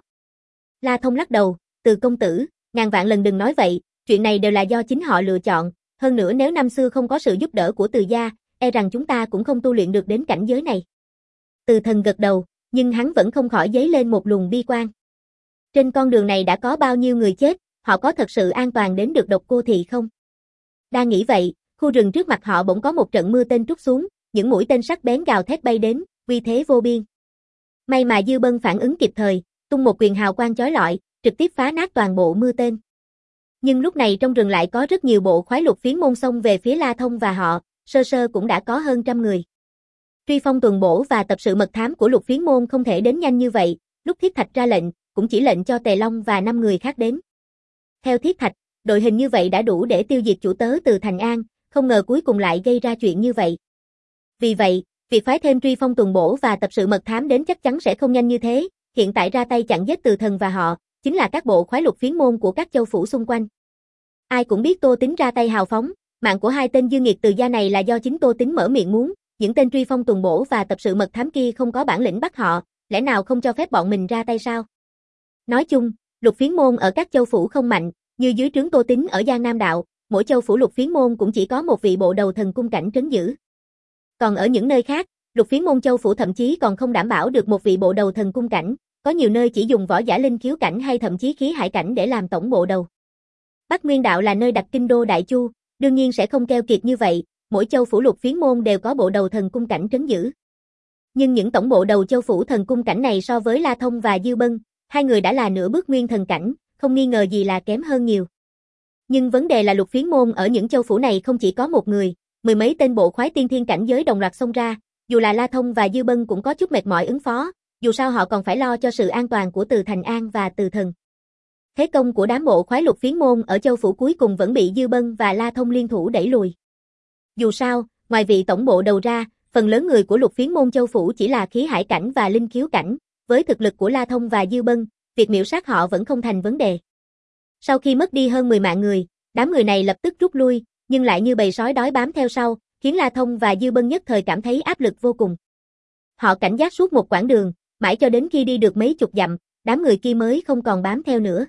La Thông lắc đầu, Từ công tử, ngàn vạn lần đừng nói vậy, chuyện này đều là do chính họ lựa chọn, hơn nữa nếu năm xưa không có sự giúp đỡ của Từ gia, e rằng chúng ta cũng không tu luyện được đến cảnh giới này. Từ Thần gật đầu, nhưng hắn vẫn không khỏi dấy lên một luồng bi quan. Trên con đường này đã có bao nhiêu người chết, họ có thật sự an toàn đến được Độc Cô Thị không? Đang nghĩ vậy, khu rừng trước mặt họ bỗng có một trận mưa tên trút xuống, những mũi tên sắc bén gào thét bay đến, uy thế vô biên. May mà Dư Bân phản ứng kịp thời, tung một quyền hào quang chói lọi, trực tiếp phá nát toàn bộ mưa tên. Nhưng lúc này trong rừng lại có rất nhiều bộ khoái Lục Phiến môn xông về phía La Thông và họ, sơ sơ cũng đã có hơn trăm người. Truy phong tuần bổ và tập sự mật thám của Lục Phiến môn không thể đến nhanh như vậy, lúc Thiết Thạch ra lệnh, cũng chỉ lệnh cho Tề Long và năm người khác đến. Theo Thiết Thạch, đội hình như vậy đã đủ để tiêu diệt chủ tớ Từ Thành An, không ngờ cuối cùng lại gây ra chuyện như vậy. Vì vậy, việc phái thêm truy phong tuần bổ và tập sự mật thám đến chắc chắn sẽ không nhanh như thế, hiện tại ra tay chặn giết Từ Thần và họ, chính là các bộ khoái Lục Phiến môn của các châu phủ xung quanh. Ai cũng biết Tô Tín ra tay hào phóng, mạng của hai tên dư nghiệt Từ gia này là do chính Tô Tín mở miệng muốn, những tên truy phong tuần bổ và tập sự mật thám kia không có bản lĩnh bắt họ, lẽ nào không cho phép bọn mình ra tay sao? Nói chung, Lục Phiến môn ở các châu phủ không mạnh, như dưới trướng Tô Tín ở Giang Nam Đạo, mỗi châu phủ Lục Phiến môn cũng chỉ có một vị bộ đầu thần cung cảnh trấn giữ. Còn ở những nơi khác, Lục Phiến môn châu phủ thậm chí còn không đảm bảo được một vị bộ đầu thần cung cảnh, có nhiều nơi chỉ dùng võ giả linh khiếu cảnh hay thậm chí khí hải cảnh để làm tổng bộ đầu. Bắc Nguyên Đạo là nơi đặt kinh đô Đại Chu, đương nhiên sẽ không keo kiệt như vậy, mỗi châu phủ Lục Phiến môn đều có bộ đầu thần cung cảnh trấn giữ. Nhưng những tổng bộ đầu châu phủ thần cung cảnh này so với La Thông và Dư Bân, hai người đã là nửa bước nguyên thần cảnh, không nghi ngờ gì là kém hơn nhiều. Nhưng vấn đề là Lục Phiến môn ở những châu phủ này không chỉ có một người, mười mấy tên bộ khoái tiên thiên cảnh giới đồng loạt xông ra, dù là La Thông và Dư Bân cũng có chút mệt mỏi ứng phó, dù sao họ còn phải lo cho sự an toàn của Từ Thành An và Từ Thần. Thế công của đám bộ khoái Lục Phiến môn ở châu phủ cuối cùng vẫn bị Dư Bân và La Thông liên thủ đẩy lùi. Dù sao, ngoài vị tổng bộ đầu ra, phần lớn người của Lục Phiến môn châu phủ chỉ là khí hải cảnh và linh khiếu cảnh, với thực lực của La Thông và Dư Bân, việc miểu sát họ vẫn không thành vấn đề. Sau khi mất đi hơn mười mạng người, đám người này lập tức rút lui, nhưng lại như bầy sói đói bám theo sau, khiến La Thông và Dư Bân nhất thời cảm thấy áp lực vô cùng. Họ cảnh giác suốt một quãng đường, mãi cho đến khi đi được mấy chục dặm, đám người kia mới không còn bám theo nữa.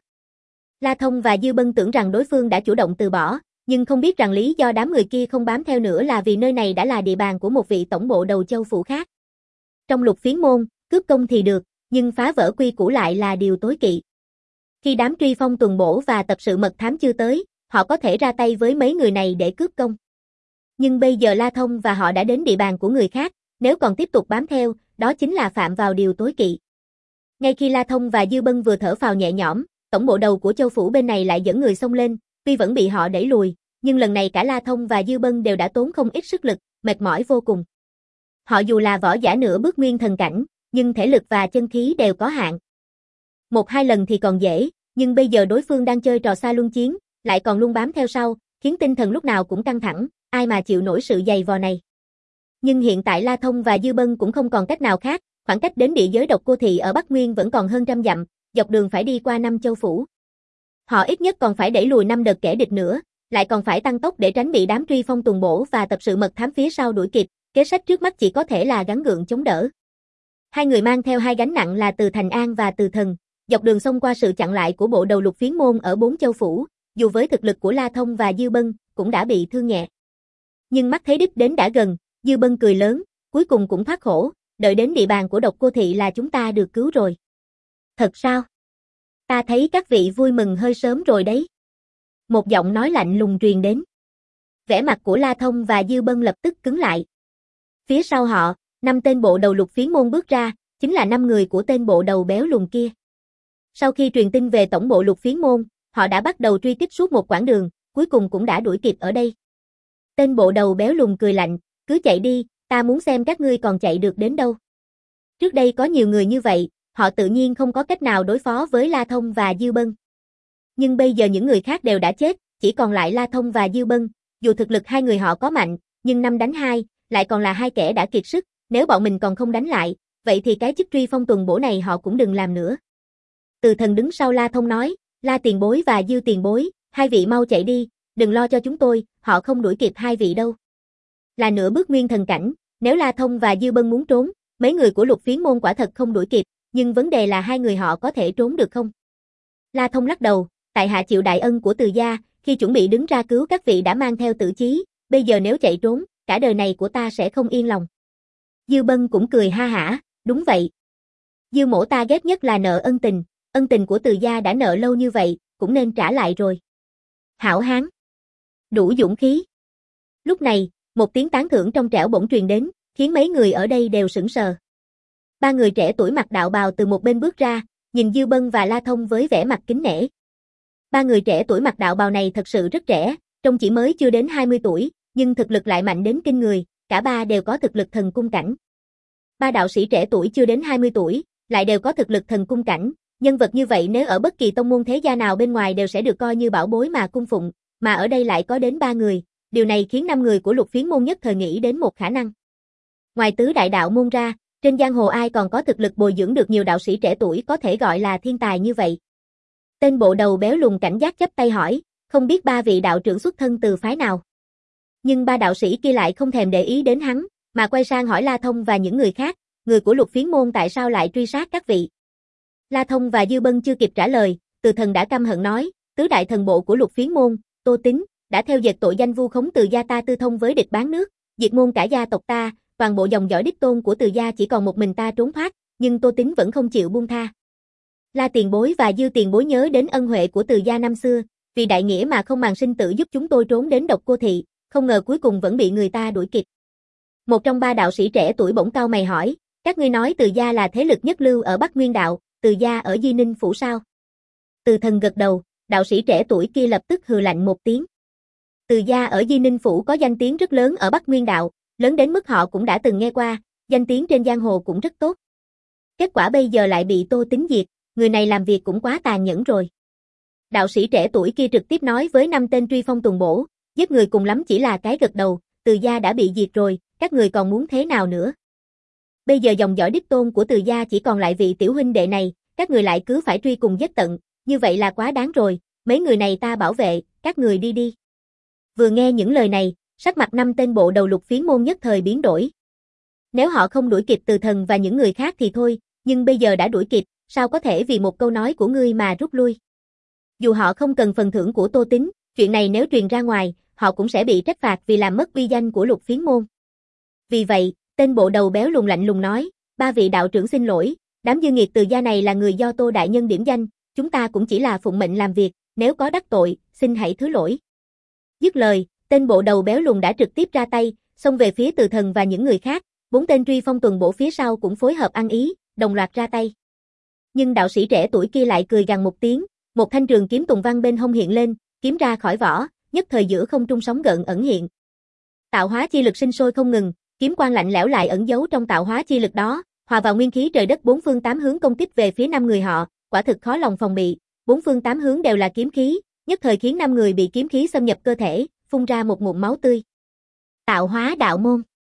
La Thông và Dư Bân tưởng rằng đối phương đã chủ động từ bỏ, nhưng không biết rằng lý do đám người kia không bám theo nữa là vì nơi này đã là địa bàn của một vị tổng bộ đầu châu phủ khác. Trong Lục Phiến môn, cướp công thì được, nhưng phá vỡ quy củ lại là điều tối kỵ. Khi đám truy phong tuần bổ và tập sự mật thám chưa tới, họ có thể ra tay với mấy người này để cướp công. Nhưng bây giờ La Thông và họ đã đến địa bàn của người khác, nếu còn tiếp tục bám theo, đó chính là phạm vào điều tối kỵ. Ngay khi La Thông và Dư Bân vừa thở phào nhẹ nhõm, tổng bộ đầu của châu phủ bên này lại dẫn người xông lên, tuy vẫn bị họ đẩy lùi, nhưng lần này cả La Thông và Dư Bân đều đã tốn không ít sức lực, mệt mỏi vô cùng. Họ dù là võ giả nửa bước nguyên thần cảnh, nhưng thể lực và chân khí đều có hạn. Một hai lần thì còn dễ, nhưng bây giờ đối phương đang chơi trò xa luân chiến, lại còn luôn bám theo sau, khiến tinh thần lúc nào cũng căng thẳng, ai mà chịu nổi sự dày vò này. Nhưng hiện tại La Thông và Dư Bân cũng không còn cách nào khác, khoảng cách đến địa giới Độc Cô Thị ở Bắc Nguyên vẫn còn hơn trăm dặm, dọc đường phải đi qua năm châu phủ. Họ ít nhất còn phải đẩy lùi năm đợt kẻ địch nữa, lại còn phải tăng tốc để tránh bị đám truy phong tuần bổ và tập sự mật thám phía sau đuổi kịp, kế sách trước mắt chỉ có thể là gắng gượng chống đỡ. Hai người mang theo hai gánh nặng là Từ Thành An và Từ Thần, dọc đường xông qua sự chặn lại của bộ đầu lục phiến môn ở bốn châu phủ, dù với thực lực của La Thông và Dư Bân, cũng đã bị thương nhẹ. Nhưng mắt thấy đích đến đã gần, Dư Bân cười lớn, cuối cùng cũng thoát khổ, đợi đến địa bàn của Độc Cô Thị là chúng ta được cứu rồi. Thật sao? Ta thấy các vị vui mừng hơi sớm rồi đấy. Một giọng nói lạnh lùng truyền đến. Vẻ mặt của La Thông và Dư Bân lập tức cứng lại. Phía sau họ, năm tên bộ đầu lục phiến môn bước ra, chính là năm người của tên bộ đầu béo lùn kia. Sau khi truyền tin về tổng bộ lục phiến môn, họ đã bắt đầu truy kích suốt một quãng đường, cuối cùng cũng đã đuổi kịp ở đây. Tên bộ đầu béo lùn cười lạnh, cứ chạy đi, ta muốn xem các ngươi còn chạy được đến đâu. Trước đây có nhiều người như vậy, họ tự nhiên không có cách nào đối phó với La Thông và Dư Bân. Nhưng bây giờ những người khác đều đã chết, chỉ còn lại La Thông và Dư Bân, dù thực lực hai người họ có mạnh, nhưng năm đánh hai, lại còn là hai kẻ đã kiệt sức, nếu bọn mình còn không đánh lại, vậy thì cái chức truy phong tuần bổ này họ cũng đừng làm nữa. Từ Thần đứng sau La Thông nói, La tiền bối và Dư tiền bối, hai vị mau chạy đi, đừng lo cho chúng tôi, họ không đuổi kịp hai vị đâu. Là nửa bước nguyên thần cảnh, nếu La Thông và Dư Bân muốn trốn, mấy người của lục phiến môn quả thật không đuổi kịp, nhưng vấn đề là hai người họ có thể trốn được không? La Thông lắc đầu, tại hạ chịu đại ân của Từ gia, khi chuẩn bị đứng ra cứu các vị đã mang theo tử chí, bây giờ nếu chạy trốn, cả đời này của ta sẽ không yên lòng. Dư Bân cũng cười ha hả, đúng vậy. Dư mỗ ta ghét nhất là nợ ân tình, ân tình của Từ gia đã nợ lâu như vậy, cũng nên trả lại rồi. Hảo hán. Đủ dũng khí. Lúc này, một tiếng tán thưởng trong trẻo bỗng truyền đến, khiến mấy người ở đây đều sững sờ. Ba người trẻ tuổi mặc đạo bào từ một bên bước ra, nhìn Dư Bân và La Thông với vẻ mặt kính nể. Ba người trẻ tuổi mặc đạo bào này thật sự rất trẻ, trông chỉ mới chưa đến hai mươi tuổi, nhưng thực lực lại mạnh đến kinh người, cả ba đều có thực lực thần cung cảnh. Ba đạo sĩ trẻ tuổi chưa đến hai mươi tuổi, lại đều có thực lực thần cung cảnh, nhân vật như vậy nếu ở bất kỳ tông môn thế gia nào bên ngoài đều sẽ được coi như bảo bối mà cung phụng, mà ở đây lại có đến ba người, điều này khiến năm người của lục phiến môn nhất thời nghĩ đến một khả năng. Ngoài tứ đại đạo môn ra, trên giang hồ ai còn có thực lực bồi dưỡng được nhiều đạo sĩ trẻ tuổi có thể gọi là thiên tài như vậy. Tên bộ đầu béo lùn cảnh giác chắp tay hỏi, không biết ba vị đạo trưởng xuất thân từ phái nào. Nhưng ba đạo sĩ kia lại không thèm để ý đến hắn, mà quay sang hỏi La Thông và những người khác, người của lục phiến môn tại sao lại truy sát các vị. La Thông và Dư Bân chưa kịp trả lời, Từ Thần đã căm hận nói, tứ đại thần bộ của lục phiến môn, Tô Tín, đã theo dệt tội danh vu khống Từ gia ta tư thông với địch bán nước, diệt môn cả gia tộc ta, toàn bộ dòng dõi đích tôn của Từ gia chỉ còn một mình ta trốn thoát, nhưng Tô Tín vẫn không chịu buông tha. La tiền bối và Dư tiền bối nhớ đến ân huệ của Từ gia năm xưa, vì đại nghĩa mà không màng sinh tử giúp chúng tôi trốn đến Độc Cô Thị, không ngờ cuối cùng vẫn bị người ta đuổi kịp. Một trong ba đạo sĩ trẻ tuổi bỗng cau mày hỏi, các ngươi nói Từ gia là thế lực nhất lưu ở Bắc Nguyên đạo, Từ gia ở Di Ninh phủ sao? Từ Thần gật đầu, đạo sĩ trẻ tuổi kia lập tức hừ lạnh một tiếng. Từ gia ở Di Ninh phủ có danh tiếng rất lớn ở Bắc Nguyên đạo, lớn đến mức họ cũng đã từng nghe qua, danh tiếng trên giang hồ cũng rất tốt. Kết quả bây giờ lại bị Tô Tín diệt, người này làm việc cũng quá tàn nhẫn rồi. Đạo sĩ trẻ tuổi kia trực tiếp nói với năm tên truy phong tuần bổ, giết người cùng lắm chỉ là cái gật đầu, Từ gia đã bị diệt rồi, các người còn muốn thế nào nữa? Bây giờ dòng dõi đích tôn của Từ gia chỉ còn lại vị tiểu huynh đệ này, các người lại cứ phải truy cùng giết tận, như vậy là quá đáng rồi, mấy người này ta bảo vệ, các người đi đi. Vừa nghe những lời này, sắc mặt năm tên bộ đầu lục phiến môn nhất thời biến đổi. Nếu họ không đuổi kịp Từ Thần và những người khác thì thôi, nhưng bây giờ đã đuổi kịp, sao có thể vì một câu nói của ngươi mà rút lui? Dù họ không cần phần thưởng của Tô Tín, chuyện này nếu truyền ra ngoài, họ cũng sẽ bị trách phạt vì làm mất uy danh của lục phiến môn. Vì vậy, tên bộ đầu béo lùn lạnh lùng nói, ba vị đạo trưởng xin lỗi, đám dư nghiệt Từ gia này là người do Tô đại nhân điểm danh, chúng ta cũng chỉ là phụng mệnh làm việc, nếu có đắc tội, xin hãy thứ lỗi. Dứt lời, tên bộ đầu béo lùn đã trực tiếp ra tay, xông về phía Từ Thần và những người khác, bốn tên truy phong tuần bổ phía sau cũng phối hợp ăn ý, đồng loạt ra tay. Nhưng đạo sĩ trẻ tuổi kia lại cười gằn một tiếng, một thanh trường kiếm tùng văn bên hông hiện lên, kiếm ra khỏi vỏ, nhất thời giữa không trung sóng gợn ẩn hiện. Tạo hóa chi lực sinh sôi không ngừng, kiếm quang lạnh lẽo lại ẩn giấu trong tạo hóa chi lực đó, hòa vào nguyên khí trời đất bốn phương tám hướng công kích về phía năm người họ, quả thực khó lòng phòng bị, bốn phương tám hướng đều là kiếm khí, nhất thời khiến năm người bị kiếm khí xâm nhập cơ thể, phun ra một ngụm máu tươi. Tạo hóa đạo môn.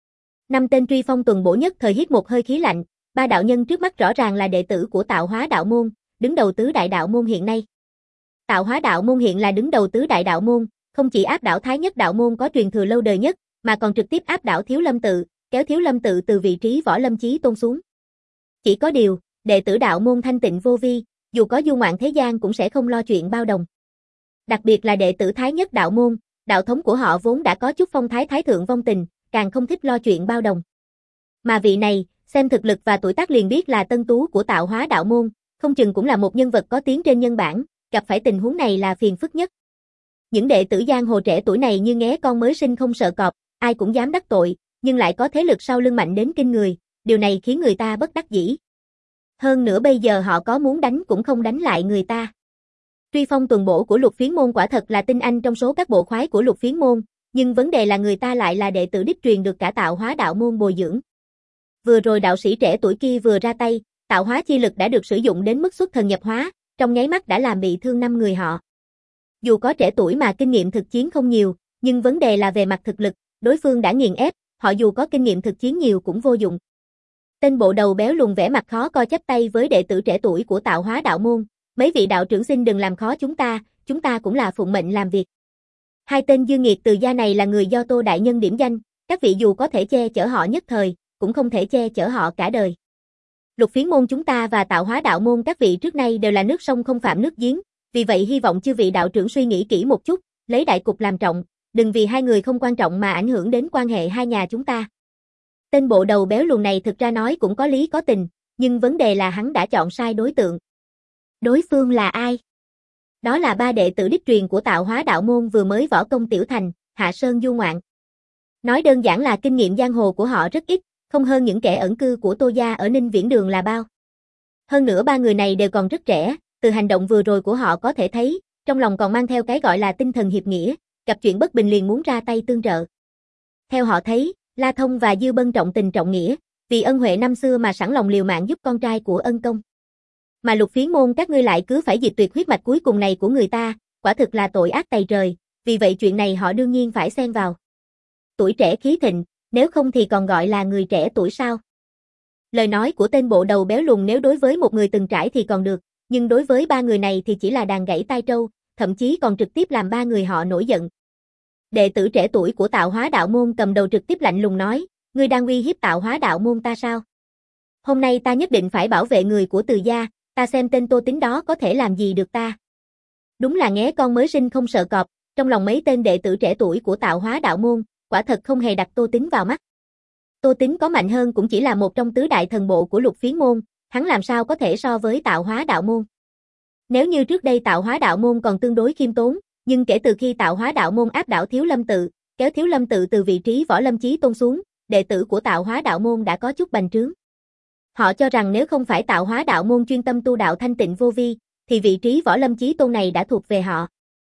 Năm tên truy phong tuần bổ nhất thời hít một hơi khí lạnh, ba đạo nhân trước mắt rõ ràng là đệ tử của Tạo hóa đạo môn, đứng đầu tứ đại đạo môn hiện nay. Tạo hóa đạo môn hiện là đứng đầu tứ đại đạo môn, không chỉ áp đảo Thái Nhất đạo môn có truyền thừa lâu đời nhất, mà còn trực tiếp áp đảo Thiếu Lâm tự, kéo Thiếu Lâm tự từ vị trí Võ Lâm Chí Tôn xuống. Chỉ có điều, đệ tử đạo môn thanh tịnh vô vi, dù có du ngoạn thế gian cũng sẽ không lo chuyện bao đồng. Đặc biệt là đệ tử Thái Nhất đạo môn, đạo thống của họ vốn đã có chút phong thái thái thượng vong tình, càng không thích lo chuyện bao đồng. Mà vị này, xem thực lực và tuổi tác liền biết là tân tú của Tạo hóa đạo môn, không chừng cũng là một nhân vật có tiếng trên nhân bản, gặp phải tình huống này là phiền phức nhất. Những đệ tử giang hồ trẻ tuổi này như nghé con mới sinh không sợ cọp, ai cũng dám đắc tội, nhưng lại có thế lực sau lưng mạnh đến kinh người, điều này khiến người ta bất đắc dĩ. Hơn nữa bây giờ họ có muốn đánh cũng không đánh lại người ta. Truy phong tuần bổ của Lục Phiến môn quả thật là tinh anh trong số các bộ khoái của Lục Phiến môn, nhưng vấn đề là người ta lại là đệ tử đích truyền được cả Tạo hóa đạo môn bồi dưỡng. Vừa rồi đạo sĩ trẻ tuổi kia vừa ra tay, tạo hóa chi lực đã được sử dụng đến mức xuất thần nhập hóa, trong nháy mắt đã làm bị thương năm người họ. Dù có trẻ tuổi mà kinh nghiệm thực chiến không nhiều, nhưng vấn đề là về mặt thực lực, đối phương đã nghiền ép, họ dù có kinh nghiệm thực chiến nhiều cũng vô dụng. Tên bộ đầu béo lùn vẻ mặt khó coi chắp tay với đệ tử trẻ tuổi của Tạo hóa đạo môn, mấy vị đạo trưởng xin đừng làm khó chúng ta, chúng ta cũng là phụng mệnh làm việc. Hai tên dương nghiệt từ gia này là người do Tô đại nhân điểm danh, các vị dù có thể che chở họ nhất thời, cũng không thể che chở họ cả đời. Lục Phiến môn chúng ta và Tạo hóa đạo môn các vị trước nay đều là nước sông không phạm nước giếng, vì vậy hy vọng chư vị đạo trưởng suy nghĩ kỹ một chút, lấy đại cục làm trọng, đừng vì hai người không quan trọng mà ảnh hưởng đến quan hệ hai nhà chúng ta. Tên bộ đầu béo lùn này thực ra nói cũng có lý có tình, nhưng vấn đề là hắn đã chọn sai đối tượng. Đối phương là ai? Đó là ba đệ tử đích truyền của Tạo hóa đạo môn vừa mới võ công tiểu thành, hạ sơn du ngoạn. Nói đơn giản là kinh nghiệm giang hồ của họ rất ít, không hơn những kẻ ẩn cư của Tô gia ở Ninh Viễn Đường là bao. Hơn nữa ba người này đều còn rất trẻ, từ hành động vừa rồi của họ có thể thấy, trong lòng còn mang theo cái gọi là tinh thần hiệp nghĩa, gặp chuyện bất bình liền muốn ra tay tương trợ. Theo họ thấy, La Thông và Dư Bân trọng tình trọng nghĩa, vì ân huệ năm xưa mà sẵn lòng liều mạng giúp con trai của ân công. Mà Lục Phiến môn các ngươi lại cứ phải diệt tuyệt huyết mạch cuối cùng này của người ta, quả thực là tội ác tày trời, vì vậy chuyện này họ đương nhiên phải xen vào. Tuổi trẻ khí thịnh, nếu không thì còn gọi là người trẻ tuổi sao? Lời nói của tên bộ đầu béo lùn nếu đối với một người từng trải thì còn được, nhưng đối với ba người này thì chỉ là đàn gãy tai trâu, thậm chí còn trực tiếp làm ba người họ nổi giận. Đệ tử trẻ tuổi của Tạo hóa đạo môn cầm đầu trực tiếp lạnh lùng nói, ngươi đang uy hiếp Tạo hóa đạo môn ta sao? Hôm nay ta nhất định phải bảo vệ người của Từ gia, ta xem tên Tô Tín đó có thể làm gì được ta. Đúng là nghé con mới sinh không sợ cọp, trong lòng mấy tên đệ tử trẻ tuổi của Tạo hóa đạo môn, quả thật không hề đặt Tô Tín vào mắt. Tô Tín có mạnh hơn cũng chỉ là một trong tứ đại thần bộ của Lục Phiến môn, hắn làm sao có thể so với Tạo hóa đạo môn. Nếu như trước đây Tạo hóa đạo môn còn tương đối khiêm tốn, nhưng kể từ khi Tạo hóa đạo môn áp đảo Thiếu Lâm tự, kéo Thiếu Lâm tự từ vị trí Võ Lâm Chí Tôn xuống, đệ tử của Tạo hóa đạo môn đã có chút bành trướng. Họ cho rằng nếu không phải Tạo hóa đạo môn chuyên tâm tu đạo thanh tịnh vô vi, thì vị trí Võ Lâm Chí Tôn này đã thuộc về họ.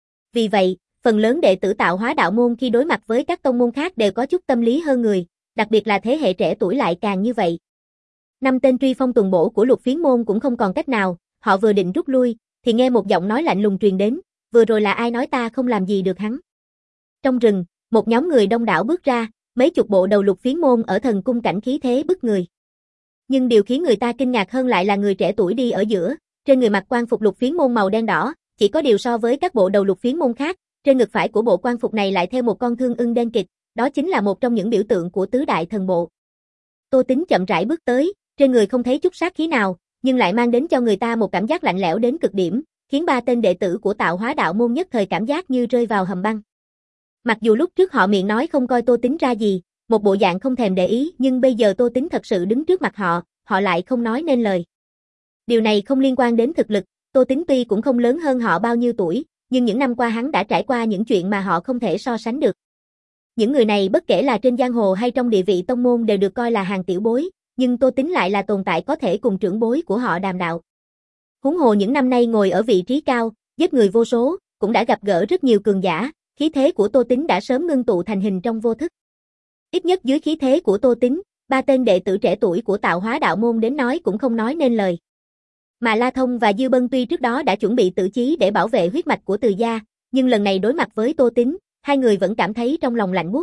Vì vậy, phần lớn đệ tử Tạo hóa đạo môn khi đối mặt với các tông môn khác đều có chút tâm lý hơn người, đặc biệt là thế hệ trẻ tuổi lại càng như vậy. Năm tên truy phong tuần bổ của Lục Phiến môn cũng không còn cách nào, họ vừa định rút lui, thì nghe một giọng nói lạnh lùng truyền đến, vừa rồi là ai nói ta không làm gì được hắn. Trong rừng, một nhóm người đông đảo bước ra, mấy chục bộ đầu Lục Phiến môn ở thần cung cảnh khí thế bức người. Nhưng điều khiến người ta kinh ngạc hơn lại là người trẻ tuổi đi ở giữa, trên người mặc quan phục Lục Phiến môn màu đen đỏ, chỉ có điều so với các bộ đầu Lục Phiến môn khác, trên ngực phải của bộ quan phục này lại theo một con thương ưng đen kịt, đó chính là một trong những biểu tượng của tứ đại thần bộ. Tô Tín chậm rãi bước tới, trên người không thấy chút sát khí nào, nhưng lại mang đến cho người ta một cảm giác lạnh lẽo đến cực điểm, khiến ba tên đệ tử của Tạo hóa đạo môn nhất thời cảm giác như rơi vào hầm băng. Mặc dù lúc trước họ miệng nói không coi Tô Tín ra gì, một bộ dạng không thèm để ý, nhưng bây giờ Tô Tín thật sự đứng trước mặt họ, họ lại không nói nên lời. Điều này không liên quan đến thực lực, Tô Tín tuy cũng không lớn hơn họ bao nhiêu tuổi, nhưng những năm qua hắn đã trải qua những chuyện mà họ không thể so sánh được. Những người này bất kể là trên giang hồ hay trong địa vị tông môn đều được coi là hàng tiểu bối, nhưng Tô Tín lại là tồn tại có thể cùng trưởng bối của họ đàm đạo. Huống hồ những năm nay ngồi ở vị trí cao, giết người vô số, cũng đã gặp gỡ rất nhiều cường giả, khí thế của Tô Tín đã sớm ngưng tụ thành hình trong vô thức. Ít nhất dưới khí thế của Tô Tín, Ba tên đệ tử trẻ tuổi của Tạo Hóa Đạo Môn đến nói cũng không nói nên lời. Mà La Thông và Dư Bân tuy trước đó đã chuẩn bị tử chí để bảo vệ huyết mạch của Từ gia, nhưng lần này đối mặt với Tô Tín, hai người vẫn cảm thấy trong lòng lạnh buốt.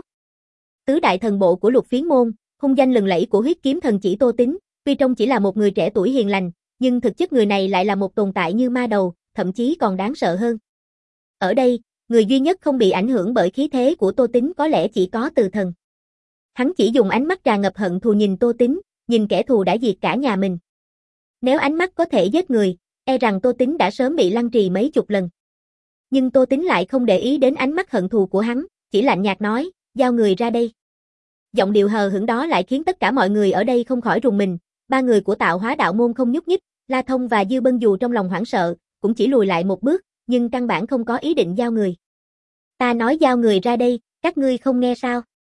Tứ đại thần bộ của Lục Phiến môn, hung danh lừng lẫy của huyết kiếm thần chỉ Tô Tín, tuy trông chỉ là một người trẻ tuổi hiền lành, nhưng thực chất người này lại là một tồn tại như ma đầu, thậm chí còn đáng sợ hơn. Ở đây, người duy nhất không bị ảnh hưởng bởi khí thế của Tô Tín có lẽ chỉ có Từ Thần. Hắn chỉ dùng ánh mắt tràn ngập hận thù nhìn Tô Tín, nhìn kẻ thù đã diệt cả nhà mình. Nếu ánh mắt có thể giết người, e rằng Tô Tín đã sớm bị lăng trì mấy chục lần. Nhưng Tô Tín lại không để ý đến ánh mắt hận thù của hắn, chỉ lạnh nhạt nói, giao người ra đây. Giọng điệu hờ hững đó lại khiến tất cả mọi người ở đây không khỏi rùng mình. Ba người của Tạo Hóa Đạo Môn không nhúc nhích, La Thông và Dư Bân dù trong lòng hoảng sợ, cũng chỉ lùi lại một bước, nhưng căn bản không có ý định giao người. Ta nói giao người ra đây, các ngươi không nghe sao?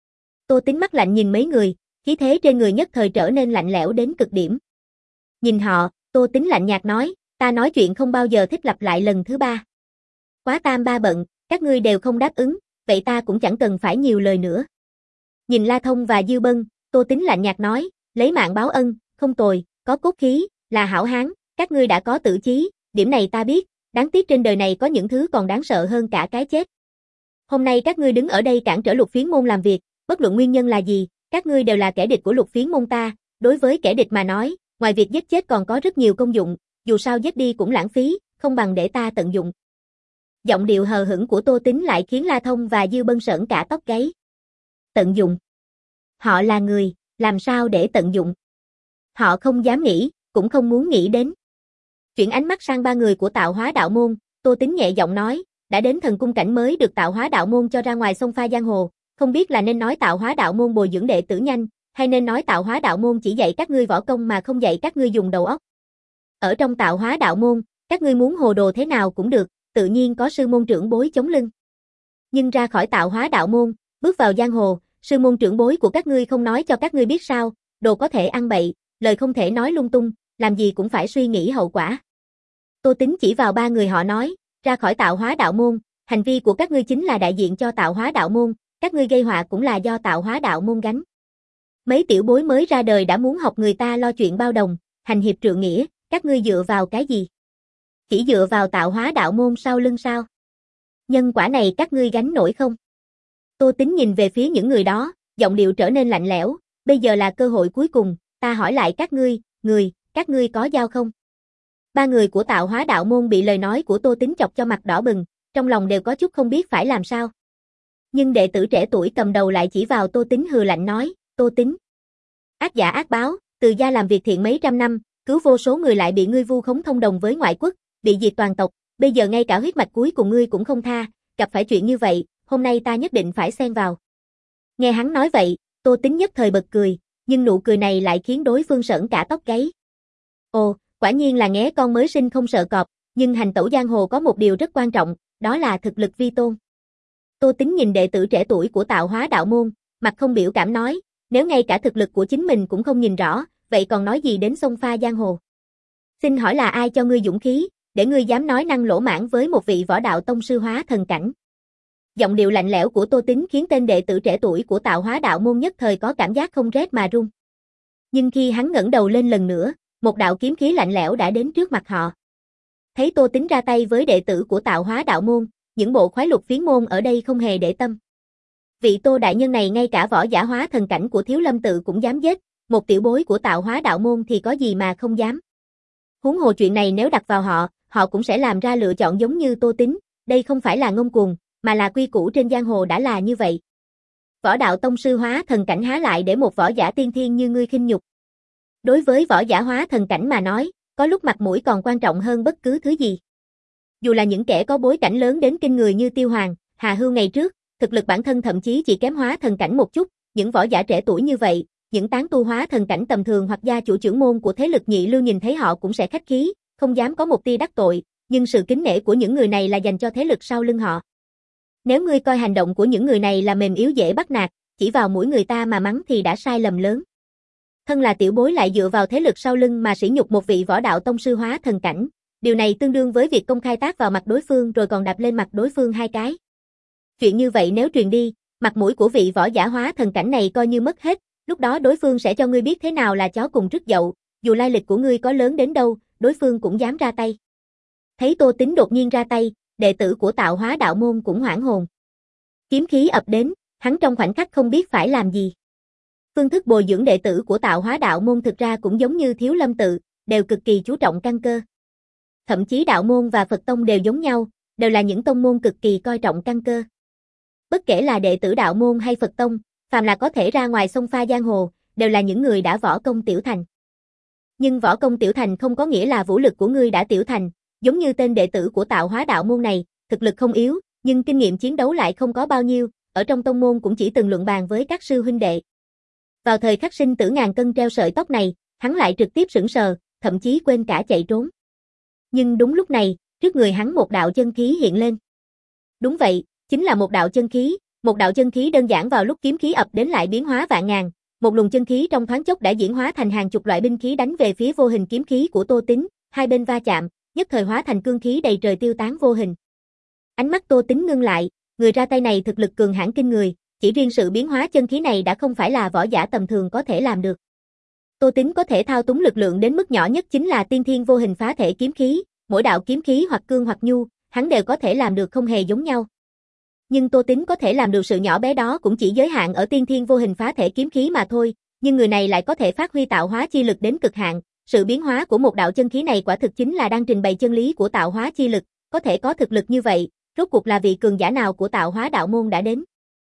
Tô Tín mắt lạnh nhìn mấy người, khí thế trên người nhất thời trở nên lạnh lẽo đến cực điểm. Nhìn họ, Tô Tín lạnh nhạt nói, ta nói chuyện không bao giờ thích lặp lại lần thứ ba. Quá tam ba bận, các ngươi đều không đáp ứng, vậy ta cũng chẳng cần phải nhiều lời nữa. Nhìn La Thông và Dư Bân, Tô Tín lạnh nhạt nói, lấy mạng báo ân, không tồi, có cốt khí, là hảo hán, các ngươi đã có tử chí, điểm này ta biết, đáng tiếc trên đời này có những thứ còn đáng sợ hơn cả cái chết. Hôm nay các ngươi đứng ở đây cản trở Lục Phiến môn làm việc, bất luận nguyên nhân là gì, các ngươi đều là kẻ địch của Lục Phiến môn ta, đối với kẻ địch mà nói, ngoài việc giết chết còn có rất nhiều công dụng, dù sao giết đi cũng lãng phí, không bằng để ta tận dụng. Giọng điệu hờ hững của Tô Tín lại khiến La Thông và Dư Bân sởn cả tóc gáy. Tận dụng. Họ là người, làm sao để tận dụng? Họ không dám nghĩ, cũng không muốn nghĩ đến. Chuyển ánh mắt sang ba người của Tạo Hóa Đạo Môn, Tô Tín nhẹ giọng nói, đã đến thần cung cảnh mới được Tạo Hóa Đạo Môn cho ra ngoài sông pha giang hồ, không biết là nên nói Tạo Hóa Đạo Môn bồi dưỡng đệ tử nhanh, hay nên nói Tạo Hóa Đạo Môn chỉ dạy các ngươi võ công mà không dạy các ngươi dùng đầu óc. Ở trong Tạo Hóa Đạo Môn, các ngươi muốn hồ đồ thế nào cũng được, tự nhiên có sư môn trưởng bối chống lưng. Nhưng ra khỏi Tạo Hóa Đạo Môn, bước vào giang hồ, sư môn trưởng bối của các ngươi không nói cho các ngươi biết sao, đồ có thể ăn bậy, lời không thể nói lung tung, làm gì cũng phải suy nghĩ hậu quả. Tô Tín chỉ vào ba người họ nói, ra khỏi Tạo Hóa Đạo Môn, hành vi của các ngươi chính là đại diện cho Tạo Hóa Đạo Môn, các ngươi gây họa cũng là do Tạo Hóa Đạo Môn gánh. Mấy tiểu bối mới ra đời đã muốn học người ta lo chuyện bao đồng, hành hiệp trượng nghĩa, các ngươi dựa vào cái gì? Chỉ dựa vào Tạo Hóa Đạo Môn sau lưng sao? Nhân quả này các ngươi gánh nổi không? Tô Tín nhìn về phía những người đó, giọng điệu trở nên lạnh lẽo, bây giờ là cơ hội cuối cùng, ta hỏi lại các ngươi, người, các ngươi có dao không? Ba người của Tạo Hóa Đạo Môn bị lời nói của Tô Tín chọc cho mặt đỏ bừng, trong lòng đều có chút không biết phải làm sao. Nhưng đệ tử trẻ tuổi cầm đầu lại chỉ vào Tô Tín hừ lạnh nói, Tô Tín. Ác giả ác báo, Từ gia làm việc thiện mấy trăm năm, cứu vô số người lại bị ngươi vu khống thông đồng với ngoại quốc, bị diệt toàn tộc, bây giờ ngay cả huyết mạch cuối cùng ngươi cũng không tha, gặp phải chuyện như vậy, hôm nay ta nhất định phải xen vào. Nghe hắn nói vậy, Tô Tín nhất thời bật cười, nhưng nụ cười này lại khiến đối phương sởn cả tóc gáy. Ồ, quả nhiên là nghé con mới sinh không sợ cọp, nhưng hành tẩu giang hồ có một điều rất quan trọng, đó là thực lực vi tôn. Tô Tín nhìn đệ tử trẻ tuổi của Tạo Hóa Đạo Môn, mặt không biểu cảm nói, nếu ngay cả thực lực của chính mình cũng không nhìn rõ, vậy còn nói gì đến sông pha giang hồ? Xin hỏi là ai cho ngươi dũng khí, để ngươi dám nói năng lỗ mãng với một vị võ đạo tông sư hóa thần cảnh? Giọng điệu lạnh lẽo của Tô Tín khiến tên đệ tử trẻ tuổi của Tạo Hóa Đạo Môn nhất thời có cảm giác không rét mà run. Nhưng khi hắn ngẩng đầu lên lần nữa, một đạo kiếm khí lạnh lẽo đã đến trước mặt họ. Thấy Tô Tín ra tay với đệ tử của Tạo Hóa Đạo Môn, những bộ khoái Lục Phiến môn ở đây không hề để tâm. Vị Tô đại nhân này ngay cả võ giả hóa thần cảnh của Thiếu Lâm tự cũng dám giết, một tiểu bối của Tạo Hóa Đạo Môn thì có gì mà không dám. Huống hồ chuyện này nếu đặt vào họ, họ cũng sẽ làm ra lựa chọn giống như Tô Tín, đây không phải là ngông cuồng, mà là quy củ trên giang hồ đã là như vậy. Võ đạo tông sư hóa thần cảnh há lại để một võ giả tiên thiên như ngươi khinh nhục. Đối với võ giả hóa thần cảnh mà nói, có lúc mặt mũi còn quan trọng hơn bất cứ thứ gì. Dù là những kẻ có bối cảnh lớn đến kinh người như Tiêu Hoàng, Hà Hưu ngày trước, thực lực bản thân thậm chí chỉ kém hóa thần cảnh một chút, những võ giả trẻ tuổi như vậy, những tán tu hóa thần cảnh tầm thường hoặc gia chủ trưởng môn của thế lực nhị lưu nhìn thấy họ cũng sẽ khách khí, không dám có một tia đắc tội, nhưng sự kính nể của những người này là dành cho thế lực sau lưng họ. Nếu ngươi coi hành động của những người này là mềm yếu dễ bắt nạt, chỉ vào mũi người ta mà mắng thì đã sai lầm lớn. Thân là tiểu bối lại dựa vào thế lực sau lưng mà sỉ nhục một vị võ đạo tông sư hóa thần cảnh, điều này tương đương với việc công khai tát vào mặt đối phương rồi còn đạp lên mặt đối phương hai cái. Chuyện như vậy nếu truyền đi, mặt mũi của vị võ giả hóa thần cảnh này coi như mất hết, lúc đó đối phương sẽ cho ngươi biết thế nào là chó cùng rứt dậu, dù lai lịch của ngươi có lớn đến đâu, đối phương cũng dám ra tay. Thấy Tô Tín đột nhiên ra tay, đệ tử của Tạo Hóa đạo môn cũng hoảng hồn. Kiếm khí ập đến, hắn trong khoảnh khắc không biết phải làm gì. Phương thức bồi dưỡng đệ tử của Tạo Hóa đạo môn thực ra cũng giống như Thiếu Lâm tự, đều cực kỳ chú trọng căn cơ. Thậm chí đạo môn và Phật tông đều giống nhau, đều là những tông môn cực kỳ coi trọng căn cơ. Bất kể là đệ tử đạo môn hay Phật tông, phàm là có thể ra ngoài xông pha giang hồ, đều là những người đã võ công tiểu thành. Nhưng võ công tiểu thành không có nghĩa là vũ lực của ngươi đã tiểu thành, giống như tên đệ tử của Tạo Hóa đạo môn này, thực lực không yếu, nhưng kinh nghiệm chiến đấu lại không có bao nhiêu, ở trong tông môn cũng chỉ từng luận bàn với các sư huynh đệ. Vào thời khắc sinh tử ngàn cân treo sợi tóc này, hắn lại trực tiếp sững sờ, thậm chí quên cả chạy trốn. Nhưng đúng lúc này, trước người hắn một đạo chân khí hiện lên. Đúng vậy, chính là một đạo chân khí, một đạo chân khí đơn giản vào lúc kiếm khí ập đến lại biến hóa vạn ngàn, một luồng chân khí trong thoáng chốc đã diễn hóa thành hàng chục loại binh khí đánh về phía vô hình kiếm khí của Tô Tín, hai bên va chạm, nhất thời hóa thành cương khí đầy trời tiêu tán vô hình. Ánh mắt Tô Tín ngưng lại, người ra tay này thực lực cường hãn kinh người, chỉ riêng sự biến hóa chân khí này đã không phải là võ giả tầm thường có thể làm được. Tô Tín có thể thao túng lực lượng đến mức nhỏ nhất chính là tiên thiên vô hình phá thể kiếm khí, mỗi đạo kiếm khí hoặc cương hoặc nhu, hắn đều có thể làm được không hề giống nhau. Nhưng Tô Tín có thể làm được sự nhỏ bé đó cũng chỉ giới hạn ở tiên thiên vô hình phá thể kiếm khí mà thôi, nhưng người này lại có thể phát huy tạo hóa chi lực đến cực hạn, sự biến hóa của một đạo chân khí này quả thực chính là đang trình bày chân lý của tạo hóa chi lực, có thể có thực lực như vậy, rốt cuộc là vị cường giả nào của Tạo Hóa đạo môn đã đến.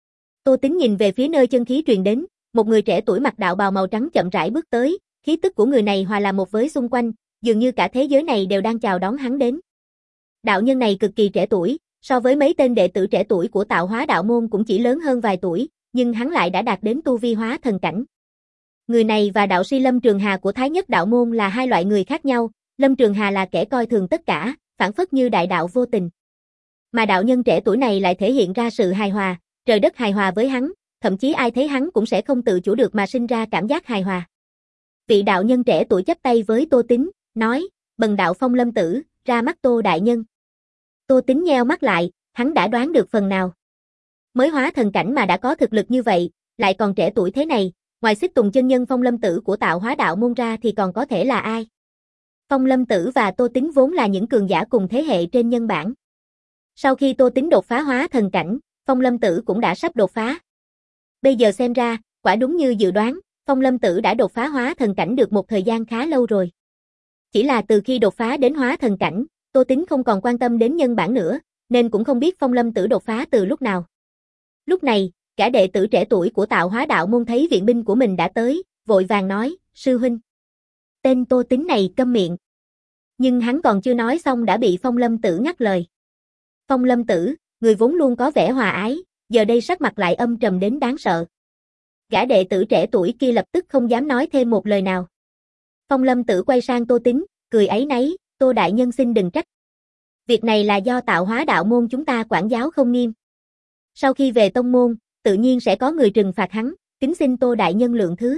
Tô Tín nhìn về phía nơi chân khí truyền đến, một người trẻ tuổi mặc đạo bào màu trắng chậm rãi bước tới, khí tức của người này hòa làm một với xung quanh, dường như cả thế giới này đều đang chào đón hắn đến. Đạo nhân này cực kỳ trẻ tuổi, so với mấy tên đệ tử trẻ tuổi của Tạo Hóa đạo môn cũng chỉ lớn hơn vài tuổi, nhưng hắn lại đã đạt đến tu vi hóa thần cảnh. Người này và đạo sĩ Lâm Trường Hà của Thái Nhất đạo môn là hai loại người khác nhau, Lâm Trường Hà là kẻ coi thường tất cả, phản phất như đại đạo vô tình. Mà đạo nhân trẻ tuổi này lại thể hiện ra sự hài hòa, trời đất hài hòa với hắn, thậm chí ai thấy hắn cũng sẽ không tự chủ được mà sinh ra cảm giác hài hòa. Vị đạo nhân trẻ tuổi chắp tay với Tô Tín, nói, bần đạo Phong Lâm Tử, ra mắt Tô đại nhân. Tô Tín nheo mắt lại, hắn đã đoán được phần nào. Mới hóa thần cảnh mà đã có thực lực như vậy, lại còn trẻ tuổi thế này, ngoài Xích Tùng chân nhân Phong Lâm Tử của Tạo Hóa đạo môn ra thì còn có thể là ai? Phong Lâm Tử và Tô Tín vốn là những cường giả cùng thế hệ trên nhân bản. Sau khi Tô Tín đột phá hóa thần cảnh, Phong Lâm Tử cũng đã sắp đột phá. Bây giờ xem ra, quả đúng như dự đoán, Phong Lâm Tử đã đột phá hóa thần cảnh được một thời gian khá lâu rồi. Chỉ là từ khi đột phá đến hóa thần cảnh, Tô Tín không còn quan tâm đến nhân bản nữa, nên cũng không biết Phong Lâm Tử đột phá từ lúc nào. Lúc này, cả đệ tử trẻ tuổi của Tạo Hóa đạo môn thấy viện binh của mình đã tới, vội vàng nói, sư huynh. Tên Tô Tín này câm miệng. Nhưng hắn còn chưa nói xong đã bị Phong Lâm Tử ngắt lời. Phong Lâm Tử, người vốn luôn có vẻ hòa ái, giờ đây sắc mặt lại âm trầm đến đáng sợ. Gã đệ tử trẻ tuổi kia lập tức không dám nói thêm một lời nào. Phong Lâm Tử quay sang Tô Tín, cười áy náy, Tô đại nhân xin đừng trách. Việc này là do Tạo Hóa đạo môn chúng ta quản giáo không nghiêm. Sau khi về tông môn, tự nhiên sẽ có người trừng phạt hắn, kính xin Tô đại nhân lượng thứ.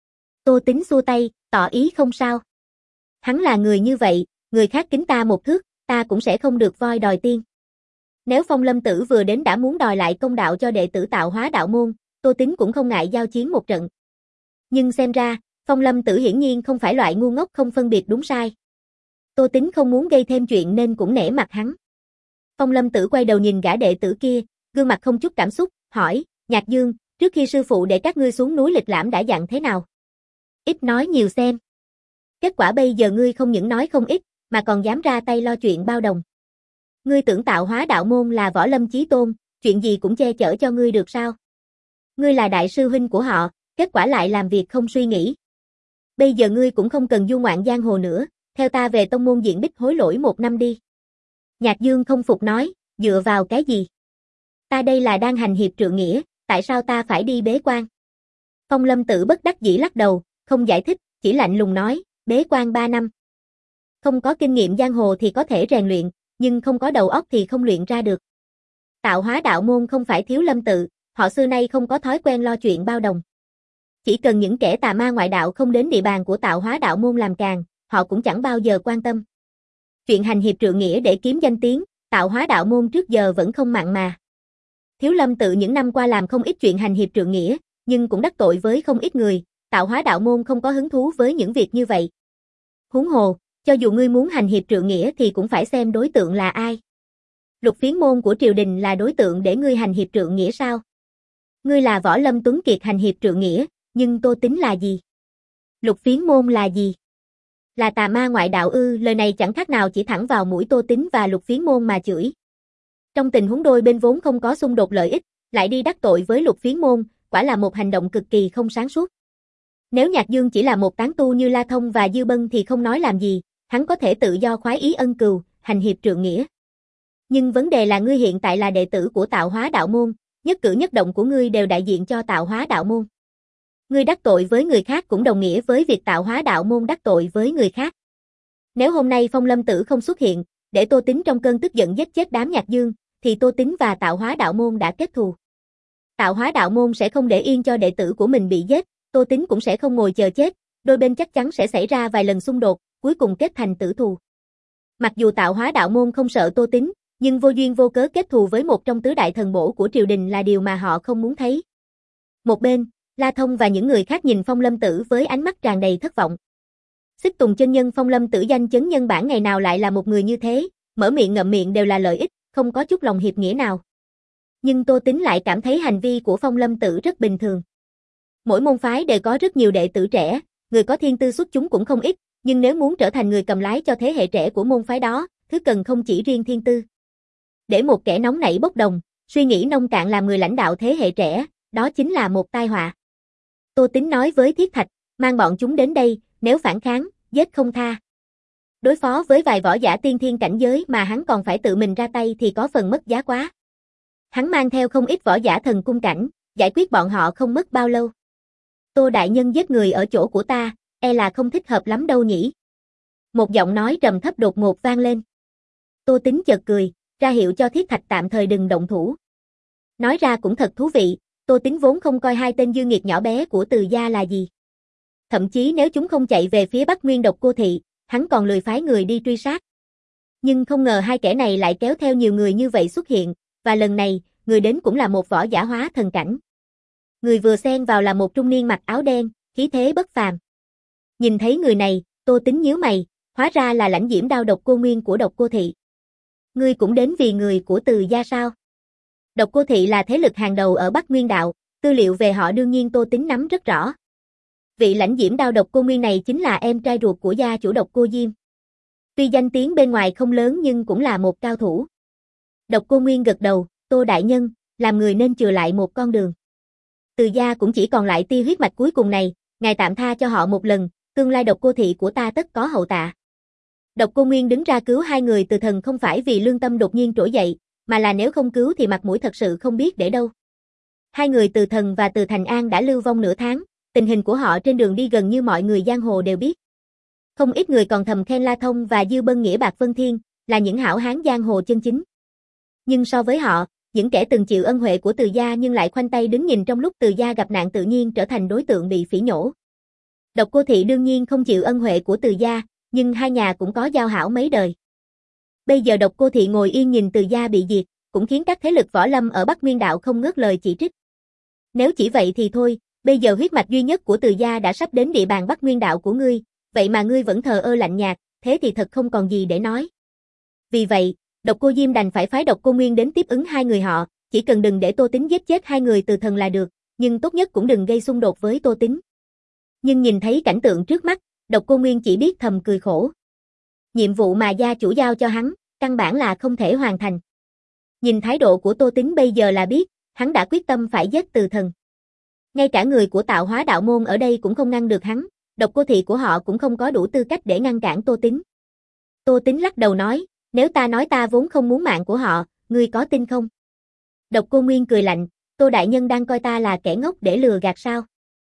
Tô Tín xua tay, tỏ ý không sao. Hắn là người như vậy, người khác kính ta một thước, ta cũng sẽ không được voi đòi tiên. Nếu Phong Lâm Tử vừa đến đã muốn đòi lại công đạo cho đệ tử Tạo Hóa đạo môn, Tô Tín cũng không ngại giao chiến một trận. Nhưng xem ra, Phong Lâm Tử hiển nhiên không phải loại ngu ngốc không phân biệt đúng sai. Tô Tín không muốn gây thêm chuyện nên cũng nể mặt hắn. Phong Lâm Tử quay đầu nhìn gã đệ tử kia, gương mặt không chút cảm xúc, hỏi, Nhạc Dương, trước khi sư phụ để các ngươi xuống núi lịch lãm đã dặn thế nào? Ít nói nhiều xem. Kết quả bây giờ ngươi không những nói không ít, mà còn dám ra tay lo chuyện bao đồng. Ngươi tưởng Tạo Hóa đạo môn là Võ Lâm Chí Tôn, chuyện gì cũng che chở cho ngươi được sao? Ngươi là đại sư huynh của họ, kết quả lại làm việc không suy nghĩ. Bây giờ ngươi cũng không cần du ngoạn giang hồ nữa, theo ta về tông môn diện bích hối lỗi một năm đi. Nhạc Dương không phục nói, dựa vào cái gì? Ta đây là đang hành hiệp trượng nghĩa, tại sao ta phải đi bế quan? Phong Lâm Tử bất đắc dĩ lắc đầu, không giải thích, chỉ lạnh lùng nói, bế quan ba năm. Không có kinh nghiệm giang hồ thì có thể rèn luyện, nhưng không có đầu óc thì không luyện ra được. Tạo Hóa đạo môn không phải Thiếu Lâm tự, họ xưa nay không có thói quen lo chuyện bao đồng. Chỉ cần những kẻ tà ma ngoại đạo không đến địa bàn của Tạo Hóa đạo môn làm càn, họ cũng chẳng bao giờ quan tâm. Chuyện hành hiệp trượng nghĩa để kiếm danh tiếng, Tạo Hóa đạo môn trước giờ vẫn không mặn mà. Thiếu Lâm tự những năm qua làm không ít chuyện hành hiệp trượng nghĩa, nhưng cũng đắc tội với không ít người, Tạo Hóa đạo môn không có hứng thú với những việc như vậy. Huống hồ, cho dù ngươi muốn hành hiệp trượng nghĩa thì cũng phải xem đối tượng là ai. Lục Phiến môn của triều đình là đối tượng để ngươi hành hiệp trượng nghĩa sao? Ngươi là Võ Lâm Tuấn Kiệt hành hiệp trượng nghĩa, nhưng Tô Tính là gì? Lục Phiến môn là gì? Là tà ma ngoại đạo ư? Lời này chẳng khác nào chỉ thẳng vào mũi Tô Tính và Lục Phiến môn mà chửi. Trong tình huống đôi bên vốn không có xung đột lợi ích, lại đi đắc tội với Lục Phiến môn, quả là một hành động cực kỳ không sáng suốt. Nếu Nhạc Dương chỉ là một tán tu như La Thông và Dư Bân thì không nói làm gì, hắn có thể tự do khoái ý ân cừu, hành hiệp trượng nghĩa. Nhưng vấn đề là ngươi hiện tại là đệ tử của Tạo Hóa đạo môn, nhất cử nhất động của ngươi đều đại diện cho Tạo Hóa đạo môn. Ngươi đắc tội với người khác cũng đồng nghĩa với việc Tạo Hóa đạo môn đắc tội với người khác. Nếu hôm nay Phong Lâm Tử không xuất hiện, để Tô Tính trong cơn tức giận giết chết đám Nhạc Dương, thì Tô Tính và Tạo Hóa đạo môn đã kết thù. Tạo Hóa đạo môn sẽ không để yên cho đệ tử của mình bị giết, Tô Tính cũng sẽ không ngồi chờ chết, đôi bên chắc chắn sẽ xảy ra vài lần xung đột, cuối cùng kết thành tử thù. Mặc dù Tạo Hóa đạo môn không sợ Tô Tính, nhưng vô duyên vô cớ kết thù với một trong tứ đại thần bổ của triều đình là điều mà họ không muốn thấy. Một bên, La Thông và những người khác nhìn Phong Lâm Tử với ánh mắt tràn đầy thất vọng. Xích Tùng chân nhân Phong Lâm Tử danh chấn nhân bản ngày nào lại là một người như thế, mở miệng ngậm miệng đều là lợi ích, không có chút lòng hiệp nghĩa nào. Nhưng Tô Tính lại cảm thấy hành vi của Phong Lâm Tử rất bình thường. Mỗi môn phái đều có rất nhiều đệ tử trẻ, người có thiên tư xuất chúng cũng không ít, nhưng nếu muốn trở thành người cầm lái cho thế hệ trẻ của môn phái đó, thứ cần không chỉ riêng thiên tư. Để một kẻ nóng nảy bốc đồng, suy nghĩ nông cạn làm người lãnh đạo thế hệ trẻ, đó chính là một tai họa. Tô Tính nói với Thiết Thạch, mang bọn chúng đến đây, nếu phản kháng, giết không tha. Đối phó với vài võ giả tiên thiên cảnh giới mà hắn còn phải tự mình ra tay thì có phần mất giá quá. Hắn mang theo không ít võ giả thần cung cảnh, giải quyết bọn họ không mất bao lâu. Tô đại nhân giết người ở chỗ của ta, e là không thích hợp lắm đâu nhỉ. Một giọng nói trầm thấp đột ngột vang lên. Tô Tính chợt cười, ra hiệu cho Thiết Thạch tạm thời đừng động thủ. Nói ra cũng thật thú vị, Tô Tính vốn không coi hai tên dư nghiệt nhỏ bé của Từ gia là gì. Thậm chí nếu chúng không chạy về phía Bắc Nguyên Độc Cô Thị, hắn còn lười phái người đi truy sát. Nhưng không ngờ hai kẻ này lại kéo theo nhiều người như vậy xuất hiện, và lần này, người đến cũng là một võ giả hóa thần cảnh. Người vừa xen vào là một trung niên mặc áo đen, khí thế bất phàm. Nhìn thấy người này, Tô Tính nhíu mày, hóa ra là Lãnh Diễm Đao Độc Cô Nguyên của Độc Cô Thị. Ngươi cũng đến vì người của Từ gia sao? Độc Cô Thị là thế lực hàng đầu ở Bắc Nguyên đạo, tư liệu về họ đương nhiên Tô Tính nắm rất rõ. Vị Lãnh Diễm Đao Độc Cô Nguyên này chính là em trai ruột của gia chủ Độc Cô Diêm. Tuy danh tiếng bên ngoài không lớn nhưng cũng là một cao thủ. Độc Cô Nguyên gật đầu, Tô đại nhân, làm người nên chừa lại một con đường. Từ gia cũng chỉ còn lại tia huyết mạch cuối cùng này, ngài tạm tha cho họ một lần, tương lai Độc Cô Thị của ta tất có hậu tạ. Độc Cô Nguyên đứng ra cứu hai người Từ Thần không phải vì lương tâm đột nhiên trỗi dậy, mà là nếu không cứu thì mặt mũi thật sự không biết để đâu. Hai người Từ Thần và Từ Thành An đã lưu vong nửa tháng, tình hình của họ trên đường đi gần như mọi người giang hồ đều biết. Không ít người còn thầm khen La Thông và Dư Bân nghĩa bạc vân thiên, là những hảo hán giang hồ chân chính. Nhưng so với họ, những kẻ từng chịu ân huệ của Từ gia nhưng lại khoanh tay đứng nhìn trong lúc Từ gia gặp nạn tự nhiên trở thành đối tượng bị phỉ nhổ. Độc Cô Thị đương nhiên không chịu ân huệ của Từ gia, nhưng hai nhà cũng có giao hảo mấy đời. Bây giờ Độc Cô Thị ngồi yên nhìn Từ gia bị diệt, cũng khiến các thế lực võ lâm ở Bắc Nguyên đạo không ngớt lời chỉ trích. Nếu chỉ vậy thì thôi, bây giờ huyết mạch duy nhất của Từ gia đã sắp đến địa bàn Bắc Nguyên đạo của ngươi, vậy mà ngươi vẫn thờ ơ lạnh nhạt, thế thì thật không còn gì để nói. Vì vậy, Độc Cô Diêm đành phải phái Độc Cô Nguyên đến tiếp ứng hai người họ, chỉ cần đừng để Tô Tính giết chết hai người Từ Thần là được, nhưng tốt nhất cũng đừng gây xung đột với Tô Tính. Nhưng nhìn thấy cảnh tượng trước mắt, Độc Cô Nguyên chỉ biết thầm cười khổ. Nhiệm vụ mà gia chủ giao cho hắn, căn bản là không thể hoàn thành. Nhìn thái độ của Tô Tính bây giờ là biết, hắn đã quyết tâm phải giết Từ Thần. Ngay cả người của Tạo Hóa đạo môn ở đây cũng không ngăn được hắn, Độc Cô Thị của họ cũng không có đủ tư cách để ngăn cản Tô Tính. Tô Tính lắc đầu nói, nếu ta nói ta vốn không muốn mạng của họ, ngươi có tin không? Độc Cô Nguyên cười lạnh, Tô đại nhân đang coi ta là kẻ ngốc để lừa gạt sao?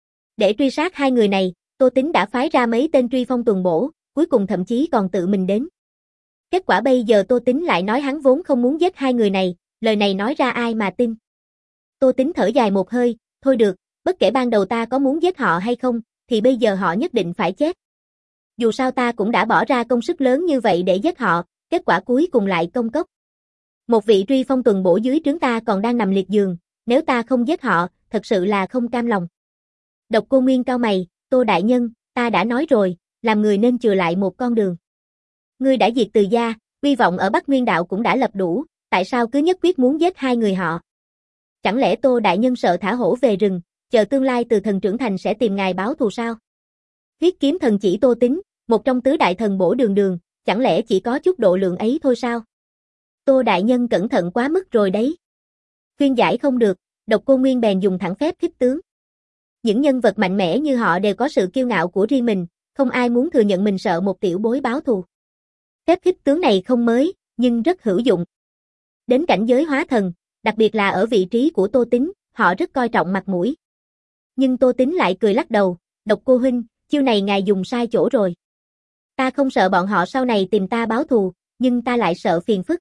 Để truy sát hai người này, Tô Tính đã phái ra mấy tên truy phong tuần bổ, cuối cùng thậm chí còn tự mình đến. Kết quả bây giờ Tô Tính lại nói hắn vốn không muốn giết hai người này, lời này nói ra ai mà tin. Tô Tính thở dài một hơi, thôi được, bất kể ban đầu ta có muốn giết họ hay không, thì bây giờ họ nhất định phải chết. Dù sao ta cũng đã bỏ ra công sức lớn như vậy để giết họ, kết quả cuối cùng lại công cốc. Một vị truy phong tuần bổ dưới trướng ta còn đang nằm liệt giường, Nếu ta không giết họ, thật sự là không cam lòng. Độc Cô Nguyên cau mày, Tô đại nhân, ta đã nói rồi, làm người nên chừa lại một con đường. Ngươi đã diệt Từ gia, uy vọng ở Bắc Nguyên đạo cũng đã lập đủ, tại sao cứ nhất quyết muốn giết hai người họ? Chẳng lẽ Tô đại nhân sợ thả hổ về rừng, chờ tương lai Từ thần trưởng thành sẽ tìm ngài báo thù sao? Huyết kiếm thần chỉ Tô Tín, một trong tứ đại thần bổ đường đường, chẳng lẽ chỉ có chút độ lượng ấy thôi sao? Tô đại nhân cẩn thận quá mức rồi đấy. Khuyên giải không được, Độc Cô Nguyên bèn dùng thẳng phép khích tướng. Những nhân vật mạnh mẽ như họ đều có sự kiêu ngạo của riêng mình, không ai muốn thừa nhận mình sợ một tiểu bối báo thù. Phép khích tướng này không mới, nhưng rất hữu dụng. Đến cảnh giới hóa thần, đặc biệt là ở vị trí của Tô Tín, họ rất coi trọng mặt mũi. Nhưng Tô Tín lại cười lắc đầu, Độc Cô huynh, chiêu này ngài dùng sai chỗ rồi. Ta không sợ bọn họ sau này tìm ta báo thù, nhưng ta lại sợ phiền phức.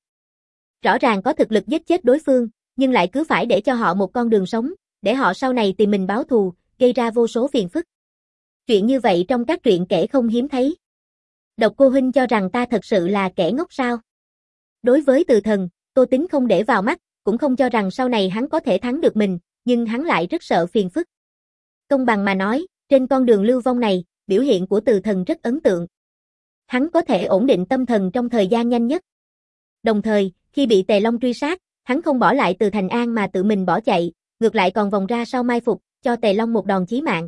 Rõ ràng có thực lực giết chết đối phương, nhưng lại cứ phải để cho họ một con đường sống, để họ sau này tìm mình báo thù, gây ra vô số phiền phức. Chuyện như vậy trong các truyện kể không hiếm thấy. Độc Cô huynh cho rằng ta thật sự là kẻ ngốc sao? Đối với Từ thần, Tô Tín không để vào mắt, cũng không cho rằng sau này hắn có thể thắng được mình, nhưng hắn lại rất sợ phiền phức. Công bằng mà nói, trên con đường lưu vong này, biểu hiện của Từ thần rất ấn tượng. Hắn có thể ổn định tâm thần trong thời gian nhanh nhất. Đồng thời, khi bị Tề Long truy sát, hắn không bỏ lại Từ Thành An mà tự mình bỏ chạy, ngược lại còn vòng ra sau mai phục, cho Tề Long một đòn chí mạng.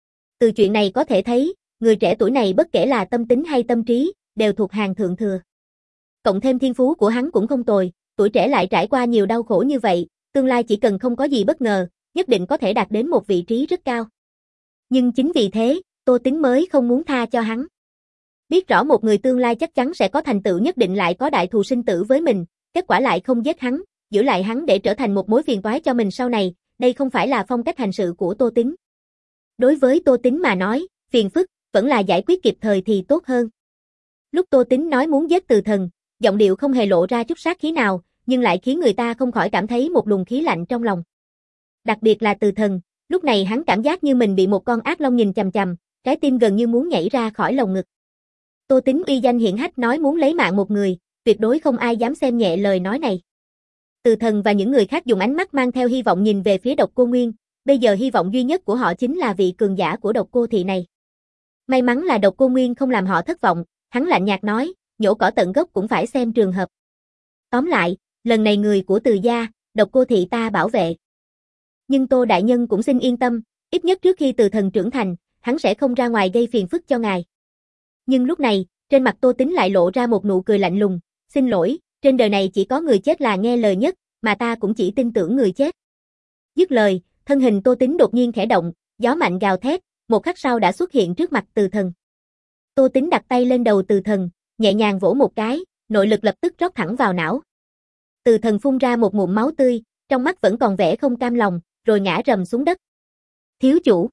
Từ chuyện này có thể thấy, người trẻ tuổi này bất kể là tâm tính hay tâm trí, đều thuộc hàng thượng thừa. Cộng thêm thiên phú của hắn cũng không tồi, tuổi trẻ lại trải qua nhiều đau khổ như vậy, tương lai chỉ cần không có gì bất ngờ, nhất định có thể đạt đến một vị trí rất cao. Nhưng chính vì thế, Tô Tín mới không muốn tha cho hắn. Biết rõ một người tương lai chắc chắn sẽ có thành tựu nhất định lại có đại thù sinh tử với mình, kết quả lại không giết hắn, giữ lại hắn để trở thành một mối phiền toái cho mình sau này, đây không phải là phong cách hành sự của Tô Tín. Đối với Tô Tín mà nói, phiền phức, vẫn là giải quyết kịp thời thì tốt hơn. Lúc Tô Tín nói muốn giết Từ thần, giọng điệu không hề lộ ra chút sát khí nào, nhưng lại khiến người ta không khỏi cảm thấy một luồng khí lạnh trong lòng. Đặc biệt là Từ thần, lúc này hắn cảm giác như mình bị một con ác long nhìn chằm chằm, trái tim gần như muốn nhảy ra khỏi lồng ngực. Tô Tín uy danh hiển hách nói muốn lấy mạng một người, tuyệt đối không ai dám xem nhẹ lời nói này. Từ thần và những người khác dùng ánh mắt mang theo hy vọng nhìn về phía Độc Cô Nguyên, bây giờ hy vọng duy nhất của họ chính là vị cường giả của Độc Cô thị này. May mắn là Độc Cô Nguyên không làm họ thất vọng, hắn lạnh nhạt nói, nhổ cỏ tận gốc cũng phải xem trường hợp. Tóm lại, lần này người của Từ gia, Độc Cô thị ta bảo vệ. Nhưng Tô đại nhân cũng xin yên tâm, ít nhất trước khi Từ thần trưởng thành, hắn sẽ không ra ngoài gây phiền phức cho ngài. Nhưng lúc này, trên mặt Tô Tín lại lộ ra một nụ cười lạnh lùng, xin lỗi, trên đời này chỉ có người chết là nghe lời nhất, mà ta cũng chỉ tin tưởng người chết. Dứt lời, thân hình Tô Tín đột nhiên khẽ động, gió mạnh gào thét, một khắc sau đã xuất hiện trước mặt Từ thần. Tô Tín đặt tay lên đầu Từ thần, nhẹ nhàng vỗ một cái, nội lực lập tức rót thẳng vào não. Từ thần phun ra một ngụm máu tươi, trong mắt vẫn còn vẻ không cam lòng, rồi ngã rầm xuống đất. Thiếu chủ.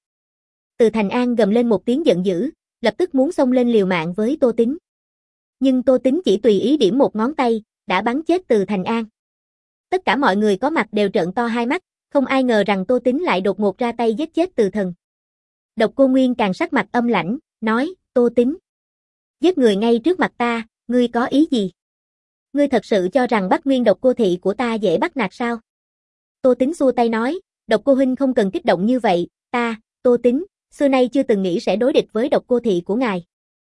Từ Thành An gầm lên một tiếng giận dữ, lập tức muốn xông lên liều mạng với Tô Tín. Nhưng Tô Tín chỉ tùy ý điểm một ngón tay, đã bắn chết Từ Thành An. Tất cả mọi người có mặt đều trợn to hai mắt, không ai ngờ rằng Tô Tín lại đột ngột ra tay giết chết Từ thần. Độc Cô Nguyên càng sắc mặt âm lãnh, nói, Tô Tín. Giết người ngay trước mặt ta, ngươi có ý gì? Ngươi thật sự cho rằng Bắc Nguyên Độc Cô thị của ta dễ bắt nạt sao? Tô Tín xua tay nói, Độc Cô huynh không cần kích động như vậy, ta, Tô Tín, xưa nay chưa từng nghĩ sẽ đối địch với Độc Cô thị của ngài.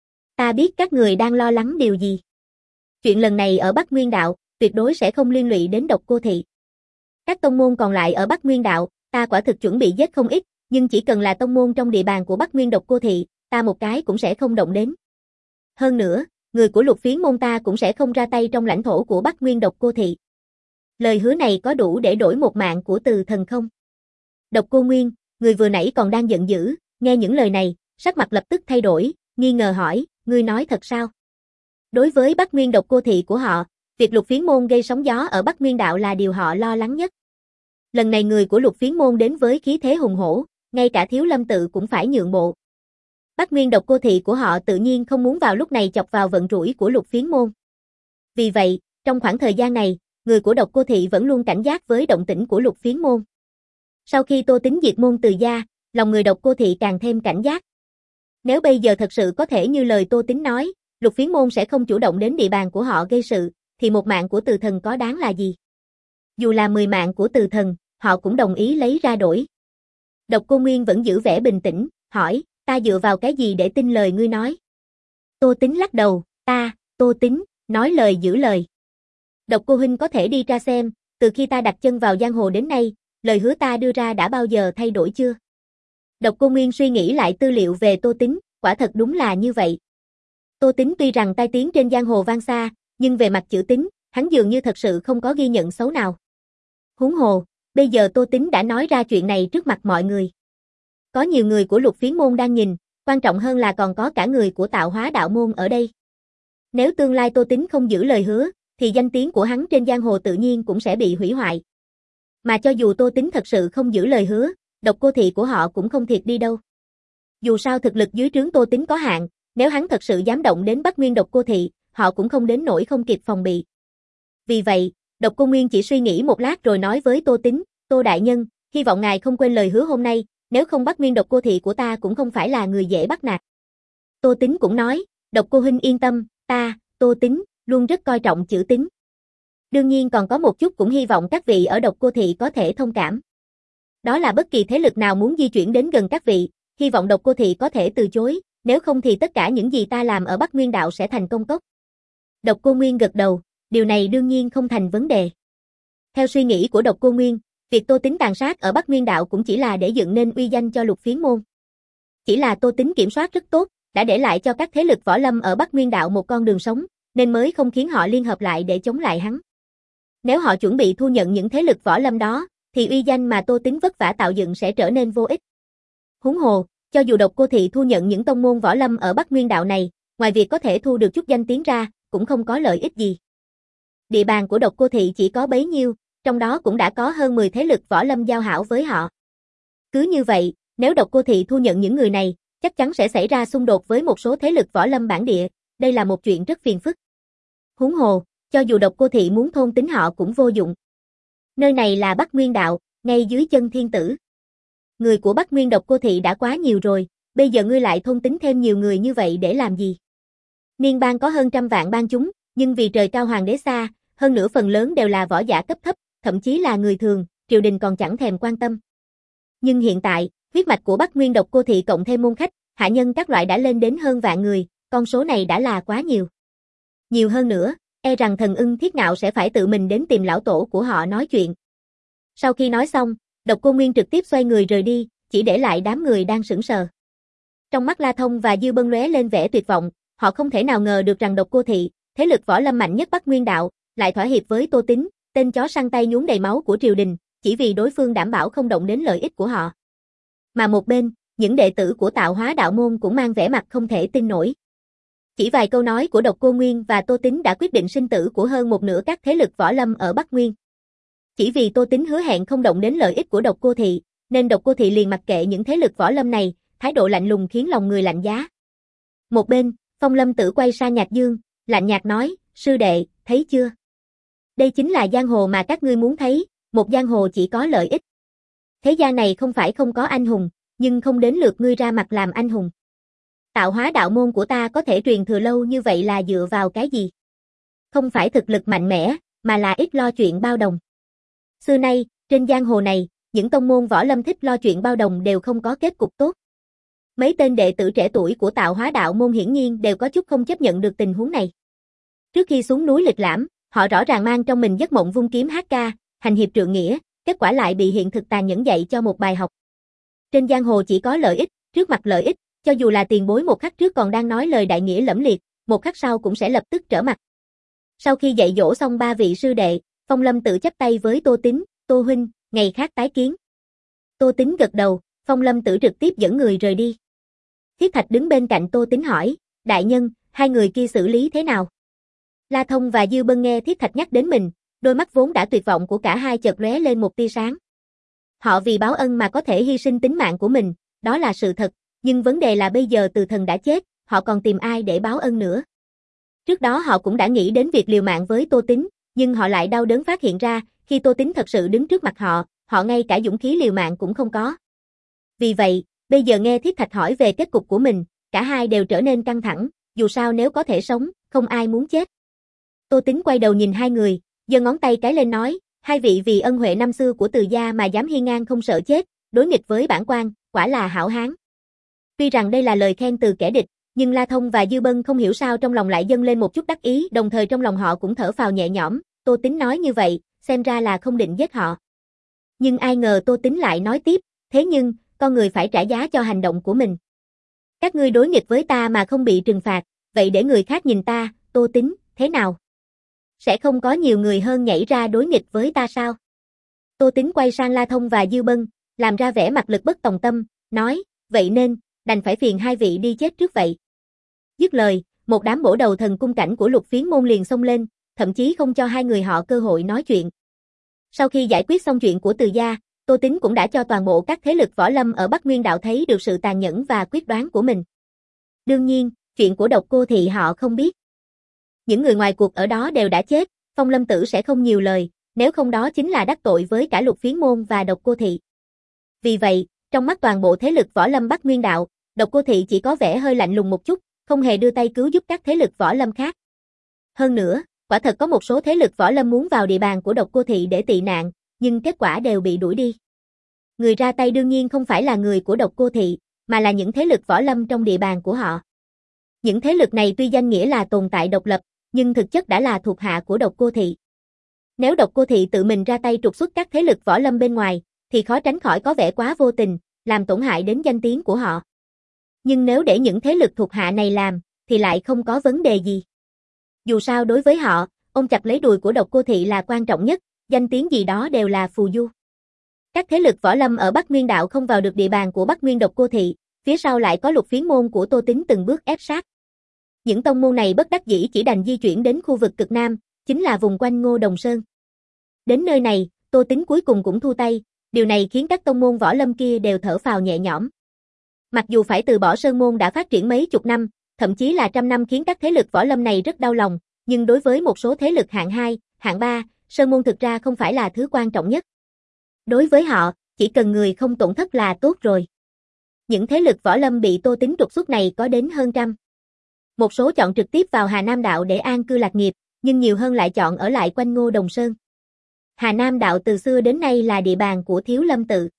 Ta biết các người đang lo lắng điều gì. Chuyện lần này ở Bắc Nguyên đạo, tuyệt đối sẽ không liên lụy đến Độc Cô thị. Các tông môn còn lại ở Bắc Nguyên đạo, ta quả thực chuẩn bị giết không ít, nhưng chỉ cần là tông môn trong địa bàn của Bắc Nguyên Độc Cô thị, ta một cái cũng sẽ không động đến. Hơn nữa, người của Lục Phiến môn ta cũng sẽ không ra tay trong lãnh thổ của Bắc Nguyên Độc Cô thị. Lời hứa này có đủ để đổi một mạng của Từ thần không? Độc Cô Nguyên, người vừa nãy còn đang giận dữ, nghe những lời này, sắc mặt lập tức thay đổi, nghi ngờ hỏi, ngươi nói thật sao? Đối với Bắc Nguyên Độc Cô thị của họ, việc Lục Phiến môn gây sóng gió ở Bắc Nguyên đạo là điều họ lo lắng nhất. Lần này người của Lục Phiến môn đến với khí thế hùng hổ, ngay cả Thiếu Lâm tự cũng phải nhượng bộ. Bắc Nguyên Độc Cô thị của họ tự nhiên không muốn vào lúc này chọc vào vận rủi của Lục Phiến môn. Vì vậy, trong khoảng thời gian này, người của Độc Cô thị vẫn luôn cảnh giác với động tĩnh của Lục Phiến môn. Sau khi Tô Tín diệt môn Từ gia, lòng người Độc Cô thị càng thêm cảnh giác. Nếu bây giờ thật sự có thể như lời Tô Tín nói, Lục Phiến môn sẽ không chủ động đến địa bàn của họ gây sự, thì một mạng của Từ thần có đáng là gì? Dù là mười mạng của Từ thần, họ cũng đồng ý lấy ra đổi. Độc Cô Nguyên vẫn giữ vẻ bình tĩnh, hỏi, ta dựa vào cái gì để tin lời ngươi nói? Tô Tính lắc đầu, ta, Tô Tính, nói lời giữ lời. Độc Cô huynh có thể đi ra xem, từ khi ta đặt chân vào giang hồ đến nay, lời hứa ta đưa ra đã bao giờ thay đổi chưa? Độc Cô Nguyên suy nghĩ lại tư liệu về Tô Tính, quả thật đúng là như vậy. Tô Tính tuy rằng tai tiếng trên giang hồ vang xa, nhưng về mặt chữ tín, hắn dường như thật sự không có ghi nhận xấu nào. Huống hồ, bây giờ Tô Tính đã nói ra chuyện này trước mặt mọi người. Có nhiều người của Lục Phiến môn đang nhìn, quan trọng hơn là còn có cả người của Tạo Hóa đạo môn ở đây. Nếu tương lai Tô Tính không giữ lời hứa, thì danh tiếng của hắn trên giang hồ tự nhiên cũng sẽ bị hủy hoại. Mà cho dù Tô Tính thật sự không giữ lời hứa, Độc Cô thị của họ cũng không thiệt đi đâu. Dù sao thực lực dưới trướng Tô Tính có hạn, nếu hắn thật sự dám động đến Bắc Nguyên Độc Cô thị, họ cũng không đến nỗi không kịp phòng bị. Vì vậy, Độc Cô Nguyên chỉ suy nghĩ một lát rồi nói với Tô Tính, Tô đại nhân, hy vọng ngài không quên lời hứa hôm nay, nếu không Bắc Nguyên Độc Cô thị của ta cũng không phải là người dễ bắt nạt. Tô Tính cũng nói, Độc Cô huynh yên tâm, ta, Tô Tính, luôn rất coi trọng chữ tín. Đương nhiên còn có một chút cũng hy vọng các vị ở Độc Cô thị có thể thông cảm. Đó là bất kỳ thế lực nào muốn di chuyển đến gần các vị, hy vọng Độc Cô thị có thể từ chối, nếu không thì tất cả những gì ta làm ở Bắc Nguyên đạo sẽ thành công cốc. Độc Cô Nguyên gật đầu, điều này đương nhiên không thành vấn đề. Theo suy nghĩ của Độc Cô Nguyên, việc Tô Tính tàn sát ở Bắc Nguyên đạo cũng chỉ là để dựng nên uy danh cho Lục Phiến môn. Chỉ là Tô Tính kiểm soát rất tốt, đã để lại cho các thế lực võ lâm ở Bắc Nguyên đạo một con đường sống, nên mới không khiến họ liên hợp lại để chống lại hắn. Nếu họ chuẩn bị thu nhận những thế lực võ lâm đó, thì uy danh mà Tô Tính vất vả tạo dựng sẽ trở nên vô ích. Huống hồ, cho dù Độc Cô thị thu nhận những tông môn võ lâm ở Bắc Nguyên đạo này, ngoài việc có thể thu được chút danh tiếng ra, cũng không có lợi ích gì. Địa bàn của Độc Cô thị chỉ có bấy nhiêu, trong đó cũng đã có hơn mười thế lực võ lâm giao hảo với họ. Cứ như vậy, nếu Độc Cô thị thu nhận những người này, chắc chắn sẽ xảy ra xung đột với một số thế lực võ lâm bản địa, đây là một chuyện rất phiền phức. Huống hồ, cho dù Độc Cô thị muốn thôn tính họ cũng vô dụng. Nơi này là Bắc Nguyên đạo, ngay dưới chân thiên tử. Người của Bắc Nguyên Độc Cô thị đã quá nhiều rồi, bây giờ ngươi lại thôn tính thêm nhiều người như vậy để làm gì? Niên bang có hơn trăm vạn bang chúng, nhưng vì trời cao hoàng đế xa, hơn nữa phần lớn đều là võ giả cấp thấp, thậm chí là người thường, triều đình còn chẳng thèm quan tâm. Nhưng hiện tại, huyết mạch của Bắc Nguyên Độc Cô thị cộng thêm môn khách, hạ nhân các loại đã lên đến hơn vạn người, con số này đã là quá nhiều. Nhiều hơn nữa, e rằng Thần Ưng Thiết Ngạo sẽ phải tự mình đến tìm lão tổ của họ nói chuyện. Sau khi nói xong, Độc Cô Nguyên trực tiếp xoay người rời đi, chỉ để lại đám người đang sững sờ. Trong mắt La Thông và Dư Bân lóe lên vẻ tuyệt vọng, họ không thể nào ngờ được rằng Độc Cô thị, thế lực võ lâm mạnh nhất Bắc Nguyên đạo, lại thỏa hiệp với Tô Tính, tên chó săn tay nhuốm đầy máu của triều đình, chỉ vì đối phương đảm bảo không động đến lợi ích của họ. Mà một bên, những đệ tử của Tạo Hóa đạo môn cũng mang vẻ mặt không thể tin nổi. Chỉ vài câu nói của Độc Cô Nguyên và Tô Tính đã quyết định sinh tử của hơn một nửa các thế lực võ lâm ở Bắc Nguyên. Chỉ vì Tô Tính hứa hẹn không động đến lợi ích của Độc Cô thị, nên Độc Cô thị liền mặc kệ những thế lực võ lâm này, thái độ lạnh lùng khiến lòng người lạnh giá. Một bên, Phong Lâm Tử quay sang Nhạc Dương, lạnh nhạt nói, sư đệ, thấy chưa? Đây chính là giang hồ mà các ngươi muốn thấy, một giang hồ chỉ có lợi ích. Thế gian này không phải không có anh hùng, nhưng không đến lượt ngươi ra mặt làm anh hùng. Tạo Hóa đạo môn của ta có thể truyền thừa lâu như vậy là dựa vào cái gì? Không phải thực lực mạnh mẽ, mà là ít lo chuyện bao đồng. Xưa nay, trên giang hồ này, những tông môn võ lâm thích lo chuyện bao đồng đều không có kết cục tốt. Mấy tên đệ tử trẻ tuổi của Tạo Hóa đạo môn hiển nhiên đều có chút không chấp nhận được tình huống này. Trước khi xuống núi lịch lãm, họ rõ ràng mang trong mình giấc mộng vung kiếm hát ca, hành hiệp trượng nghĩa, kết quả lại bị hiện thực tàn nhẫn dạy cho một bài học. Trên giang hồ chỉ có lợi ích, trước mặt lợi ích, cho dù là tiền bối một khắc trước còn đang nói lời đại nghĩa lẫm liệt, một khắc sau cũng sẽ lập tức trở mặt. Sau khi dạy dỗ xong ba vị sư đệ, Phong Lâm Tử chắp tay với Tô Tính, Tô huynh, ngày khác tái kiến. Tô Tính gật đầu, Phong Lâm Tử trực tiếp dẫn người rời đi. Thiết Thạch đứng bên cạnh Tô Tính hỏi, đại nhân, hai người kia xử lý thế nào? La Thông và Dư Bân nghe Thiết Thạch nhắc đến mình, đôi mắt vốn đã tuyệt vọng của cả hai chợt lóe lên một tia sáng. Họ vì báo ân mà có thể hy sinh tính mạng của mình, đó là sự thật, nhưng vấn đề là bây giờ Từ Thần đã chết, họ còn tìm ai để báo ân nữa. Trước đó họ cũng đã nghĩ đến việc liều mạng với Tô Tính, nhưng họ lại đau đớn phát hiện ra, khi Tô Tính thật sự đứng trước mặt họ, họ ngay cả dũng khí liều mạng cũng không có. Vì vậy, bây giờ nghe Thiết Thạch hỏi về kết cục của mình, cả hai đều trở nên căng thẳng, dù sao nếu có thể sống, không ai muốn chết. Tô Tính quay đầu nhìn hai người, giơ ngón tay cái lên nói, Hai vị vì ân huệ năm xưa của Từ gia mà dám hiên ngang không sợ chết, đối nghịch với bản quan, quả là hảo hán. Tuy rằng đây là lời khen từ kẻ địch, nhưng La Thông và Dư Bân không hiểu sao trong lòng lại dâng lên một chút đắc ý, đồng thời trong lòng họ cũng thở phào nhẹ nhõm, Tô Tín nói như vậy, xem ra là không định giết họ. Nhưng ai ngờ Tô Tín lại nói tiếp, thế nhưng, con người phải trả giá cho hành động của mình. Các ngươi đối nghịch với ta mà không bị trừng phạt, vậy để người khác nhìn ta, Tô Tín, thế nào? Sẽ không có nhiều người hơn nhảy ra đối nghịch với ta sao? Tô Tín quay sang La Thông và Dư Bân, làm ra vẻ mặt lực bất tòng tâm, nói, vậy nên, đành phải phiền hai vị đi chết trước vậy. Dứt lời, một đám bổ đầu thần cung cảnh của Lục Phiến môn liền xông lên, thậm chí không cho hai người họ cơ hội nói chuyện. Sau khi giải quyết xong chuyện của Từ gia, Tô Tín cũng đã cho toàn bộ các thế lực võ lâm ở Bắc Nguyên đạo thấy được sự tàn nhẫn và quyết đoán của mình. Đương nhiên, chuyện của Độc Cô Thị họ không biết. Những người ngoài cuộc ở đó đều đã chết, Phong Lâm Tử sẽ không nhiều lời, nếu không đó chính là đắc tội với cả Lục Phiến môn và Độc Cô Thị. Vì vậy, trong mắt toàn bộ thế lực võ lâm Bắc Nguyên đạo, Độc Cô Thị chỉ có vẻ hơi lạnh lùng một chút, không hề đưa tay cứu giúp các thế lực võ lâm khác. Hơn nữa, quả thật có một số thế lực võ lâm muốn vào địa bàn của Độc Cô Thị để tị nạn, nhưng kết quả đều bị đuổi đi. Người ra tay đương nhiên không phải là người của Độc Cô Thị, mà là những thế lực võ lâm trong địa bàn của họ. Những thế lực này tuy danh nghĩa là tồn tại độc lập, nhưng thực chất đã là thuộc hạ của Độc Cô Thị. Nếu Độc Cô Thị tự mình ra tay trục xuất các thế lực võ lâm bên ngoài, thì khó tránh khỏi có vẻ quá vô tình, làm tổn hại đến danh tiếng của họ. Nhưng nếu để những thế lực thuộc hạ này làm, thì lại không có vấn đề gì. Dù sao đối với họ, ôm chặt lấy đùi của Độc Cô Thị là quan trọng nhất, danh tiếng gì đó đều là phù du. Các thế lực võ lâm ở Bắc Nguyên đạo không vào được địa bàn của Bắc Nguyên Độc Cô Thị, phía sau lại có Lục Phiến môn của Tô Tín từng bước ép sát. Những tông môn này bất đắc dĩ chỉ đành di chuyển đến khu vực cực Nam, chính là vùng quanh Ngô Đồng Sơn. Đến nơi này, Tô Tín cuối cùng cũng thu tay, điều này khiến các tông môn võ lâm kia đều thở phào nhẹ nhõm. Mặc dù phải từ bỏ sơn môn đã phát triển mấy chục năm, thậm chí là trăm năm khiến các thế lực võ lâm này rất đau lòng, nhưng đối với một số thế lực hạng hai, hạng ba, sơn môn thực ra không phải là thứ quan trọng nhất. Đối với họ, chỉ cần người không tổn thất là tốt rồi. Những thế lực võ lâm bị Tô Tín trục xuất này có đến hơn trăm. Một số chọn trực tiếp vào Hà Nam đạo để an cư lạc nghiệp, nhưng nhiều hơn lại chọn ở lại quanh Ngô Đồng Sơn. Hà Nam đạo từ xưa đến nay là địa bàn của Thiếu Lâm tự.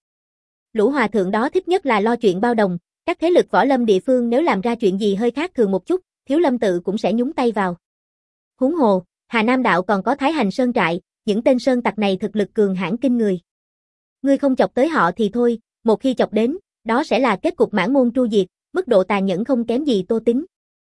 Lũ hòa thượng đó thích nhất là lo chuyện bao đồng, các thế lực võ lâm địa phương nếu làm ra chuyện gì hơi khác thường một chút, Thiếu Lâm tự cũng sẽ nhúng tay vào. Huống hồ, Hà Nam đạo còn có Thái Hành Sơn trại, những tên sơn tặc này thực lực cường hãn kinh người. Ngươi không chọc tới họ thì thôi, một khi chọc đến, đó sẽ là kết cục mãn môn tru diệt, mức độ tàn nhẫn không kém gì Tô Tín.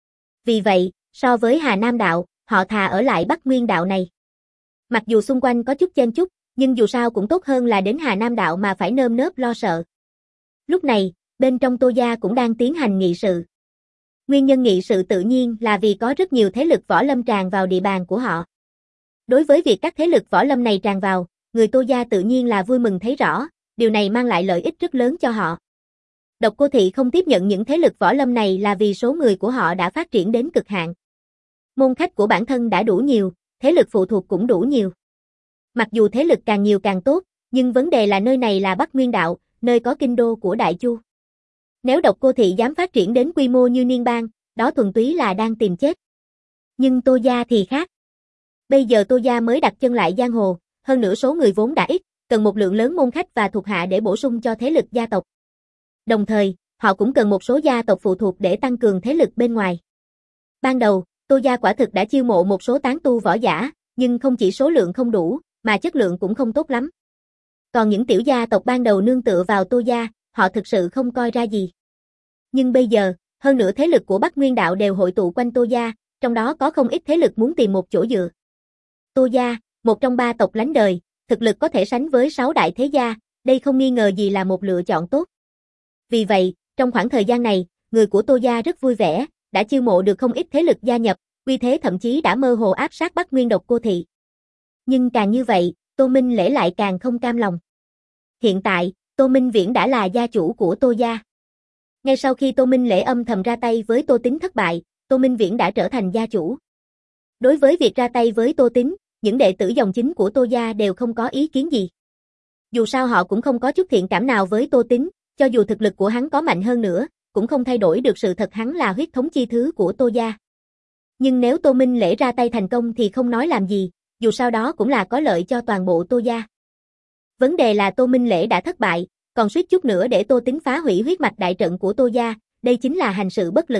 Vì vậy, so với Hà Nam đạo, họ thà ở lại Bắc Nguyên đạo này. Mặc dù xung quanh có chút chen chúc, nhưng dù sao cũng tốt hơn là đến Hà Nam đạo mà phải nơm nớp lo sợ. Lúc này, bên trong Tô gia cũng đang tiến hành nghị sự. Nguyên nhân nghị sự tự nhiên là vì có rất nhiều thế lực võ lâm tràn vào địa bàn của họ. Đối với việc các thế lực võ lâm này tràn vào, người Tô gia tự nhiên là vui mừng thấy rõ, điều này mang lại lợi ích rất lớn cho họ. Độc Cô Thị không tiếp nhận những thế lực võ lâm này là vì số người của họ đã phát triển đến cực hạn. Môn khách của bản thân đã đủ nhiều, thế lực phụ thuộc cũng đủ nhiều. Mặc dù thế lực càng nhiều càng tốt, nhưng vấn đề là nơi này là Bắc Nguyên đạo, nơi có kinh đô của Đại Chu. Nếu Độc Cô Thị dám phát triển đến quy mô như Niên Bang, đó thuần túy là đang tìm chết. Nhưng Tô gia thì khác. Bây giờ Tô gia mới đặt chân lại giang hồ, hơn nữa số người vốn đã ít, cần một lượng lớn môn khách và thuộc hạ để bổ sung cho thế lực gia tộc. Đồng thời, họ cũng cần một số gia tộc phụ thuộc để tăng cường thế lực bên ngoài. Ban đầu, Tô gia quả thực đã chiêu mộ một số tán tu võ giả, nhưng không chỉ số lượng không đủ, mà chất lượng cũng không tốt lắm. Còn những tiểu gia tộc ban đầu nương tựa vào Tô gia, họ thực sự không coi ra gì. Nhưng bây giờ, hơn nữa thế lực của Bắc Nguyên đạo đều hội tụ quanh Tô gia, trong đó có không ít thế lực muốn tìm một chỗ dựa. Tô gia, một trong ba tộc lánh đời, thực lực có thể sánh với sáu đại thế gia, đây không nghi ngờ gì là một lựa chọn tốt. Vì vậy, trong khoảng thời gian này, người của Tô gia rất vui vẻ, đã chiêu mộ được không ít thế lực gia nhập, uy thế thậm chí đã mơ hồ áp sát Bắc Nguyên Độc Cô Thị. Nhưng càng như vậy, Tô Minh Lễ lại càng không cam lòng. Hiện tại, Tô Minh Viễn đã là gia chủ của Tô gia. Ngay sau khi Tô Minh Lễ âm thầm ra tay với Tô Tín thất bại, Tô Minh Viễn đã trở thành gia chủ. Đối với việc ra tay với Tô Tín, những đệ tử dòng chính của Tô gia đều không có ý kiến gì. Dù sao họ cũng không có chút thiện cảm nào với Tô Tín, cho dù thực lực của hắn có mạnh hơn nữa, cũng không thay đổi được sự thật hắn là huyết thống chi thứ của Tô gia. Nhưng nếu Tô Minh Lễ ra tay thành công thì không nói làm gì, dù sao đó cũng là có lợi cho toàn bộ Tô gia. Vấn đề là Tô Minh Lễ đã thất bại, còn suýt chút nữa để Tô Tính phá hủy huyết mạch đại trận của Tô gia, đây chính là hành sự bất lực.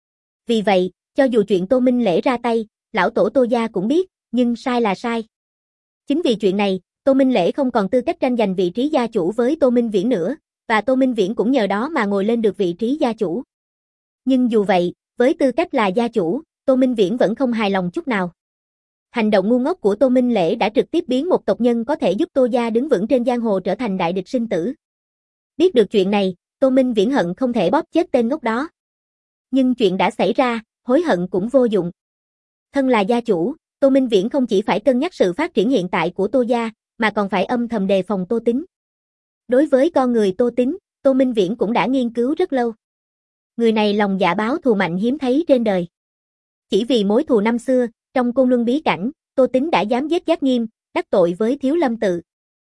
Vì vậy, cho dù chuyện Tô Minh Lễ ra tay, lão tổ Tô gia cũng biết, nhưng sai là sai. Chính vì chuyện này, Tô Minh Lễ không còn tư cách tranh giành vị trí gia chủ với Tô Minh Viễn nữa, và Tô Minh Viễn cũng nhờ đó mà ngồi lên được vị trí gia chủ. Nhưng dù vậy, với tư cách là gia chủ, Tô Minh Viễn vẫn không hài lòng chút nào. Hành động ngu ngốc của Tô Minh Lễ đã trực tiếp biến một tộc nhân có thể giúp Tô gia đứng vững trên giang hồ trở thành đại địch sinh tử. Biết được chuyện này, Tô Minh Viễn hận không thể bóp chết tên ngốc đó. Nhưng chuyện đã xảy ra, hối hận cũng vô dụng. Thân là gia chủ, Tô Minh Viễn không chỉ phải cân nhắc sự phát triển hiện tại của Tô gia, mà còn phải âm thầm đề phòng Tô Tính. Đối với con người Tô Tính, Tô Minh Viễn cũng đã nghiên cứu rất lâu. Người này lòng dạ báo thù mạnh hiếm thấy trên đời. Chỉ vì mối thù năm xưa, trong Côn Luân bí cảnh, Tô Tính đã dám giết Giác Nghiêm, đắc tội với Thiếu Lâm Tự.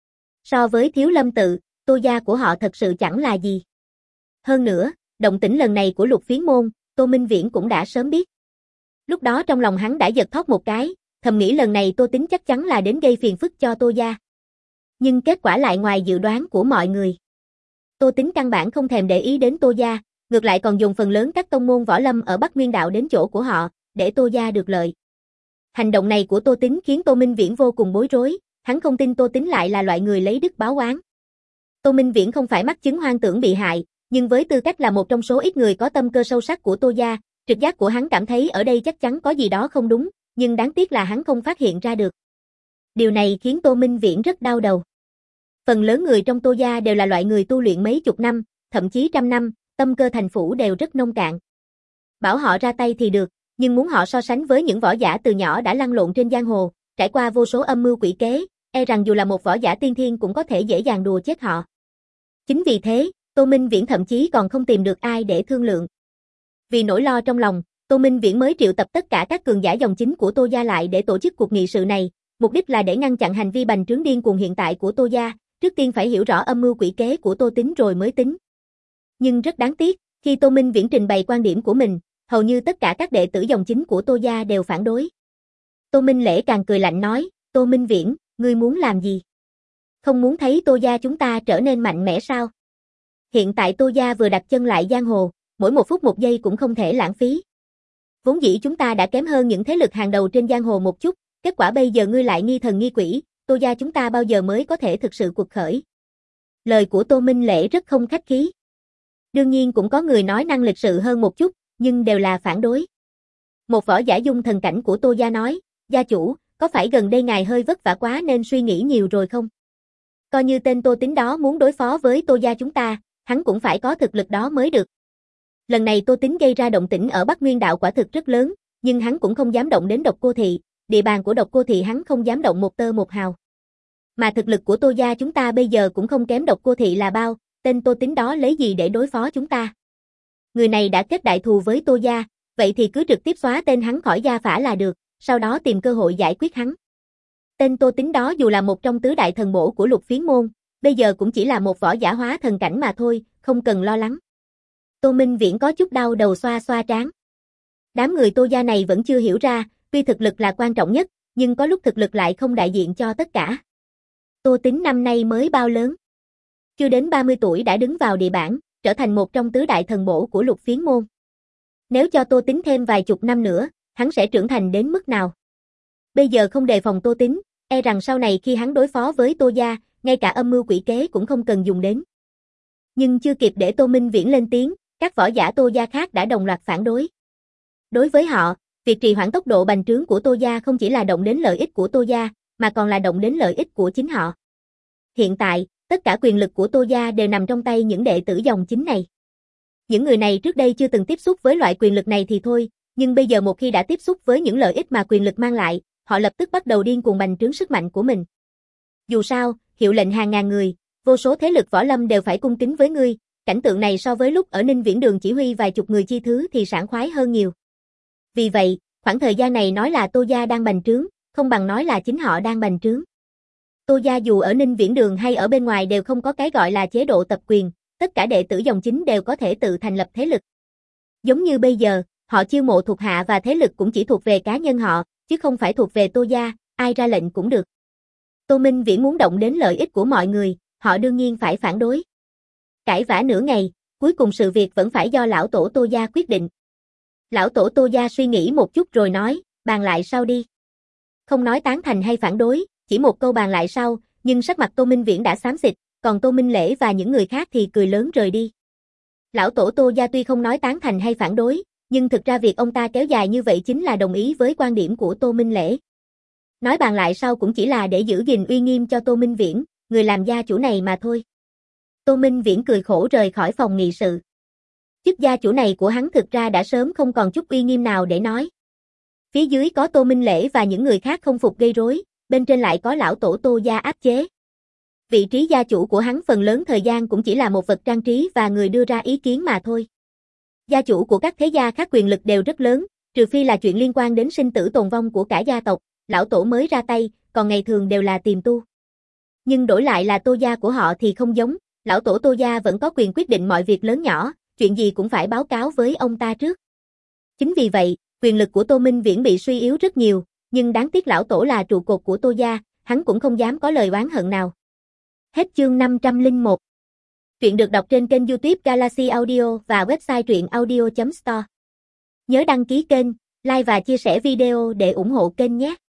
So với Thiếu Lâm Tự, Tô gia của họ thật sự chẳng là gì. Hơn nữa, động tĩnh lần này của Lục Phiến môn, Tô Minh Viễn cũng đã sớm biết. Lúc đó trong lòng hắn đã giật thót một cái, thầm nghĩ lần này Tô Tính chắc chắn là đến gây phiền phức cho Tô gia. Nhưng kết quả lại ngoài dự đoán của mọi người. Tô Tính căn bản không thèm để ý đến Tô gia, ngược lại còn dùng phần lớn các tông môn võ lâm ở Bắc Nguyên đạo đến chỗ của họ, để Tô gia được lợi. Hành động này của Tô Tính khiến Tô Minh Viễn vô cùng bối rối, hắn không tin Tô Tính lại là loại người lấy đức báo oán. Tô Minh Viễn không phải mắc chứng hoang tưởng bị hại, nhưng với tư cách là một trong số ít người có tâm cơ sâu sắc của Tô gia, trực giác của hắn cảm thấy ở đây chắc chắn có gì đó không đúng, nhưng đáng tiếc là hắn không phát hiện ra được. Điều này khiến Tô Minh Viễn rất đau đầu. Phần lớn người trong Tô gia đều là loại người tu luyện mấy chục năm, thậm chí trăm năm, tâm cơ thành phủ đều rất nông cạn. Bảo họ ra tay thì được, nhưng muốn họ so sánh với những võ giả từ nhỏ đã lăn lộn trên giang hồ, trải qua vô số âm mưu quỷ kế, e rằng dù là một võ giả tiên thiên cũng có thể dễ dàng đùa chết họ. Chính vì thế, Tô Minh Viễn thậm chí còn không tìm được ai để thương lượng. Vì nỗi lo trong lòng, Tô Minh Viễn mới triệu tập tất cả các cường giả dòng chính của Tô gia lại để tổ chức cuộc nghị sự này, mục đích là để ngăn chặn hành vi bành trướng điên cuồng hiện tại của Tô gia, trước tiên phải hiểu rõ âm mưu quỷ kế của Tô Tính rồi mới tính. Nhưng rất đáng tiếc, khi Tô Minh Viễn trình bày quan điểm của mình, hầu như tất cả các đệ tử dòng chính của Tô gia đều phản đối. Tô Minh Lễ càng cười lạnh nói, Tô Minh Viễn, ngươi muốn làm gì? Không muốn thấy Tô gia chúng ta trở nên mạnh mẽ sao? Hiện tại Tô gia vừa đặt chân lại giang hồ, mỗi một phút một giây cũng không thể lãng phí. Vốn dĩ chúng ta đã kém hơn những thế lực hàng đầu trên giang hồ một chút, kết quả bây giờ ngươi lại nghi thần nghi quỷ, Tô gia chúng ta bao giờ mới có thể thực sự cuộc khởi? Lời của Tô Minh Lễ rất không khách khí. Đương nhiên cũng có người nói năng lịch sự hơn một chút, nhưng đều là phản đối. Một võ giả dung thần cảnh của Tô gia nói, gia chủ, có phải gần đây ngài hơi vất vả quá nên suy nghĩ nhiều rồi không? Coi như tên Tô Tính đó muốn đối phó với Tô gia chúng ta, hắn cũng phải có thực lực đó mới được. Lần này Tô Tính gây ra động tĩnh ở Bắc Nguyên đạo quả thực rất lớn, nhưng hắn cũng không dám động đến Độc Cô Thị, địa bàn của Độc Cô Thị hắn không dám động một tơ một hào. Mà thực lực của Tô gia chúng ta bây giờ cũng không kém Độc Cô Thị là bao, tên Tô Tính đó lấy gì để đối phó chúng ta? Người này đã kết đại thù với Tô gia, vậy thì cứ trực tiếp xóa tên hắn khỏi gia phả là được, sau đó tìm cơ hội giải quyết hắn. Tên Tô Tính đó dù là một trong tứ đại thần bổ của Lục Phiến môn, bây giờ cũng chỉ là một võ giả hóa thần cảnh mà thôi, không cần lo lắng. Tô Minh Viễn có chút đau đầu xoa xoa trán. Đám người Tô gia này vẫn chưa hiểu ra, tuy thực lực là quan trọng nhất, nhưng có lúc thực lực lại không đại diện cho tất cả. Tô Tính năm nay mới bao lớn? Chưa đến ba mươi tuổi đã đứng vào địa bảng, trở thành một trong tứ đại thần bổ của Lục Phiến môn. Nếu cho Tô Tính thêm vài chục năm nữa, hắn sẽ trưởng thành đến mức nào? Bây giờ không đề phòng Tô Tính, e rằng sau này khi hắn đối phó với Tô gia, ngay cả âm mưu quỷ kế cũng không cần dùng đến. Nhưng chưa kịp để Tô Minh Viễn lên tiếng, các võ giả Tô gia khác đã đồng loạt phản đối. Đối với họ, việc trì hoãn tốc độ bành trướng của Tô gia không chỉ là động đến lợi ích của Tô gia, mà còn là động đến lợi ích của chính họ. Hiện tại, tất cả quyền lực của Tô gia đều nằm trong tay những đệ tử dòng chính này. Những người này trước đây chưa từng tiếp xúc với loại quyền lực này thì thôi, nhưng bây giờ một khi đã tiếp xúc với những lợi ích mà quyền lực mang lại, họ lập tức bắt đầu điên cuồng bành trướng sức mạnh của mình. Dù sao, hiệu lệnh hàng ngàn người, vô số thế lực võ lâm đều phải cung kính với ngươi, cảnh tượng này so với lúc ở Ninh Viễn Đường chỉ huy vài chục người chi thứ thì sảng khoái hơn nhiều. Vì vậy, khoảng thời gian này nói là Tô gia đang bành trướng, không bằng nói là chính họ đang bành trướng. Tô gia dù ở Ninh Viễn Đường hay ở bên ngoài đều không có cái gọi là chế độ tập quyền, tất cả đệ tử dòng chính đều có thể tự thành lập thế lực. Giống như bây giờ, họ chiêu mộ thuộc hạ và thế lực cũng chỉ thuộc về cá nhân họ, chứ không phải thuộc về Tô gia, ai ra lệnh cũng được. Tô Minh Viễn muốn động đến lợi ích của mọi người, họ đương nhiên phải phản đối. Cãi vã nửa ngày, cuối cùng sự việc vẫn phải do lão tổ Tô gia quyết định. Lão tổ Tô gia suy nghĩ một chút rồi nói, bàn lại sau đi. Không nói tán thành hay phản đối, chỉ một câu bàn lại sau, nhưng sắc mặt Tô Minh Viễn đã xám xịt, còn Tô Minh Lễ và những người khác thì cười lớn rời đi. Lão tổ Tô gia tuy không nói tán thành hay phản đối, nhưng thực ra việc ông ta kéo dài như vậy chính là đồng ý với quan điểm của Tô Minh Lễ. Nói bàn lại sau cũng chỉ là để giữ gìn uy nghiêm cho Tô Minh Viễn, người làm gia chủ này mà thôi. Tô Minh Viễn cười khổ rời khỏi phòng nghị sự. Chức gia chủ này của hắn thực ra đã sớm không còn chút uy nghiêm nào để nói. Phía dưới có Tô Minh Lễ và những người khác không phục gây rối, bên trên lại có lão tổ Tô gia áp chế. Vị trí gia chủ của hắn phần lớn thời gian cũng chỉ là một vật trang trí và người đưa ra ý kiến mà thôi. Gia chủ của các thế gia khác quyền lực đều rất lớn, trừ phi là chuyện liên quan đến sinh tử tồn vong của cả gia tộc, lão tổ mới ra tay, còn ngày thường đều là tiềm tu. Nhưng đổi lại là Tô gia của họ thì không giống, lão tổ Tô gia vẫn có quyền quyết định mọi việc lớn nhỏ, chuyện gì cũng phải báo cáo với ông ta trước. Chính vì vậy, quyền lực của Tô Minh Viễn bị suy yếu rất nhiều, nhưng đáng tiếc lão tổ là trụ cột của Tô gia, hắn cũng không dám có lời oán hận nào. Hết chương năm trăm lẻ một. Truyện được đọc trên kênh YouTube Galaxy Audio và website truyện audio chấm store. Nhớ đăng ký kênh, like và chia sẻ video để ủng hộ kênh nhé.